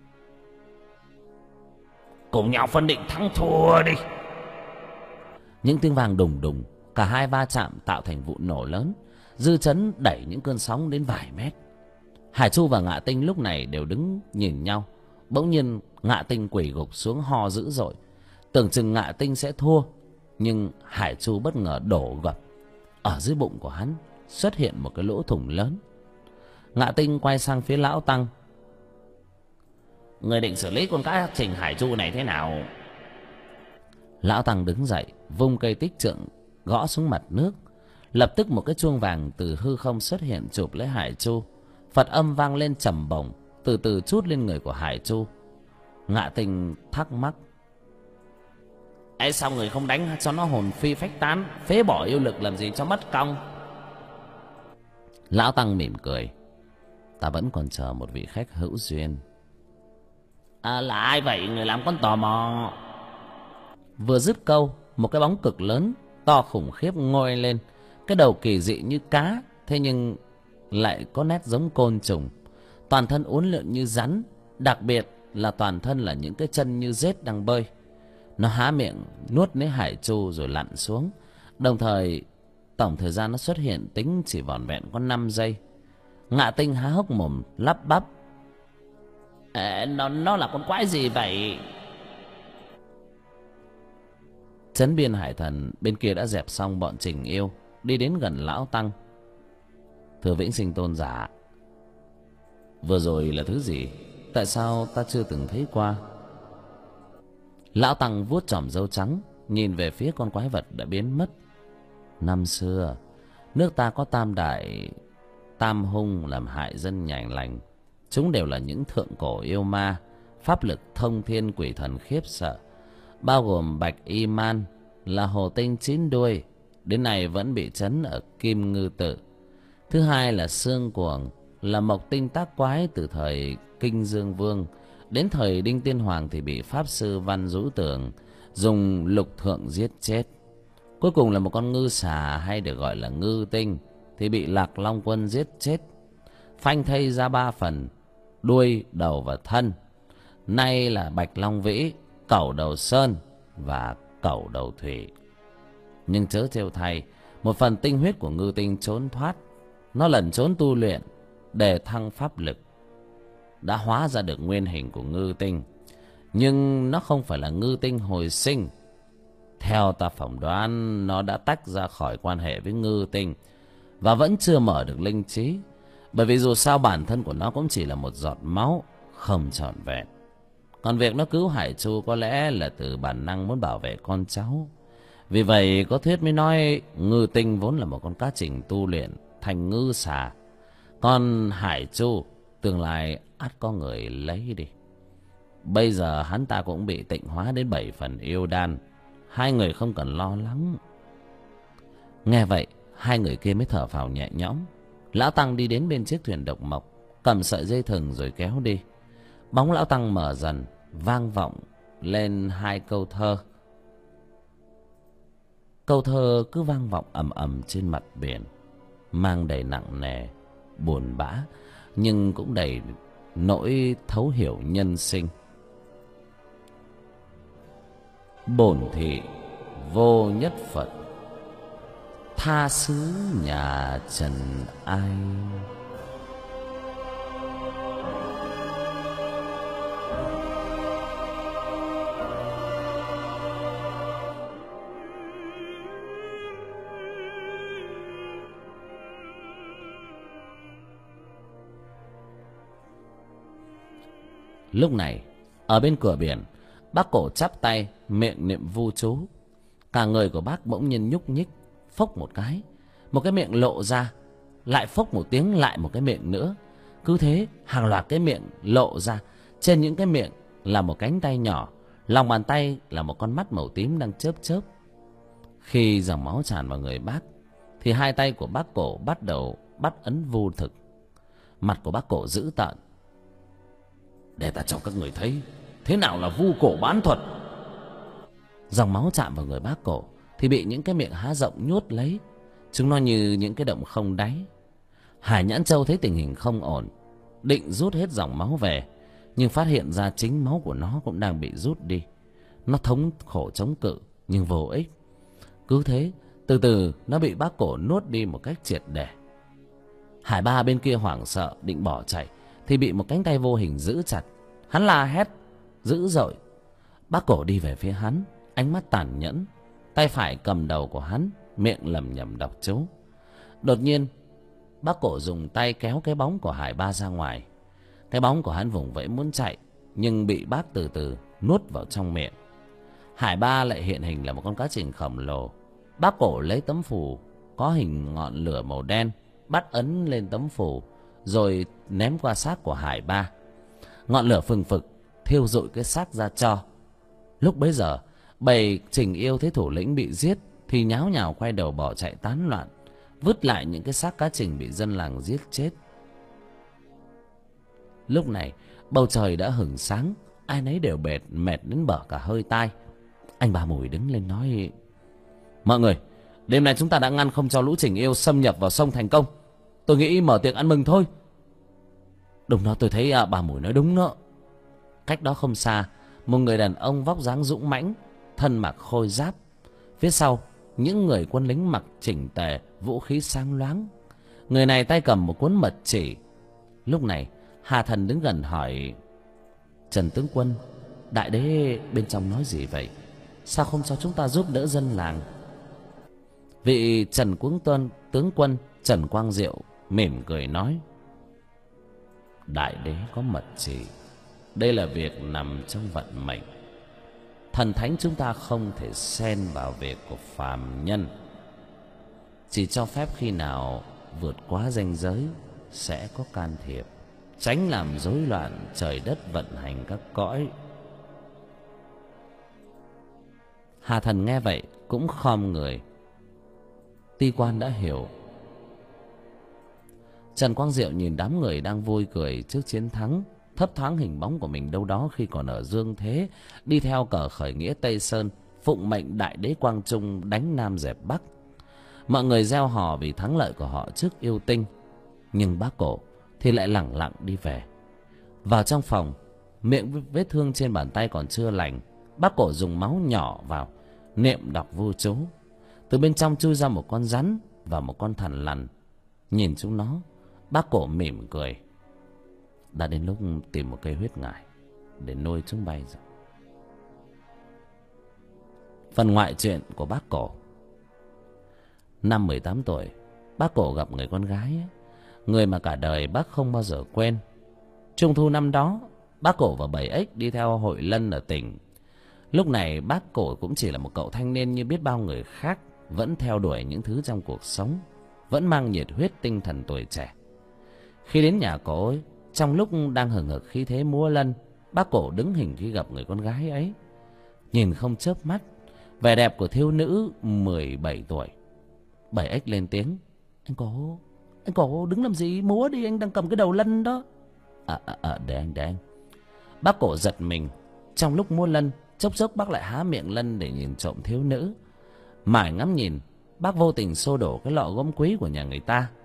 Speaker 2: Cùng nhau phân định thắng thua đi.
Speaker 1: Những tiếng vang đùng đùng, cả hai va chạm tạo thành vụ nổ lớn, dư chấn đẩy những cơn sóng đến vài mét. Hải Chu và Ngạ Tinh lúc này đều đứng nhìn nhau. Bỗng nhiên Ngạ Tinh quỳ gục xuống ho dữ dội. Tưởng chừng Ngạ Tinh sẽ thua, nhưng Hải Chu bất ngờ đổ gập. Ở dưới bụng của hắn xuất hiện một cái lỗ thủng lớn. Ngạ Tinh quay sang phía Lão Tăng.
Speaker 2: Người định xử lý con cá Trình Hải Chu này thế nào?
Speaker 1: Lão Tăng đứng dậy, vung cây tích trượng gõ xuống mặt nước. Lập tức một cái chuông vàng từ hư không xuất hiện chụp lấy Hải Chu. Phật âm vang lên trầm bổng, từ từ trút lên người của Hải Chu. Ngạ Tinh thắc mắc.
Speaker 2: Ê, sao người không đánh cho nó hồn phi phách tán, phế bỏ yêu lực làm gì cho mất công?
Speaker 1: Lão Tăng mỉm cười. Ta vẫn còn chờ một vị khách hữu duyên.
Speaker 2: Là ai vậy, người làm con tò mò?
Speaker 1: Vừa dứt câu, một cái bóng cực lớn to khủng khiếp ngoi lên. Cái đầu kỳ dị như cá, thế nhưng lại có nét giống côn trùng. Toàn thân uốn lượn như rắn, đặc biệt là toàn thân là những cái chân như rết đang bơi. Nó há miệng nuốt lấy Hải Chu rồi lặn xuống. Đồng thời tổng thời gian nó xuất hiện tính chỉ vỏn vẹn có 5 giây. Ngạ Tinh há hốc mồm lắp bắp.
Speaker 2: Nó là con quái gì vậy?
Speaker 1: Trấn Biên Hải Thần bên kia đã dẹp xong bọn Trình Yêu, đi đến gần Lão Tăng. Thưa Vĩnh Sinh Tôn giả, vừa rồi là thứ gì? Tại sao ta chưa từng thấy qua? Lão Tăng vuốt chòm râu trắng, nhìn về phía con quái vật đã biến mất. Năm xưa nước ta có tam đại tam hung làm hại dân nhàn lành. Chúng đều là những thượng cổ yêu ma, pháp lực thông thiên quỷ thần khiếp sợ, bao gồm Bạch Y Man là hồ tinh 9 đuôi, đến nay vẫn bị trấn ở Kim Ngư Tự. Thứ hai là Xương Cuồng, là mộc tinh tác quái từ thời Kinh Dương Vương, đến thời Đinh Tiên Hoàng thì bị pháp sư Văn Dũ Tường dùng lục thượng giết chết. Cuối cùng là một con ngư xà hay được gọi là ngư tinh thì bị Lạc Long Quân giết chết, phanh thây ra 3 phần, đuôi, đầu và thân. Nay là Bạch Long Vĩ, Cẩu Đầu Sơn và Cẩu Đầu Thủy. Nhưng chớ trêu thay, một phần tinh huyết của ngư tinh trốn thoát. Nó lẩn trốn tu luyện để thăng pháp lực, đã hóa ra được nguyên hình của ngư tinh. Nhưng nó không phải là ngư tinh hồi sinh. Theo ta phỏng đoán, nó đã tách ra khỏi quan hệ với ngư tinh và vẫn chưa mở được linh trí. Bởi vì dù sao bản thân của nó cũng chỉ là một giọt máu, không trọn vẹn. Còn việc nó cứu Hải Chu có lẽ là từ bản năng muốn bảo vệ con cháu. Vì vậy có thuyết mới nói ngư tinh vốn là một con cá trình tu luyện thành ngư xà. Còn Hải Chu tương lai ắt có người lấy đi. Bây giờ hắn ta cũng bị tịnh hóa đến 7 phần yêu đan. Hai người không cần lo lắng. Nghe vậy, hai người kia mới thở phào nhẹ nhõm. Lão Tăng đi đến bên chiếc thuyền độc mộc, cầm sợi dây thừng rồi kéo đi. Bóng Lão Tăng mở dần, vang vọng lên 2 câu thơ. Câu thơ cứ vang vọng ầm ầm trên mặt biển. mang đầy nặng nề, buồn bã, nhưng cũng đầy nỗi thấu hiểu nhân sinh. Bổn thị vô nhất Phật, tha xứ nhà trần ai. Lúc này ở bên cửa biển, bác Cổ chắp tay miệng niệm vu chú. Cả người của bác bỗng nhiên nhúc nhích, phốc một cái miệng lộ ra, lại phốc một tiếng, lại một cái miệng nữa. Cứ thế hàng loạt cái miệng lộ ra. Trên những cái miệng là một cánh tay nhỏ, lòng bàn tay là một con mắt màu tím đang chớp chớp. Khi dòng máu tràn vào người bác thì hai tay của bác Cổ bắt đầu bắt ấn vu thực. Mặt của bác Cổ dữ tợn. Để ta cho các người thấy thế nào là vu cổ bán thuật. Dòng máu chạm vào người bác Cổ thì bị những cái miệng há rộng nhốt lấy. Chúng nó như những cái động không đáy. Hải Nhãn Châu thấy tình hình không ổn, định rút hết dòng máu về, nhưng phát hiện ra chính máu của nó cũng đang bị rút đi. Nó thống khổ chống cự nhưng vô ích. Cứ thế từ từ nó bị bác Cổ nuốt đi một cách triệt để. Hải Ba bên kia hoảng sợ định bỏ chạy thì bị một cánh tay vô hình giữ chặt. Hắn la hét dữ dội. Bác Cổ đi về phía hắn, ánh mắt tàn nhẫn, tay phải cầm đầu của hắn, miệng lẩm nhẩm đọc chú. Đột nhiên bác Cổ dùng tay kéo cái bóng của Hải Ba ra ngoài. Cái bóng của hắn vùng vẫy muốn chạy, nhưng bị bác từ từ nuốt vào trong miệng. Hải Ba lại hiện hình là một con cá trình khổng lồ. Bác Cổ lấy tấm phù có hình ngọn lửa màu đen, bắt ấn lên tấm phù rồi ném qua xác của Hải Ba. Ngọn lửa phừng phực thiêu rụi cái xác ra tro. Lúc bấy giờ bầy Trình Yêu thấy thủ lĩnh bị giết thì nháo nhào quay đầu bỏ chạy tán loạn, vứt lại những cái xác cá trình bị dân làng giết chết. Lúc này bầu trời đã hửng sáng, ai nấy đều mệt đến bở cả hơi tai. Anh Ba Mùi đứng lên nói: Mọi người, đêm nay chúng ta đã ngăn không cho lũ Trình Yêu xâm nhập vào sông thành công. Tôi nghĩ mở tiệc ăn mừng thôi. Đúng đó, tôi thấy bà Mùi nói đúng đó. Cách đó không xa, một người đàn ông vóc dáng dũng mãnh, thân mặc khôi giáp. Phía sau những người quân lính mặc chỉnh tề, vũ khí sáng loáng. Người này tay cầm một cuốn mật chỉ. Lúc này Hà Thần đứng gần hỏi: Trần tướng quân, đại đế bên trong nói gì vậy? Sao không cho chúng ta giúp đỡ dân làng? Vị Trần tướng quân Trần Quang Diệu mỉm cười nói: Đại đế có mật chỉ, đây là việc nằm trong vận mệnh. Thần thánh chúng ta không thể xen vào việc của phàm nhân, chỉ cho phép khi nào vượt quá ranh giới sẽ có can thiệp, tránh làm rối loạn trời đất vận hành các cõi. Hà Thần nghe vậy cũng khom người. Ti quan đã hiểu. Trần Quang Diệu nhìn đám người đang vui cười trước chiến thắng, thấp thoáng hình bóng của mình đâu đó khi còn ở dương thế, đi theo cờ khởi nghĩa Tây Sơn, phụng mệnh đại đế Quang Trung đánh Nam dẹp Bắc. Mọi người reo hò vì thắng lợi của họ trước yêu tinh. Nhưng bác Cổ thì lại lẳng lặng đi về. Vào trong phòng, miệng vết thương trên bàn tay còn chưa lành, bác Cổ dùng máu nhỏ vào, niệm đọc vu chú. Từ bên trong chui ra một con rắn và một con thằn lằn. Nhìn chúng nó, bác Cổ mỉm cười. Đã đến lúc tìm một cây huyết ngải để nuôi chúng bay rồi. Phần ngoại truyện của bác Cổ. Năm 18 tuổi, bác Cổ gặp người con gái ấy, người mà cả đời bác không bao giờ quên. Trung thu năm đó, bác Cổ và 7X đi theo hội lân ở tỉnh. Lúc này bác Cổ cũng chỉ là một cậu thanh niên như biết bao người khác, vẫn theo đuổi những thứ trong cuộc sống, vẫn mang nhiệt huyết tinh thần tuổi trẻ. Khi đến nhà cổ ấy, trong lúc đang hừng hực khí thế múa lân, bác Cổ đứng hình khi gặp người con gái ấy. Nhìn không chớp mắt, vẻ đẹp của thiếu nữ 17 tuổi. 7X lên tiếng: Anh Cổ đứng làm gì, múa đi, anh đang cầm cái đầu lân đó. Để anh. Bác Cổ giật mình. Trong lúc múa lân, chốc chốc bác lại há miệng lân để nhìn trộm thiếu nữ. Mải ngắm nhìn, bác vô tình xô đổ cái lọ gốm quý của nhà người ta.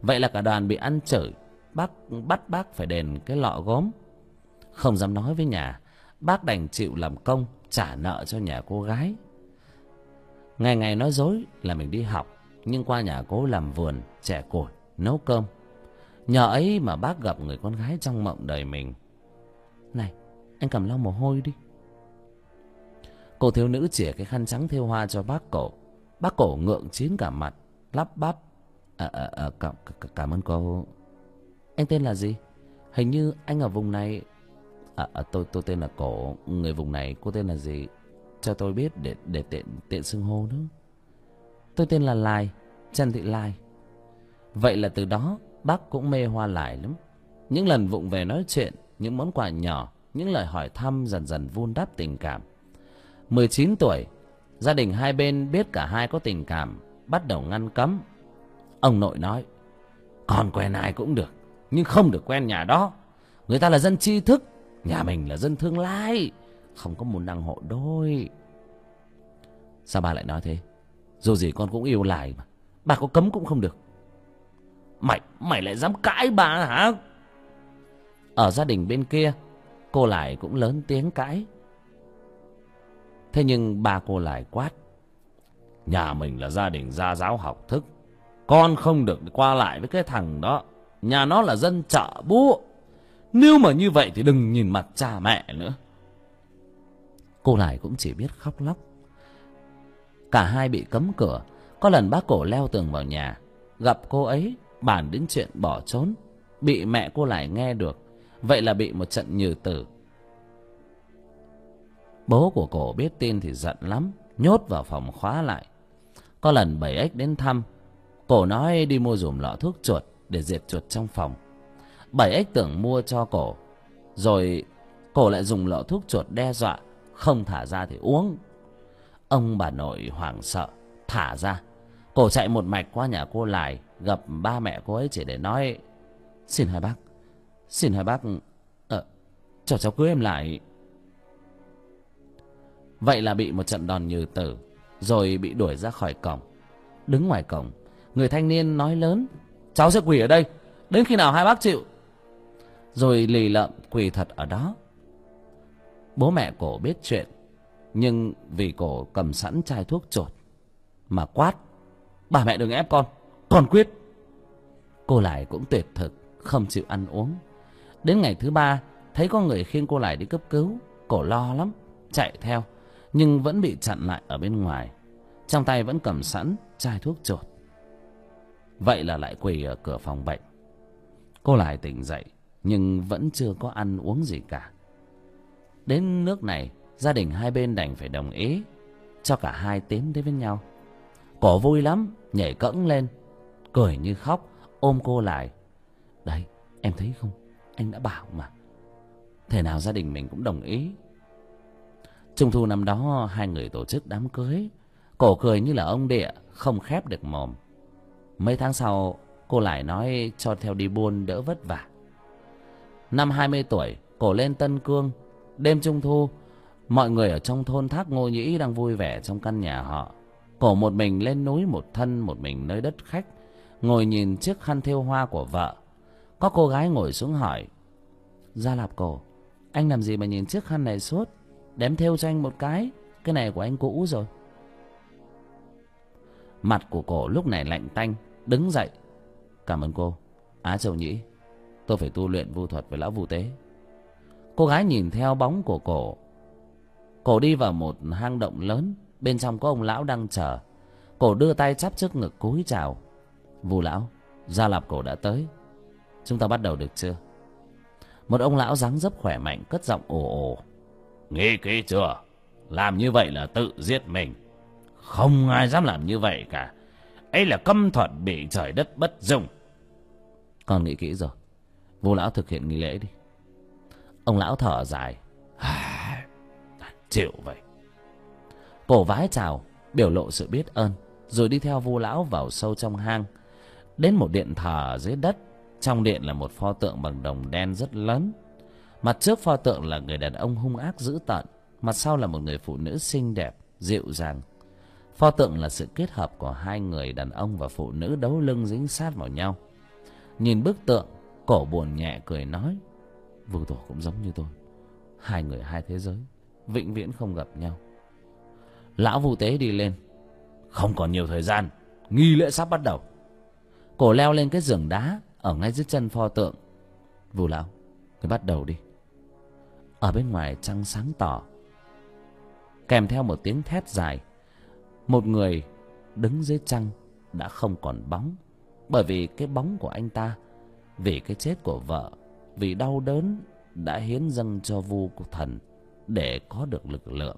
Speaker 1: Vậy là cả đoàn bị ăn chửi. Bắt bác phải đền cái lọ gốm. Không dám nói với nhà, bác đành chịu làm công trả nợ cho nhà cô gái. Ngày ngày nói dối là mình đi học, nhưng qua nhà cô làm vườn, chẻ củi, nấu cơm. Nhờ ấy mà bác gặp người con gái trong mộng đời mình. Này, anh cầm lau mồ hôi đi. Cô thiếu nữ chỉa cái khăn trắng thêu hoa cho bác cổ. Bác cổ ngượng chín cả mặt, lắp bắp. Cảm ơn cô. Anh tên là gì? Hình như anh ở vùng này. Tôi tên là Cổ. Người vùng này, cô tên là gì? Cho tôi biết để tiện xưng hô nữa. Tôi tên là Lai, Trần Thị Lai. Vậy là từ đó bác cũng mê Hoa Lai lắm. Những lần vụng về nói chuyện, những món quà nhỏ, những lời hỏi thăm dần dần vun đắp tình cảm. 19 tuổi, gia đình hai bên biết cả hai có tình cảm, bắt đầu ngăn cấm. Ông nội nói, con quen ai cũng được, nhưng không được quen nhà đó. Người ta là dân tri thức, nhà mình là dân thương lái, không có môn đăng hộ đôi. Sao bà lại nói thế? Dù gì con cũng yêu Lai mà, bà có cấm cũng không được. Mày lại dám cãi bà hả? Ở gia đình bên kia, cô Lai cũng lớn tiếng cãi. Thế nhưng bà cô Lai quát, nhà mình là gia đình gia giáo học thức, con không được qua lại với cái thằng đó. Nhà nó là dân chợ búa. Nếu mà như vậy thì đừng nhìn mặt cha mẹ nữa. Cô Lai cũng chỉ biết khóc lóc. Cả hai bị cấm cửa. Có lần bác Cổ leo tường vào nhà, gặp cô ấy, bàn đến chuyện bỏ trốn. Bị mẹ cô Lai nghe được. Vậy là bị một trận nhừ tử. Bố của Cổ biết tin thì giận lắm, nhốt vào phòng khóa lại. Có lần 7X đến thăm, Cổ nói đi mua dùm lọ thuốc chuột để diệt chuột trong phòng. 7X tưởng mua cho Cổ, rồi Cổ lại dùng lọ thuốc chuột đe dọa, không thả ra thì uống. Ông bà nội hoảng sợ, thả ra. Cổ chạy một mạch qua nhà cô Lai, gặp ba mẹ cô ấy chỉ để nói, xin hai bác cho cháu cưới em lại. Vậy là bị một trận đòn nhừ tử, rồi bị đuổi ra khỏi cổng. Đứng ngoài cổng, người thanh niên nói lớn, cháu sẽ quỳ ở đây đến khi nào hai bác chịu. Rồi lì lợm quỳ thật ở đó. Bố mẹ Cổ biết chuyện, nhưng vì Cổ cầm sẵn chai thuốc chuột mà quát, bà mẹ đừng ép con quyết. Cô Lai cũng tuyệt thực, không chịu ăn uống. Đến ngày thứ 3, thấy có người khiêng cô Lai đi cấp cứu. Cổ lo lắm, chạy theo, nhưng vẫn bị chặn lại ở bên ngoài. Trong tay vẫn cầm sẵn chai thuốc chuột. Vậy là lại quỳ ở cửa phòng bệnh. Cô Lai tỉnh dậy, nhưng vẫn chưa có ăn uống gì cả. Đến nước này, gia đình hai bên đành phải đồng ý cho cả hai tiến đến với nhau. Cổ vui lắm, nhảy cẫng lên, cười như khóc, ôm cô Lai. Đấy, em thấy không, anh đã bảo mà. Thế nào gia đình mình cũng đồng ý. Trung thu năm đó hai người tổ chức đám cưới. Cổ cười như là ông địa, không khép được mồm. Mấy tháng sau, cô Lai nói cho theo đi buôn đỡ vất vả. Năm 20 tuổi, Cổ lên Tân Cương. Đêm Trung thu, mọi người ở trong thôn Thác Ngô Nhĩ đang vui vẻ trong căn nhà họ. Cổ một mình lên núi một thân, một mình nơi đất khách, ngồi nhìn chiếc khăn thêu hoa của vợ. Có cô gái ngồi xuống hỏi, Gia Lạp Cổ, anh làm gì mà nhìn chiếc khăn này suốt? Đếm thêu cho anh một cái này của anh cũ rồi. Mặt của Cổ lúc này lạnh tanh, đứng dậy. Cảm ơn cô, Á Châu Nhĩ. Tôi phải tu luyện vu thuật với lão vu tế. Cô gái nhìn theo bóng của Cổ. Cổ đi vào một hang động lớn, bên trong có ông lão đang chờ. Cổ đưa tay chắp trước ngực cúi chào. Vu lão, Gia Lạp Cổ đã tới, chúng ta bắt đầu được chưa? Một ông lão dáng dấp khỏe mạnh cất giọng ồ ồ. Nghĩ kỹ chưa? Làm như vậy là tự giết mình. Không ai dám làm như vậy cả. Ấy là cấm thuật bị trời đất bất dung. Con nghĩ kỹ rồi. Vu lão thực hiện nghi lễ đi. Ông lão thở dài. Chịu vậy. Cổ vái chào, biểu lộ sự biết ơn, rồi đi theo Vu lão vào sâu trong hang. Đến một điện thờ dưới đất. Trong điện là một pho tượng bằng đồng đen rất lớn. Mặt trước pho tượng là người đàn ông hung ác dữ tợn, mặt sau là một người phụ nữ xinh đẹp, dịu dàng. Pho tượng là sự kết hợp của hai người đàn ông và phụ nữ đấu lưng dính sát vào nhau. Nhìn bức tượng, cổ buồn nhẹ cười nói: Vưu Tổ cũng giống như tôi, hai người hai thế giới, vĩnh viễn không gặp nhau. Lão Vu Tế đi lên: Không còn nhiều thời gian, nghi lễ sắp bắt đầu. Cổ leo lên cái giường đá ở ngay dưới chân pho tượng. Vu lão, cứ bắt đầu đi. Ở bên ngoài trăng sáng tỏ, kèm theo một tiếng thét dài. Một người đứng dưới trăng đã không còn bóng, bởi vì cái bóng của anh ta, vì cái chết của vợ, vì đau đớn, đã hiến dâng cho Vu của thần để có được lực lượng.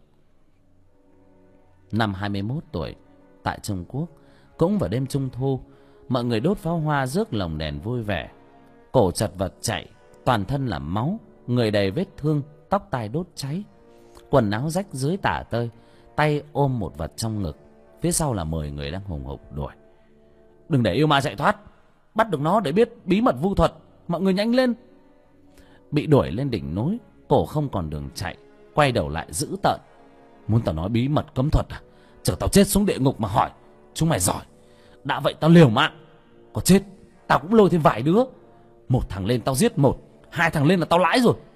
Speaker 1: Năm 21 tuổi, tại Trung Quốc, cũng vào đêm Trung Thu, mọi người đốt pháo hoa rước lồng đèn vui vẻ. Cổ chật vật chạy, toàn thân là máu, người đầy vết thương, tóc tai đốt cháy, quần áo rách dưới tả tơi, tay ôm một vật trong ngực. Phía sau là 10 người đang hùng hục đuổi. Đừng để yêu ma chạy thoát, bắt được nó để biết bí mật vu thuật, mọi người nhanh lên. Bị đuổi lên đỉnh núi, cổ không còn đường chạy, quay đầu lại dữ tợn: Muốn tao nói bí mật cấm thuật à? Chờ tao chết xuống địa ngục mà hỏi. Chúng mày giỏi, đã vậy tao liều mạng, có chết tao cũng lôi thêm vài đứa. Một thằng lên tao giết một, hai thằng lên là tao lãi rồi.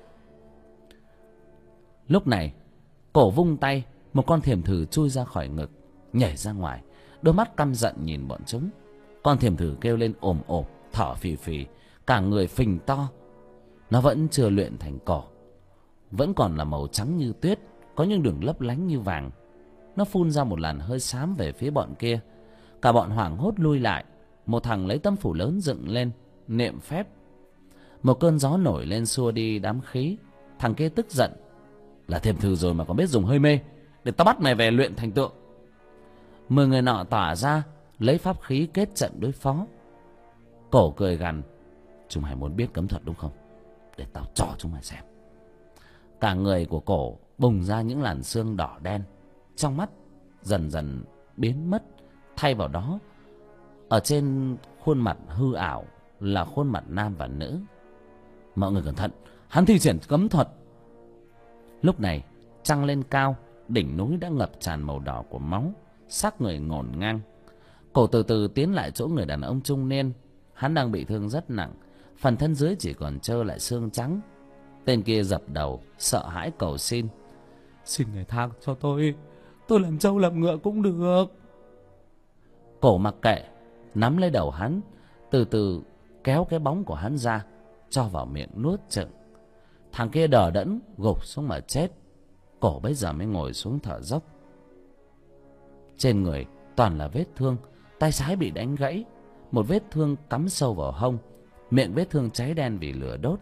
Speaker 1: Lúc này cổ vung tay, một con thiềm thử chui ra khỏi ngực, nhảy ra ngoài, đôi mắt căm giận nhìn bọn chúng. Con thiềm thử kêu lên ồm ồm, thở phì phì, cả người phình to. Nó vẫn chưa luyện thành cổ, vẫn còn là màu trắng như tuyết, có những đường lấp lánh như vàng. Nó phun ra một làn hơi xám về phía bọn kia. Cả bọn hoảng hốt lui lại. Một thằng lấy tấm phủ lớn dựng lên, niệm phép. Một cơn gió nổi lên xua đi đám khí. Thằng kia tức giận: Là thiềm thử rồi mà còn biết dùng hơi mê, để tao bắt mày về luyện thành tượng. 10 người nọ tỏa ra, lấy pháp khí kết trận đối phó. Cổ cười gằn: Chúng mày muốn biết cấm thuật đúng không? Để tao cho chúng mày xem. Cả người của cổ bùng ra những làn xương đỏ đen, trong mắt dần dần biến mất. Thay vào đó, ở trên khuôn mặt hư ảo là khuôn mặt nam và nữ. Mọi người cẩn thận, hắn thi triển cấm thuật. Lúc này trăng lên cao, đỉnh núi đã ngập tràn màu đỏ của máu, xác người ngổn ngang. Cổ từ từ tiến lại chỗ người đàn ông trung niên. Hắn đang bị thương rất nặng, phần thân dưới chỉ còn trơ lại xương trắng. Tên kia dập đầu, sợ hãi cầu xin: Xin ngài tha cho tôi làm trâu làm ngựa cũng được. Cổ mặc kệ, nắm lấy đầu hắn, từ từ kéo cái bóng của hắn ra, cho vào miệng nuốt chửng. Thằng kia đờ đẫn gục xuống mà chết. Cổ bấy giờ mới ngồi xuống thở dốc. Trên người toàn là vết thương. Tay trái bị đánh gãy, một vết thương cắm sâu vào hông, miệng vết thương cháy đen vì lửa đốt.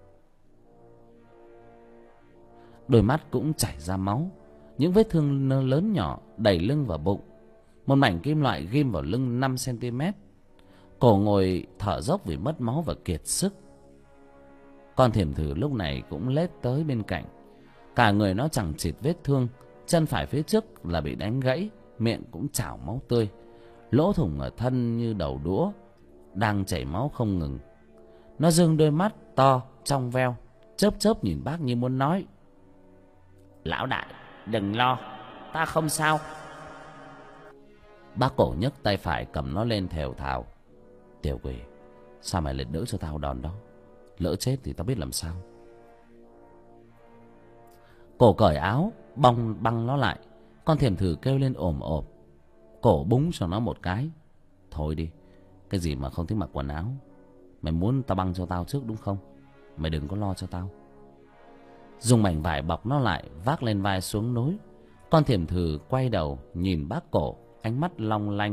Speaker 1: Đôi mắt cũng chảy ra máu, những vết thương lớn nhỏ đầy lưng và bụng. Một mảnh kim loại ghim vào lưng 5 cm. Cổ ngồi thở dốc vì mất máu và kiệt sức. Con thiềm thử lúc này cũng lết tới bên cạnh. Cả người nó chẳng chịt vết thương, chân phải phía trước là bị đánh gãy, miệng cũng trào máu tươi, lỗ thủng ở thân như đầu đũa, đang chảy máu không ngừng. Nó giương đôi mắt to trong veo, chớp chớp nhìn bác như muốn nói: Lão đại, đừng lo, ta không sao. Bác cổ nhấc tay phải cầm nó lên thều thào: Tiểu quỷ, sao mày lại đỡ cho tao đòn đó? Lỡ chết thì tao biết làm sao. Cổ cởi áo, băng nó lại. Con thiềm thử kêu lên ồm ồm. Cổ búng cho nó một cái: Thôi đi, cái gì mà không thích mặc quần áo? Mày muốn tao băng cho tao trước đúng không? Mày đừng có lo cho tao. Dùng mảnh vải bọc nó lại, vác lên vai xuống núi. Con thiềm thử quay đầu nhìn bác cổ, ánh mắt long lanh.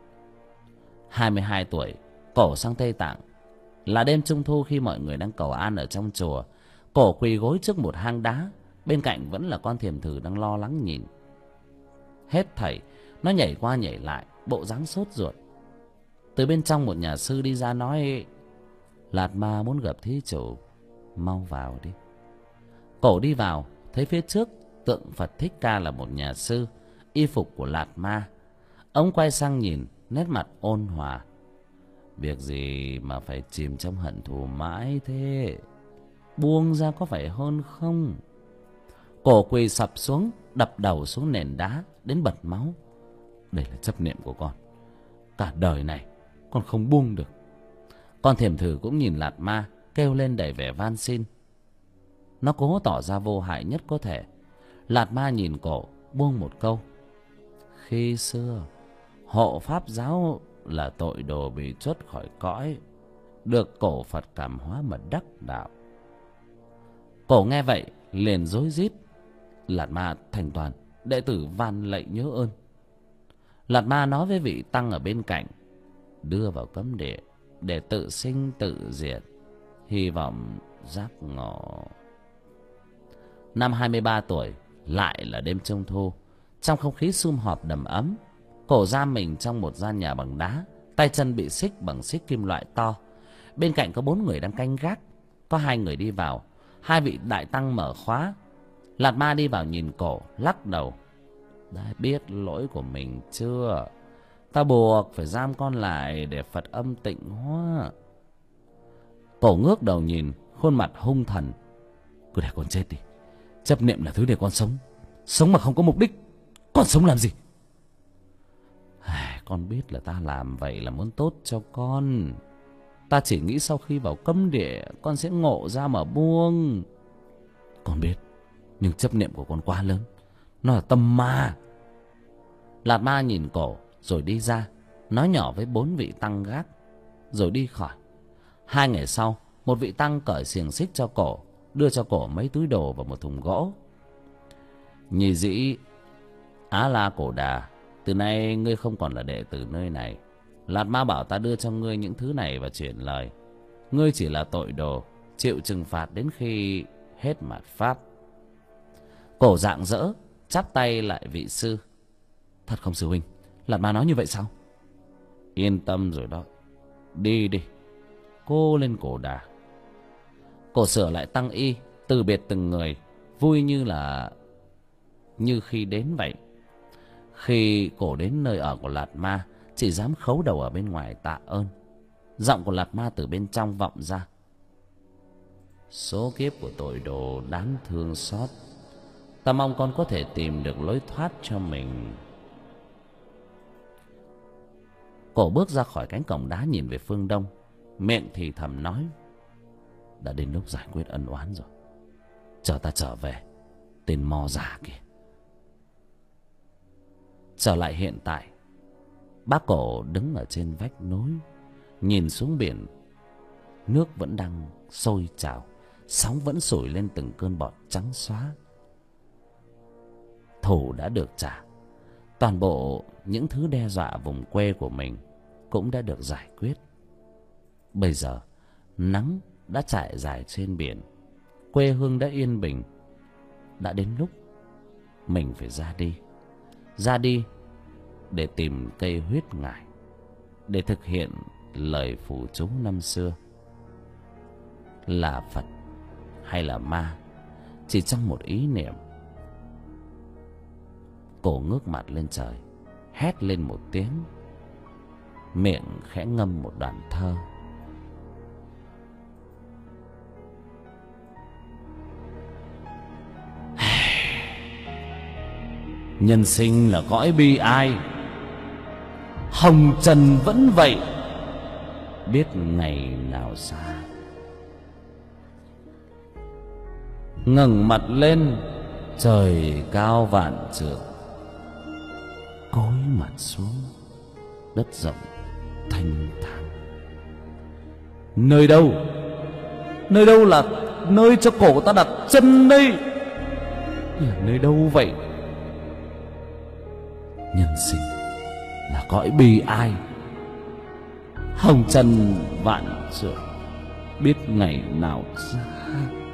Speaker 1: 22 tuổi, cổ sang Tây Tạng. Là đêm Trung Thu, khi mọi người đang cầu an ở trong chùa. Cổ quỳ gối trước một hang đá, bên cạnh vẫn là con thiềm thử đang lo lắng nhìn. Hết thảy, nó nhảy qua nhảy lại, bộ dáng sốt ruột. Từ bên trong một nhà sư đi ra nói: Lạt Ma muốn gặp thí chủ, mau vào đi. Cổ đi vào, thấy phía trước tượng Phật Thích Ca là một nhà sư, y phục của Lạt Ma. Ông quay sang nhìn, nét mặt ôn hòa: Việc gì mà phải chìm trong hận thù mãi thế? Buông ra có phải hơn không? Cổ quỳ sập xuống, đập đầu xuống nền đá đến bật máu: Đây là chấp niệm của con, cả đời này con không buông được. Con thiểm thử cũng nhìn Lạt Ma, kêu lên đầy vẻ van xin. Nó cố tỏ ra vô hại nhất có thể. Lạt Ma nhìn cổ, buông một câu: khi xưa hộ pháp giáo là tội đồ bị chuất khỏi cõi, được cổ Phật cảm hóa mà đắc đạo. Cổ nghe vậy liền rối rít: Lạt Ma thành toàn, đệ tử van lạy nhớ ơn. Lạt Ma nói với vị tăng ở bên cạnh: đưa vào cấm địa để tự sinh tự diệt, hy vọng giác ngộ. Năm 23 tuổi, lại là đêm trung thu. Trong không khí sum họp đầm ấm, cổ giam mình trong một gian nhà bằng đá, tay chân bị xích bằng xích kim loại to. Bên cạnh có 4 người đang canh gác. Có 2 người đi vào, 2 vị đại tăng mở khóa. Lạt Ma đi vào nhìn cổ, lắc đầu: đã biết lỗi của mình chưa? Ta buộc phải giam con lại để Phật âm tịnh hóa. Cổ ngước đầu nhìn, khuôn mặt hung thần: cứ để con chết đi. Chấp niệm là thứ để con sống. Sống mà không có mục đích, con sống làm gì? Con biết là ta làm vậy là muốn tốt cho con. Ta chỉ nghĩ sau khi vào cấm địa con sẽ ngộ ra mà buông. Con biết, nhưng chấp niệm của con quá lớn. Nó là tâm ma. Lạt Ma nhìn cổ rồi đi ra, nói nhỏ với 4 vị tăng gác, rồi đi khỏi. 2 ngày sau, một vị tăng cởi xiềng xích cho cổ, đưa cho cổ mấy túi đồ và một thùng gỗ. Nhị dĩ Á La Cổ Đà, từ nay ngươi không còn là đệ tử nơi này. Lạt Ma bảo ta đưa cho ngươi những thứ này và chuyển lời: ngươi chỉ là tội đồ, chịu trừng phạt đến khi hết mạt pháp. Cổ rạng rỡ chắp tay lại vị sư: thật không sư huynh? Lạt Ma nói như vậy sao? Yên tâm rồi đó, đi đi, cô lên Cổ Đà. Cổ sửa lại tăng y, từ biệt từng người, vui như khi đến vậy. Khi cổ đến nơi ở của Lạt Ma, chỉ dám khấu đầu ở bên ngoài tạ ơn. Giọng của Lạt Ma từ bên trong vọng ra: số kiếp của tội đồ đáng thương xót, ta mong con có thể tìm được lối thoát cho mình. Cổ bước ra khỏi cánh cổng đá, nhìn về phương đông, miệng thì thầm nói: đã đến lúc giải quyết ân oán rồi. Chờ ta trở về tên mo già kia. Trở lại hiện tại, bác Cổ đứng ở trên vách núi, nhìn xuống biển. Nước vẫn đang sôi trào, sóng vẫn sủi lên từng cơn bọt trắng xóa. Thù đã được trả, toàn bộ những thứ đe dọa vùng quê của mình cũng đã được giải quyết. Bây giờ nắng đã trải dài trên biển, quê hương đã yên bình. Đã đến lúc mình phải ra đi để tìm cây huyết ngải, để thực hiện lời phù chú năm xưa. Là Phật hay là ma, chỉ trong một ý niệm. Cổ ngước mặt lên trời, hét lên một tiếng, miệng khẽ ngâm một đoạn thơ: nhân sinh là cõi bi ai, hồng trần vẫn vậy, biết ngày nào xa. Ngẩng mặt lên, trời cao vạn trượng, cúi mặt xuống, đất rộng thanh thang. Nơi đâu là nơi cho cổ ta đặt chân đây? Là nơi đâu vậy? Nhân sinh là cõi bi ai, hồng trần vạn trượng, biết ngày nào xa.